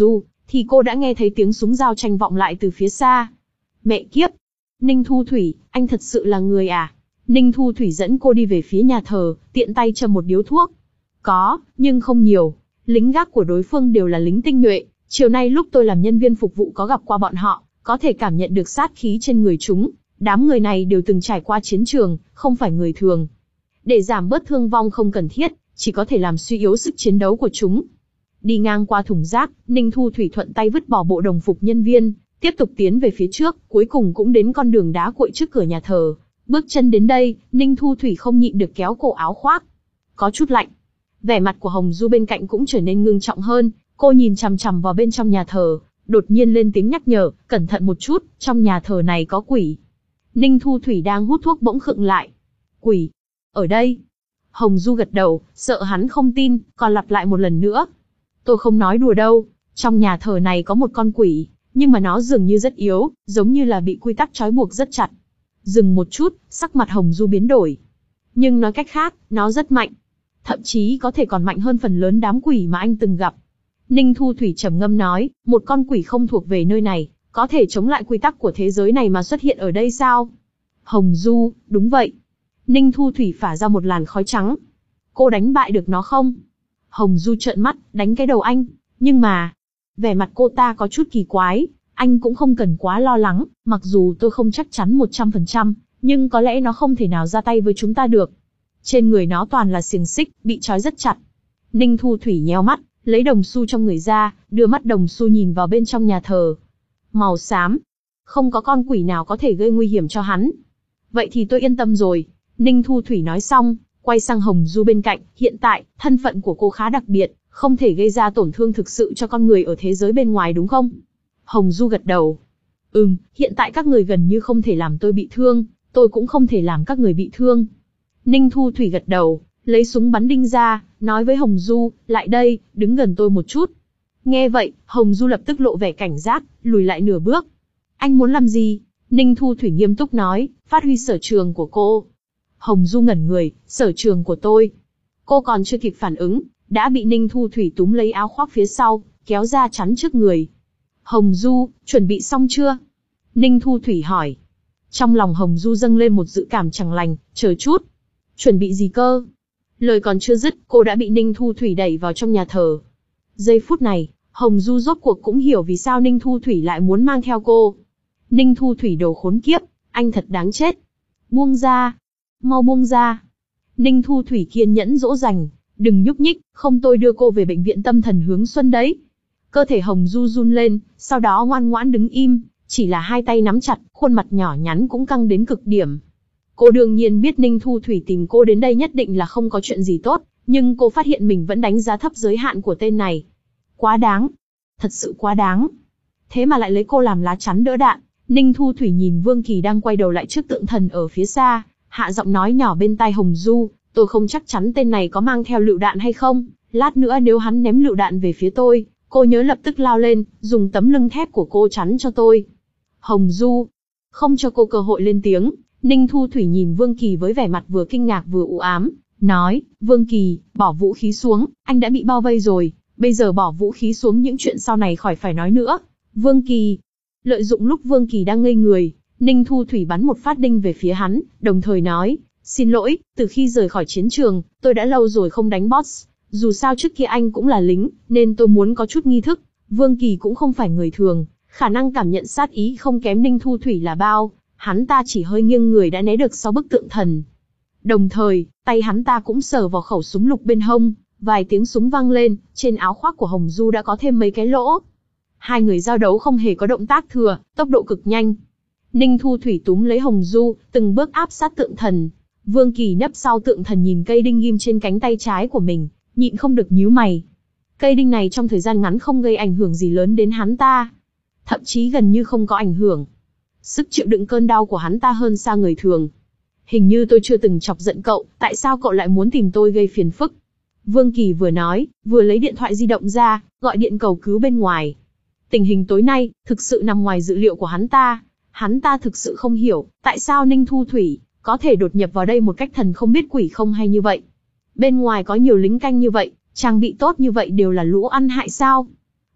thì cô đã nghe thấy tiếng súng giao tranh vọng lại từ phía xa. Mẹ kiếp! Ninh Thu Thủy, anh thật sự là người à? Ninh Thu Thủy dẫn cô đi về phía nhà thờ, tiện tay châm một điếu thuốc. Có, nhưng không nhiều. Lính gác của đối phương đều là lính tinh nhuệ. Chiều nay lúc tôi làm nhân viên phục vụ có gặp qua bọn họ, có thể cảm nhận được sát khí trên người chúng. Đám người này đều từng trải qua chiến trường, không phải người thường. Để giảm bớt thương vong không cần thiết, chỉ có thể làm suy yếu sức chiến đấu của chúng. Đi ngang qua thùng rác, Ninh Thu Thủy thuận tay vứt bỏ bộ đồng phục nhân viên, tiếp tục tiến về phía trước, cuối cùng cũng đến con đường đá cuội trước cửa nhà thờ. Bước chân đến đây, Ninh Thu Thủy không nhịn được kéo cổ áo khoác. Có chút lạnh. Vẻ mặt của Hồng Du bên cạnh cũng trở nên ngưng trọng hơn, cô nhìn chằm chằm vào bên trong nhà thờ, đột nhiên lên tiếng nhắc nhở, cẩn thận một chút, trong nhà thờ này có quỷ. Ninh Thu Thủy đang hút thuốc bỗng khựng lại. Quỷ? Ở đây? Hồng Du gật đầu, sợ hắn không tin, còn lặp lại một lần nữa. Tôi không nói đùa đâu, trong nhà thờ này có một con quỷ, nhưng mà nó dường như rất yếu, giống như là bị quy tắc trói buộc rất chặt. Dừng một chút, sắc mặt Hồng Du biến đổi. Nhưng nói cách khác, nó rất mạnh. Thậm chí có thể còn mạnh hơn phần lớn đám quỷ mà anh từng gặp. Ninh Thu Thủy trầm ngâm nói, một con quỷ không thuộc về nơi này, có thể chống lại quy tắc của thế giới này mà xuất hiện ở đây sao? Hồng Du, đúng vậy. Ninh Thu Thủy phả ra một làn khói trắng. Cô đánh bại được nó không? Hồng Du trợn mắt, đánh cái đầu anh. Nhưng mà, vẻ mặt cô ta có chút kỳ quái, anh cũng không cần quá lo lắng, mặc dù tôi không chắc chắn một trăm phần trăm, nhưng có lẽ nó không thể nào ra tay với chúng ta được. Trên người nó toàn là xiềng xích, bị trói rất chặt. Ninh Thu Thủy nhéo mắt, lấy đồng xu trong người ra, đưa mắt đồng xu nhìn vào bên trong nhà thờ. Màu xám. Không có con quỷ nào có thể gây nguy hiểm cho hắn. Vậy thì tôi yên tâm rồi. Ninh Thu Thủy nói xong, quay sang Hồng Du bên cạnh, hiện tại, thân phận của cô khá đặc biệt, không thể gây ra tổn thương thực sự cho con người ở thế giới bên ngoài đúng không? Hồng Du gật đầu. Ừm, hiện tại các người gần như không thể làm tôi bị thương, tôi cũng không thể làm các người bị thương. Ninh Thu Thủy gật đầu, lấy súng bắn đinh ra, nói với Hồng Du, lại đây, đứng gần tôi một chút. Nghe vậy, Hồng Du lập tức lộ vẻ cảnh giác, lùi lại nửa bước. Anh muốn làm gì? Ninh Thu Thủy nghiêm túc nói, phát huy sở trường của cô. Hồng Du ngẩn người, sở trường của tôi. Cô còn chưa kịp phản ứng, đã bị Ninh Thu Thủy túm lấy áo khoác phía sau, kéo ra chắn trước người. Hồng Du, chuẩn bị xong chưa? Ninh Thu Thủy hỏi. Trong lòng Hồng Du dâng lên một dự cảm chẳng lành, chờ chút. Chuẩn bị gì cơ? Lời còn chưa dứt, cô đã bị Ninh Thu Thủy đẩy vào trong nhà thờ. Giây phút này, Hồng Du rốt cuộc cũng hiểu vì sao Ninh Thu Thủy lại muốn mang theo cô. Ninh Thu Thủy đồ khốn kiếp, anh thật đáng chết. Buông ra, mau buông ra. Ninh Thu Thủy kiên nhẫn dỗ dành, đừng nhúc nhích, không tôi đưa cô về bệnh viện tâm thần Hướng Xuân đấy. Cơ thể Hồng Du run lên, sau đó ngoan ngoãn đứng im, chỉ là hai tay nắm chặt, khuôn mặt nhỏ nhắn cũng căng đến cực điểm. Cô đương nhiên biết Ninh Thu Thủy tìm cô đến đây nhất định là không có chuyện gì tốt, nhưng cô phát hiện mình vẫn đánh giá thấp giới hạn của tên này. Quá đáng. Thật sự quá đáng. Thế mà lại lấy cô làm lá chắn đỡ đạn. Ninh Thu Thủy nhìn Vương Kỳ đang quay đầu lại trước tượng thần ở phía xa, hạ giọng nói nhỏ bên tai Hồng Du, tôi không chắc chắn tên này có mang theo lựu đạn hay không, lát nữa nếu hắn ném lựu đạn về phía tôi, cô nhớ lập tức lao lên, dùng tấm lưng thép của cô chắn cho tôi. Hồng Du, không cho cô cơ hội lên tiếng, Ninh Thu Thủy nhìn Vương Kỳ với vẻ mặt vừa kinh ngạc vừa u ám, nói, Vương Kỳ, bỏ vũ khí xuống, anh đã bị bao vây rồi, bây giờ bỏ vũ khí xuống, những chuyện sau này khỏi phải nói nữa. Vương Kỳ, lợi dụng lúc Vương Kỳ đang ngây người, Ninh Thu Thủy bắn một phát đinh về phía hắn, đồng thời nói, xin lỗi, từ khi rời khỏi chiến trường, tôi đã lâu rồi không đánh boss, dù sao trước kia anh cũng là lính, nên tôi muốn có chút nghi thức. Vương Kỳ cũng không phải người thường, khả năng cảm nhận sát ý không kém Ninh Thu Thủy là bao, hắn ta chỉ hơi nghiêng người đã né được sau bức tượng thần. Đồng thời, tay hắn ta cũng sờ vào khẩu súng lục bên hông, vài tiếng súng vang lên, trên áo khoác của Hồng Du đã có thêm mấy cái lỗ. Hai người giao đấu không hề có động tác thừa, tốc độ cực nhanh. Ninh Thu Thủy túm lấy Hồng Du, từng bước áp sát tượng thần. Vương Kỳ nấp sau tượng thần nhìn cây đinh ghim trên cánh tay trái của mình, nhịn không được nhíu mày. Cây đinh này trong thời gian ngắn không gây ảnh hưởng gì lớn đến hắn ta, thậm chí gần như không có ảnh hưởng. Sức chịu đựng cơn đau của hắn ta hơn xa người thường. Hình như tôi chưa từng chọc giận cậu, tại sao cậu lại muốn tìm tôi gây phiền phức? Vương Kỳ vừa nói, vừa lấy điện thoại di động ra, gọi điện cầu cứu bên ngoài. Tình hình tối nay, thực sự nằm ngoài dự liệu của hắn ta. Hắn ta thực sự không hiểu, tại sao Ninh Thu Thủy có thể đột nhập vào đây một cách thần không biết quỷ không hay như vậy. Bên ngoài có nhiều lính canh như vậy, trang bị tốt như vậy đều là lũ ăn hại sao?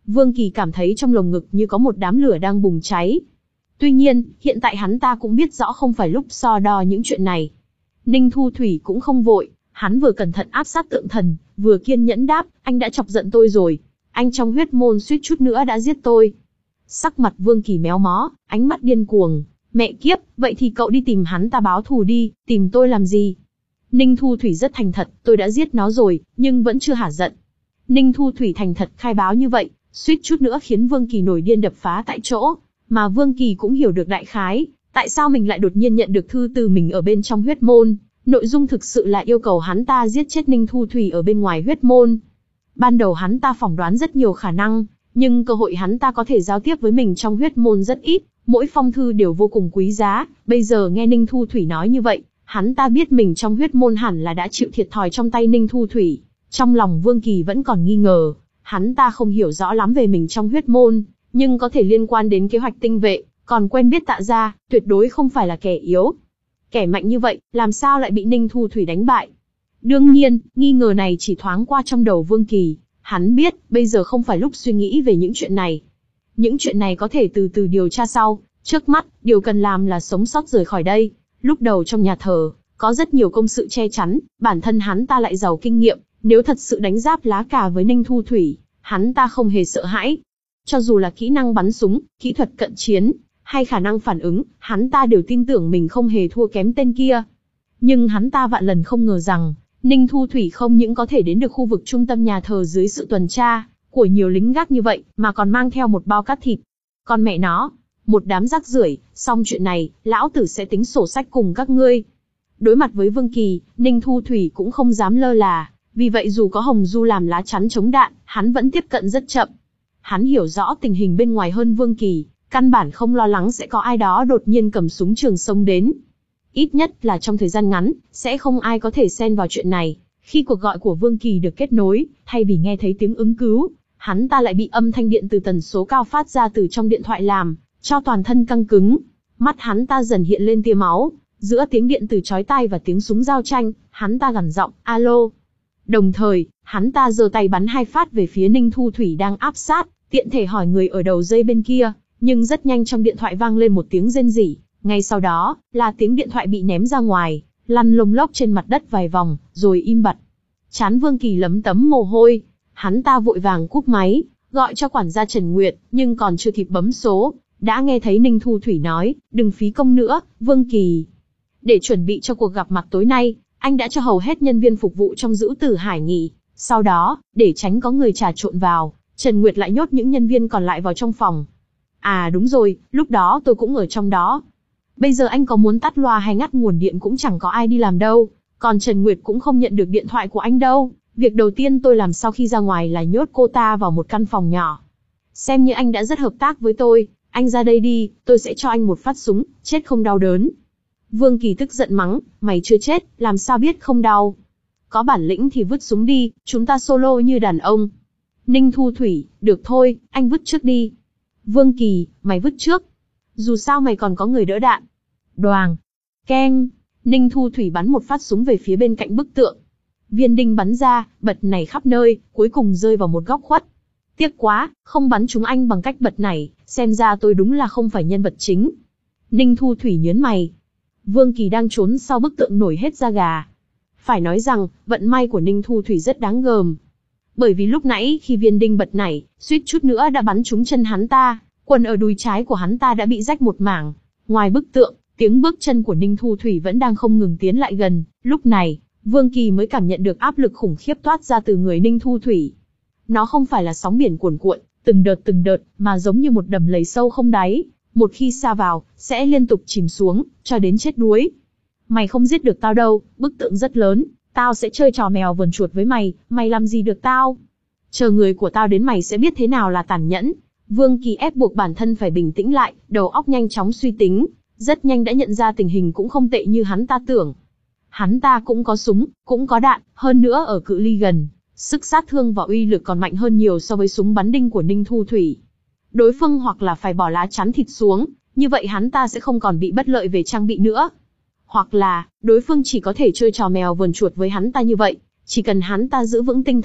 Vương Kỳ cảm thấy trong lồng ngực như có một đám lửa đang bùng cháy. Tuy nhiên, hiện tại hắn ta cũng biết rõ không phải lúc so đo những chuyện này. Ninh Thu Thủy cũng không vội, hắn vừa cẩn thận áp sát tượng thần, vừa kiên nhẫn đáp, anh đã chọc giận tôi rồi. Anh trong huyết môn suýt chút nữa đã giết tôi. Sắc mặt Vương Kỳ méo mó, ánh mắt điên cuồng. Mẹ kiếp, vậy thì cậu đi tìm hắn ta báo thù đi, tìm tôi làm gì? Ninh Thu Thủy rất thành thật, tôi đã giết nó rồi, nhưng vẫn chưa hả giận. Ninh Thu Thủy thành thật khai báo như vậy, suýt chút nữa khiến Vương Kỳ nổi điên đập phá tại chỗ. Mà Vương Kỳ cũng hiểu được đại khái, tại sao mình lại đột nhiên nhận được thư từ mình ở bên trong huyết môn. Nội dung thực sự là yêu cầu hắn ta giết chết Ninh Thu Thủy ở bên ngoài huyết môn. Ban đầu hắn ta phỏng đoán rất nhiều khả năng, nhưng cơ hội hắn ta có thể giao tiếp với mình trong huyết môn rất ít, mỗi phong thư đều vô cùng quý giá. Bây giờ nghe Ninh Thu Thủy nói như vậy, hắn ta biết mình trong huyết môn hẳn là đã chịu thiệt thòi trong tay Ninh Thu Thủy. Trong lòng Vương Kỳ vẫn còn nghi ngờ, hắn ta không hiểu rõ lắm về mình trong huyết môn, nhưng có thể liên quan đến kế hoạch tinh vệ, còn quen biết Tạ Gia, tuyệt đối không phải là kẻ yếu. Kẻ mạnh như vậy, làm sao lại bị Ninh Thu Thủy đánh bại? Đương nhiên, nghi ngờ này chỉ thoáng qua trong đầu Vương Kỳ, hắn biết, bây giờ không phải lúc suy nghĩ về những chuyện này. Những chuyện này có thể từ từ điều tra sau, trước mắt, điều cần làm là sống sót rời khỏi đây. Lúc đầu trong nhà thờ, có rất nhiều công sự che chắn, bản thân hắn ta lại giàu kinh nghiệm, nếu thật sự đánh giáp lá cà với Ninh Thu Thủy, hắn ta không hề sợ hãi. Cho dù là kỹ năng bắn súng, kỹ thuật cận chiến, hay khả năng phản ứng, hắn ta đều tin tưởng mình không hề thua kém tên kia. Nhưng hắn ta vạn lần không ngờ rằng, Ninh Thu Thủy không những có thể đến được khu vực trung tâm nhà thờ dưới sự tuần tra của nhiều lính gác như vậy, mà còn mang theo một bao cát thịt. Con mẹ nó, một đám rác rưởi, xong chuyện này, lão tử sẽ tính sổ sách cùng các ngươi. Đối mặt với Vương Kỳ, Ninh Thu Thủy cũng không dám lơ là, vì vậy dù có Hồng Du làm lá chắn chống đạn, hắn vẫn tiếp cận rất chậm. Hắn hiểu rõ tình hình bên ngoài hơn Vương Kỳ, căn bản không lo lắng sẽ có ai đó đột nhiên cầm súng trường xông đến. Ít nhất là trong thời gian ngắn, sẽ không ai có thể xen vào chuyện này. Khi cuộc gọi của Vương Kỳ được kết nối, thay vì nghe thấy tiếng ứng cứu, hắn ta lại bị âm thanh điện từ tần số cao phát ra từ trong điện thoại làm cho toàn thân căng cứng. Mắt hắn ta dần hiện lên tia máu, giữa tiếng điện từ chói tai và tiếng súng giao tranh, hắn ta gằn giọng, alo. Đồng thời, hắn ta giơ tay bắn hai phát về phía Ninh Thu Thủy đang áp sát, tiện thể hỏi người ở đầu dây bên kia, nhưng rất nhanh trong điện thoại vang lên một tiếng rên rỉ, ngay sau đó, là tiếng điện thoại bị ném ra ngoài, lăn lông lốc trên mặt đất vài vòng, rồi im bặt. Trán Vương Kỳ lấm tấm mồ hôi, hắn ta vội vàng cúp máy, gọi cho quản gia Trần Nguyệt, nhưng còn chưa kịp bấm số, đã nghe thấy Ninh Thu Thủy nói, đừng phí công nữa, Vương Kỳ. Để chuẩn bị cho cuộc gặp mặt tối nay, anh đã cho hầu hết nhân viên phục vụ trong Dữ Tử Hải nghỉ. Sau đó, để tránh có người trà trộn vào, Trần Nguyệt lại nhốt những nhân viên còn lại vào trong phòng. À đúng rồi, lúc đó tôi cũng ở trong đó. Bây giờ anh có muốn tắt loa hay ngắt nguồn điện cũng chẳng có ai đi làm đâu, còn Trần Nguyệt cũng không nhận được điện thoại của anh đâu. Việc đầu tiên tôi làm sau khi ra ngoài là nhốt cô ta vào một căn phòng nhỏ. Xem như anh đã rất hợp tác với tôi, anh ra đây đi, tôi sẽ cho anh một phát súng, chết không đau đớn. Vương Kỳ tức giận mắng, mày chưa chết, làm sao biết không đau? Có bản lĩnh thì vứt súng đi, chúng ta solo như đàn ông. Ninh Thu Thủy, được thôi, anh vứt trước đi. Vương Kỳ, mày vứt trước. Dù sao mày còn có người đỡ đạn. Đoàng. Keng. Ninh Thu Thủy bắn một phát súng về phía bên cạnh bức tượng. Viên đinh bắn ra, bật nảy khắp nơi, cuối cùng rơi vào một góc khuất. Tiếc quá, không bắn trúng anh bằng cách bật nảy, xem ra tôi đúng là không phải nhân vật chính. Ninh Thu Thủy nhớn mày. Vương Kỳ đang trốn sau bức tượng nổi hết da gà. Phải nói rằng, vận may của Ninh Thu Thủy rất đáng gờm. Bởi vì lúc nãy khi viên đinh bật nảy, suýt chút nữa đã bắn trúng chân hắn ta, quần ở đùi trái của hắn ta đã bị rách một mảng. Ngoài bức tượng, tiếng bước chân của Ninh Thu Thủy vẫn đang không ngừng tiến lại gần. Lúc này, Vương Kỳ mới cảm nhận được áp lực khủng khiếp toát ra từ người Ninh Thu Thủy. Nó không phải là sóng biển cuồn cuộn, từng đợt từng đợt, mà giống như một đầm lầy sâu không đáy. Một khi sa vào, sẽ liên tục chìm xuống, cho đến chết đuối. Mày không giết được tao đâu, bức tượng rất lớn, tao sẽ chơi trò mèo vờn chuột với mày, mày làm gì được tao? Chờ người của tao đến mày sẽ biết thế nào là tàn nhẫn. Vương Kỳ ép buộc bản thân phải bình tĩnh lại, đầu óc nhanh chóng suy tính, rất nhanh đã nhận ra tình hình cũng không tệ như hắn ta tưởng. Hắn ta cũng có súng, cũng có đạn, hơn nữa ở cự ly gần, sức sát thương và uy lực còn mạnh hơn nhiều so với súng bắn đinh của Ninh Thu Thủy. Đối phương hoặc là phải bỏ lá chắn thịt xuống, như vậy hắn ta sẽ không còn bị bất lợi về trang bị nữa. Hoặc là, đối phương chỉ có thể chơi trò mèo vờn chuột với hắn ta như vậy, chỉ cần hắn ta giữ vững tinh thần,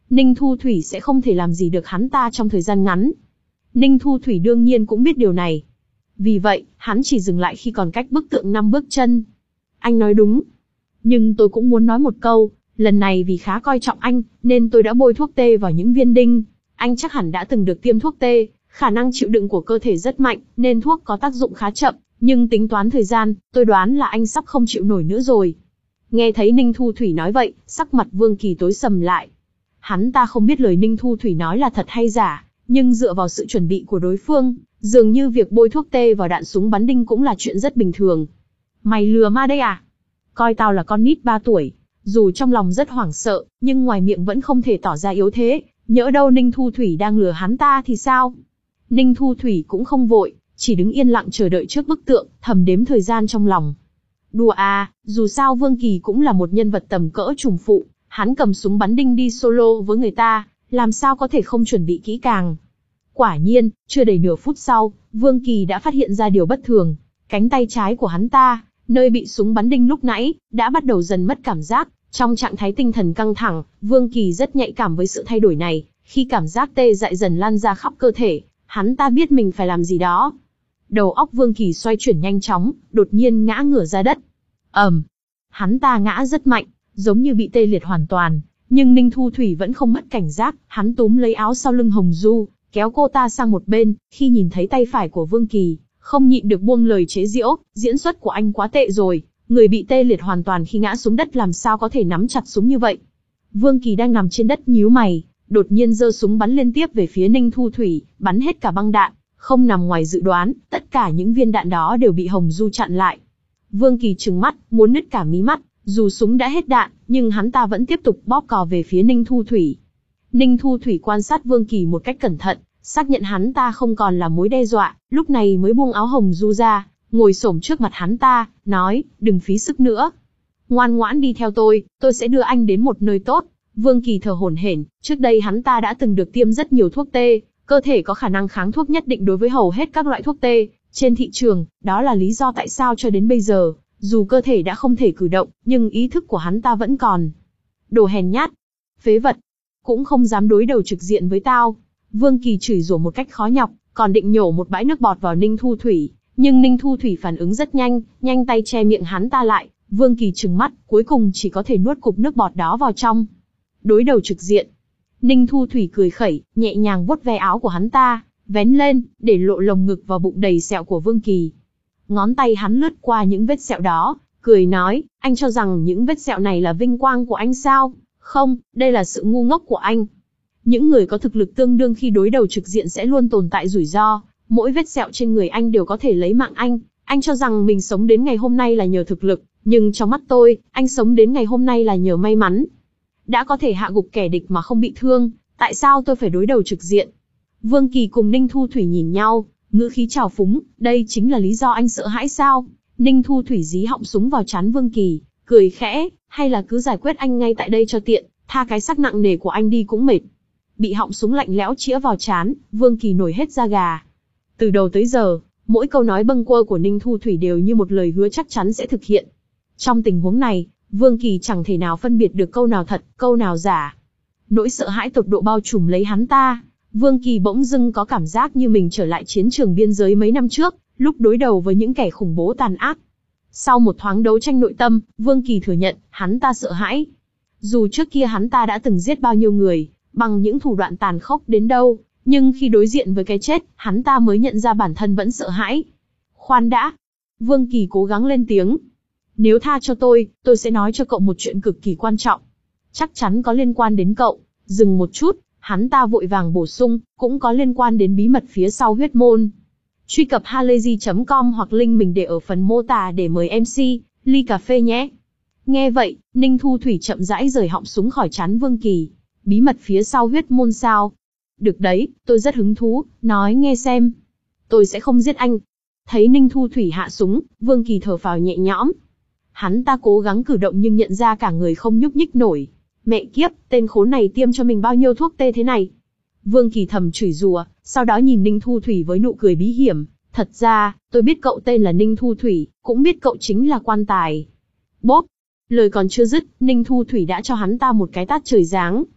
Ninh Thu Thủy sẽ không thể làm gì được hắn ta trong thời gian ngắn. Ninh Thu Thủy đương nhiên cũng biết điều này. Vì vậy, hắn chỉ dừng lại khi còn cách bức tượng năm bước chân. Anh nói đúng. Nhưng tôi cũng muốn nói một câu, lần này vì khá coi trọng anh, nên tôi đã bôi thuốc tê vào những viên đinh. Anh chắc hẳn đã từng được tiêm thuốc tê, khả năng chịu đựng của cơ thể rất mạnh, nên thuốc có tác dụng khá chậm, nhưng tính toán thời gian, tôi đoán là anh sắp không chịu nổi nữa rồi. Nghe thấy Ninh Thu Thủy nói vậy, sắc mặt Vương Kỳ tối sầm lại. Hắn ta không biết lời Ninh Thu Thủy nói là thật hay giả, nhưng dựa vào sự chuẩn bị của đối phương, dường như việc bôi thuốc tê vào đạn súng bắn đinh cũng là chuyện rất bình thường. Mày lừa ma đây à? Coi tao là con nít ba tuổi. Dù trong lòng rất hoảng sợ, nhưng ngoài miệng vẫn không thể tỏ ra yếu thế, nhỡ đâu Ninh Thu Thủy đang lừa hắn ta thì sao? Ninh Thu Thủy cũng không vội, chỉ đứng yên lặng chờ đợi trước bức tượng, thầm đếm thời gian trong lòng. Đùa à, dù sao Vương Kỳ cũng là một nhân vật tầm cỡ trùm phụ, hắn cầm súng bắn đinh đi solo với người ta, làm sao có thể không chuẩn bị kỹ càng. Quả nhiên, chưa đầy nửa phút sau, Vương Kỳ đã phát hiện ra điều bất thường. Cánh tay trái của hắn ta, nơi bị súng bắn đinh lúc nãy, đã bắt đầu dần mất cảm giác. Trong trạng thái tinh thần căng thẳng, Vương Kỳ rất nhạy cảm với sự thay đổi này. Khi cảm giác tê dại dần lan ra khắp cơ thể, hắn ta biết mình phải làm gì đó. Đầu óc Vương Kỳ xoay chuyển nhanh chóng, đột nhiên ngã ngửa ra đất. ầm, um, hắn ta ngã rất mạnh, giống như bị tê liệt hoàn toàn. Nhưng Ninh Thu Thủy vẫn không mất cảnh giác, hắn túm lấy áo sau lưng Hồng Du, kéo cô ta sang một bên. Khi nhìn thấy tay phải của Vương Kỳ, không nhịn được buông lời chế giễu, diễn xuất của anh quá tệ rồi. Người bị tê liệt hoàn toàn khi ngã xuống đất làm sao có thể nắm chặt súng như vậy. Vương Kỳ đang nằm trên đất nhíu mày, đột nhiên giơ súng bắn liên tiếp về phía Ninh Thu Thủy, bắn hết cả băng đạn. Không nằm ngoài dự đoán, tất cả những viên đạn đó đều bị Hồng Du chặn lại. Vương Kỳ trừng mắt, muốn nứt cả mí mắt. Dù súng đã hết đạn, nhưng hắn ta vẫn tiếp tục bóp cò về phía Ninh Thu Thủy. Ninh Thu Thủy quan sát Vương Kỳ một cách cẩn thận, xác nhận hắn ta không còn là mối đe dọa, lúc này mới buông áo Hồng Du ra, ngồi xổm trước mặt hắn ta, nói, đừng phí sức nữa. Ngoan ngoãn đi theo tôi, tôi sẽ đưa anh đến một nơi tốt. Vương Kỳ thở hổn hển, trước đây hắn ta đã từng được tiêm rất nhiều thuốc tê, cơ thể có khả năng kháng thuốc nhất định đối với hầu hết các loại thuốc tê trên thị trường, đó là lý do tại sao cho đến bây giờ, dù cơ thể đã không thể cử động, nhưng ý thức của hắn ta vẫn còn. Đồ hèn nhát, phế vật, cũng không dám đối đầu trực diện với tao. Vương Kỳ chửi rủa một cách khó nhọc, còn định nhổ một bãi nước bọt vào Ninh Thu Thủy, nhưng Ninh Thu Thủy phản ứng rất nhanh, nhanh tay che miệng hắn ta lại. Vương Kỳ trừng mắt, cuối cùng chỉ có thể nuốt cục nước bọt đó vào trong. Đối đầu trực diện. Ninh Thu Thủy cười khẩy, nhẹ nhàng vuốt ve áo của hắn ta, vén lên, để lộ lồng ngực và bụng đầy sẹo của Vương Kỳ. Ngón tay hắn lướt qua những vết sẹo đó, cười nói, anh cho rằng những vết sẹo này là vinh quang của anh sao? Không, đây là sự ngu ngốc của anh. Những người có thực lực tương đương khi đối đầu trực diện sẽ luôn tồn tại rủi ro, mỗi vết sẹo trên người anh đều có thể lấy mạng anh. Anh cho rằng mình sống đến ngày hôm nay là nhờ thực lực, nhưng trong mắt tôi, anh sống đến ngày hôm nay là nhờ may mắn. Đã có thể hạ gục kẻ địch mà không bị thương, tại sao tôi phải đối đầu trực diện? Vương Kỳ cùng Ninh Thu Thủy nhìn nhau, ngữ khí trào phúng, đây chính là lý do anh sợ hãi sao? Ninh Thu Thủy dí họng súng vào trán Vương Kỳ, cười khẽ, hay là cứ giải quyết anh ngay tại đây cho tiện, tha cái xác nặng nề của anh đi cũng mệt. Bị họng súng lạnh lẽo chĩa vào trán, Vương Kỳ nổi hết da gà. Từ đầu tới giờ, mỗi câu nói bâng quơ của Ninh Thu Thủy đều như một lời hứa chắc chắn sẽ thực hiện. Trong tình huống này, Vương Kỳ chẳng thể nào phân biệt được câu nào thật, câu nào giả. Nỗi sợ hãi tột độ bao trùm lấy hắn ta. Vương Kỳ bỗng dưng có cảm giác như mình trở lại chiến trường biên giới mấy năm trước, lúc đối đầu với những kẻ khủng bố tàn ác. Sau một thoáng đấu tranh nội tâm, Vương Kỳ thừa nhận, hắn ta sợ hãi. Dù trước kia hắn ta đã từng giết bao nhiêu người, bằng những thủ đoạn tàn khốc đến đâu, nhưng khi đối diện với cái chết, hắn ta mới nhận ra bản thân vẫn sợ hãi. Khoan đã. Vương Kỳ cố gắng lên tiếng. Nếu tha cho tôi, tôi sẽ nói cho cậu một chuyện cực kỳ quan trọng. Chắc chắn có liên quan đến cậu. Dừng một chút, hắn ta vội vàng bổ sung, cũng có liên quan đến bí mật phía sau huyết môn. Truy cập halayzi chấm com hoặc link mình để ở phần mô tả để mời em xê, ly cà phê nhé. Nghe vậy, Ninh Thu Thủy chậm rãi rời họng súng khỏi trán Vương Kỳ. Bí mật phía sau huyết môn sao? Được đấy, tôi rất hứng thú, nói nghe xem. Tôi sẽ không giết anh. Thấy Ninh Thu Thủy hạ súng, Vương Kỳ thở phào nhẹ nhõm. Hắn ta cố gắng cử động nhưng nhận ra cả người không nhúc nhích nổi. Mẹ kiếp, tên khốn này tiêm cho mình bao nhiêu thuốc tê thế này? Vương Kỳ thầm chửi rủa, sau đó nhìn Ninh Thu Thủy với nụ cười bí hiểm. Thật ra, tôi biết cậu tên là Ninh Thu Thủy, cũng biết cậu chính là quan tài. Bốp! Lời còn chưa dứt, Ninh Thu Thủy đã cho hắn ta một cái tát trời giáng.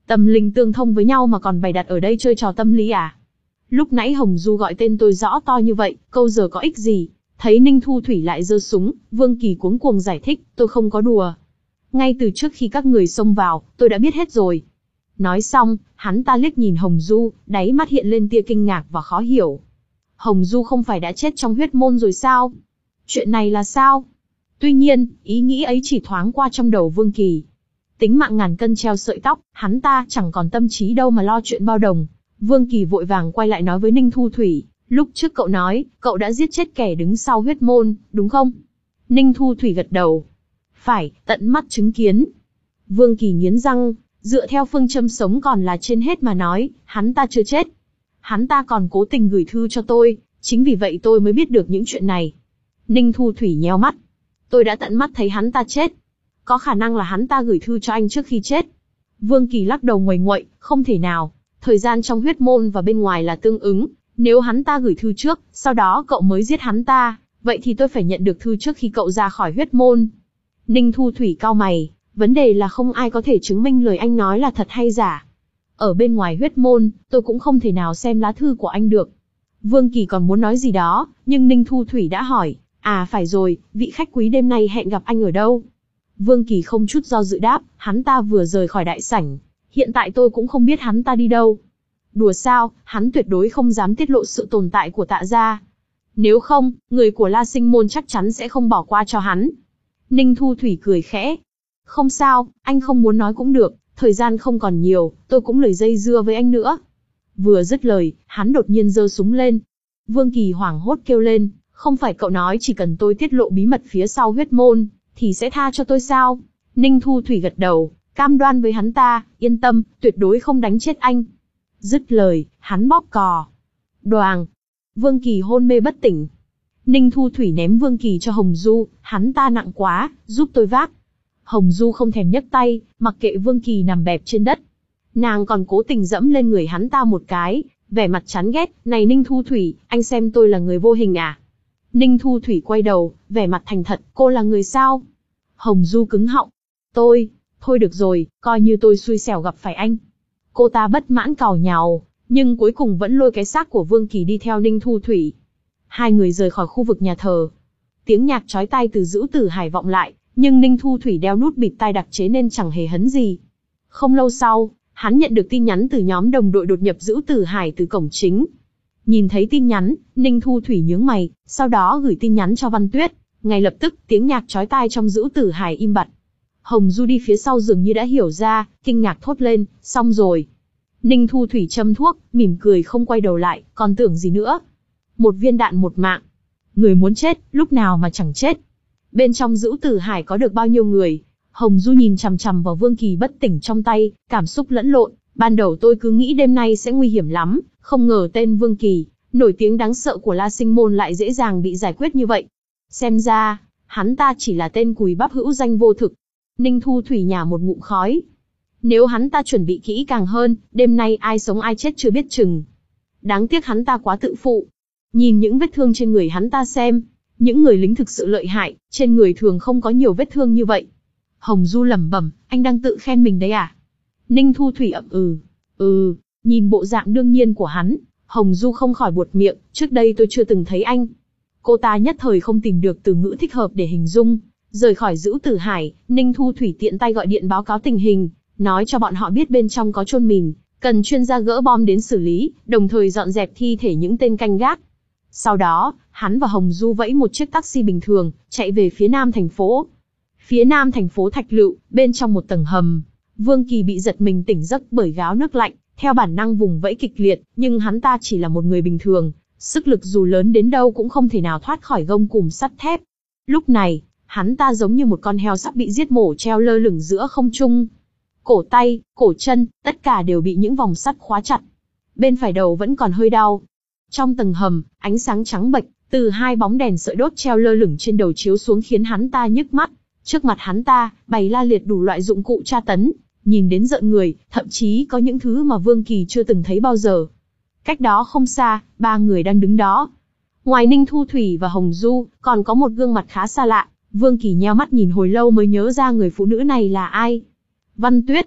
Tâm linh tương thông với nhau mà còn bày đặt ở đây chơi trò tâm lý à? Lúc nãy Hồng Du gọi tên tôi rõ to như vậy, câu giờ có ích gì? Thấy Ninh Thu Thủy lại giơ súng, Vương Kỳ cuống cuồng giải thích, tôi không có đùa. Ngay từ trước khi các người xông vào, tôi đã biết hết rồi. Nói xong, hắn ta liếc nhìn Hồng Du, đáy mắt hiện lên tia kinh ngạc và khó hiểu. Hồng Du không phải đã chết trong huyết môn rồi sao? Chuyện này là sao? Tuy nhiên, ý nghĩ ấy chỉ thoáng qua trong đầu Vương Kỳ. Tính mạng ngàn cân treo sợi tóc, hắn ta chẳng còn tâm trí đâu mà lo chuyện bao đồng. Vương Kỳ vội vàng quay lại nói với Ninh Thu Thủy, lúc trước cậu nói, cậu đã giết chết kẻ đứng sau huyết môn, đúng không? Ninh Thu Thủy gật đầu. Phải, tận mắt chứng kiến. Vương Kỳ nghiến răng, dựa theo phương châm sống còn là trên hết mà nói, hắn ta chưa chết. Hắn ta còn cố tình gửi thư cho tôi, chính vì vậy tôi mới biết được những chuyện này. Ninh Thu Thủy nheo mắt. Tôi đã tận mắt thấy hắn ta chết. Có khả năng là hắn ta gửi thư cho anh trước khi chết. Vương Kỳ lắc đầu nguầy nguậy, không thể nào. Thời gian trong huyết môn và bên ngoài là tương ứng. Nếu hắn ta gửi thư trước, sau đó cậu mới giết hắn ta, vậy thì tôi phải nhận được thư trước khi cậu ra khỏi huyết môn. Ninh Thu Thủy cau mày, vấn đề là không ai có thể chứng minh lời anh nói là thật hay giả. Ở bên ngoài huyết môn, tôi cũng không thể nào xem lá thư của anh được. Vương Kỳ còn muốn nói gì đó, nhưng Ninh Thu Thủy đã hỏi, à phải rồi, vị khách quý đêm nay hẹn gặp anh ở đâu? Vương Kỳ không chút do dự đáp, hắn ta vừa rời khỏi đại sảnh. Hiện tại tôi cũng không biết hắn ta đi đâu. Đùa sao, hắn tuyệt đối không dám tiết lộ sự tồn tại của Tạ gia. Nếu không, người của La Sinh Môn chắc chắn sẽ không bỏ qua cho hắn. Ninh Thu Thủy cười khẽ. Không sao, anh không muốn nói cũng được, thời gian không còn nhiều, tôi cũng lười dây dưa với anh nữa. Vừa dứt lời, hắn đột nhiên giơ súng lên. Vương Kỳ hoảng hốt kêu lên, không phải cậu nói chỉ cần tôi tiết lộ bí mật phía sau huyết môn, thì sẽ tha cho tôi sao? Ninh Thu Thủy gật đầu, cam đoan với hắn ta, yên tâm, tuyệt đối không đánh chết anh. Dứt lời, hắn bóp cò. Đoàng! Vương Kỳ hôn mê bất tỉnh. Ninh Thu Thủy ném Vương Kỳ cho Hồng Du, hắn ta nặng quá, giúp tôi vác. Hồng Du không thèm nhấc tay, mặc kệ Vương Kỳ nằm bẹp trên đất. Nàng còn cố tình dẫm lên người hắn ta một cái, vẻ mặt chán ghét, này Ninh Thu Thủy, anh xem tôi là người vô hình à? Ninh Thu Thủy quay đầu, vẻ mặt thành thật, cô là người sao? Hồng Du cứng họng. Tôi, thôi được rồi, coi như tôi xui xẻo gặp phải anh. Cô ta bất mãn càu nhàu, nhưng cuối cùng vẫn lôi cái xác của Vương Kỳ đi theo Ninh Thu Thủy. Hai người rời khỏi khu vực nhà thờ. Tiếng nhạc chói tai từ Dữ Tử Hải vọng lại, nhưng Ninh Thu Thủy đeo nút bịt tai đặc chế nên chẳng hề hấn gì. Không lâu sau, hắn nhận được tin nhắn từ nhóm đồng đội đột nhập Dữ Tử Hải từ cổng chính. Nhìn thấy tin nhắn, Ninh Thu Thủy nhướng mày, sau đó gửi tin nhắn cho Văn Tuyết. Ngay lập tức, tiếng nhạc chói tai trong Dữ Tử Hải im bặt. Hồng Du đi phía sau dường như đã hiểu ra, kinh ngạc thốt lên, xong rồi. Ninh Thu Thủy châm thuốc, mỉm cười không quay đầu lại, còn tưởng gì nữa. Một viên đạn một mạng. Người muốn chết, lúc nào mà chẳng chết. Bên trong Dữ Tử Hải có được bao nhiêu người? Hồng Du nhìn chằm chằm vào Vương Kỳ bất tỉnh trong tay, cảm xúc lẫn lộn. Ban đầu tôi cứ nghĩ đêm nay sẽ nguy hiểm lắm, không ngờ tên Vương Kỳ, nổi tiếng đáng sợ của La Sinh Môn lại dễ dàng bị giải quyết như vậy. Xem ra, hắn ta chỉ là tên cùi bắp hữu danh vô thực. Ninh Thu Thủy nhả một ngụm khói. Nếu hắn ta chuẩn bị kỹ càng hơn, đêm nay ai sống ai chết chưa biết chừng. Đáng tiếc hắn ta quá tự phụ. Nhìn những vết thương trên người hắn ta xem, những người lính thực sự lợi hại, trên người thường không có nhiều vết thương như vậy. Hồng Du lẩm bẩm, anh đang tự khen mình đấy à? Ninh Thu Thủy ậm ừ, ừ, nhìn bộ dạng đương nhiên của hắn, Hồng Du không khỏi buột miệng, trước đây tôi chưa từng thấy anh. Cô ta nhất thời không tìm được từ ngữ thích hợp để hình dung. Rời khỏi Dữ Tử Hải, Ninh Thu Thủy tiện tay gọi điện báo cáo tình hình, nói cho bọn họ biết bên trong có chôn mìn, cần chuyên gia gỡ bom đến xử lý, đồng thời dọn dẹp thi thể những tên canh gác. Sau đó, hắn và Hồng Du vẫy một chiếc taxi bình thường, chạy về phía nam thành phố. Phía nam thành phố Thạch Lựu, bên trong một tầng hầm, Vương Kỳ bị giật mình tỉnh giấc bởi gáo nước lạnh, theo bản năng vùng vẫy kịch liệt, nhưng hắn ta chỉ là một người bình thường, sức lực dù lớn đến đâu cũng không thể nào thoát khỏi gông cùm sắt thép. Lúc này, hắn ta giống như một con heo sắp bị giết mổ treo lơ lửng giữa không trung. Cổ tay, cổ chân, tất cả đều bị những vòng sắt khóa chặt. Bên phải đầu vẫn còn hơi đau. Trong tầng hầm, ánh sáng trắng bệch, từ hai bóng đèn sợi đốt treo lơ lửng trên đầu chiếu xuống khiến hắn ta nhức mắt. Trước mặt hắn ta, bày la liệt đủ loại dụng cụ tra tấn, nhìn đến rợn người, thậm chí có những thứ mà Vương Kỳ chưa từng thấy bao giờ. Cách đó không xa, ba người đang đứng đó. Ngoài Ninh Thu Thủy và Hồng Du, còn có một gương mặt khá xa lạ. Vương Kỳ nheo mắt nhìn hồi lâu mới nhớ ra người phụ nữ này là ai. Văn Tuyết.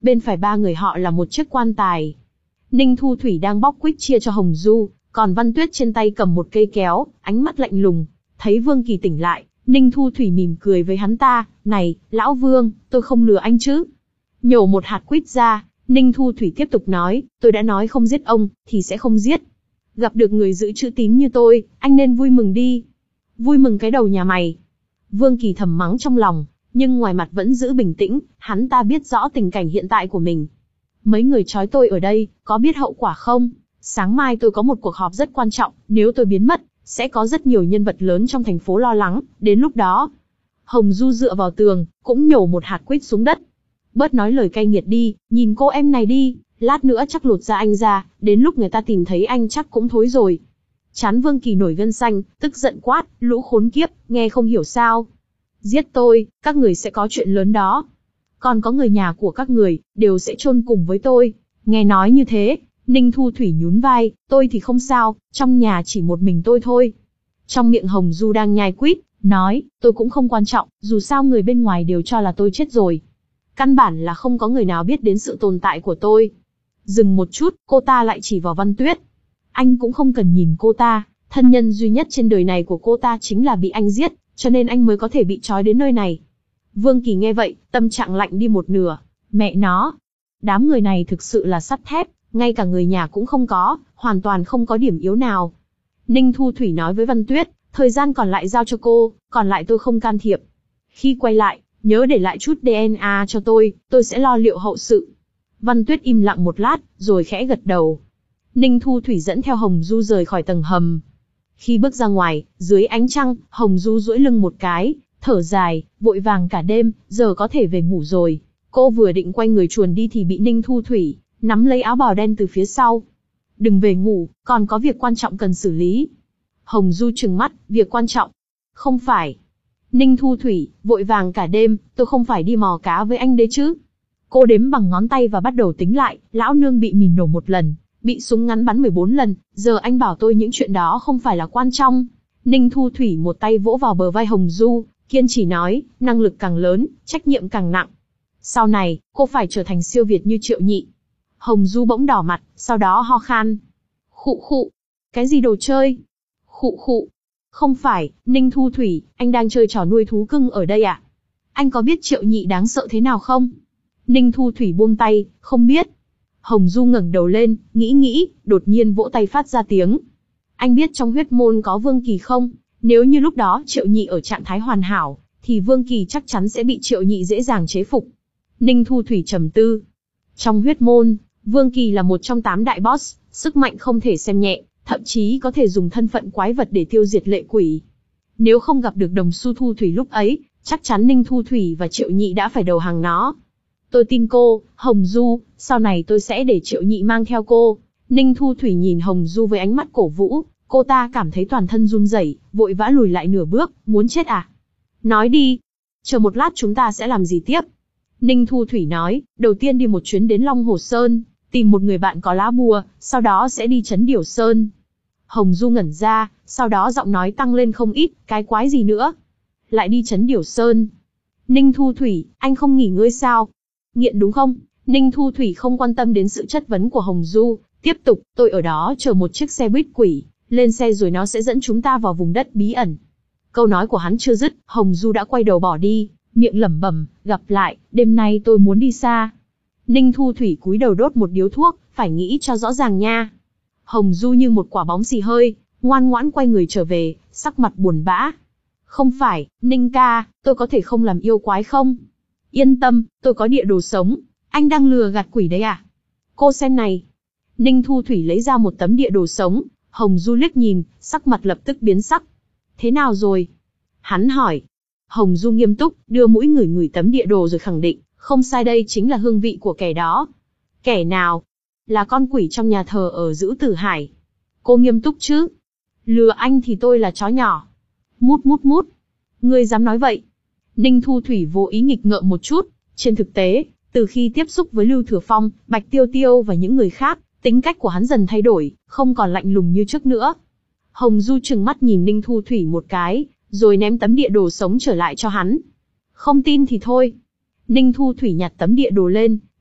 bên phải ba người họ là một chiếc quan tài. Ninh Thu Thủy đang bóc quýt chia cho Hồng Du, còn Văn Tuyết trên tay cầm một cây kéo, ánh mắt lạnh lùng. Thấy Vương Kỳ tỉnh lại, Ninh Thu Thủy mỉm cười với hắn ta, này, lão Vương, tôi không lừa anh chứ. Nhổ một hạt quýt ra, Ninh Thu Thủy tiếp tục nói, tôi đã nói không giết ông, thì sẽ không giết. Gặp được người giữ chữ tín như tôi, anh nên vui mừng đi. Vui mừng cái đầu nhà mày. Vương Kỳ thầm mắng trong lòng, nhưng ngoài mặt vẫn giữ bình tĩnh, hắn ta biết rõ tình cảnh hiện tại của mình. Mấy người trói tôi ở đây, có biết hậu quả không? Sáng mai tôi có một cuộc họp rất quan trọng, nếu tôi biến mất, sẽ có rất nhiều nhân vật lớn trong thành phố lo lắng, đến lúc đó. Hồng Du dựa vào tường, cũng nhổ một hạt quýt xuống đất. Bớt nói lời cay nghiệt đi, nhìn cô em này đi, lát nữa chắc lột da anh ra, đến lúc người ta tìm thấy anh chắc cũng thối rồi. Trán Vương Kỳ nổi gân xanh, tức giận quát, lũ khốn kiếp, nghe không hiểu sao. Giết tôi, các người sẽ có chuyện lớn đó. Còn có người nhà của các người, đều sẽ chôn cùng với tôi. Nghe nói như thế, Ninh Thu Thủy nhún vai, tôi thì không sao, trong nhà chỉ một mình tôi thôi. Trong miệng Hồng Du đang nhai quýt, nói, tôi cũng không quan trọng, dù sao người bên ngoài đều cho là tôi chết rồi. Căn bản là không có người nào biết đến sự tồn tại của tôi. Dừng một chút, cô ta lại chỉ vào Văn Tuyết. Anh cũng không cần nhìn cô ta, thân nhân duy nhất trên đời này của cô ta chính là bị anh giết, cho nên anh mới có thể bị trói đến nơi này. Vương Kỳ nghe vậy, tâm trạng lạnh đi một nửa. Mẹ nó, đám người này thực sự là sắt thép, ngay cả người nhà cũng không có, hoàn toàn không có điểm yếu nào. Ninh Thu Thủy nói với Văn Tuyết, thời gian còn lại giao cho cô, còn lại tôi không can thiệp. Khi quay lại, nhớ để lại chút đê en a cho tôi, tôi sẽ lo liệu hậu sự. Văn Tuyết im lặng một lát, rồi khẽ gật đầu. Ninh Thu Thủy dẫn theo Hồng Du rời khỏi tầng hầm. Khi bước ra ngoài, dưới ánh trăng, Hồng Du duỗi lưng một cái, thở dài, vội vàng cả đêm, giờ có thể về ngủ rồi. Cô vừa định quay người chuồn đi thì bị Ninh Thu Thủy nắm lấy áo bào đen từ phía sau. Đừng về ngủ, còn có việc quan trọng cần xử lý. Hồng Du trừng mắt, việc quan trọng? Không phải. Ninh Thu Thủy, vội vàng cả đêm, tôi không phải đi mò cá với anh đấy chứ. Cô đếm bằng ngón tay và bắt đầu tính lại, lão nương bị mìn nổ một lần, bị súng ngắn bắn mười bốn lần, giờ anh bảo tôi những chuyện đó không phải là quan trọng. Ninh Thu Thủy một tay vỗ vào bờ vai Hồng Du, kiên trì nói, năng lực càng lớn, trách nhiệm càng nặng. Sau này, cô phải trở thành siêu việt như Triệu Nhị. Hồng Du bỗng đỏ mặt, sau đó ho khan. Khụ khụ. Cái gì đồ chơi? Khụ khụ. Không phải, Ninh Thu Thủy, anh đang chơi trò nuôi thú cưng ở đây à? Anh có biết Triệu Nhị đáng sợ thế nào không? Ninh Thu Thủy buông tay, không biết. Hồng Du ngẩng đầu lên, nghĩ nghĩ, đột nhiên vỗ tay phát ra tiếng. Anh biết trong huyết môn có Vương Kỳ không? Nếu như lúc đó Triệu Nhị ở trạng thái hoàn hảo, thì Vương Kỳ chắc chắn sẽ bị Triệu Nhị dễ dàng chế phục. Ninh Thu Thủy trầm tư. Trong huyết môn, Vương Kỳ là một trong tám đại boss, sức mạnh không thể xem nhẹ, thậm chí có thể dùng thân phận quái vật để tiêu diệt lệ quỷ. Nếu không gặp được đồng xu Thu Thủy lúc ấy, chắc chắn Ninh Thu Thủy và Triệu Nhị đã phải đầu hàng nó. Tôi tin cô, Hồng Du, sau này tôi sẽ để Triệu Nhị mang theo cô. Ninh Thu Thủy nhìn Hồng Du với ánh mắt cổ vũ, cô ta cảm thấy toàn thân run rẩy, vội vã lùi lại nửa bước, muốn chết à? Nói đi, chờ một lát chúng ta sẽ làm gì tiếp? Ninh Thu Thủy nói, đầu tiên đi một chuyến đến Long Hồ Sơn, tìm một người bạn có lá bùa, sau đó sẽ đi Trấn Điểu Sơn. Hồng Du ngẩn ra, sau đó giọng nói tăng lên không ít, cái quái gì nữa? Lại đi Trấn Điểu Sơn. Ninh Thu Thủy, anh không nghỉ ngơi sao? Nghiện đúng không? Ninh Thu Thủy không quan tâm đến sự chất vấn của Hồng Du, tiếp tục, tôi ở đó chờ một chiếc xe buýt quỷ, lên xe rồi nó sẽ dẫn chúng ta vào vùng đất bí ẩn. Câu nói của hắn chưa dứt, Hồng Du đã quay đầu bỏ đi, miệng lẩm bẩm, gặp lại, đêm nay tôi muốn đi xa. Ninh Thu Thủy cúi đầu đốt một điếu thuốc, phải nghĩ cho rõ ràng nha. Hồng Du như một quả bóng xì hơi, ngoan ngoãn quay người trở về, sắc mặt buồn bã. Không phải, Ninh ca, tôi có thể không làm yêu quái không? Yên tâm, tôi có địa đồ sống, anh đang lừa gạt quỷ đấy à? Cô xem này. Ninh Thu Thủy lấy ra một tấm địa đồ sống, Hồng Du liếc nhìn, sắc mặt lập tức biến sắc. Thế nào rồi? Hắn hỏi. Hồng Du nghiêm túc, đưa mũi ngửi ngửi tấm địa đồ rồi khẳng định, không sai, đây chính là hương vị của kẻ đó. Kẻ nào? Là con quỷ trong nhà thờ ở Dữ Tử Hải. Cô nghiêm túc chứ? Lừa anh thì tôi là chó nhỏ. Mút mút mút. Ngươi dám nói vậy? Ninh Thu Thủy vô ý nghịch ngợm một chút. Trên thực tế, từ khi tiếp xúc với Lưu Thừa Phong, Bạch Tiêu Tiêu và những người khác, tính cách của hắn dần thay đổi, không còn lạnh lùng như trước nữa. Hồng Du trừng mắt nhìn Ninh Thu Thủy một cái, rồi ném tấm địa đồ sống trở lại cho hắn. Không tin thì thôi. Ninh Thu Thủy nhặt tấm địa đồ lên,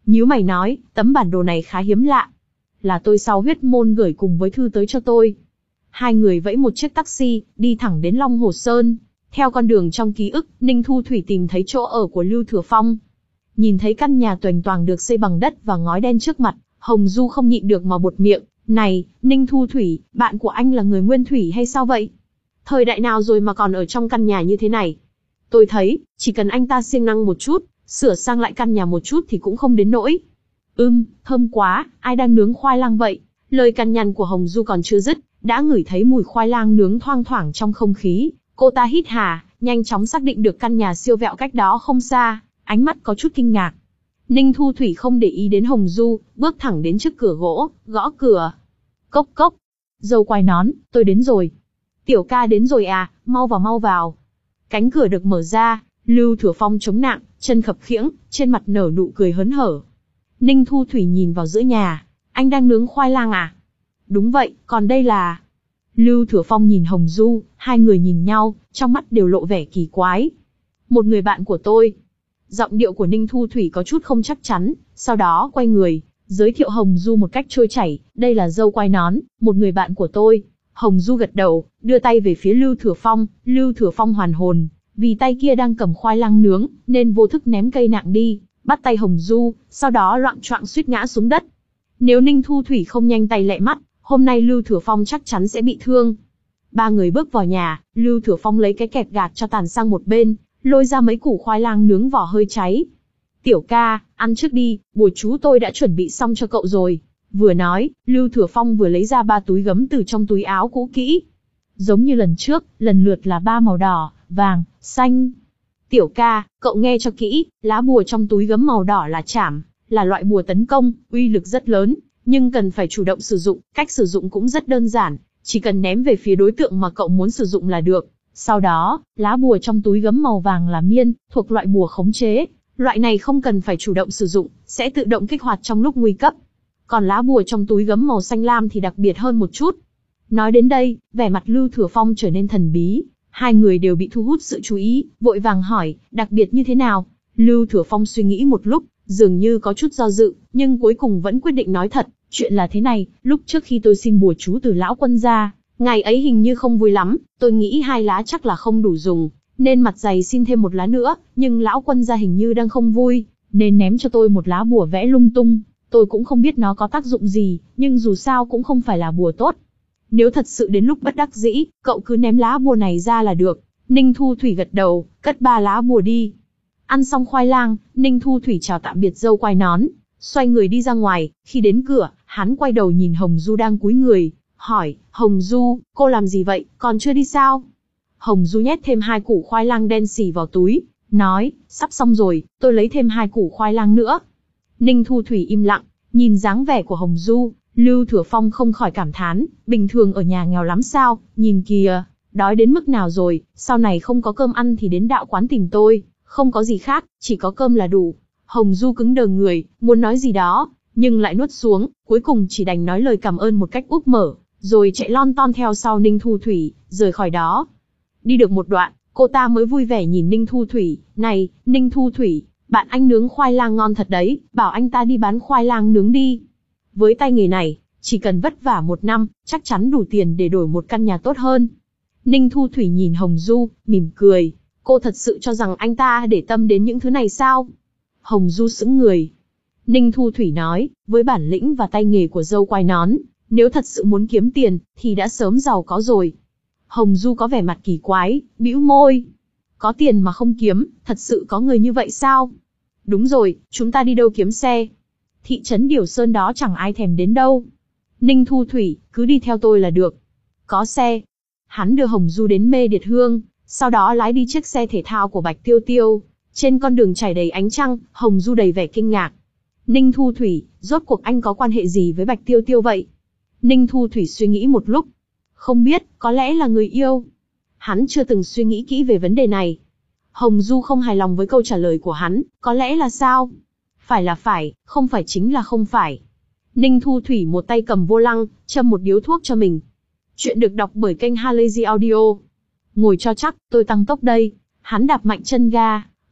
Nhíu mày nói, tấm bản đồ này khá hiếm lạ. Là tôi sau huyết môn gửi cùng với thư tới cho tôi. Hai người vẫy một chiếc taxi, đi thẳng đến Long Hồ Sơn. Theo con đường trong ký ức, Ninh Thu Thủy tìm thấy chỗ ở của Lưu Thừa Phong. Nhìn thấy căn nhà toành toàng được xây bằng đất và ngói đen trước mặt, Hồng Du không nhịn được mà buột miệng. Này, Ninh Thu Thủy, bạn của anh là người Nguyên Thủy hay sao vậy? Thời đại nào rồi mà còn ở trong căn nhà như thế này? Tôi thấy, chỉ cần anh ta siêng năng một chút, sửa sang lại căn nhà một chút thì cũng không đến nỗi. Ưm, thơm quá, ai đang nướng khoai lang vậy? Lời cằn nhằn của Hồng Du còn chưa dứt, đã ngửi thấy mùi khoai lang nướng thoang thoảng trong không khí. Cô ta hít hà, nhanh chóng xác định được căn nhà siêu vẹo cách đó không xa, ánh mắt có chút kinh ngạc. Ninh Thu Thủy không để ý đến Hồng Du, bước thẳng đến trước cửa gỗ, gõ cửa. Cốc cốc. Dâu quai nón, tôi đến rồi. Tiểu ca đến rồi à, mau vào mau vào. Cánh cửa được mở ra, Lưu Thừa Phong chống nạng, chân khập khiễng, trên mặt nở nụ cười hớn hở. Ninh Thu Thủy nhìn vào giữa nhà, anh đang nướng khoai lang à? Đúng vậy, còn đây là... Lưu Thừa Phong nhìn Hồng Du, hai người nhìn nhau, trong mắt đều lộ vẻ kỳ quái. Một người bạn của tôi. Giọng điệu của Ninh Thu Thủy có chút không chắc chắn, sau đó quay người, giới thiệu Hồng Du một cách trôi chảy, đây là dâu quai nón, một người bạn của tôi. Hồng Du gật đầu, đưa tay về phía Lưu Thừa Phong, Lưu Thừa Phong hoàn hồn, vì tay kia đang cầm khoai lang nướng, nên vô thức ném cây nặng đi, bắt tay Hồng Du, sau đó loạng choạng suýt ngã xuống đất. Nếu Ninh Thu Thủy không nhanh tay lẹ mắt, hôm nay Lưu Thừa Phong chắc chắn sẽ bị thương. Ba người bước vào nhà, Lưu Thừa Phong lấy cái kẹp gạt cho tàn sang một bên, lôi ra mấy củ khoai lang nướng vỏ hơi cháy. Tiểu ca, ăn trước đi, bùa chú tôi đã chuẩn bị xong cho cậu rồi. Vừa nói, Lưu Thừa Phong vừa lấy ra ba túi gấm từ trong túi áo cũ kỹ. Giống như lần trước, lần lượt là ba màu đỏ, vàng, xanh. Tiểu ca, cậu nghe cho kỹ, lá bùa trong túi gấm màu đỏ là trảm, là loại bùa tấn công, uy lực rất lớn, nhưng cần phải chủ động sử dụng, cách sử dụng cũng rất đơn giản, chỉ cần ném về phía đối tượng mà cậu muốn sử dụng là được. Sau đó, lá bùa trong túi gấm màu vàng là miên, thuộc loại bùa khống chế, loại này không cần phải chủ động sử dụng, sẽ tự động kích hoạt trong lúc nguy cấp. Còn lá bùa trong túi gấm màu xanh lam thì đặc biệt hơn một chút. Nói đến đây, vẻ mặt Lưu Thừa Phong trở nên thần bí, hai người đều bị thu hút sự chú ý, vội vàng hỏi, đặc biệt như thế nào? Lưu Thừa Phong suy nghĩ một lúc, dường như có chút do dự, nhưng cuối cùng vẫn quyết định nói thật. Chuyện là thế này, lúc trước khi tôi xin bùa chú từ lão quân gia, ngày ấy hình như không vui lắm, tôi nghĩ hai lá chắc là không đủ dùng, nên mặt dày xin thêm một lá nữa, nhưng lão quân gia hình như đang không vui, nên ném cho tôi một lá bùa vẽ lung tung. Tôi cũng không biết nó có tác dụng gì, nhưng dù sao cũng không phải là bùa tốt. Nếu thật sự đến lúc bất đắc dĩ, cậu cứ ném lá bùa này ra là được. Ninh Thu Thủy gật đầu, cất ba lá bùa đi. Ăn xong khoai lang, Ninh Thu Thủy chào tạm biệt dâu quai nón, xoay người đi ra ngoài. Khi đến cửa, hắn quay đầu nhìn Hồng Du đang cúi người, hỏi, Hồng Du, cô làm gì vậy, còn chưa đi sao? Hồng Du nhét thêm hai củ khoai lang đen xì vào túi, nói, sắp xong rồi, tôi lấy thêm hai củ khoai lang nữa. Ninh Thu Thủy im lặng, nhìn dáng vẻ của Hồng Du, Lưu Thừa Phong không khỏi cảm thán, bình thường ở nhà nghèo lắm sao, nhìn kìa, đói đến mức nào rồi, sau này không có cơm ăn thì đến đạo quán tìm tôi, không có gì khác, chỉ có cơm là đủ. Hồng Du cứng đờ người, muốn nói gì đó, nhưng lại nuốt xuống, cuối cùng chỉ đành nói lời cảm ơn một cách úp mở, rồi chạy lon ton theo sau Ninh Thu Thủy, rời khỏi đó. Đi được một đoạn, cô ta mới vui vẻ nhìn Ninh Thu Thủy, này, Ninh Thu Thủy, bạn anh nướng khoai lang ngon thật đấy, bảo anh ta đi bán khoai lang nướng đi. Với tay nghề này, chỉ cần vất vả một năm, chắc chắn đủ tiền để đổi một căn nhà tốt hơn. Ninh Thu Thủy nhìn Hồng Du, mỉm cười, cô thật sự cho rằng anh ta để tâm đến những thứ này sao? Hồng Du sững người. Ninh Thu Thủy nói, với bản lĩnh và tay nghề của dâu quai nón, nếu thật sự muốn kiếm tiền, thì đã sớm giàu có rồi. Hồng Du có vẻ mặt kỳ quái, bĩu môi. Có tiền mà không kiếm, thật sự có người như vậy sao? Đúng rồi, chúng ta đi đâu kiếm xe? Thị trấn Điều Sơn đó chẳng ai thèm đến đâu. Ninh Thu Thủy, cứ đi theo tôi là được. Có xe. Hắn đưa Hồng Du đến Mê Điệt Hương, sau đó lái đi chiếc xe thể thao của Bạch Tiêu Tiêu. Trên con đường trải đầy ánh trăng, Hồng Du đầy vẻ kinh ngạc. Ninh Thu Thủy, rốt cuộc anh có quan hệ gì với Bạch Tiêu Tiêu vậy? Ninh Thu Thủy suy nghĩ một lúc. Không biết, có lẽ là người yêu. Hắn chưa từng suy nghĩ kỹ về vấn đề này. Hồng Du không hài lòng với câu trả lời của hắn, có lẽ là sao? Phải là phải, không phải chính là không phải. Ninh Thu Thủy một tay cầm vô lăng, châm một điếu thuốc cho mình. Chuyện được đọc bởi kênh Halazy Audio. Ngồi cho chắc, tôi tăng tốc đây. Hắn đạp mạnh chân ga.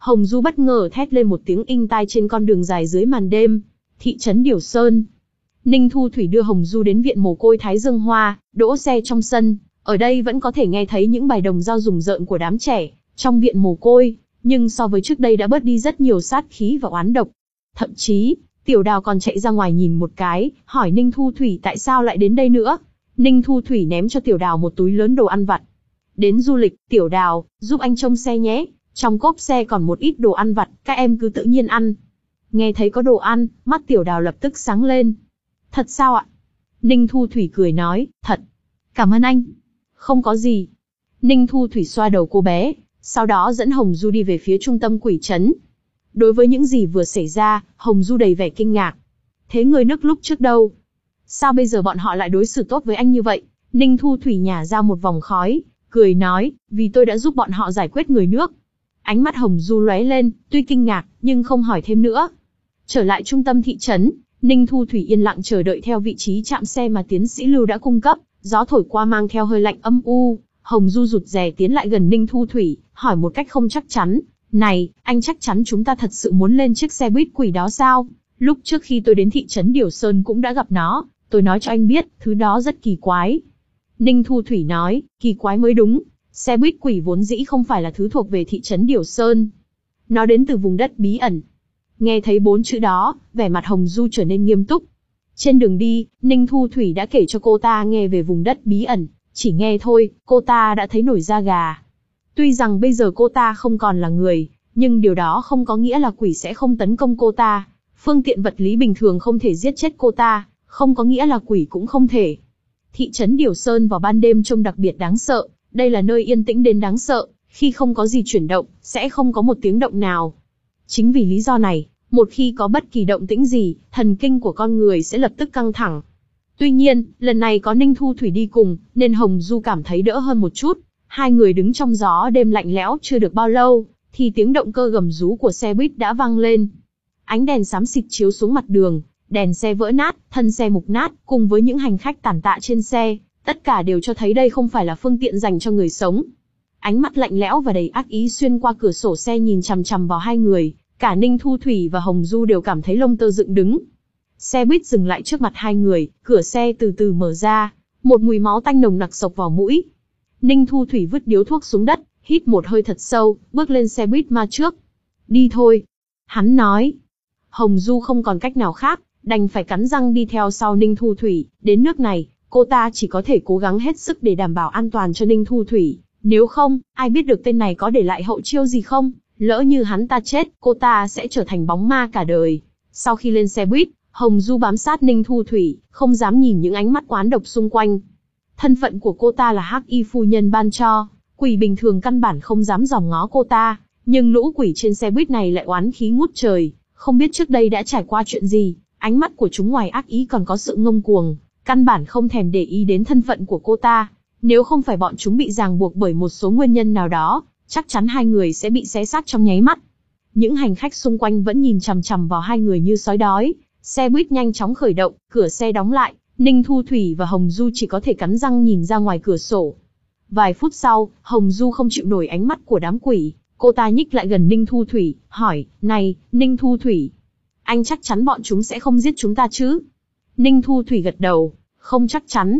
Hồng Du bất ngờ thét lên một tiếng inh tai trên con đường dài dưới màn đêm. Thị trấn Điểu Sơn. Ninh Thu Thủy đưa Hồng Du đến viện mồ côi Thái Dương Hoa, đỗ xe trong sân. Ở đây vẫn có thể nghe thấy những bài đồng dao rùng rợn của đám trẻ trong viện mồ côi, nhưng so với trước đây đã bớt đi rất nhiều sát khí và oán độc. Thậm chí, Tiểu Đào còn chạy ra ngoài nhìn một cái, hỏi Ninh Thu Thủy tại sao lại đến đây nữa. Ninh Thu Thủy ném cho Tiểu Đào một túi lớn đồ ăn vặt. Đến du lịch, Tiểu Đào, giúp anh trông xe nhé. Trong cốp xe còn một ít đồ ăn vặt, các em cứ tự nhiên ăn. Nghe thấy có đồ ăn, mắt Tiểu Đào lập tức sáng lên. Thật sao ạ? Ninh Thu Thủy cười nói, thật. Cảm ơn anh. Không có gì. Ninh Thu Thủy xoa đầu cô bé, sau đó dẫn Hồng Du đi về phía trung tâm quỷ trấn. Đối với những gì vừa xảy ra, Hồng Du đầy vẻ kinh ngạc. Thế người nước lúc trước đâu? Sao bây giờ bọn họ lại đối xử tốt với anh như vậy? Ninh Thu Thủy nhả ra một vòng khói, cười nói, vì tôi đã giúp bọn họ giải quyết người nước. Ánh mắt Hồng Du lóe lên, tuy kinh ngạc, nhưng không hỏi thêm nữa. Trở lại trung tâm thị trấn, Ninh Thu Thủy yên lặng chờ đợi theo vị trí chạm xe mà tiến sĩ Lưu đã cung cấp. Gió thổi qua mang theo hơi lạnh âm u. Hồng Du rụt rè tiến lại gần Ninh Thu Thủy, hỏi một cách không chắc chắn. Này, anh chắc chắn chúng ta thật sự muốn lên chiếc xe buýt quỷ đó sao? Lúc trước khi tôi đến thị trấn Điểu Sơn cũng đã gặp nó, tôi nói cho anh biết, thứ đó rất kỳ quái. Ninh Thu Thủy nói, kỳ quái mới đúng. Xe buýt quỷ vốn dĩ không phải là thứ thuộc về thị trấn Điểu Sơn. Nó đến từ vùng đất bí ẩn. Nghe thấy bốn chữ đó, vẻ mặt Hồng Du trở nên nghiêm túc. Trên đường đi, Ninh Thu Thủy đã kể cho cô ta nghe về vùng đất bí ẩn. Chỉ nghe thôi, cô ta đã thấy nổi da gà. Tuy rằng bây giờ cô ta không còn là người, nhưng điều đó không có nghĩa là quỷ sẽ không tấn công cô ta. Phương tiện vật lý bình thường không thể giết chết cô ta, không có nghĩa là quỷ cũng không thể. Thị trấn Điểu Sơn vào ban đêm trông đặc biệt đáng sợ. Đây là nơi yên tĩnh đến đáng sợ, khi không có gì chuyển động, sẽ không có một tiếng động nào. Chính vì lý do này, một khi có bất kỳ động tĩnh gì, thần kinh của con người sẽ lập tức căng thẳng. Tuy nhiên, lần này có Ninh Thu Thủy đi cùng, nên Hồng Du cảm thấy đỡ hơn một chút. Hai người đứng trong gió đêm lạnh lẽo chưa được bao lâu, thì tiếng động cơ gầm rú của xe buýt đã vang lên. Ánh đèn xám xịt chiếu xuống mặt đường, đèn xe vỡ nát, thân xe mục nát, cùng với những hành khách tàn tạ trên xe. Tất cả đều cho thấy đây không phải là phương tiện dành cho người sống. Ánh mắt lạnh lẽo và đầy ác ý xuyên qua cửa sổ xe nhìn chằm chằm vào hai người. Cả Ninh Thu Thủy và Hồng Du đều cảm thấy lông tơ dựng đứng. Xe buýt dừng lại trước mặt hai người, cửa xe từ từ mở ra. Một mùi máu tanh nồng nặc xộc vào mũi. Ninh Thu Thủy vứt điếu thuốc xuống đất, hít một hơi thật sâu, bước lên xe buýt ma trước. Đi thôi. Hắn nói. Hồng Du không còn cách nào khác, đành phải cắn răng đi theo sau Ninh Thu Thủy. Đến nước này, cô ta chỉ có thể cố gắng hết sức để đảm bảo an toàn cho Ninh Thu Thủy. Nếu không, ai biết được tên này có để lại hậu chiêu gì không? Lỡ như hắn ta chết, cô ta sẽ trở thành bóng ma cả đời. Sau khi lên xe buýt, Hồng Du bám sát Ninh Thu Thủy, không dám nhìn những ánh mắt oán độc xung quanh. Thân phận của cô ta là Hắc Y phu nhân ban cho, quỷ bình thường căn bản không dám dòm ngó cô ta, nhưng lũ quỷ trên xe buýt này lại oán khí ngút trời, không biết trước đây đã trải qua chuyện gì, ánh mắt của chúng ngoài ác ý còn có sự ngông cuồng, căn bản không thèm để ý đến thân phận của cô ta. Nếu không phải bọn chúng bị ràng buộc bởi một số nguyên nhân nào đó, chắc chắn hai người sẽ bị xé xác trong nháy mắt. Những hành khách xung quanh vẫn nhìn chằm chằm vào hai người như sói đói. Xe buýt nhanh chóng khởi động, cửa xe đóng lại, Ninh Thu Thủy và Hồng Du chỉ có thể cắn răng nhìn ra ngoài cửa sổ. Vài phút sau, Hồng Du không chịu nổi ánh mắt của đám quỷ, cô ta nhích lại gần Ninh Thu Thủy, hỏi, này, Ninh Thu Thủy, anh chắc chắn bọn chúng sẽ không giết chúng ta chứ? Ninh Thu Thủy gật đầu, không chắc chắn.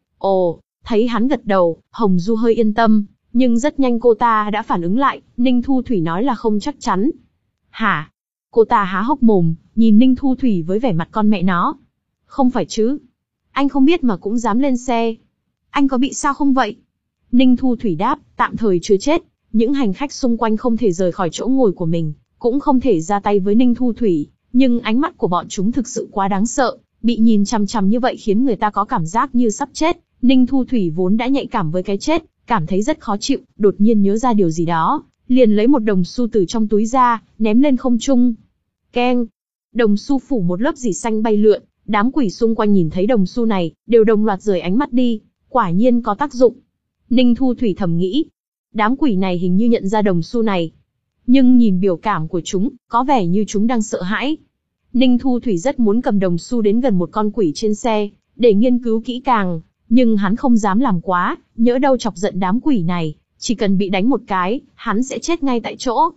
Ồ, thấy hắn gật đầu, Hồng Du hơi yên tâm, nhưng rất nhanh cô ta đã phản ứng lại, Ninh Thu Thủy nói là không chắc chắn. Hả? Cô ta há hốc mồm, nhìn Ninh Thu Thủy với vẻ mặt con mẹ nó. Không phải chứ? Anh không biết mà cũng dám lên xe. Anh có bị sao không vậy? Ninh Thu Thủy đáp, tạm thời chưa chết. Những hành khách xung quanh không thể rời khỏi chỗ ngồi của mình, cũng không thể ra tay với Ninh Thu Thủy. Nhưng ánh mắt của bọn chúng thực sự quá đáng sợ, bị nhìn chằm chằm như vậy khiến người ta có cảm giác như sắp chết. Ninh Thu Thủy vốn đã nhạy cảm với cái chết, cảm thấy rất khó chịu, đột nhiên nhớ ra điều gì đó, liền lấy một đồng xu từ trong túi ra, ném lên không trung. Keng! Đồng xu phủ một lớp dì xanh bay lượn, đám quỷ xung quanh nhìn thấy đồng xu này, đều đồng loạt rời ánh mắt đi, quả nhiên có tác dụng. Ninh Thu Thủy thầm nghĩ, đám quỷ này hình như nhận ra đồng xu này, nhưng nhìn biểu cảm của chúng, có vẻ như chúng đang sợ hãi. Ninh Thu Thủy rất muốn cầm đồng xu đến gần một con quỷ trên xe, để nghiên cứu kỹ càng, nhưng hắn không dám làm quá, nhỡ đâu chọc giận đám quỷ này, chỉ cần bị đánh một cái, hắn sẽ chết ngay tại chỗ.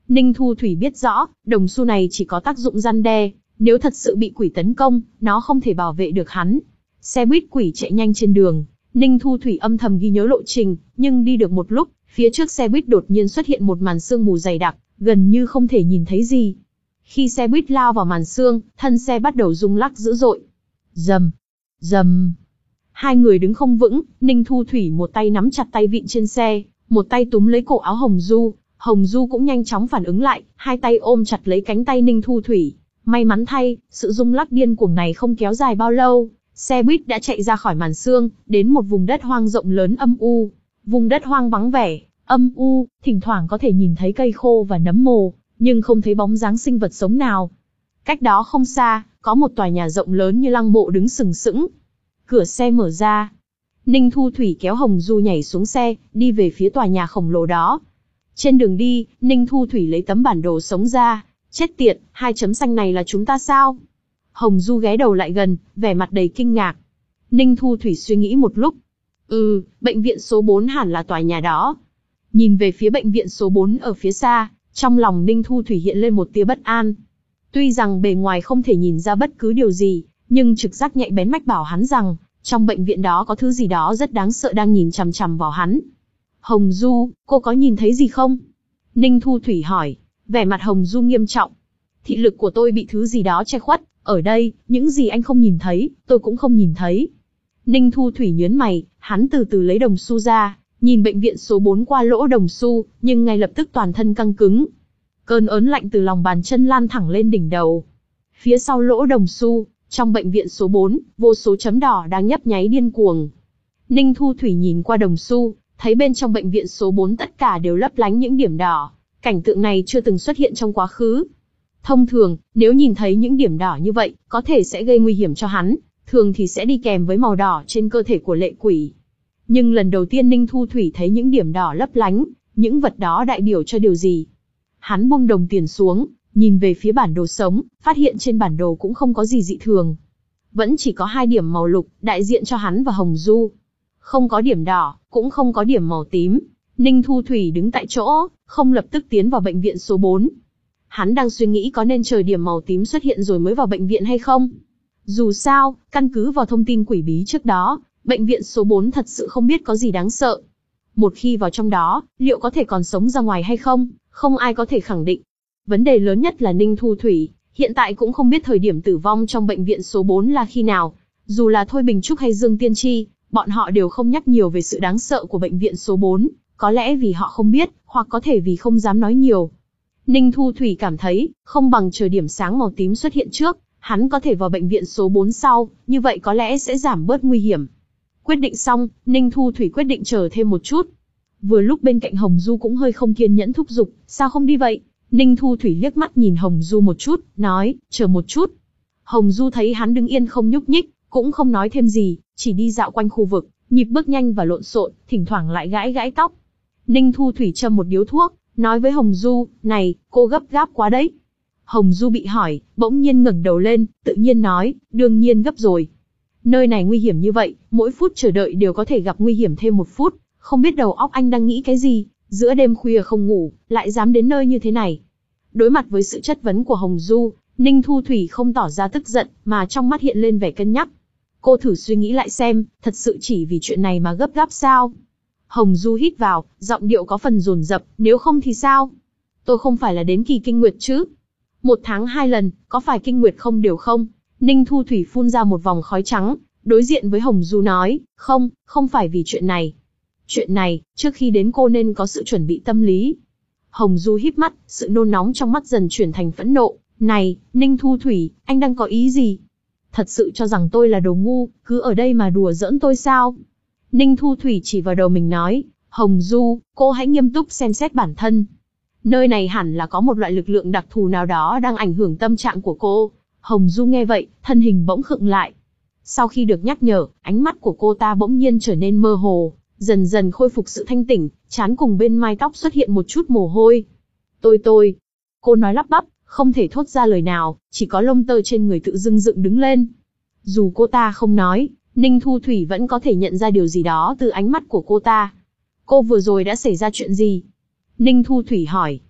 Ninh Thu Thủy biết rõ, đồng xu này chỉ có tác dụng răn đe, nếu thật sự bị quỷ tấn công, nó không thể bảo vệ được hắn. Xe buýt quỷ chạy nhanh trên đường, Ninh Thu Thủy âm thầm ghi nhớ lộ trình, nhưng đi được một lúc, phía trước xe buýt đột nhiên xuất hiện một màn sương mù dày đặc, gần như không thể nhìn thấy gì. Khi xe buýt lao vào màn sương, thân xe bắt đầu rung lắc dữ dội. Rầm, rầm. Hai người đứng không vững, Ninh Thu Thủy một tay nắm chặt tay vịn trên xe, một tay túm lấy cổ áo Hồng Du. Hồng Du cũng nhanh chóng phản ứng lại, hai tay ôm chặt lấy cánh tay Ninh Thu Thủy. May mắn thay, sự rung lắc điên cuồng này không kéo dài bao lâu, xe buýt đã chạy ra khỏi màn sương, đến một vùng đất hoang rộng lớn âm u. Vùng đất hoang vắng vẻ, âm u, thỉnh thoảng có thể nhìn thấy cây khô và nấm mồ, nhưng không thấy bóng dáng sinh vật sống nào. Cách đó không xa, có một tòa nhà rộng lớn như lăng mộ đứng sừng sững. Cửa xe mở ra. Ninh Thu Thủy kéo Hồng Du nhảy xuống xe, đi về phía tòa nhà khổng lồ đó. Trên đường đi, Ninh Thu Thủy lấy tấm bản đồ sống ra. Chết tiệt, hai chấm xanh này là chúng ta sao? Hồng Du ghé đầu lại gần, vẻ mặt đầy kinh ngạc. Ninh Thu Thủy suy nghĩ một lúc. Ừ, bệnh viện số bốn hẳn là tòa nhà đó. Nhìn về phía bệnh viện số bốn ở phía xa, trong lòng Ninh Thu Thủy hiện lên một tia bất an. Tuy rằng bề ngoài không thể nhìn ra bất cứ điều gì, nhưng trực giác nhạy bén mách bảo hắn rằng, trong bệnh viện đó có thứ gì đó rất đáng sợ đang nhìn chằm chằm vào hắn. Hồng Du, cô có nhìn thấy gì không? Ninh Thu Thủy hỏi, vẻ mặt Hồng Du nghiêm trọng. Thị lực của tôi bị thứ gì đó che khuất, ở đây, những gì anh không nhìn thấy, tôi cũng không nhìn thấy. Ninh Thu Thủy nhớn mày, hắn từ từ lấy đồng xu ra, nhìn bệnh viện số bốn qua lỗ đồng xu, nhưng ngay lập tức toàn thân căng cứng. Cơn ớn lạnh từ lòng bàn chân lan thẳng lên đỉnh đầu. Phía sau lỗ đồng xu, trong bệnh viện số bốn, vô số chấm đỏ đang nhấp nháy điên cuồng. Ninh Thu Thủy nhìn qua đồng xu, thấy bên trong bệnh viện số bốn tất cả đều lấp lánh những điểm đỏ. Cảnh tượng này chưa từng xuất hiện trong quá khứ. Thông thường, nếu nhìn thấy những điểm đỏ như vậy, có thể sẽ gây nguy hiểm cho hắn, thường thì sẽ đi kèm với màu đỏ trên cơ thể của lệ quỷ. Nhưng lần đầu tiên Ninh Thu Thủy thấy những điểm đỏ lấp lánh, những vật đó đại biểu cho điều gì? Hắn buông đồng tiền xuống, nhìn về phía bản đồ sống, phát hiện trên bản đồ cũng không có gì dị thường. Vẫn chỉ có hai điểm màu lục, đại diện cho hắn và Hồng Du. Không có điểm đỏ, cũng không có điểm màu tím. Ninh Thu Thủy đứng tại chỗ, không lập tức tiến vào bệnh viện số bốn. Hắn đang suy nghĩ có nên chờ điểm màu tím xuất hiện rồi mới vào bệnh viện hay không. Dù sao, căn cứ vào thông tin quỷ bí trước đó, bệnh viện số bốn thật sự không biết có gì đáng sợ. Một khi vào trong đó, liệu có thể còn sống ra ngoài hay không, không ai có thể khẳng định. Vấn đề lớn nhất là Ninh Thu Thủy, hiện tại cũng không biết thời điểm tử vong trong bệnh viện số bốn là khi nào. Dù là Thôi Bình Trúc hay Dương Tiên Tri, bọn họ đều không nhắc nhiều về sự đáng sợ của bệnh viện số bốn, có lẽ vì họ không biết, hoặc có thể vì không dám nói nhiều. Ninh Thu Thủy cảm thấy, không bằng chờ điểm sáng màu tím xuất hiện trước, hắn có thể vào bệnh viện số bốn sau, như vậy có lẽ sẽ giảm bớt nguy hiểm. Quyết định xong, Ninh Thu Thủy quyết định chờ thêm một chút. Vừa lúc bên cạnh Hồng Du cũng hơi không kiên nhẫn thúc giục, sao không đi vậy? Ninh Thu Thủy liếc mắt nhìn Hồng Du một chút, nói, chờ một chút. Hồng Du thấy hắn đứng yên không nhúc nhích, cũng không nói thêm gì, chỉ đi dạo quanh khu vực, nhịp bước nhanh và lộn xộn, thỉnh thoảng lại gãi gãi tóc. Ninh Thu Thủy châm một điếu thuốc, nói với Hồng Du, này, cô gấp gáp quá đấy. Hồng Du bị hỏi, bỗng nhiên ngẩng đầu lên, tự nhiên nói, đương nhiên gấp rồi. Nơi này nguy hiểm như vậy, mỗi phút chờ đợi đều có thể gặp nguy hiểm thêm một phút, không biết đầu óc anh đang nghĩ cái gì, giữa đêm khuya không ngủ, lại dám đến nơi như thế này. Đối mặt với sự chất vấn của Hồng Du, Ninh Thu Thủy không tỏ ra tức giận, mà trong mắt hiện lên vẻ cân nhắc. Cô thử suy nghĩ lại xem, thật sự chỉ vì chuyện này mà gấp gáp sao? Hồng Du hít vào, giọng điệu có phần dồn dập, nếu không thì sao? Tôi không phải là đến kỳ kinh nguyệt chứ? Một tháng hai lần, có phải kinh nguyệt không đều không? Ninh Thu Thủy phun ra một vòng khói trắng, đối diện với Hồng Du nói, không, không phải vì chuyện này. Chuyện này, trước khi đến cô nên có sự chuẩn bị tâm lý. Hồng Du híp mắt, sự nôn nóng trong mắt dần chuyển thành phẫn nộ. Này, Ninh Thu Thủy, anh đang có ý gì? Thật sự cho rằng tôi là đồ ngu, cứ ở đây mà đùa giỡn tôi sao? Ninh Thu Thủy chỉ vào đầu mình nói, Hồng Du, cô hãy nghiêm túc xem xét bản thân. Nơi này hẳn là có một loại lực lượng đặc thù nào đó đang ảnh hưởng tâm trạng của cô. Hồng Du nghe vậy, thân hình bỗng khựng lại. Sau khi được nhắc nhở, ánh mắt của cô ta bỗng nhiên trở nên mơ hồ, dần dần khôi phục sự thanh tỉnh, trán cùng bên mai tóc xuất hiện một chút mồ hôi. Tôi tôi, cô nói lắp bắp, không thể thốt ra lời nào, chỉ có lông tơ trên người tự dưng dựng đứng lên. Dù cô ta không nói, Ninh Thu Thủy vẫn có thể nhận ra điều gì đó từ ánh mắt của cô ta. Cô vừa rồi đã xảy ra chuyện gì? Ninh Thu Thủy hỏi.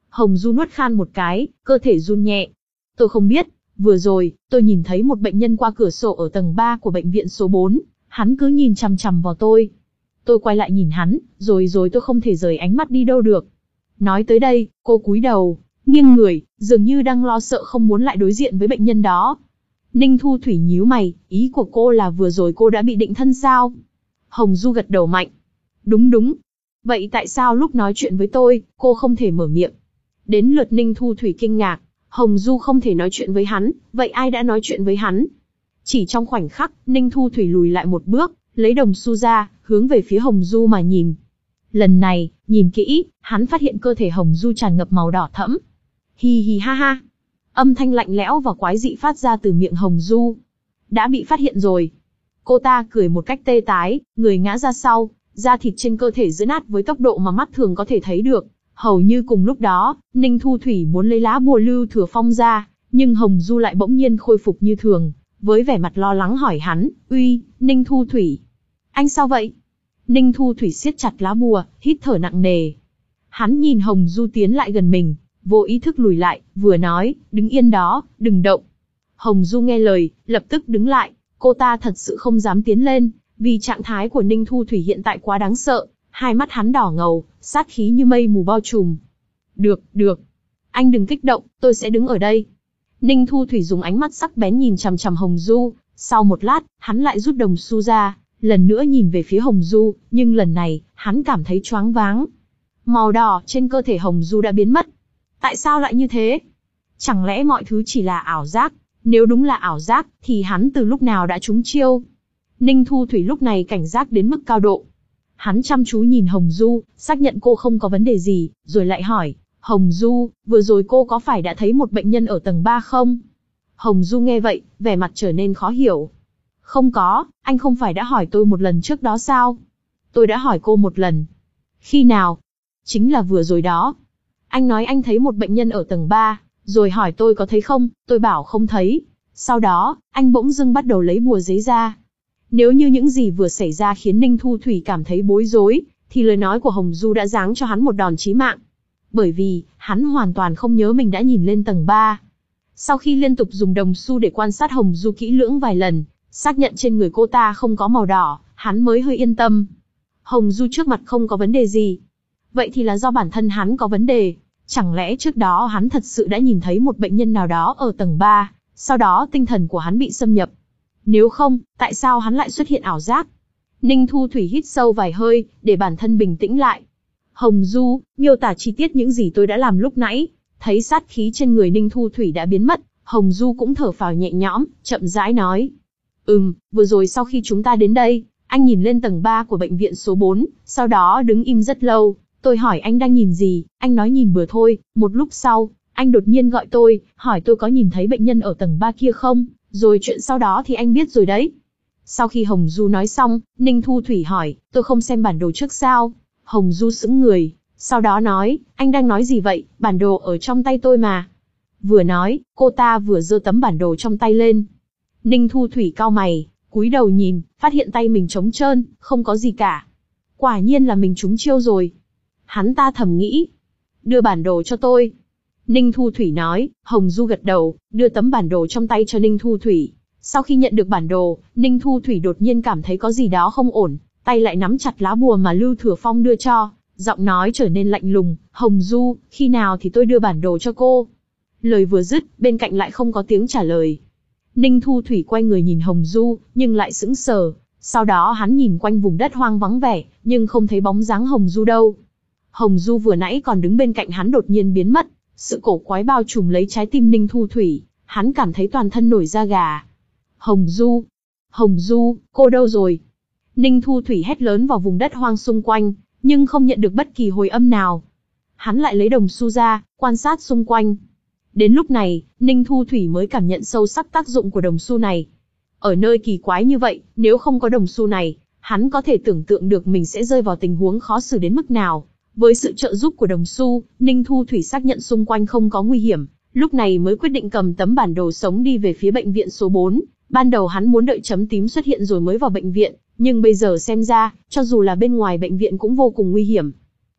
Hồng Du nuốt khan một cái, cơ thể run nhẹ. Tôi không biết, vừa rồi, tôi nhìn thấy một bệnh nhân qua cửa sổ ở tầng ba của bệnh viện số bốn, hắn cứ nhìn chằm chằm vào tôi. Tôi quay lại nhìn hắn, rồi rồi tôi không thể rời ánh mắt đi đâu được. Nói tới đây, cô cúi đầu, nghiêng người, dường như đang lo sợ không muốn lại đối diện với bệnh nhân đó. Ninh Thu Thủy nhíu mày, ý của cô là vừa rồi cô đã bị định thân sao? Hồng Du gật đầu mạnh. Đúng đúng. Vậy tại sao lúc nói chuyện với tôi, cô không thể mở miệng? Đến lượt Ninh Thu Thủy kinh ngạc, Hồng Du không thể nói chuyện với hắn, vậy ai đã nói chuyện với hắn? Chỉ trong khoảnh khắc, Ninh Thu Thủy lùi lại một bước, lấy đồng xu ra, hướng về phía Hồng Du mà nhìn. Lần này, nhìn kỹ, hắn phát hiện cơ thể Hồng Du tràn ngập màu đỏ thẫm. Hi hi ha ha. Âm thanh lạnh lẽo và quái dị phát ra từ miệng Hồng Du. Đã bị phát hiện rồi. Cô ta cười một cách tê tái, người ngã ra sau, da thịt trên cơ thể giãn nát với tốc độ mà mắt thường có thể thấy được. Hầu như cùng lúc đó, Ninh Thu Thủy muốn lấy lá bùa Lưu Thừa Phong ra, nhưng Hồng Du lại bỗng nhiên khôi phục như thường, với vẻ mặt lo lắng hỏi hắn, uy, Ninh Thu Thủy. Anh sao vậy? Ninh Thu Thủy siết chặt lá bùa, hít thở nặng nề. Hắn nhìn Hồng Du tiến lại gần mình, vô ý thức lùi lại, vừa nói, đứng yên đó, đừng động. Hồng Du nghe lời, lập tức đứng lại, cô ta thật sự không dám tiến lên, vì trạng thái của Ninh Thu Thủy hiện tại quá đáng sợ, hai mắt hắn đỏ ngầu, sát khí như mây mù bao trùm. Được, được. Anh đừng kích động, tôi sẽ đứng ở đây. Ninh Thu Thủy dùng ánh mắt sắc bén nhìn chằm chằm Hồng Du, sau một lát, hắn lại rút đồng xu ra, lần nữa nhìn về phía Hồng Du, nhưng lần này, hắn cảm thấy choáng váng. Màu đỏ trên cơ thể Hồng Du đã biến mất. Tại sao lại như thế? Chẳng lẽ mọi thứ chỉ là ảo giác? Nếu đúng là ảo giác, thì hắn từ lúc nào đã trúng chiêu? Ninh Thu Thủy lúc này cảnh giác đến mức cao độ. Hắn chăm chú nhìn Hồng Du, xác nhận cô không có vấn đề gì, rồi lại hỏi, Hồng Du, vừa rồi cô có phải đã thấy một bệnh nhân ở tầng ba không? Hồng Du nghe vậy, vẻ mặt trở nên khó hiểu. Không có, anh không phải đã hỏi tôi một lần trước đó sao? Tôi đã hỏi cô một lần. Khi nào? Chính là vừa rồi đó. Anh nói anh thấy một bệnh nhân ở tầng ba, rồi hỏi tôi có thấy không, tôi bảo không thấy. Sau đó, anh bỗng dưng bắt đầu lấy bùa giấy ra. Nếu như những gì vừa xảy ra khiến Ninh Thu Thủy cảm thấy bối rối, thì lời nói của Hồng Du đã giáng cho hắn một đòn chí mạng. Bởi vì, hắn hoàn toàn không nhớ mình đã nhìn lên tầng ba. Sau khi liên tục dùng đồng xu để quan sát Hồng Du kỹ lưỡng vài lần, xác nhận trên người cô ta không có màu đỏ, hắn mới hơi yên tâm. Hồng Du trước mặt không có vấn đề gì. Vậy thì là do bản thân hắn có vấn đề. Chẳng lẽ trước đó hắn thật sự đã nhìn thấy một bệnh nhân nào đó ở tầng ba, sau đó tinh thần của hắn bị xâm nhập. Nếu không, tại sao hắn lại xuất hiện ảo giác? Ninh Thu Thủy hít sâu vài hơi, để bản thân bình tĩnh lại. Hồng Du, miêu tả chi tiết những gì tôi đã làm lúc nãy. Thấy sát khí trên người Ninh Thu Thủy đã biến mất, Hồng Du cũng thở phào nhẹ nhõm, chậm rãi nói. Ừm, vừa rồi sau khi chúng ta đến đây, anh nhìn lên tầng ba của bệnh viện số bốn, sau đó đứng im rất lâu. Tôi hỏi anh đang nhìn gì, anh nói nhìn bừa thôi. Một lúc sau, anh đột nhiên gọi tôi, hỏi tôi có nhìn thấy bệnh nhân ở tầng ba kia không, rồi chuyện sau đó thì anh biết rồi đấy. Sau khi Hồng Du nói xong, Ninh Thu Thủy hỏi, tôi không xem bản đồ trước sao? Hồng Du sững người, sau đó nói, anh đang nói gì vậy, bản đồ ở trong tay tôi mà. Vừa nói, cô ta vừa giơ tấm bản đồ trong tay lên. Ninh Thu Thủy cau mày, cúi đầu nhìn, phát hiện tay mình trống trơn, không có gì cả. Quả nhiên là mình trúng chiêu rồi. Hắn ta thầm nghĩ. Đưa bản đồ cho tôi. Ninh Thu Thủy nói, Hồng Du gật đầu, đưa tấm bản đồ trong tay cho Ninh Thu Thủy. Sau khi nhận được bản đồ, Ninh Thu Thủy đột nhiên cảm thấy có gì đó không ổn, tay lại nắm chặt lá bùa mà Lưu Thừa Phong đưa cho, giọng nói trở nên lạnh lùng, Hồng Du, khi nào thì tôi đưa bản đồ cho cô? Lời vừa dứt, bên cạnh lại không có tiếng trả lời. Ninh Thu Thủy quay người nhìn Hồng Du, nhưng lại sững sờ, sau đó hắn nhìn quanh vùng đất hoang vắng vẻ, nhưng không thấy bóng dáng Hồng Du đâu. Hồng Du vừa nãy còn đứng bên cạnh hắn đột nhiên biến mất, sự cổ quái bao trùm lấy trái tim Ninh Thu Thủy, hắn cảm thấy toàn thân nổi da gà. Hồng Du! Hồng Du, cô đâu rồi? Ninh Thu Thủy hét lớn vào vùng đất hoang xung quanh, nhưng không nhận được bất kỳ hồi âm nào. Hắn lại lấy đồng xu ra, quan sát xung quanh. Đến lúc này, Ninh Thu Thủy mới cảm nhận sâu sắc tác dụng của đồng xu này. Ở nơi kỳ quái như vậy, nếu không có đồng xu này, hắn có thể tưởng tượng được mình sẽ rơi vào tình huống khó xử đến mức nào. Với sự trợ giúp của đồng xu, Ninh Thu Thủy xác nhận xung quanh không có nguy hiểm, lúc này mới quyết định cầm tấm bản đồ sống đi về phía bệnh viện số bốn. Ban đầu hắn muốn đợi chấm tím xuất hiện rồi mới vào bệnh viện, nhưng bây giờ xem ra, cho dù là bên ngoài bệnh viện cũng vô cùng nguy hiểm.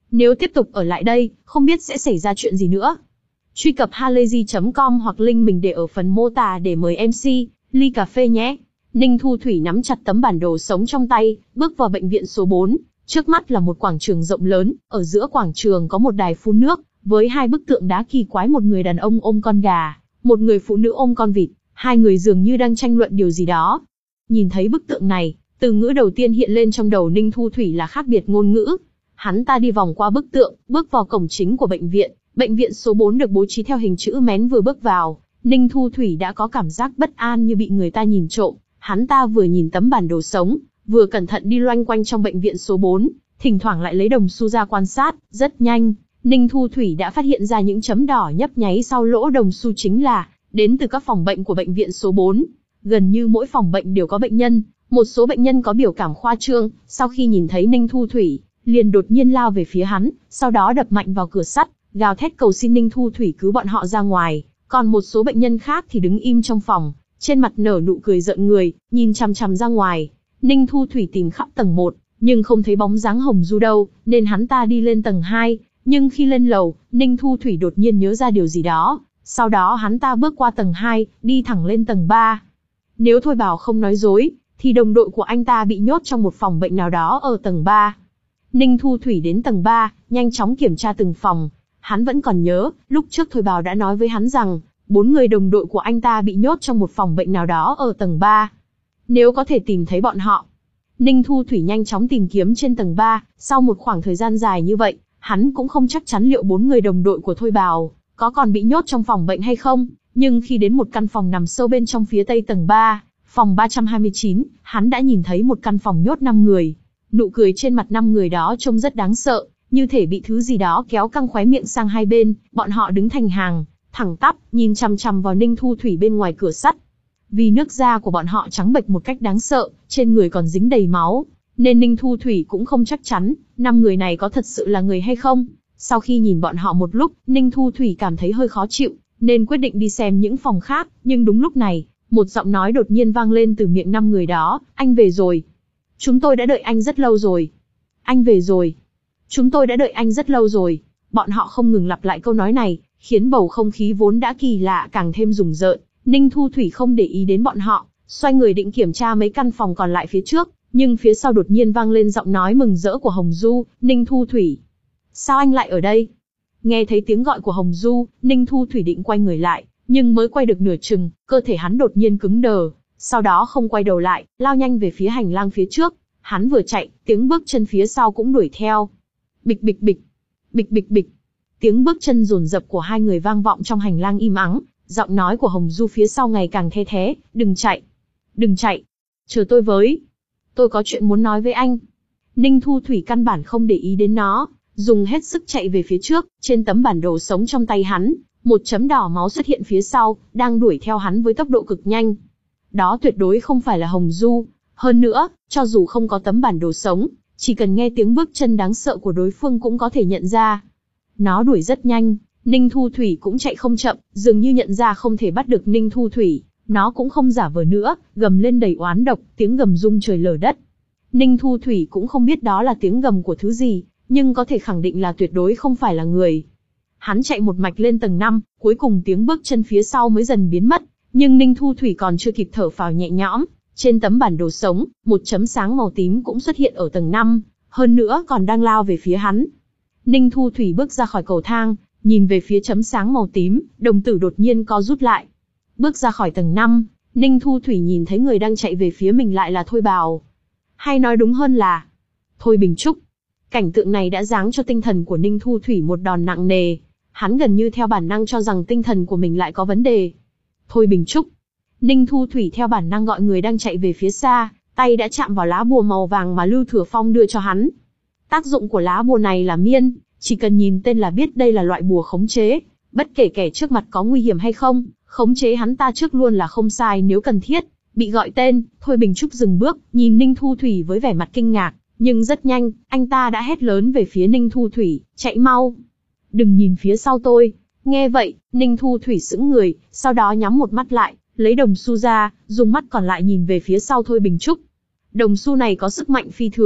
Nếu tiếp tục ở lại đây, không biết sẽ xảy ra chuyện gì nữa. Truy cập halayzi chấm com hoặc link mình để ở phần mô tả để mời em xê, ly cà phê nhé. Ninh Thu Thủy nắm chặt tấm bản đồ sống trong tay, bước vào bệnh viện số bốn. Trước mắt là một quảng trường rộng lớn, ở giữa quảng trường có một đài phun nước, với hai bức tượng đá kỳ quái, một người đàn ông ôm con gà, một người phụ nữ ôm con vịt, hai người dường như đang tranh luận điều gì đó. Nhìn thấy bức tượng này, từ ngữ đầu tiên hiện lên trong đầu Ninh Thu Thủy là khác biệt ngôn ngữ. Hắn ta đi vòng qua bức tượng, bước vào cổng chính của bệnh viện. Bệnh viện số bốn được bố trí theo hình chữ mén, vừa bước vào, Ninh Thu Thủy đã có cảm giác bất an như bị người ta nhìn trộm. Hắn ta vừa nhìn tấm bản đồ sống, vừa cẩn thận đi loanh quanh trong bệnh viện số bốn, thỉnh thoảng lại lấy đồng xu ra quan sát. Rất nhanh, Ninh Thu Thủy đã phát hiện ra những chấm đỏ nhấp nháy sau lỗ đồng xu chính là đến từ các phòng bệnh của bệnh viện số bốn. Gần như mỗi phòng bệnh đều có bệnh nhân, một số bệnh nhân có biểu cảm khoa trương, sau khi nhìn thấy Ninh Thu Thủy, liền đột nhiên lao về phía hắn, sau đó đập mạnh vào cửa sắt, gào thét cầu xin Ninh Thu Thủy cứu bọn họ ra ngoài. Còn một số bệnh nhân khác thì đứng im trong phòng, trên mặt nở nụ cười rợn người, nhìn chằm chằm ra ngoài. Ninh Thu Thủy tìm khắp tầng một, nhưng không thấy bóng dáng Hồng Du đâu, nên hắn ta đi lên tầng hai. Nhưng khi lên lầu, Ninh Thu Thủy đột nhiên nhớ ra điều gì đó. Sau đó hắn ta bước qua tầng hai, đi thẳng lên tầng ba. Nếu Thôi Bảo không nói dối, thì đồng đội của anh ta bị nhốt trong một phòng bệnh nào đó ở tầng ba. Ninh Thu Thủy đến tầng ba, nhanh chóng kiểm tra từng phòng. Hắn vẫn còn nhớ, lúc trước Thôi Bảo đã nói với hắn rằng, bốn người đồng đội của anh ta bị nhốt trong một phòng bệnh nào đó ở tầng ba. Nếu có thể tìm thấy bọn họ. Ninh Thu Thủy nhanh chóng tìm kiếm trên tầng ba, sau một khoảng thời gian dài như vậy, hắn cũng không chắc chắn liệu bốn người đồng đội của Thôi Bảo có còn bị nhốt trong phòng bệnh hay không, nhưng khi đến một căn phòng nằm sâu bên trong phía tây tầng ba, phòng ba trăm hai mươi chín, hắn đã nhìn thấy một căn phòng nhốt năm người. Nụ cười trên mặt năm người đó trông rất đáng sợ, như thể bị thứ gì đó kéo căng khóe miệng sang hai bên. Bọn họ đứng thành hàng, thẳng tắp, nhìn chằm chằm vào Ninh Thu Thủy bên ngoài cửa sắt. Vì nước da của bọn họ trắng bệch một cách đáng sợ, trên người còn dính đầy máu, nên Ninh Thu Thủy cũng không chắc chắn, năm người này có thật sự là người hay không. Sau khi nhìn bọn họ một lúc, Ninh Thu Thủy cảm thấy hơi khó chịu, nên quyết định đi xem những phòng khác. Nhưng đúng lúc này, một giọng nói đột nhiên vang lên từ miệng năm người đó: anh về rồi. Chúng tôi đã đợi anh rất lâu rồi. Anh về rồi. Chúng tôi đã đợi anh rất lâu rồi. Bọn họ không ngừng lặp lại câu nói này, khiến bầu không khí vốn đã kỳ lạ càng thêm rùng rợn. Ninh Thu Thủy không để ý đến bọn họ, xoay người định kiểm tra mấy căn phòng còn lại phía trước, nhưng phía sau đột nhiên vang lên giọng nói mừng rỡ của Hồng Du: Ninh Thu Thủy, sao anh lại ở đây? Nghe thấy tiếng gọi của Hồng Du, Ninh Thu Thủy định quay người lại, nhưng mới quay được nửa chừng, cơ thể hắn đột nhiên cứng đờ, sau đó không quay đầu lại, lao nhanh về phía hành lang phía trước. Hắn vừa chạy, tiếng bước chân phía sau cũng đuổi theo. Bịch bịch bịch, bịch bịch bịch. Tiếng bước chân dồn dập của hai người vang vọng trong hành lang im ắng. Giọng nói của Hồng Du phía sau ngày càng the thé: đừng chạy, đừng chạy, chờ tôi với. Tôi có chuyện muốn nói với anh. Ninh Thu Thủy căn bản không để ý đến nó, dùng hết sức chạy về phía trước. Trên tấm bản đồ sống trong tay hắn, một chấm đỏ máu xuất hiện phía sau, đang đuổi theo hắn với tốc độ cực nhanh. Đó tuyệt đối không phải là Hồng Du. Hơn nữa, cho dù không có tấm bản đồ sống, chỉ cần nghe tiếng bước chân đáng sợ của đối phương cũng có thể nhận ra. Nó đuổi rất nhanh, Ninh Thu Thủy cũng chạy không chậm, dường như nhận ra không thể bắt được Ninh Thu Thủy, nó cũng không giả vờ nữa, gầm lên đầy oán độc, tiếng gầm rung trời lở đất. Ninh Thu Thủy cũng không biết đó là tiếng gầm của thứ gì, nhưng có thể khẳng định là tuyệt đối không phải là người. Hắn chạy một mạch lên tầng năm, cuối cùng tiếng bước chân phía sau mới dần biến mất, nhưng Ninh Thu Thủy còn chưa kịp thở phào nhẹ nhõm. Trên tấm bản đồ sống, một chấm sáng màu tím cũng xuất hiện ở tầng năm, hơn nữa còn đang lao về phía hắn. Ninh Thu Thủy bước ra khỏi cầu thang, nhìn về phía chấm sáng màu tím, đồng tử đột nhiên co rút lại. Bước ra khỏi tầng năm, Ninh Thu Thủy nhìn thấy người đang chạy về phía mình lại là Thôi Bào. Hay nói đúng hơn là Thôi Bình Trúc. Cảnh tượng này đã giáng cho tinh thần của Ninh Thu Thủy một đòn nặng nề. Hắn gần như theo bản năng cho rằng tinh thần của mình lại có vấn đề. Thôi Bình Trúc. Ninh Thu Thủy theo bản năng gọi người đang chạy về phía xa, tay đã chạm vào lá bùa màu vàng mà Lưu Thừa Phong đưa cho hắn. Tác dụng của lá bùa này là miên, chỉ cần nhìn tên là biết đây là loại bùa khống chế. Bất kể kẻ trước mặt có nguy hiểm hay không, khống chế hắn ta trước luôn là không sai nếu cần thiết. Bị gọi tên, Thôi Bình Trúc dừng bước, nhìn Ninh Thu Thủy với vẻ mặt kinh ngạc, nhưng rất nhanh, anh ta đã hét lớn về phía Ninh Thu Thủy: chạy mau! Đừng nhìn phía sau tôi! Nghe vậy, Ninh Thu Thủy sững người, sau đó nhắm một mắt lại, lấy đồng xu ra, dùng mắt còn lại nhìn về phía sau Thôi Bình Trúc. Đồng xu này có sức mạnh phi thường,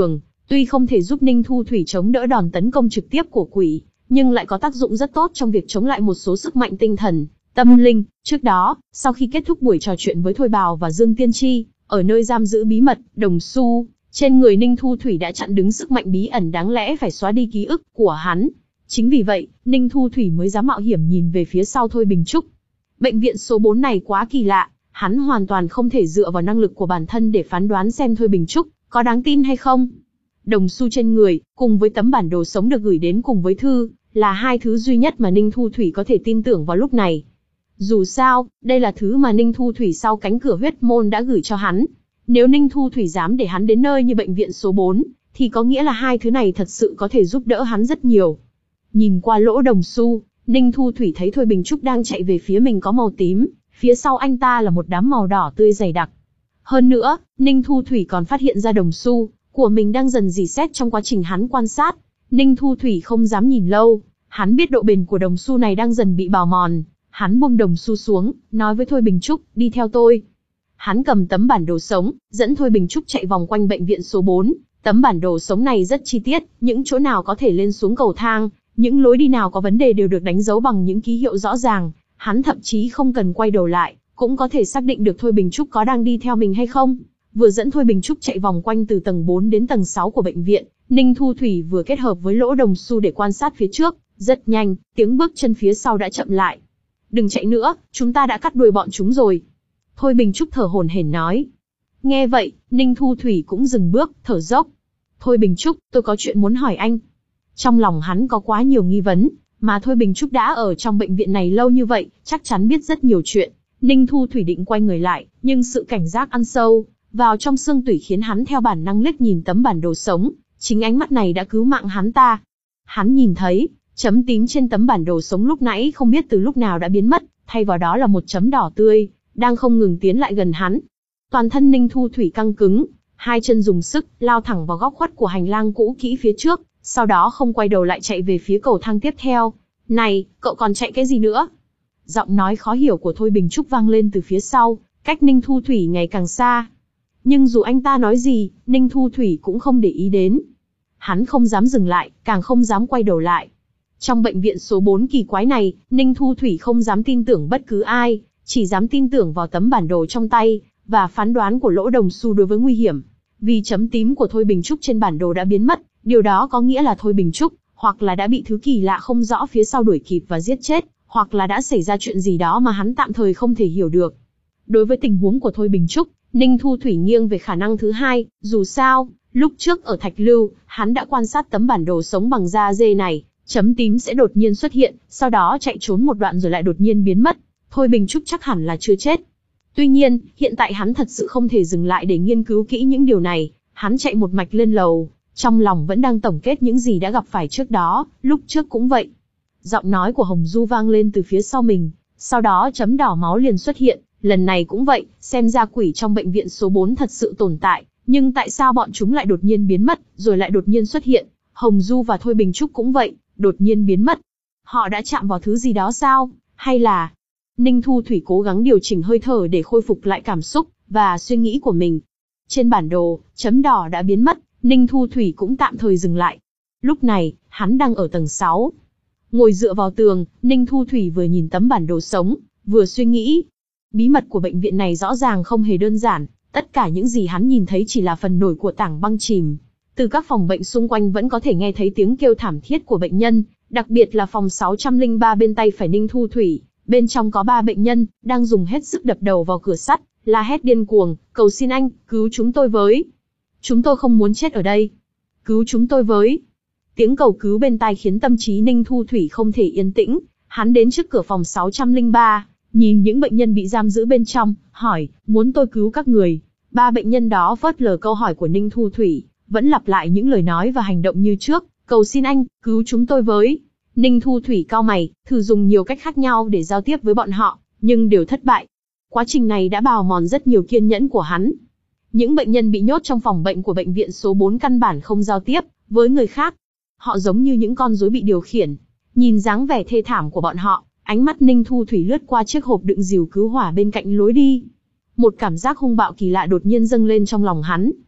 Tuy không thể giúp Ninh Thu Thủy chống đỡ đòn tấn công trực tiếp của quỷ, nhưng lại có tác dụng rất tốt trong việc chống lại một số sức mạnh tinh thần, tâm linh. Trước đó, sau khi kết thúc buổi trò chuyện với Thôi Bào và Dương Tiên Tri, ở nơi giam giữ bí mật, Đồng Xu, trên người Ninh Thu Thủy đã chặn đứng sức mạnh bí ẩn đáng lẽ phải xóa đi ký ức của hắn. Chính vì vậy, Ninh Thu Thủy mới dám mạo hiểm nhìn về phía sau Thôi Bình Trúc. Bệnh viện số bốn này quá kỳ lạ, hắn hoàn toàn không thể dựa vào năng lực của bản thân để phán đoán xem Thôi Bình Trúc có đáng tin hay không. Đồng xu trên người, cùng với tấm bản đồ sống được gửi đến cùng với thư, là hai thứ duy nhất mà Ninh Thu Thủy có thể tin tưởng vào lúc này. Dù sao, đây là thứ mà Ninh Thu Thủy sau cánh cửa huyết môn đã gửi cho hắn. Nếu Ninh Thu Thủy dám để hắn đến nơi như bệnh viện số bốn, thì có nghĩa là hai thứ này thật sự có thể giúp đỡ hắn rất nhiều. Nhìn qua lỗ đồng xu, Ninh Thu Thủy thấy Thôi Bình Trúc đang chạy về phía mình có màu tím, phía sau anh ta là một đám màu đỏ tươi dày đặc. Hơn nữa, Ninh Thu Thủy còn phát hiện ra đồng xu của mình đang dần rỉ sét trong quá trình hắn quan sát. Ninh Thu Thủy không dám nhìn lâu, hắn biết độ bền của đồng xu này đang dần bị bào mòn. Hắn buông đồng xu xuống, nói với Thôi Bình Trúc, đi theo tôi. Hắn cầm tấm bản đồ sống, dẫn Thôi Bình Trúc chạy vòng quanh bệnh viện số bốn. Tấm bản đồ sống này rất chi tiết, những chỗ nào có thể lên xuống cầu thang, những lối đi nào có vấn đề đều được đánh dấu bằng những ký hiệu rõ ràng. Hắn thậm chí không cần quay đầu lại, cũng có thể xác định được Thôi Bình Trúc có đang đi theo mình hay không. Vừa dẫn Thôi Bình Trúc chạy vòng quanh từ tầng bốn đến tầng sáu của bệnh viện, Ninh Thu Thủy vừa kết hợp với lỗ đồng xu để quan sát phía trước. Rất nhanh, tiếng bước chân phía sau đã chậm lại. Đừng chạy nữa, chúng ta đã cắt đuôi bọn chúng rồi. Thôi Bình Trúc thở hổn hển nói. Nghe vậy, Ninh Thu Thủy cũng dừng bước, thở dốc. Thôi Bình Trúc, tôi có chuyện muốn hỏi anh. Trong lòng hắn có quá nhiều nghi vấn, mà Thôi Bình Trúc đã ở trong bệnh viện này lâu như vậy, chắc chắn biết rất nhiều chuyện. Ninh Thu Thủy định quay người lại, nhưng sự cảnh giác ăn sâu vào trong xương tủy khiến hắn theo bản năng liếc nhìn tấm bản đồ sống. Chính ánh mắt này đã cứu mạng hắn ta. Hắn nhìn thấy, chấm tím trên tấm bản đồ sống lúc nãy không biết từ lúc nào đã biến mất, thay vào đó là một chấm đỏ tươi, đang không ngừng tiến lại gần hắn. Toàn thân Ninh Thu Thủy căng cứng, hai chân dùng sức, lao thẳng vào góc khuất của hành lang cũ kỹ phía trước, sau đó không quay đầu lại chạy về phía cầu thang tiếp theo. Này, cậu còn chạy cái gì nữa? Giọng nói khó hiểu của Thôi Bình Trúc vang lên từ phía sau, cách Ninh Thu Thủy ngày càng xa. Nhưng dù anh ta nói gì, Ninh Thu Thủy cũng không để ý đến. Hắn không dám dừng lại, càng không dám quay đầu lại. Trong bệnh viện số bốn kỳ quái này, Ninh Thu Thủy không dám tin tưởng bất cứ ai, chỉ dám tin tưởng vào tấm bản đồ trong tay, và phán đoán của lỗ đồng xu đối với nguy hiểm. Vì chấm tím của Thôi Bình Trúc trên bản đồ đã biến mất, điều đó có nghĩa là Thôi Bình Trúc, hoặc là đã bị thứ kỳ lạ không rõ phía sau đuổi kịp và giết chết, hoặc là đã xảy ra chuyện gì đó mà hắn tạm thời không thể hiểu được. Đối với tình huống của Thôi Bình Trúc, Ninh Thu Thủy nghiêng về khả năng thứ hai, dù sao, lúc trước ở Thạch Lưu, hắn đã quan sát tấm bản đồ sống bằng da dê này. Chấm tím sẽ đột nhiên xuất hiện, sau đó chạy trốn một đoạn rồi lại đột nhiên biến mất. Thôi Bình Trúc chắc hẳn là chưa chết. Tuy nhiên, hiện tại hắn thật sự không thể dừng lại để nghiên cứu kỹ những điều này. Hắn chạy một mạch lên lầu, trong lòng vẫn đang tổng kết những gì đã gặp phải trước đó, lúc trước cũng vậy. Giọng nói của Hồng Du vang lên từ phía sau mình, sau đó chấm đỏ máu liền xuất hiện, lần này cũng vậy, xem ra quỷ trong bệnh viện số bốn thật sự tồn tại, nhưng tại sao bọn chúng lại đột nhiên biến mất, rồi lại đột nhiên xuất hiện? Hồng Du và Thôi Bình Trúc cũng vậy, đột nhiên biến mất. Họ đã chạm vào thứ gì đó sao? Hay là... Ninh Thu Thủy cố gắng điều chỉnh hơi thở để khôi phục lại cảm xúc và suy nghĩ của mình. Trên bản đồ, chấm đỏ đã biến mất, Ninh Thu Thủy cũng tạm thời dừng lại. Lúc này, hắn đang ở tầng sáu. Ngồi dựa vào tường, Ninh Thu Thủy vừa nhìn tấm bản đồ sống, vừa suy nghĩ. Bí mật của bệnh viện này rõ ràng không hề đơn giản, tất cả những gì hắn nhìn thấy chỉ là phần nổi của tảng băng chìm. Từ các phòng bệnh xung quanh vẫn có thể nghe thấy tiếng kêu thảm thiết của bệnh nhân, đặc biệt là phòng sáu trăm lẻ ba bên tay phải Ninh Thu Thủy. Bên trong có ba bệnh nhân, đang dùng hết sức đập đầu vào cửa sắt, la hét điên cuồng, cầu xin anh, cứu chúng tôi với. Chúng tôi không muốn chết ở đây. Cứu chúng tôi với. Tiếng cầu cứu bên tai khiến tâm trí Ninh Thu Thủy không thể yên tĩnh. Hắn đến trước cửa phòng sáu trăm lẻ ba, nhìn những bệnh nhân bị giam giữ bên trong, hỏi, muốn tôi cứu các người. Ba bệnh nhân đó phớt lờ câu hỏi của Ninh Thu Thủy, vẫn lặp lại những lời nói và hành động như trước, cầu xin anh, cứu chúng tôi với. Ninh Thu Thủy cau mày, thử dùng nhiều cách khác nhau để giao tiếp với bọn họ, nhưng đều thất bại. Quá trình này đã bào mòn rất nhiều kiên nhẫn của hắn. Những bệnh nhân bị nhốt trong phòng bệnh của bệnh viện số bốn căn bản không giao tiếp với người khác. Họ giống như những con rối bị điều khiển. Nhìn dáng vẻ thê thảm của bọn họ, ánh mắt Ninh Thu Thủy lướt qua chiếc hộp đựng rìu cứu hỏa bên cạnh lối đi. Một cảm giác hung bạo kỳ lạ đột nhiên dâng lên trong lòng hắn.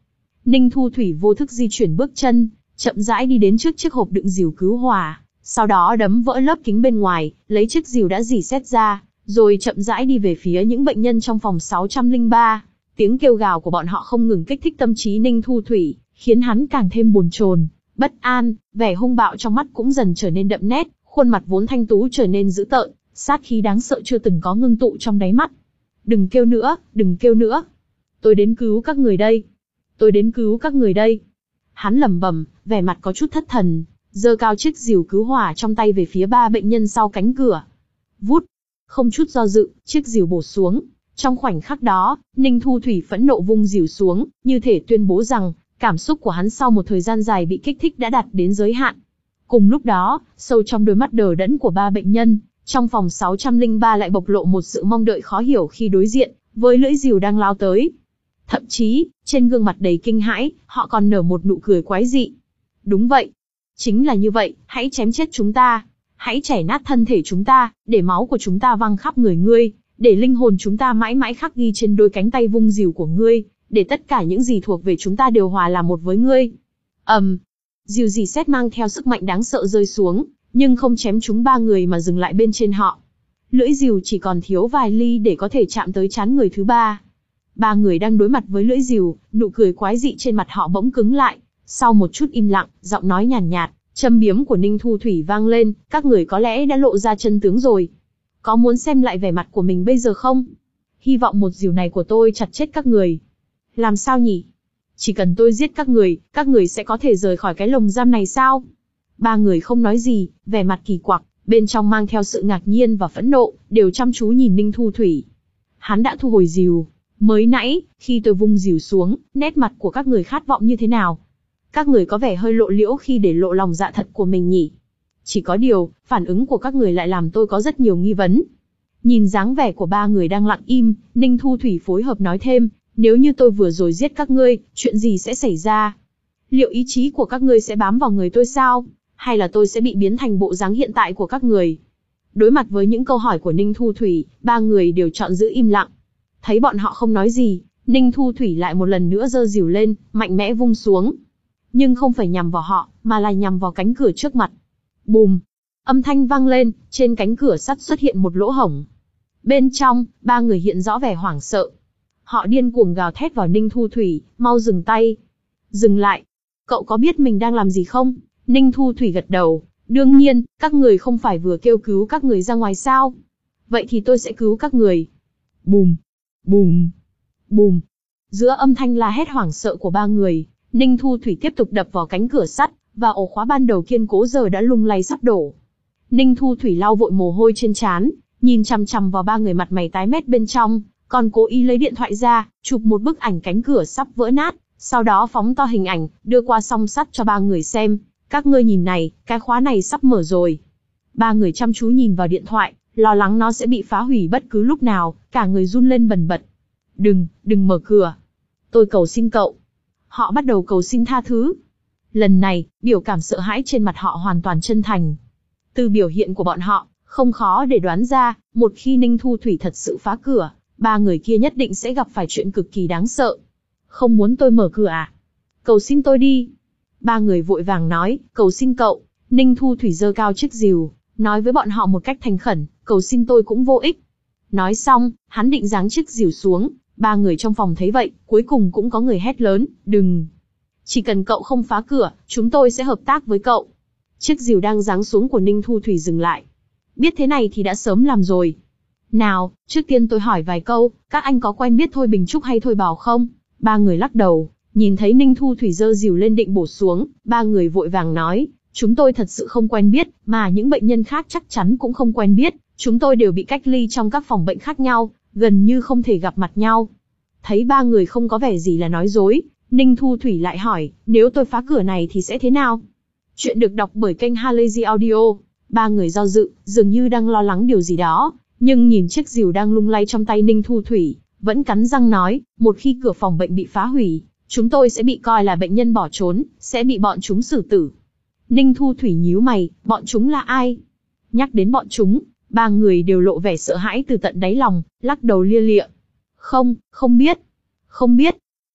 Ninh Thu Thủy vô thức di chuyển bước chân, chậm rãi đi đến trước chiếc hộp đựng rìu cứu hỏa, sau đó đấm vỡ lớp kính bên ngoài, lấy chiếc rìu đã rỉ sét ra, rồi chậm rãi đi về phía những bệnh nhân trong phòng sáu trăm lẻ ba. Tiếng kêu gào của bọn họ không ngừng kích thích tâm trí Ninh Thu Thủy, khiến hắn càng thêm bồn chồn, bất an, vẻ hung bạo trong mắt cũng dần trở nên đậm nét, khuôn mặt vốn thanh tú trở nên dữ tợn, sát khí đáng sợ chưa từng có ngưng tụ trong đáy mắt. Đừng kêu nữa, đừng kêu nữa. Tôi đến cứu các người đây. Tôi đến cứu các người đây. Hắn lẩm bẩm, vẻ mặt có chút thất thần, giơ cao chiếc rìu cứu hỏa trong tay về phía ba bệnh nhân sau cánh cửa. Vút, không chút do dự, chiếc rìu bổ xuống. Trong khoảnh khắc đó, Ninh Thu Thủy phẫn nộ vung rìu xuống, như thể tuyên bố rằng, cảm xúc của hắn sau một thời gian dài bị kích thích đã đạt đến giới hạn. Cùng lúc đó, sâu trong đôi mắt đờ đẫn của ba bệnh nhân, trong phòng sáu trăm lẻ ba lại bộc lộ một sự mong đợi khó hiểu khi đối diện với lưỡi rìu đang lao tới. Thậm chí, trên gương mặt đầy kinh hãi, họ còn nở một nụ cười quái dị. Đúng vậy. Chính là như vậy, hãy chém chết chúng ta. Hãy chảy nát thân thể chúng ta, để máu của chúng ta văng khắp người ngươi, để linh hồn chúng ta mãi mãi khắc ghi trên đôi cánh tay vung rìu của ngươi, để tất cả những gì thuộc về chúng ta đều hòa làm một với ngươi. ầm, um, rìu rỉ sét mang theo sức mạnh đáng sợ rơi xuống, nhưng không chém trúng ba người mà dừng lại bên trên họ. Lưỡi rìu chỉ còn thiếu vài ly để có thể chạm tới trán người thứ ba. Ba người đang đối mặt với lưỡi rìu, nụ cười quái dị trên mặt họ bỗng cứng lại. Sau một chút im lặng, giọng nói nhàn nhạt, châm biếm của Ninh Thu Thủy vang lên, các người có lẽ đã lộ ra chân tướng rồi. Có muốn xem lại vẻ mặt của mình bây giờ không? Hy vọng một rìu này của tôi chặt chết các người. Làm sao nhỉ? Chỉ cần tôi giết các người, các người sẽ có thể rời khỏi cái lồng giam này sao? Ba người không nói gì, vẻ mặt kỳ quặc, bên trong mang theo sự ngạc nhiên và phẫn nộ, đều chăm chú nhìn Ninh Thu Thủy. Hắn đã thu hồi rìu. Mới nãy, khi tôi vung rìu xuống, nét mặt của các người khát vọng như thế nào? Các người có vẻ hơi lộ liễu khi để lộ lòng dạ thật của mình nhỉ? Chỉ có điều, phản ứng của các người lại làm tôi có rất nhiều nghi vấn. Nhìn dáng vẻ của ba người đang lặng im, Ninh Thu Thủy phối hợp nói thêm, nếu như tôi vừa rồi giết các ngươi, chuyện gì sẽ xảy ra? Liệu ý chí của các ngươi sẽ bám vào người tôi sao? Hay là tôi sẽ bị biến thành bộ dáng hiện tại của các người? Đối mặt với những câu hỏi của Ninh Thu Thủy, ba người đều chọn giữ im lặng. Thấy bọn họ không nói gì, Ninh Thu Thủy lại một lần nữa giơ rìu lên, mạnh mẽ vung xuống. Nhưng không phải nhằm vào họ, mà là nhằm vào cánh cửa trước mặt. Bùm! Âm thanh vang lên, trên cánh cửa sắt xuất hiện một lỗ hổng. Bên trong, ba người hiện rõ vẻ hoảng sợ. Họ điên cuồng gào thét vào Ninh Thu Thủy, mau dừng tay. Dừng lại! Cậu có biết mình đang làm gì không? Ninh Thu Thủy gật đầu. Đương nhiên, các người không phải vừa kêu cứu các người ra ngoài sao? Vậy thì tôi sẽ cứu các người. Bùm! Bùm! Bùm! Giữa âm thanh la hét hoảng sợ của ba người, Ninh Thu Thủy tiếp tục đập vào cánh cửa sắt, và ổ khóa ban đầu kiên cố giờ đã lung lay sắp đổ. Ninh Thu Thủy lau vội mồ hôi trên trán, nhìn chằm chằm vào ba người mặt mày tái mét bên trong, còn cố ý lấy điện thoại ra, chụp một bức ảnh cánh cửa sắp vỡ nát, sau đó phóng to hình ảnh, đưa qua song sắt cho ba người xem. Các ngươi nhìn này, cái khóa này sắp mở rồi. Ba người chăm chú nhìn vào điện thoại, lo lắng nó sẽ bị phá hủy bất cứ lúc nào, cả người run lên bần bật. Đừng, đừng mở cửa. Tôi cầu xin cậu. Họ bắt đầu cầu xin tha thứ. Lần này, biểu cảm sợ hãi trên mặt họ hoàn toàn chân thành. Từ biểu hiện của bọn họ, không khó để đoán ra, một khi Ninh Thu Thủy thật sự phá cửa, ba người kia nhất định sẽ gặp phải chuyện cực kỳ đáng sợ. Không muốn tôi mở cửa à? Cầu xin tôi đi. Ba người vội vàng nói, cầu xin cậu. Ninh Thu Thủy giơ cao chiếc rìu, nói với bọn họ một cách thành khẩn, cầu xin tôi cũng vô ích. Nói xong, hắn định giáng chiếc rìu xuống, ba người trong phòng thấy vậy, cuối cùng cũng có người hét lớn, đừng. Chỉ cần cậu không phá cửa, chúng tôi sẽ hợp tác với cậu. Chiếc rìu đang giáng xuống của Ninh Thu Thủy dừng lại. Biết thế này thì đã sớm làm rồi. Nào, trước tiên tôi hỏi vài câu, các anh có quen biết Thôi Bình Trúc hay Thôi Bảo không? Ba người lắc đầu, nhìn thấy Ninh Thu Thủy giơ rìu lên định bổ xuống, ba người vội vàng nói, chúng tôi thật sự không quen biết, mà những bệnh nhân khác chắc chắn cũng không quen biết, chúng tôi đều bị cách ly trong các phòng bệnh khác nhau, gần như không thể gặp mặt nhau. Thấy ba người không có vẻ gì là nói dối, Ninh Thu Thủy lại hỏi, nếu tôi phá cửa này thì sẽ thế nào? Chuyện được đọc bởi kênh Halazy Audio. Ba người do dự, dường như đang lo lắng điều gì đó, nhưng nhìn chiếc rìu đang lung lay trong tay Ninh Thu Thủy, vẫn cắn răng nói, một khi cửa phòng bệnh bị phá hủy, chúng tôi sẽ bị coi là bệnh nhân bỏ trốn, sẽ bị bọn chúng xử tử. Ninh Thu Thủy nhíu mày, bọn chúng là ai? Nhắc đến bọn chúng, ba người đều lộ vẻ sợ hãi từ tận đáy lòng, lắc đầu lia lịa. Không, không biết. Không biết.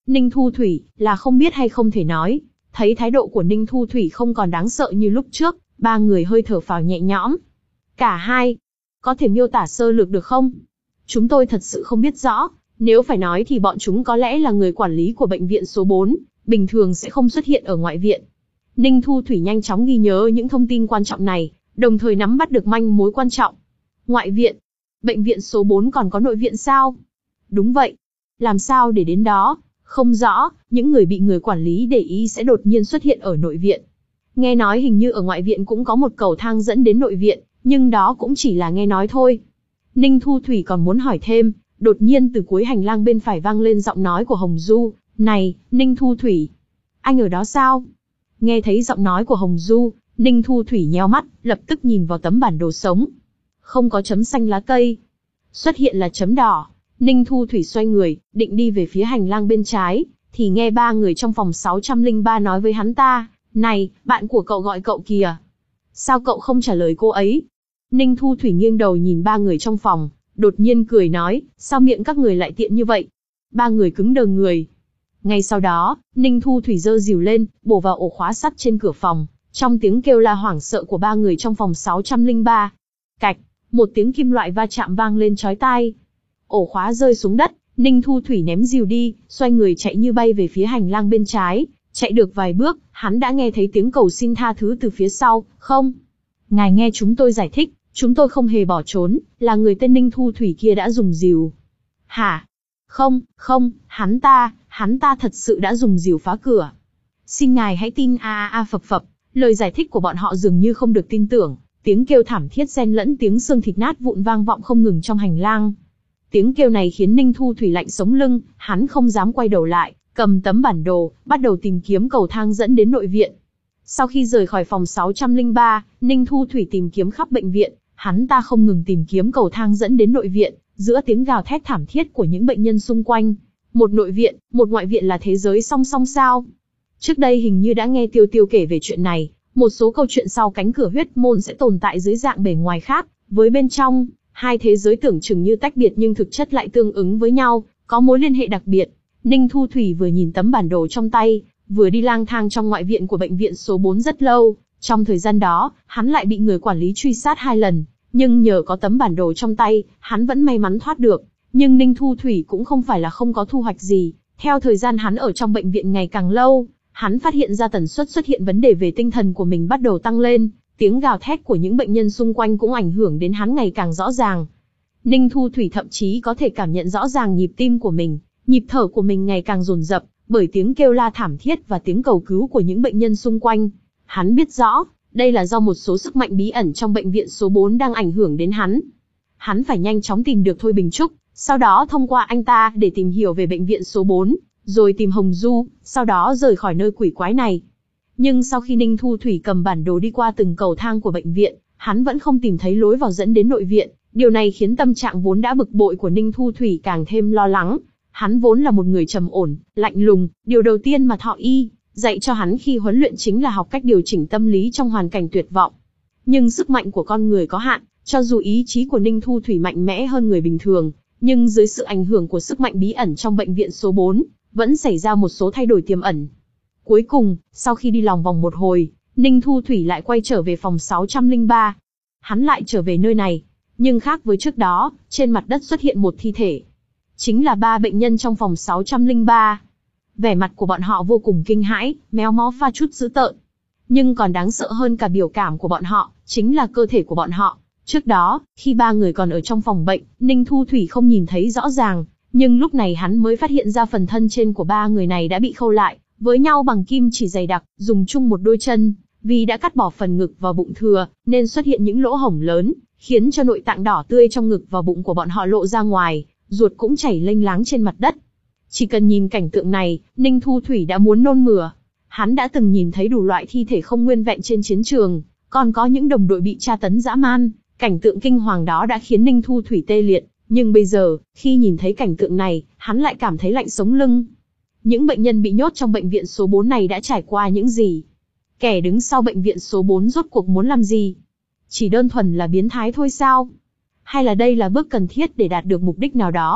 Ninh Thu Thủy, là không biết hay không thể nói. Thấy thái độ của Ninh Thu Thủy không còn đáng sợ như lúc trước, ba người hơi thở phào nhẹ nhõm. Cả hai, có thể miêu tả sơ lược được không? Chúng tôi thật sự không biết rõ, nếu phải nói thì bọn chúng có lẽ là người quản lý của bệnh viện số bốn, bình thường sẽ không xuất hiện ở ngoại viện. Ninh Thu Thủy nhanh chóng ghi nhớ những thông tin quan trọng này, đồng thời nắm bắt được manh mối quan trọng. Ngoại viện? Bệnh viện số bốn còn có nội viện sao? Đúng vậy. Làm sao để đến đó? Không rõ, những người bị người quản lý để ý sẽ đột nhiên xuất hiện ở nội viện. Nghe nói hình như ở ngoại viện cũng có một cầu thang dẫn đến nội viện, nhưng đó cũng chỉ là nghe nói thôi. Ninh Thu Thủy còn muốn hỏi thêm, đột nhiên từ cuối hành lang bên phải vang lên giọng nói của Hồng Du. Này, Ninh Thu Thủy, anh ở đó sao? Nghe thấy giọng nói của Hồng Du, Ninh Thu Thủy nheo mắt, lập tức nhìn vào tấm bản đồ sống. Không có chấm xanh lá cây, xuất hiện là chấm đỏ. Ninh Thu Thủy xoay người, định đi về phía hành lang bên trái, thì nghe ba người trong phòng sáu trăm lẻ ba nói với hắn ta, này, bạn của cậu gọi cậu kìa. Sao cậu không trả lời cô ấy? Ninh Thu Thủy nghiêng đầu nhìn ba người trong phòng, đột nhiên cười nói, sao miệng các người lại tiện như vậy? Ba người cứng đờ người. Ngay sau đó, Ninh Thu Thủy giơ rìu lên, bổ vào ổ khóa sắt trên cửa phòng, trong tiếng kêu la hoảng sợ của ba người trong phòng sáu trăm lẻ ba. Cạch, một tiếng kim loại va chạm vang lên chói tai. Ổ khóa rơi xuống đất, Ninh Thu Thủy ném rìu đi, xoay người chạy như bay về phía hành lang bên trái. Chạy được vài bước, hắn đã nghe thấy tiếng cầu xin tha thứ từ phía sau. Không, ngài nghe chúng tôi giải thích, chúng tôi không hề bỏ trốn, là người tên Ninh Thu Thủy kia đã dùng rìu. Hả? Không, không, hắn ta, hắn ta thật sự đã dùng rìu phá cửa. Xin ngài hãy tin a a a phập phập, lời giải thích của bọn họ dường như không được tin tưởng, tiếng kêu thảm thiết xen lẫn tiếng xương thịt nát vụn vang vọng không ngừng trong hành lang. Tiếng kêu này khiến Ninh Thu Thủy lạnh sống lưng, hắn không dám quay đầu lại, cầm tấm bản đồ, bắt đầu tìm kiếm cầu thang dẫn đến nội viện. Sau khi rời khỏi phòng sáu trăm lẻ ba, Ninh Thu Thủy tìm kiếm khắp bệnh viện, hắn ta không ngừng tìm kiếm cầu thang dẫn đến nội viện, giữa tiếng gào thét thảm thiết của những bệnh nhân xung quanh. Một nội viện, một ngoại viện là thế giới song song sao? Trước đây hình như đã nghe Tiêu Tiêu kể về chuyện này, một số câu chuyện sau cánh cửa huyết môn sẽ tồn tại dưới dạng bề ngoài khác, với bên trong, hai thế giới tưởng chừng như tách biệt nhưng thực chất lại tương ứng với nhau, có mối liên hệ đặc biệt. Ninh Thu Thủy vừa nhìn tấm bản đồ trong tay, vừa đi lang thang trong ngoại viện của bệnh viện số bốn rất lâu. Trong thời gian đó, hắn lại bị người quản lý truy sát hai lần, nhưng nhờ có tấm bản đồ trong tay, hắn vẫn may mắn thoát được. Nhưng Ninh Thu Thủy cũng không phải là không có thu hoạch gì. Theo thời gian hắn ở trong bệnh viện ngày càng lâu, hắn phát hiện ra tần suất xuất hiện vấn đề về tinh thần của mình bắt đầu tăng lên, tiếng gào thét của những bệnh nhân xung quanh cũng ảnh hưởng đến hắn ngày càng rõ ràng. Ninh Thu Thủy thậm chí có thể cảm nhận rõ ràng nhịp tim của mình, nhịp thở của mình ngày càng dồn dập, bởi tiếng kêu la thảm thiết và tiếng cầu cứu của những bệnh nhân xung quanh. Hắn biết rõ, đây là do một số sức mạnh bí ẩn trong bệnh viện số bốn đang ảnh hưởng đến hắn. Hắn phải nhanh chóng tìm được Thôi Bình Trúc, sau đó thông qua anh ta để tìm hiểu về bệnh viện số bốn, rồi tìm Hồng Du, sau đó rời khỏi nơi quỷ quái này. Nhưng sau khi Ninh Thu Thủy cầm bản đồ đi qua từng cầu thang của bệnh viện, hắn vẫn không tìm thấy lối vào dẫn đến nội viện. Điều này khiến tâm trạng vốn đã bực bội của Ninh Thu Thủy càng thêm lo lắng. Hắn vốn là một người trầm ổn, lạnh lùng, điều đầu tiên mà Thọ Y dạy cho hắn khi huấn luyện chính là học cách điều chỉnh tâm lý trong hoàn cảnh tuyệt vọng. Nhưng sức mạnh của con người có hạn, cho dù ý chí của Ninh Thu Thủy mạnh mẽ hơn người bình thường, nhưng dưới sự ảnh hưởng của sức mạnh bí ẩn trong bệnh viện số bốn, vẫn xảy ra một số thay đổi tiềm ẩn. Cuối cùng, sau khi đi lòng vòng một hồi, Ninh Thu Thủy lại quay trở về phòng sáu trăm lẻ ba. Hắn lại trở về nơi này, nhưng khác với trước đó, trên mặt đất xuất hiện một thi thể. Chính là ba bệnh nhân trong phòng sáu trăm lẻ ba. Vẻ mặt của bọn họ vô cùng kinh hãi, méo mó pha chút dữ tợn. Nhưng còn đáng sợ hơn cả biểu cảm của bọn họ, chính là cơ thể của bọn họ. Trước đó, khi ba người còn ở trong phòng bệnh, Ninh Thu Thủy không nhìn thấy rõ ràng, nhưng lúc này hắn mới phát hiện ra phần thân trên của ba người này đã bị khâu lại, với nhau bằng kim chỉ dày đặc, dùng chung một đôi chân, vì đã cắt bỏ phần ngực và bụng thừa, nên xuất hiện những lỗ hổng lớn, khiến cho nội tạng đỏ tươi trong ngực và bụng của bọn họ lộ ra ngoài, ruột cũng chảy lênh láng trên mặt đất. Chỉ cần nhìn cảnh tượng này, Ninh Thu Thủy đã muốn nôn mửa. Hắn đã từng nhìn thấy đủ loại thi thể không nguyên vẹn trên chiến trường, còn có những đồng đội bị tra tấn dã man, cảnh tượng kinh hoàng đó đã khiến Ninh Thu Thủy tê liệt. Nhưng bây giờ, khi nhìn thấy cảnh tượng này, hắn lại cảm thấy lạnh sống lưng. Những bệnh nhân bị nhốt trong bệnh viện số bốn này đã trải qua những gì? Kẻ đứng sau bệnh viện số bốn rốt cuộc muốn làm gì? Chỉ đơn thuần là biến thái thôi sao? Hay là đây là bước cần thiết để đạt được mục đích nào đó?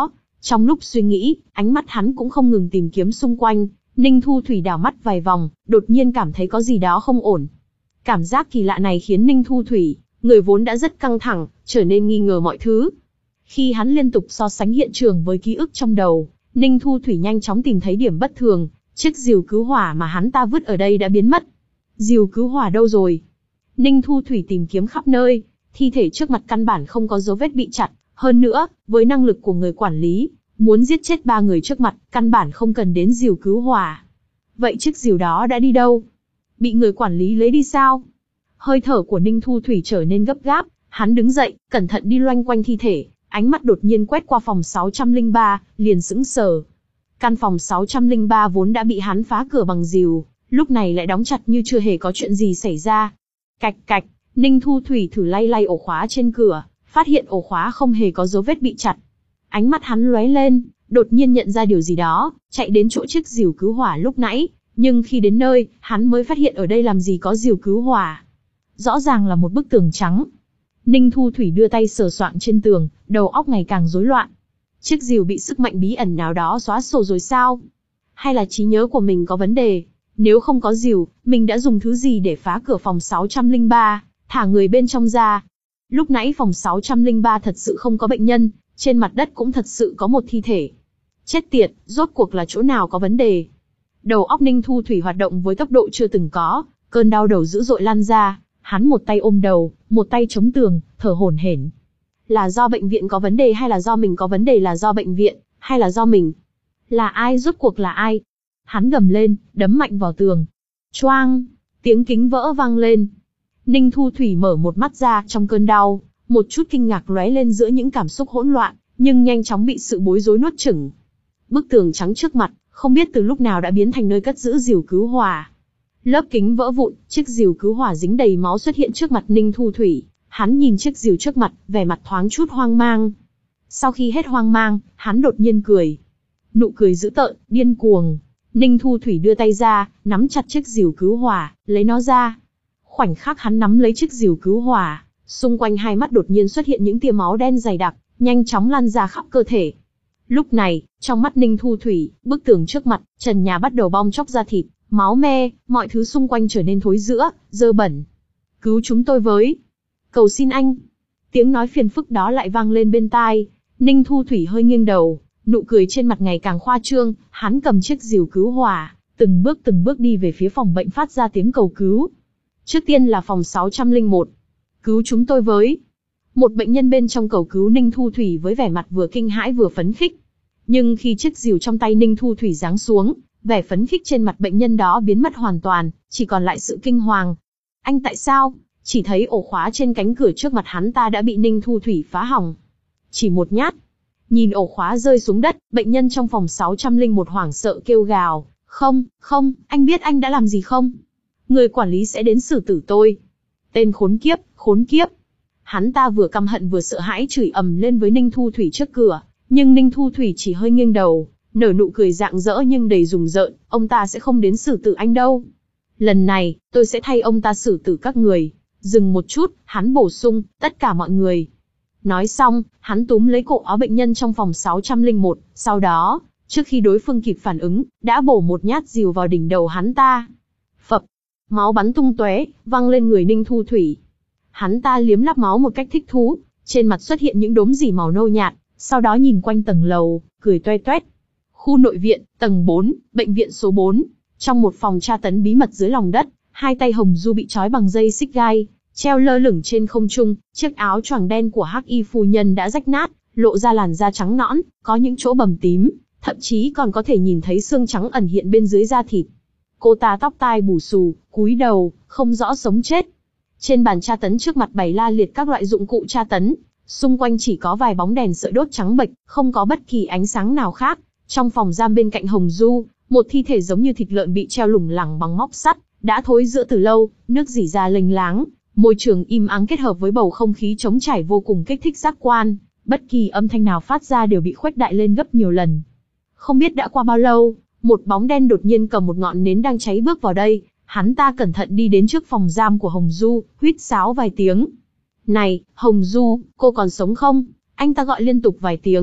Trong lúc suy nghĩ, ánh mắt hắn cũng không ngừng tìm kiếm xung quanh. Ninh Thu Thủy đảo mắt vài vòng, đột nhiên cảm thấy có gì đó không ổn. Cảm giác kỳ lạ này khiến Ninh Thu Thủy, người vốn đã rất căng thẳng, trở nên nghi ngờ mọi thứ. Khi hắn liên tục so sánh hiện trường với ký ức trong đầu, Ninh Thu Thủy nhanh chóng tìm thấy điểm bất thường, chiếc rìu cứu hỏa mà hắn ta vứt ở đây đã biến mất. Rìu cứu hỏa đâu rồi? Ninh Thu Thủy tìm kiếm khắp nơi, thi thể trước mặt căn bản không có dấu vết bị chặt, hơn nữa, với năng lực của người quản lý, muốn giết chết ba người trước mặt, căn bản không cần đến rìu cứu hỏa. Vậy chiếc rìu đó đã đi đâu? Bị người quản lý lấy đi sao? Hơi thở của Ninh Thu Thủy trở nên gấp gáp, hắn đứng dậy, cẩn thận đi loanh quanh thi thể, ánh mắt đột nhiên quét qua phòng sáu trăm lẻ ba, liền sững sờ. Căn phòng sáu trăm lẻ ba vốn đã bị hắn phá cửa bằng rìu, lúc này lại đóng chặt như chưa hề có chuyện gì xảy ra. Cạch cạch, Ninh Thu Thủy thử lay lay ổ khóa trên cửa, phát hiện ổ khóa không hề có dấu vết bị chặt. Ánh mắt hắn lóe lên, đột nhiên nhận ra điều gì đó, chạy đến chỗ chiếc rìu cứu hỏa lúc nãy, nhưng khi đến nơi, hắn mới phát hiện ở đây làm gì có rìu cứu hỏa. Rõ ràng là một bức tường trắng. Ninh Thu Thủy đưa tay sờ soạng trên tường, đầu óc ngày càng rối loạn. Chiếc rìu bị sức mạnh bí ẩn nào đó xóa sổ rồi sao? Hay là trí nhớ của mình có vấn đề? Nếu không có rìu, mình đã dùng thứ gì để phá cửa phòng sáu trăm lẻ ba, thả người bên trong ra? Lúc nãy phòng sáu trăm lẻ ba thật sự không có bệnh nhân, trên mặt đất cũng thật sự có một thi thể. Chết tiệt, rốt cuộc là chỗ nào có vấn đề? Đầu óc Ninh Thu Thủy hoạt động với tốc độ chưa từng có, cơn đau đầu dữ dội lan ra, hắn một tay ôm đầu, một tay chống tường, thở hổn hển. Là do bệnh viện có vấn đề hay là do mình có vấn đề, là do bệnh viện, hay là do mình? Là ai, rốt cuộc là ai? Hắn gầm lên, đấm mạnh vào tường. Choang, tiếng kính vỡ vang lên. Ninh Thu Thủy mở một mắt ra trong cơn đau, một chút kinh ngạc lóe lên giữa những cảm xúc hỗn loạn, nhưng nhanh chóng bị sự bối rối nuốt chửng. Bức tường trắng trước mặt, không biết từ lúc nào đã biến thành nơi cất giữ rìu cứu hỏa. Lớp kính vỡ vụn, chiếc rìu cứu hỏa dính đầy máu xuất hiện trước mặt Ninh Thu Thủy. Hắn nhìn chiếc rìu trước mặt, vẻ mặt thoáng chút hoang mang. Sau khi hết hoang mang, hắn đột nhiên cười. Nụ cười dữ tợn, điên cuồng. Ninh Thu Thủy đưa tay ra, nắm chặt chiếc rìu cứu hỏa, lấy nó ra. Khoảnh khắc hắn nắm lấy chiếc rìu cứu hỏa, xung quanh hai mắt đột nhiên xuất hiện những tia máu đen dày đặc, nhanh chóng lan ra khắp cơ thể. Lúc này, trong mắt Ninh Thu Thủy, bức tường trước mặt, trần nhà bắt đầu bong chóc ra thịt, máu me, mọi thứ xung quanh trở nên thối rữa, dơ bẩn. Cứu chúng tôi với. Cầu xin anh. Tiếng nói phiền phức đó lại vang lên bên tai. Ninh Thu Thủy hơi nghiêng đầu, nụ cười trên mặt ngày càng khoa trương, hắn cầm chiếc rìu cứu hỏa, từng bước từng bước đi về phía phòng bệnh phát ra tiếng cầu cứu. Trước tiên là phòng sáu trăm lẻ một. Cứu chúng tôi với. Một bệnh nhân bên trong cầu cứu Ninh Thu Thủy với vẻ mặt vừa kinh hãi vừa phấn khích. Nhưng khi chiếc rìu trong tay Ninh Thu Thủy giáng xuống, vẻ phấn khích trên mặt bệnh nhân đó biến mất hoàn toàn, chỉ còn lại sự kinh hoàng. Anh tại sao? Chỉ thấy ổ khóa trên cánh cửa trước mặt hắn ta đã bị Ninh Thu Thủy phá hỏng. Chỉ một nhát. Nhìn ổ khóa rơi xuống đất, bệnh nhân trong phòng sáu trăm lẻ một hoảng sợ kêu gào. Không, không, anh biết anh đã làm gì không? Người quản lý sẽ đến xử tử tôi. Tên khốn kiếp, khốn kiếp. Hắn ta vừa căm hận vừa sợ hãi chửi ầm lên với Ninh Thu Thủy trước cửa, nhưng Ninh Thu Thủy chỉ hơi nghiêng đầu, nở nụ cười rạng rỡ nhưng đầy rùng rợn, ông ta sẽ không đến xử tử anh đâu. Lần này, tôi sẽ thay ông ta xử tử các người. Dừng một chút, hắn bổ sung, tất cả mọi người. Nói xong, hắn túm lấy cổ áo bệnh nhân trong phòng sáu trăm lẻ một, sau đó, trước khi đối phương kịp phản ứng, đã bổ một nhát rìu vào đỉnh đầu hắn ta. Phập, máu bắn tung tóe, văng lên người Ninh Thu Thủy. Hắn ta liếm láp máu một cách thích thú, trên mặt xuất hiện những đốm rỉ màu nâu nhạt, sau đó nhìn quanh tầng lầu, cười toe toét. Khu nội viện, tầng bốn, bệnh viện số bốn, trong một phòng tra tấn bí mật dưới lòng đất, hai tay Hồng Du bị trói bằng dây xích gai, treo lơ lửng trên không trung, chiếc áo choàng đen của Hắc Y phu nhân đã rách nát, lộ ra làn da trắng nõn, có những chỗ bầm tím, thậm chí còn có thể nhìn thấy xương trắng ẩn hiện bên dưới da thịt. Cô ta tóc tai bù xù, cúi đầu, không rõ sống chết. Trên bàn tra tấn trước mặt bày la liệt các loại dụng cụ tra tấn, xung quanh chỉ có vài bóng đèn sợi đốt trắng bệch, không có bất kỳ ánh sáng nào khác. Trong phòng giam bên cạnh Hồng Du, một thi thể giống như thịt lợn bị treo lủng lẳng bằng móc sắt, đã thối rữa từ lâu, nước rỉ ra lênh láng, môi trường im ắng kết hợp với bầu không khí trống trải vô cùng kích thích giác quan, bất kỳ âm thanh nào phát ra đều bị khuếch đại lên gấp nhiều lần. Không biết đã qua bao lâu, một bóng đen đột nhiên cầm một ngọn nến đang cháy bước vào đây, hắn ta cẩn thận đi đến trước phòng giam của Hồng Du, huýt sáo vài tiếng. Này, Hồng Du, cô còn sống không? Anh ta gọi liên tục vài tiếng,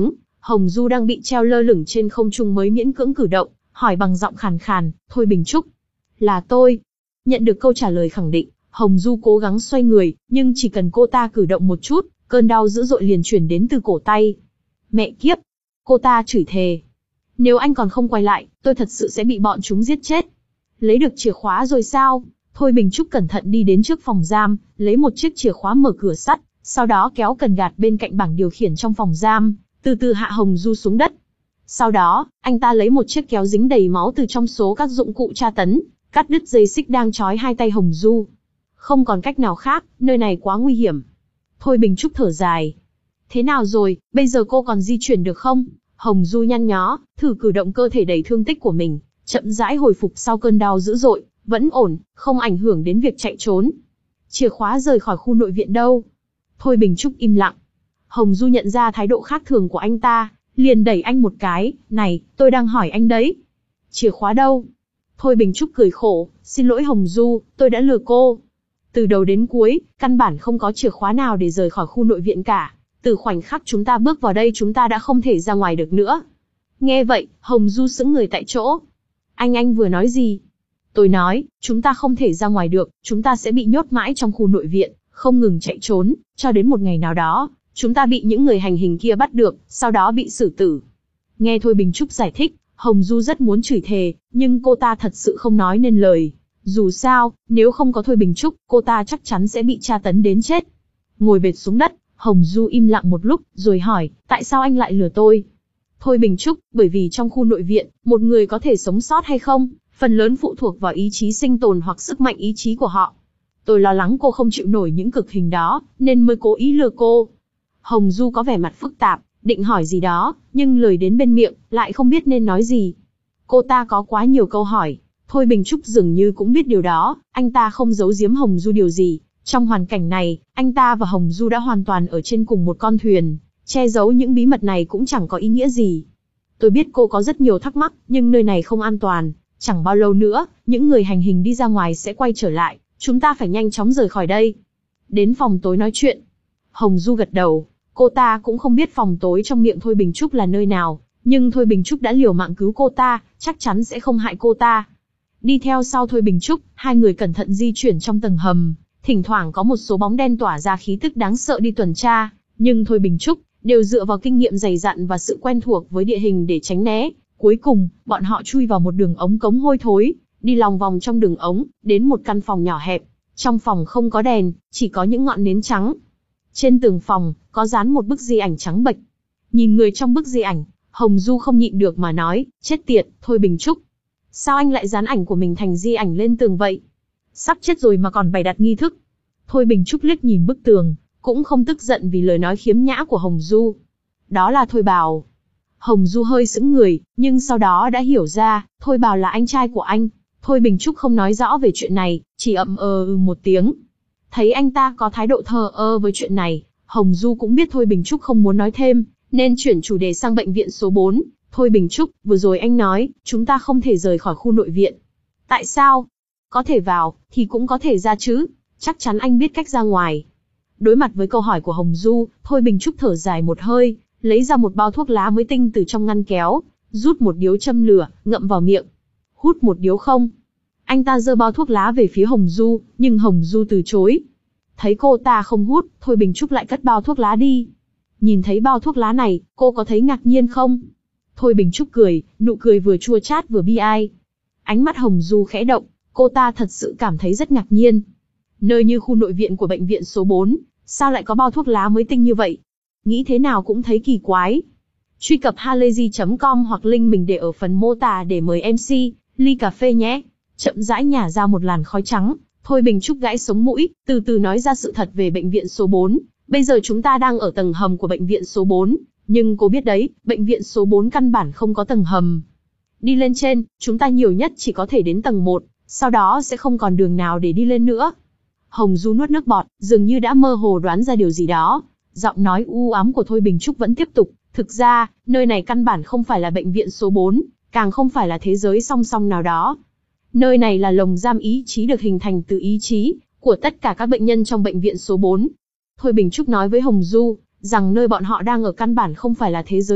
Hồng Du đang bị treo lơ lửng trên không trung mới miễn cưỡng cử động, hỏi bằng giọng khàn khàn, Thôi Bình Trúc. Là tôi. Nhận được câu trả lời khẳng định, Hồng Du cố gắng xoay người, nhưng chỉ cần cô ta cử động một chút, cơn đau dữ dội liền chuyển đến từ cổ tay. Mẹ kiếp! Cô ta chửi thề. Nếu anh còn không quay lại, tôi thật sự sẽ bị bọn chúng giết chết. Lấy được chìa khóa rồi sao? Thôi Bình Trúc cẩn thận đi đến trước phòng giam, lấy một chiếc chìa khóa mở cửa sắt, sau đó kéo cần gạt bên cạnh bảng điều khiển trong phòng giam, từ từ hạ Hồng Du xuống đất. Sau đó, anh ta lấy một chiếc kéo dính đầy máu từ trong số các dụng cụ tra tấn, cắt đứt dây xích đang trói hai tay Hồng Du. Không còn cách nào khác, nơi này quá nguy hiểm. Thôi Bình Trúc thở dài. Thế nào rồi, bây giờ cô còn di chuyển được không? Hồng Du nhăn nhó, thử cử động cơ thể đầy thương tích của mình, chậm rãi hồi phục sau cơn đau dữ dội, vẫn ổn, không ảnh hưởng đến việc chạy trốn. Chìa khóa rời khỏi khu nội viện đâu? Thôi Bình Trúc im lặng. Hồng Du nhận ra thái độ khác thường của anh ta, liền đẩy anh một cái, này, tôi đang hỏi anh đấy. Chìa khóa đâu? Thôi Bình Trúc cười khổ, xin lỗi Hồng Du, tôi đã lừa cô. Từ đầu đến cuối, căn bản không có chìa khóa nào để rời khỏi khu nội viện cả. Từ khoảnh khắc chúng ta bước vào đây chúng ta đã không thể ra ngoài được nữa. Nghe vậy, Hồng Du sững người tại chỗ. Anh anh vừa nói gì? Tôi nói, chúng ta không thể ra ngoài được, chúng ta sẽ bị nhốt mãi trong khu nội viện, không ngừng chạy trốn, cho đến một ngày nào đó, chúng ta bị những người hành hình kia bắt được, sau đó bị xử tử. Nghe Thôi Bình Trúc giải thích, Hồng Du rất muốn chửi thề, nhưng cô ta thật sự không nói nên lời. Dù sao, nếu không có Thôi Bình Trúc, cô ta chắc chắn sẽ bị tra tấn đến chết. Ngồi bệt xuống đất, Hồng Du im lặng một lúc, rồi hỏi, tại sao anh lại lừa tôi? Thôi Bình Trúc, bởi vì trong khu nội viện, một người có thể sống sót hay không, phần lớn phụ thuộc vào ý chí sinh tồn hoặc sức mạnh ý chí của họ. Tôi lo lắng cô không chịu nổi những cực hình đó, nên mới cố ý lừa cô. Hồng Du có vẻ mặt phức tạp, định hỏi gì đó, nhưng lời đến bên miệng, lại không biết nên nói gì. Cô ta có quá nhiều câu hỏi. Thôi Bình Trúc dường như cũng biết điều đó, anh ta không giấu giếm Hồng Du điều gì. Trong hoàn cảnh này, anh ta và Hồng Du đã hoàn toàn ở trên cùng một con thuyền, che giấu những bí mật này cũng chẳng có ý nghĩa gì. Tôi biết cô có rất nhiều thắc mắc, nhưng nơi này không an toàn. Chẳng bao lâu nữa, những người hành hình đi ra ngoài sẽ quay trở lại, chúng ta phải nhanh chóng rời khỏi đây. Đến phòng tối nói chuyện. Hồng Du gật đầu, cô ta cũng không biết phòng tối trong miệng Thôi Bình Trúc là nơi nào, nhưng Thôi Bình Trúc đã liều mạng cứu cô ta, chắc chắn sẽ không hại cô ta. Đi theo sau Thôi Bình Trúc, hai người cẩn thận di chuyển trong tầng hầm, thỉnh thoảng có một số bóng đen tỏa ra khí tức đáng sợ đi tuần tra, nhưng Thôi Bình Trúc đều dựa vào kinh nghiệm dày dặn và sự quen thuộc với địa hình để tránh né. Cuối cùng, bọn họ chui vào một đường ống cống hôi thối, đi lòng vòng trong đường ống, đến một căn phòng nhỏ hẹp. Trong phòng không có đèn, chỉ có những ngọn nến trắng. Trên tường phòng, có dán một bức di ảnh trắng bệch. Nhìn người trong bức di ảnh, Hồng Du không nhịn được mà nói, chết tiệt, Thôi Bình Trúc. Sao anh lại dán ảnh của mình thành di ảnh lên tường vậy? Sắp chết rồi mà còn bày đặt nghi thức. Thôi Bình Trúc liếc nhìn bức tường, cũng không tức giận vì lời nói khiếm nhã của Hồng Du. Đó là Thôi Bào. Hồng Du hơi sững người, nhưng sau đó đã hiểu ra, Thôi Bào là anh trai của anh. Thôi Bình Trúc không nói rõ về chuyện này, chỉ ậm ờ ừ một tiếng. Thấy anh ta có thái độ thờ ơ với chuyện này, Hồng Du cũng biết Thôi Bình Trúc không muốn nói thêm, nên chuyển chủ đề sang bệnh viện số bốn. Thôi Bình Trúc, vừa rồi anh nói, chúng ta không thể rời khỏi khu nội viện. Tại sao? Có thể vào, thì cũng có thể ra chứ. Chắc chắn anh biết cách ra ngoài. Đối mặt với câu hỏi của Hồng Du, Thôi Bình Trúc thở dài một hơi, lấy ra một bao thuốc lá mới tinh từ trong ngăn kéo, rút một điếu châm lửa, ngậm vào miệng. Hút một điếu không? Anh ta giơ bao thuốc lá về phía Hồng Du, nhưng Hồng Du từ chối. Thấy cô ta không hút, Thôi Bình Trúc lại cất bao thuốc lá đi. Nhìn thấy bao thuốc lá này, cô có thấy ngạc nhiên không? Thôi Bình Trúc cười, nụ cười vừa chua chát vừa bi ai. Ánh mắt Hồng Du khẽ động, cô ta thật sự cảm thấy rất ngạc nhiên. Nơi như khu nội viện của bệnh viện số bốn, sao lại có bao thuốc lá mới tinh như vậy? Nghĩ thế nào cũng thấy kỳ quái. Truy cập halayzi chấm com hoặc link mình để ở phần mô tả để mời em xê, ly cà phê nhé. Chậm rãi nhả ra một làn khói trắng, Thôi Bình Trúc gãi sống mũi, từ từ nói ra sự thật về bệnh viện số bốn. Bây giờ chúng ta đang ở tầng hầm của bệnh viện số bốn, nhưng cô biết đấy, bệnh viện số bốn căn bản không có tầng hầm. Đi lên trên, chúng ta nhiều nhất chỉ có thể đến tầng một, sau đó sẽ không còn đường nào để đi lên nữa. Hồng Du nuốt nước bọt, dường như đã mơ hồ đoán ra điều gì đó. Giọng nói u ám của Thôi Bình Trúc vẫn tiếp tục, thực ra, nơi này căn bản không phải là bệnh viện số bốn, càng không phải là thế giới song song nào đó. Nơi này là lồng giam ý chí được hình thành từ ý chí của tất cả các bệnh nhân trong bệnh viện số bốn. Thôi Bình Trúc nói với Hồng Du, rằng nơi bọn họ đang ở căn bản không phải là thế giới thực,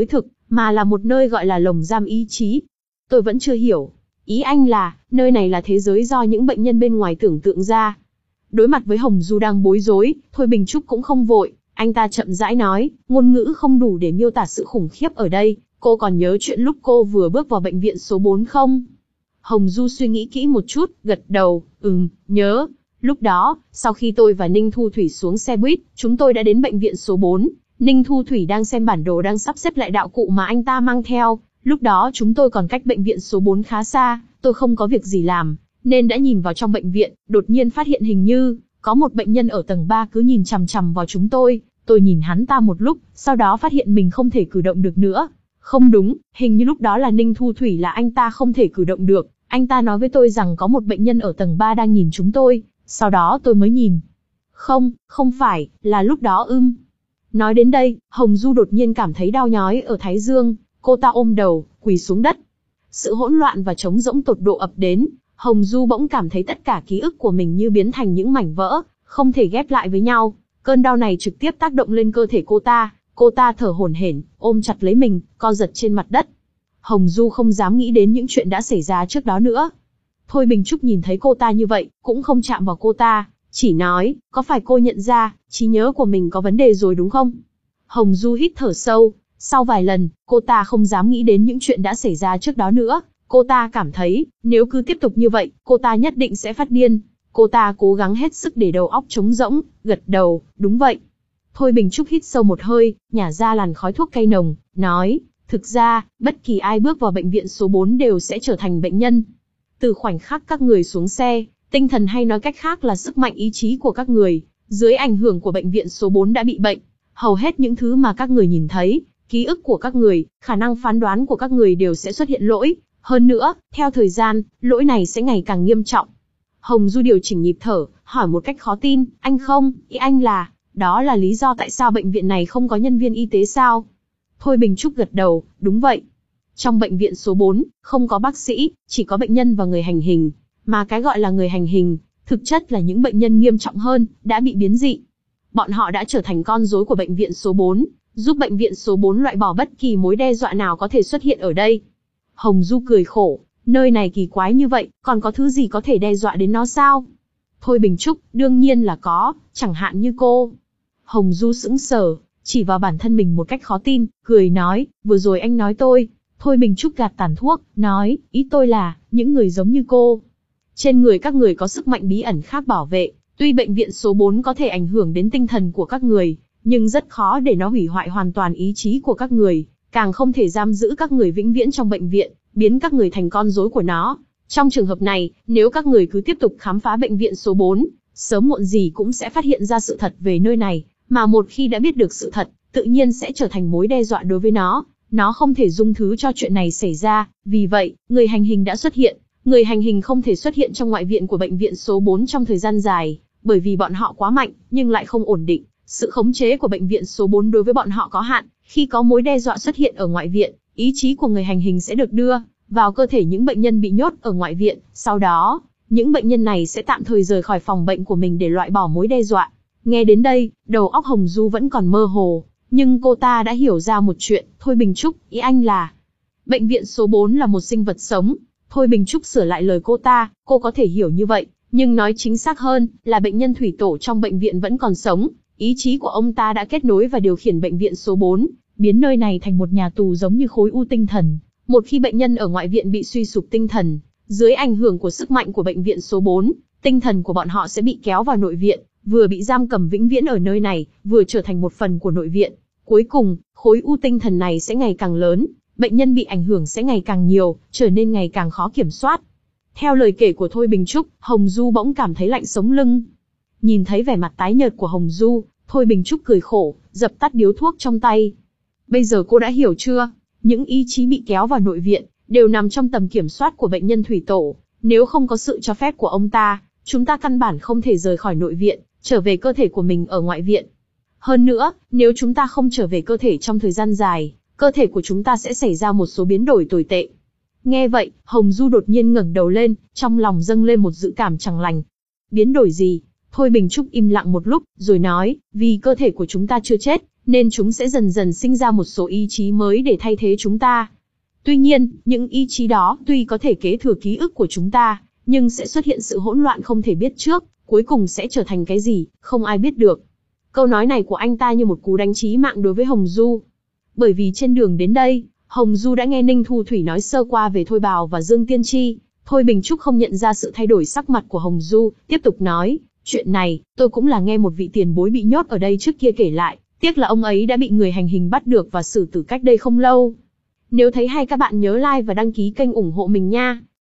mà là một nơi gọi là lồng giam ý chí. Tôi vẫn chưa hiểu. Ý anh là, nơi này là thế giới do những bệnh nhân bên ngoài tưởng tượng ra. Đối mặt với Hồng Du đang bối rối, Thôi Bình Trúc cũng không vội, anh ta chậm rãi nói, ngôn ngữ không đủ để miêu tả sự khủng khiếp ở đây, cô còn nhớ chuyện lúc cô vừa bước vào bệnh viện số bốn không? Hồng Du suy nghĩ kỹ một chút, gật đầu, ừm, nhớ. Lúc đó, sau khi tôi và Ninh Thu Thủy xuống xe buýt, chúng tôi đã đến bệnh viện số bốn. Ninh Thu Thủy đang xem bản đồ đang sắp xếp lại đạo cụ mà anh ta mang theo. Lúc đó chúng tôi còn cách bệnh viện số bốn khá xa, tôi không có việc gì làm, nên đã nhìn vào trong bệnh viện, đột nhiên phát hiện hình như có một bệnh nhân ở tầng ba cứ nhìn chằm chằm vào chúng tôi. Tôi nhìn hắn ta một lúc, sau đó phát hiện mình không thể cử động được nữa. Không đúng, hình như lúc đó là Ninh Thu Thủy là anh ta không thể cử động được. Anh ta nói với tôi rằng có một bệnh nhân ở tầng ba đang nhìn chúng tôi, sau đó tôi mới nhìn. Không, không phải, là lúc đó ưm. Nói đến đây, Hồng Du đột nhiên cảm thấy đau nhói ở thái dương, cô ta ôm đầu, quỳ xuống đất. Sự hỗn loạn và trống rỗng tột độ ập đến, Hồng Du bỗng cảm thấy tất cả ký ức của mình như biến thành những mảnh vỡ, không thể ghép lại với nhau. Cơn đau này trực tiếp tác động lên cơ thể cô ta, cô ta thở hổn hển, ôm chặt lấy mình, co giật trên mặt đất. Hồng Du không dám nghĩ đến những chuyện đã xảy ra trước đó nữa. Thôi Bình Trúc nhìn thấy cô ta như vậy, cũng không chạm vào cô ta, chỉ nói, có phải cô nhận ra, trí nhớ của mình có vấn đề rồi đúng không? Hồng Du hít thở sâu, sau vài lần, cô ta không dám nghĩ đến những chuyện đã xảy ra trước đó nữa. Cô ta cảm thấy, nếu cứ tiếp tục như vậy, cô ta nhất định sẽ phát điên. Cô ta cố gắng hết sức để đầu óc trống rỗng, gật đầu, đúng vậy. Thôi Bình Trúc hít sâu một hơi, nhả ra làn khói thuốc cay nồng, nói, thực ra, bất kỳ ai bước vào bệnh viện số bốn đều sẽ trở thành bệnh nhân. Từ khoảnh khắc các người xuống xe, tinh thần hay nói cách khác là sức mạnh ý chí của các người, dưới ảnh hưởng của bệnh viện số bốn đã bị bệnh. Hầu hết những thứ mà các người nhìn thấy, ký ức của các người, khả năng phán đoán của các người đều sẽ xuất hiện lỗi. Hơn nữa, theo thời gian, lỗi này sẽ ngày càng nghiêm trọng. Hồng Du điều chỉnh nhịp thở, hỏi một cách khó tin, anh không, ý anh là, đó là lý do tại sao bệnh viện này không có nhân viên y tế sao? Thôi Bình Trúc gật đầu, đúng vậy. Trong bệnh viện số bốn, không có bác sĩ, chỉ có bệnh nhân và người hành hình. Mà cái gọi là người hành hình, thực chất là những bệnh nhân nghiêm trọng hơn, đã bị biến dị. Bọn họ đã trở thành con rối của bệnh viện số bốn, giúp bệnh viện số bốn loại bỏ bất kỳ mối đe dọa nào có thể xuất hiện ở đây. Hồng Du cười khổ, nơi này kỳ quái như vậy, còn có thứ gì có thể đe dọa đến nó sao? Thôi Bình Trúc, đương nhiên là có, chẳng hạn như cô. Hồng Du sững sờ, chỉ vào bản thân mình một cách khó tin, cười nói, vừa rồi anh nói tôi. Thôi Bình Trúc gạt tàn thuốc, nói, ý tôi là, những người giống như cô. Trên người các người có sức mạnh bí ẩn khác bảo vệ, tuy bệnh viện số bốn có thể ảnh hưởng đến tinh thần của các người, nhưng rất khó để nó hủy hoại hoàn toàn ý chí của các người, càng không thể giam giữ các người vĩnh viễn trong bệnh viện, biến các người thành con rối của nó. Trong trường hợp này, nếu các người cứ tiếp tục khám phá bệnh viện số bốn, sớm muộn gì cũng sẽ phát hiện ra sự thật về nơi này, mà một khi đã biết được sự thật, tự nhiên sẽ trở thành mối đe dọa đối với nó. Nó không thể dung thứ cho chuyện này xảy ra, vì vậy, người hành hình đã xuất hiện. Người hành hình không thể xuất hiện trong ngoại viện của bệnh viện số bốn trong thời gian dài, bởi vì bọn họ quá mạnh, nhưng lại không ổn định. Sự khống chế của bệnh viện số bốn đối với bọn họ có hạn, khi có mối đe dọa xuất hiện ở ngoại viện, ý chí của người hành hình sẽ được đưa vào cơ thể những bệnh nhân bị nhốt ở ngoại viện, sau đó, những bệnh nhân này sẽ tạm thời rời khỏi phòng bệnh của mình để loại bỏ mối đe dọa. Nghe đến đây, đầu óc Hồng Du vẫn còn mơ hồ, nhưng cô ta đã hiểu ra một chuyện. Thôi Bình Trúc, ý anh là, bệnh viện số bốn là một sinh vật sống. Thôi Bình Trúc sửa lại lời cô ta, cô có thể hiểu như vậy, nhưng nói chính xác hơn, là bệnh nhân thủy tổ trong bệnh viện vẫn còn sống. Ý chí của ông ta đã kết nối và điều khiển bệnh viện số bốn, biến nơi này thành một nhà tù giống như khối u tinh thần. Một khi bệnh nhân ở ngoại viện bị suy sụp tinh thần, dưới ảnh hưởng của sức mạnh của bệnh viện số bốn, tinh thần của bọn họ sẽ bị kéo vào nội viện, vừa bị giam cầm vĩnh viễn ở nơi này, vừa trở thành một phần của nội viện. Cuối cùng, khối u tinh thần này sẽ ngày càng lớn, bệnh nhân bị ảnh hưởng sẽ ngày càng nhiều, trở nên ngày càng khó kiểm soát. Theo lời kể của Thôi Bình Trúc, Hồng Du bỗng cảm thấy lạnh sống lưng. Nhìn thấy vẻ mặt tái nhợt của Hồng Du, Thôi Bình Trúc cười khổ, dập tắt điếu thuốc trong tay. Bây giờ cô đã hiểu chưa? Những ý chí bị kéo vào nội viện, đều nằm trong tầm kiểm soát của bệnh nhân thủy tổ. Nếu không có sự cho phép của ông ta, chúng ta căn bản không thể rời khỏi nội viện, trở về cơ thể của mình ở ngoại viện. Hơn nữa, nếu chúng ta không trở về cơ thể trong thời gian dài, cơ thể của chúng ta sẽ xảy ra một số biến đổi tồi tệ. Nghe vậy, Hồng Du đột nhiên ngẩng đầu lên, trong lòng dâng lên một dự cảm chẳng lành. Biến đổi gì? Thôi Bình Trúc im lặng một lúc, rồi nói, vì cơ thể của chúng ta chưa chết, nên chúng sẽ dần dần sinh ra một số ý chí mới để thay thế chúng ta. Tuy nhiên, những ý chí đó tuy có thể kế thừa ký ức của chúng ta, nhưng sẽ xuất hiện sự hỗn loạn không thể biết trước, cuối cùng sẽ trở thành cái gì, không ai biết được. Câu nói này của anh ta như một cú đánh chí mạng đối với Hồng Du. Bởi vì trên đường đến đây, Hồng Du đã nghe Ninh Thu Thủy nói sơ qua về Thôi Bào và Dương Tiên Tri. Thôi Bình Trúc không nhận ra sự thay đổi sắc mặt của Hồng Du, tiếp tục nói, chuyện này, tôi cũng là nghe một vị tiền bối bị nhốt ở đây trước kia kể lại, tiếc là ông ấy đã bị người hành hình bắt được và xử tử cách đây không lâu. Nếu thấy hay các bạn nhớ like và đăng ký kênh ủng hộ mình nha.